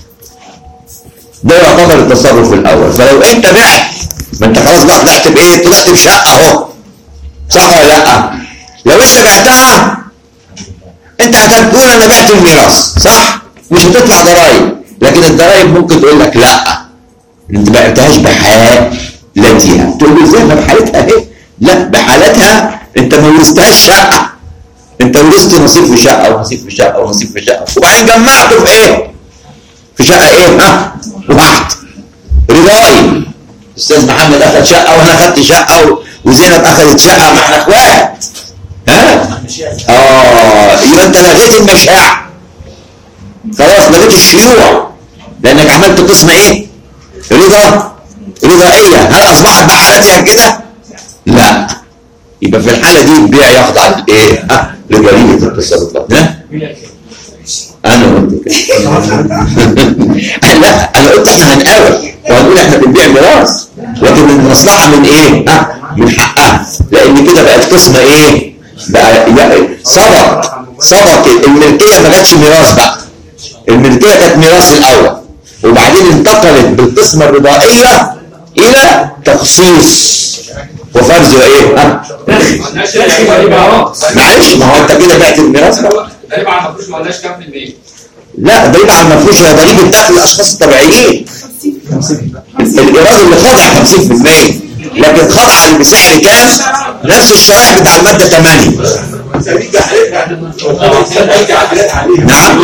Speaker 1: ده يعتبر التصرف الاول. فلو انت بعت، ما انت خلاص بقى طلعت بايه؟ طلعت بشقه اهو. صح ولا لا؟ لو انت بعتها انت هتقول انا بعت الميراث، صح؟ مش هتدفع ضرائب، لكن الضرائب ممكن تقول لك لا انت ما بعتهاش بحالتها. تقول له ازاي؟ ما بحالتها اهي. لا بحالتها انت ما ورثتهاش شقه، انت ورثت نصيب في شقه ونصيب في شقه ونصيب في شقه، وبعدين جمعته في ايه؟ في شقه ايه؟ ها؟ واحد رضائي. استاذ محمد اخذ شقه وانا اخذت شقه وزينب اخذت شقه، ما احنا اخوات. ها؟ اه يبقى انت لغيت المشاع. خلاص لغيت الشيوع لانك عملت قسمه ايه؟ رضا رضائيه. هل اصبحت بحالتها كده؟ لا. يبقى في الحاله دي البيع يخضع لايه؟ ها؟ لجريمه التصرفات. ها؟ انا قلت كده. لا انا قلت احنا هنقاوح وهنقول احنا بنبيع ميراث، لكن المصلحه من ايه؟ ها؟ من حقها، لان كده بقت قسمه ايه؟ بقى سبق سبق الملكيه ما كانتش ميراث بقى. الملكيه كانت ميراث الاول، وبعدين انتقلت بالقسمه الرضائيه الى تخصيص وفرز ايه؟ ها؟ معلش ما هو انت كده بعت الميراث بقى.
Speaker 7: ضريبه على المفروش ما قلناش كام في المية؟
Speaker 1: لا ضريبه على المفروش هي ضريبه دخل الاشخاص الطبيعيين. الايراد اللي خاضع خمسين في المية، لكن خاضع بسعر كام؟ نفس الشرائح بتاع الماده ثمانية. نعم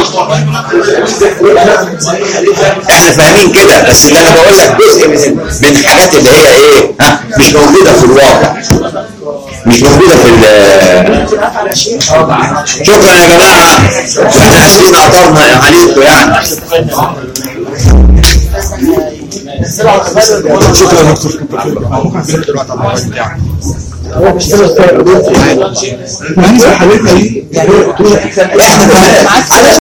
Speaker 1: احنا فاهمين كده، بس اللي انا بقول لك جزء من من الحاجات اللي هي ايه؟ ها؟ مش موجوده في الواقع، مش موجوده في ال. شكرا يا جماعه، واحنا اسفين اعطرنا عليكم يعني.
Speaker 3: شكرا يا دكتور. هو مش بالنسبه لحالتنا دي يعني احنا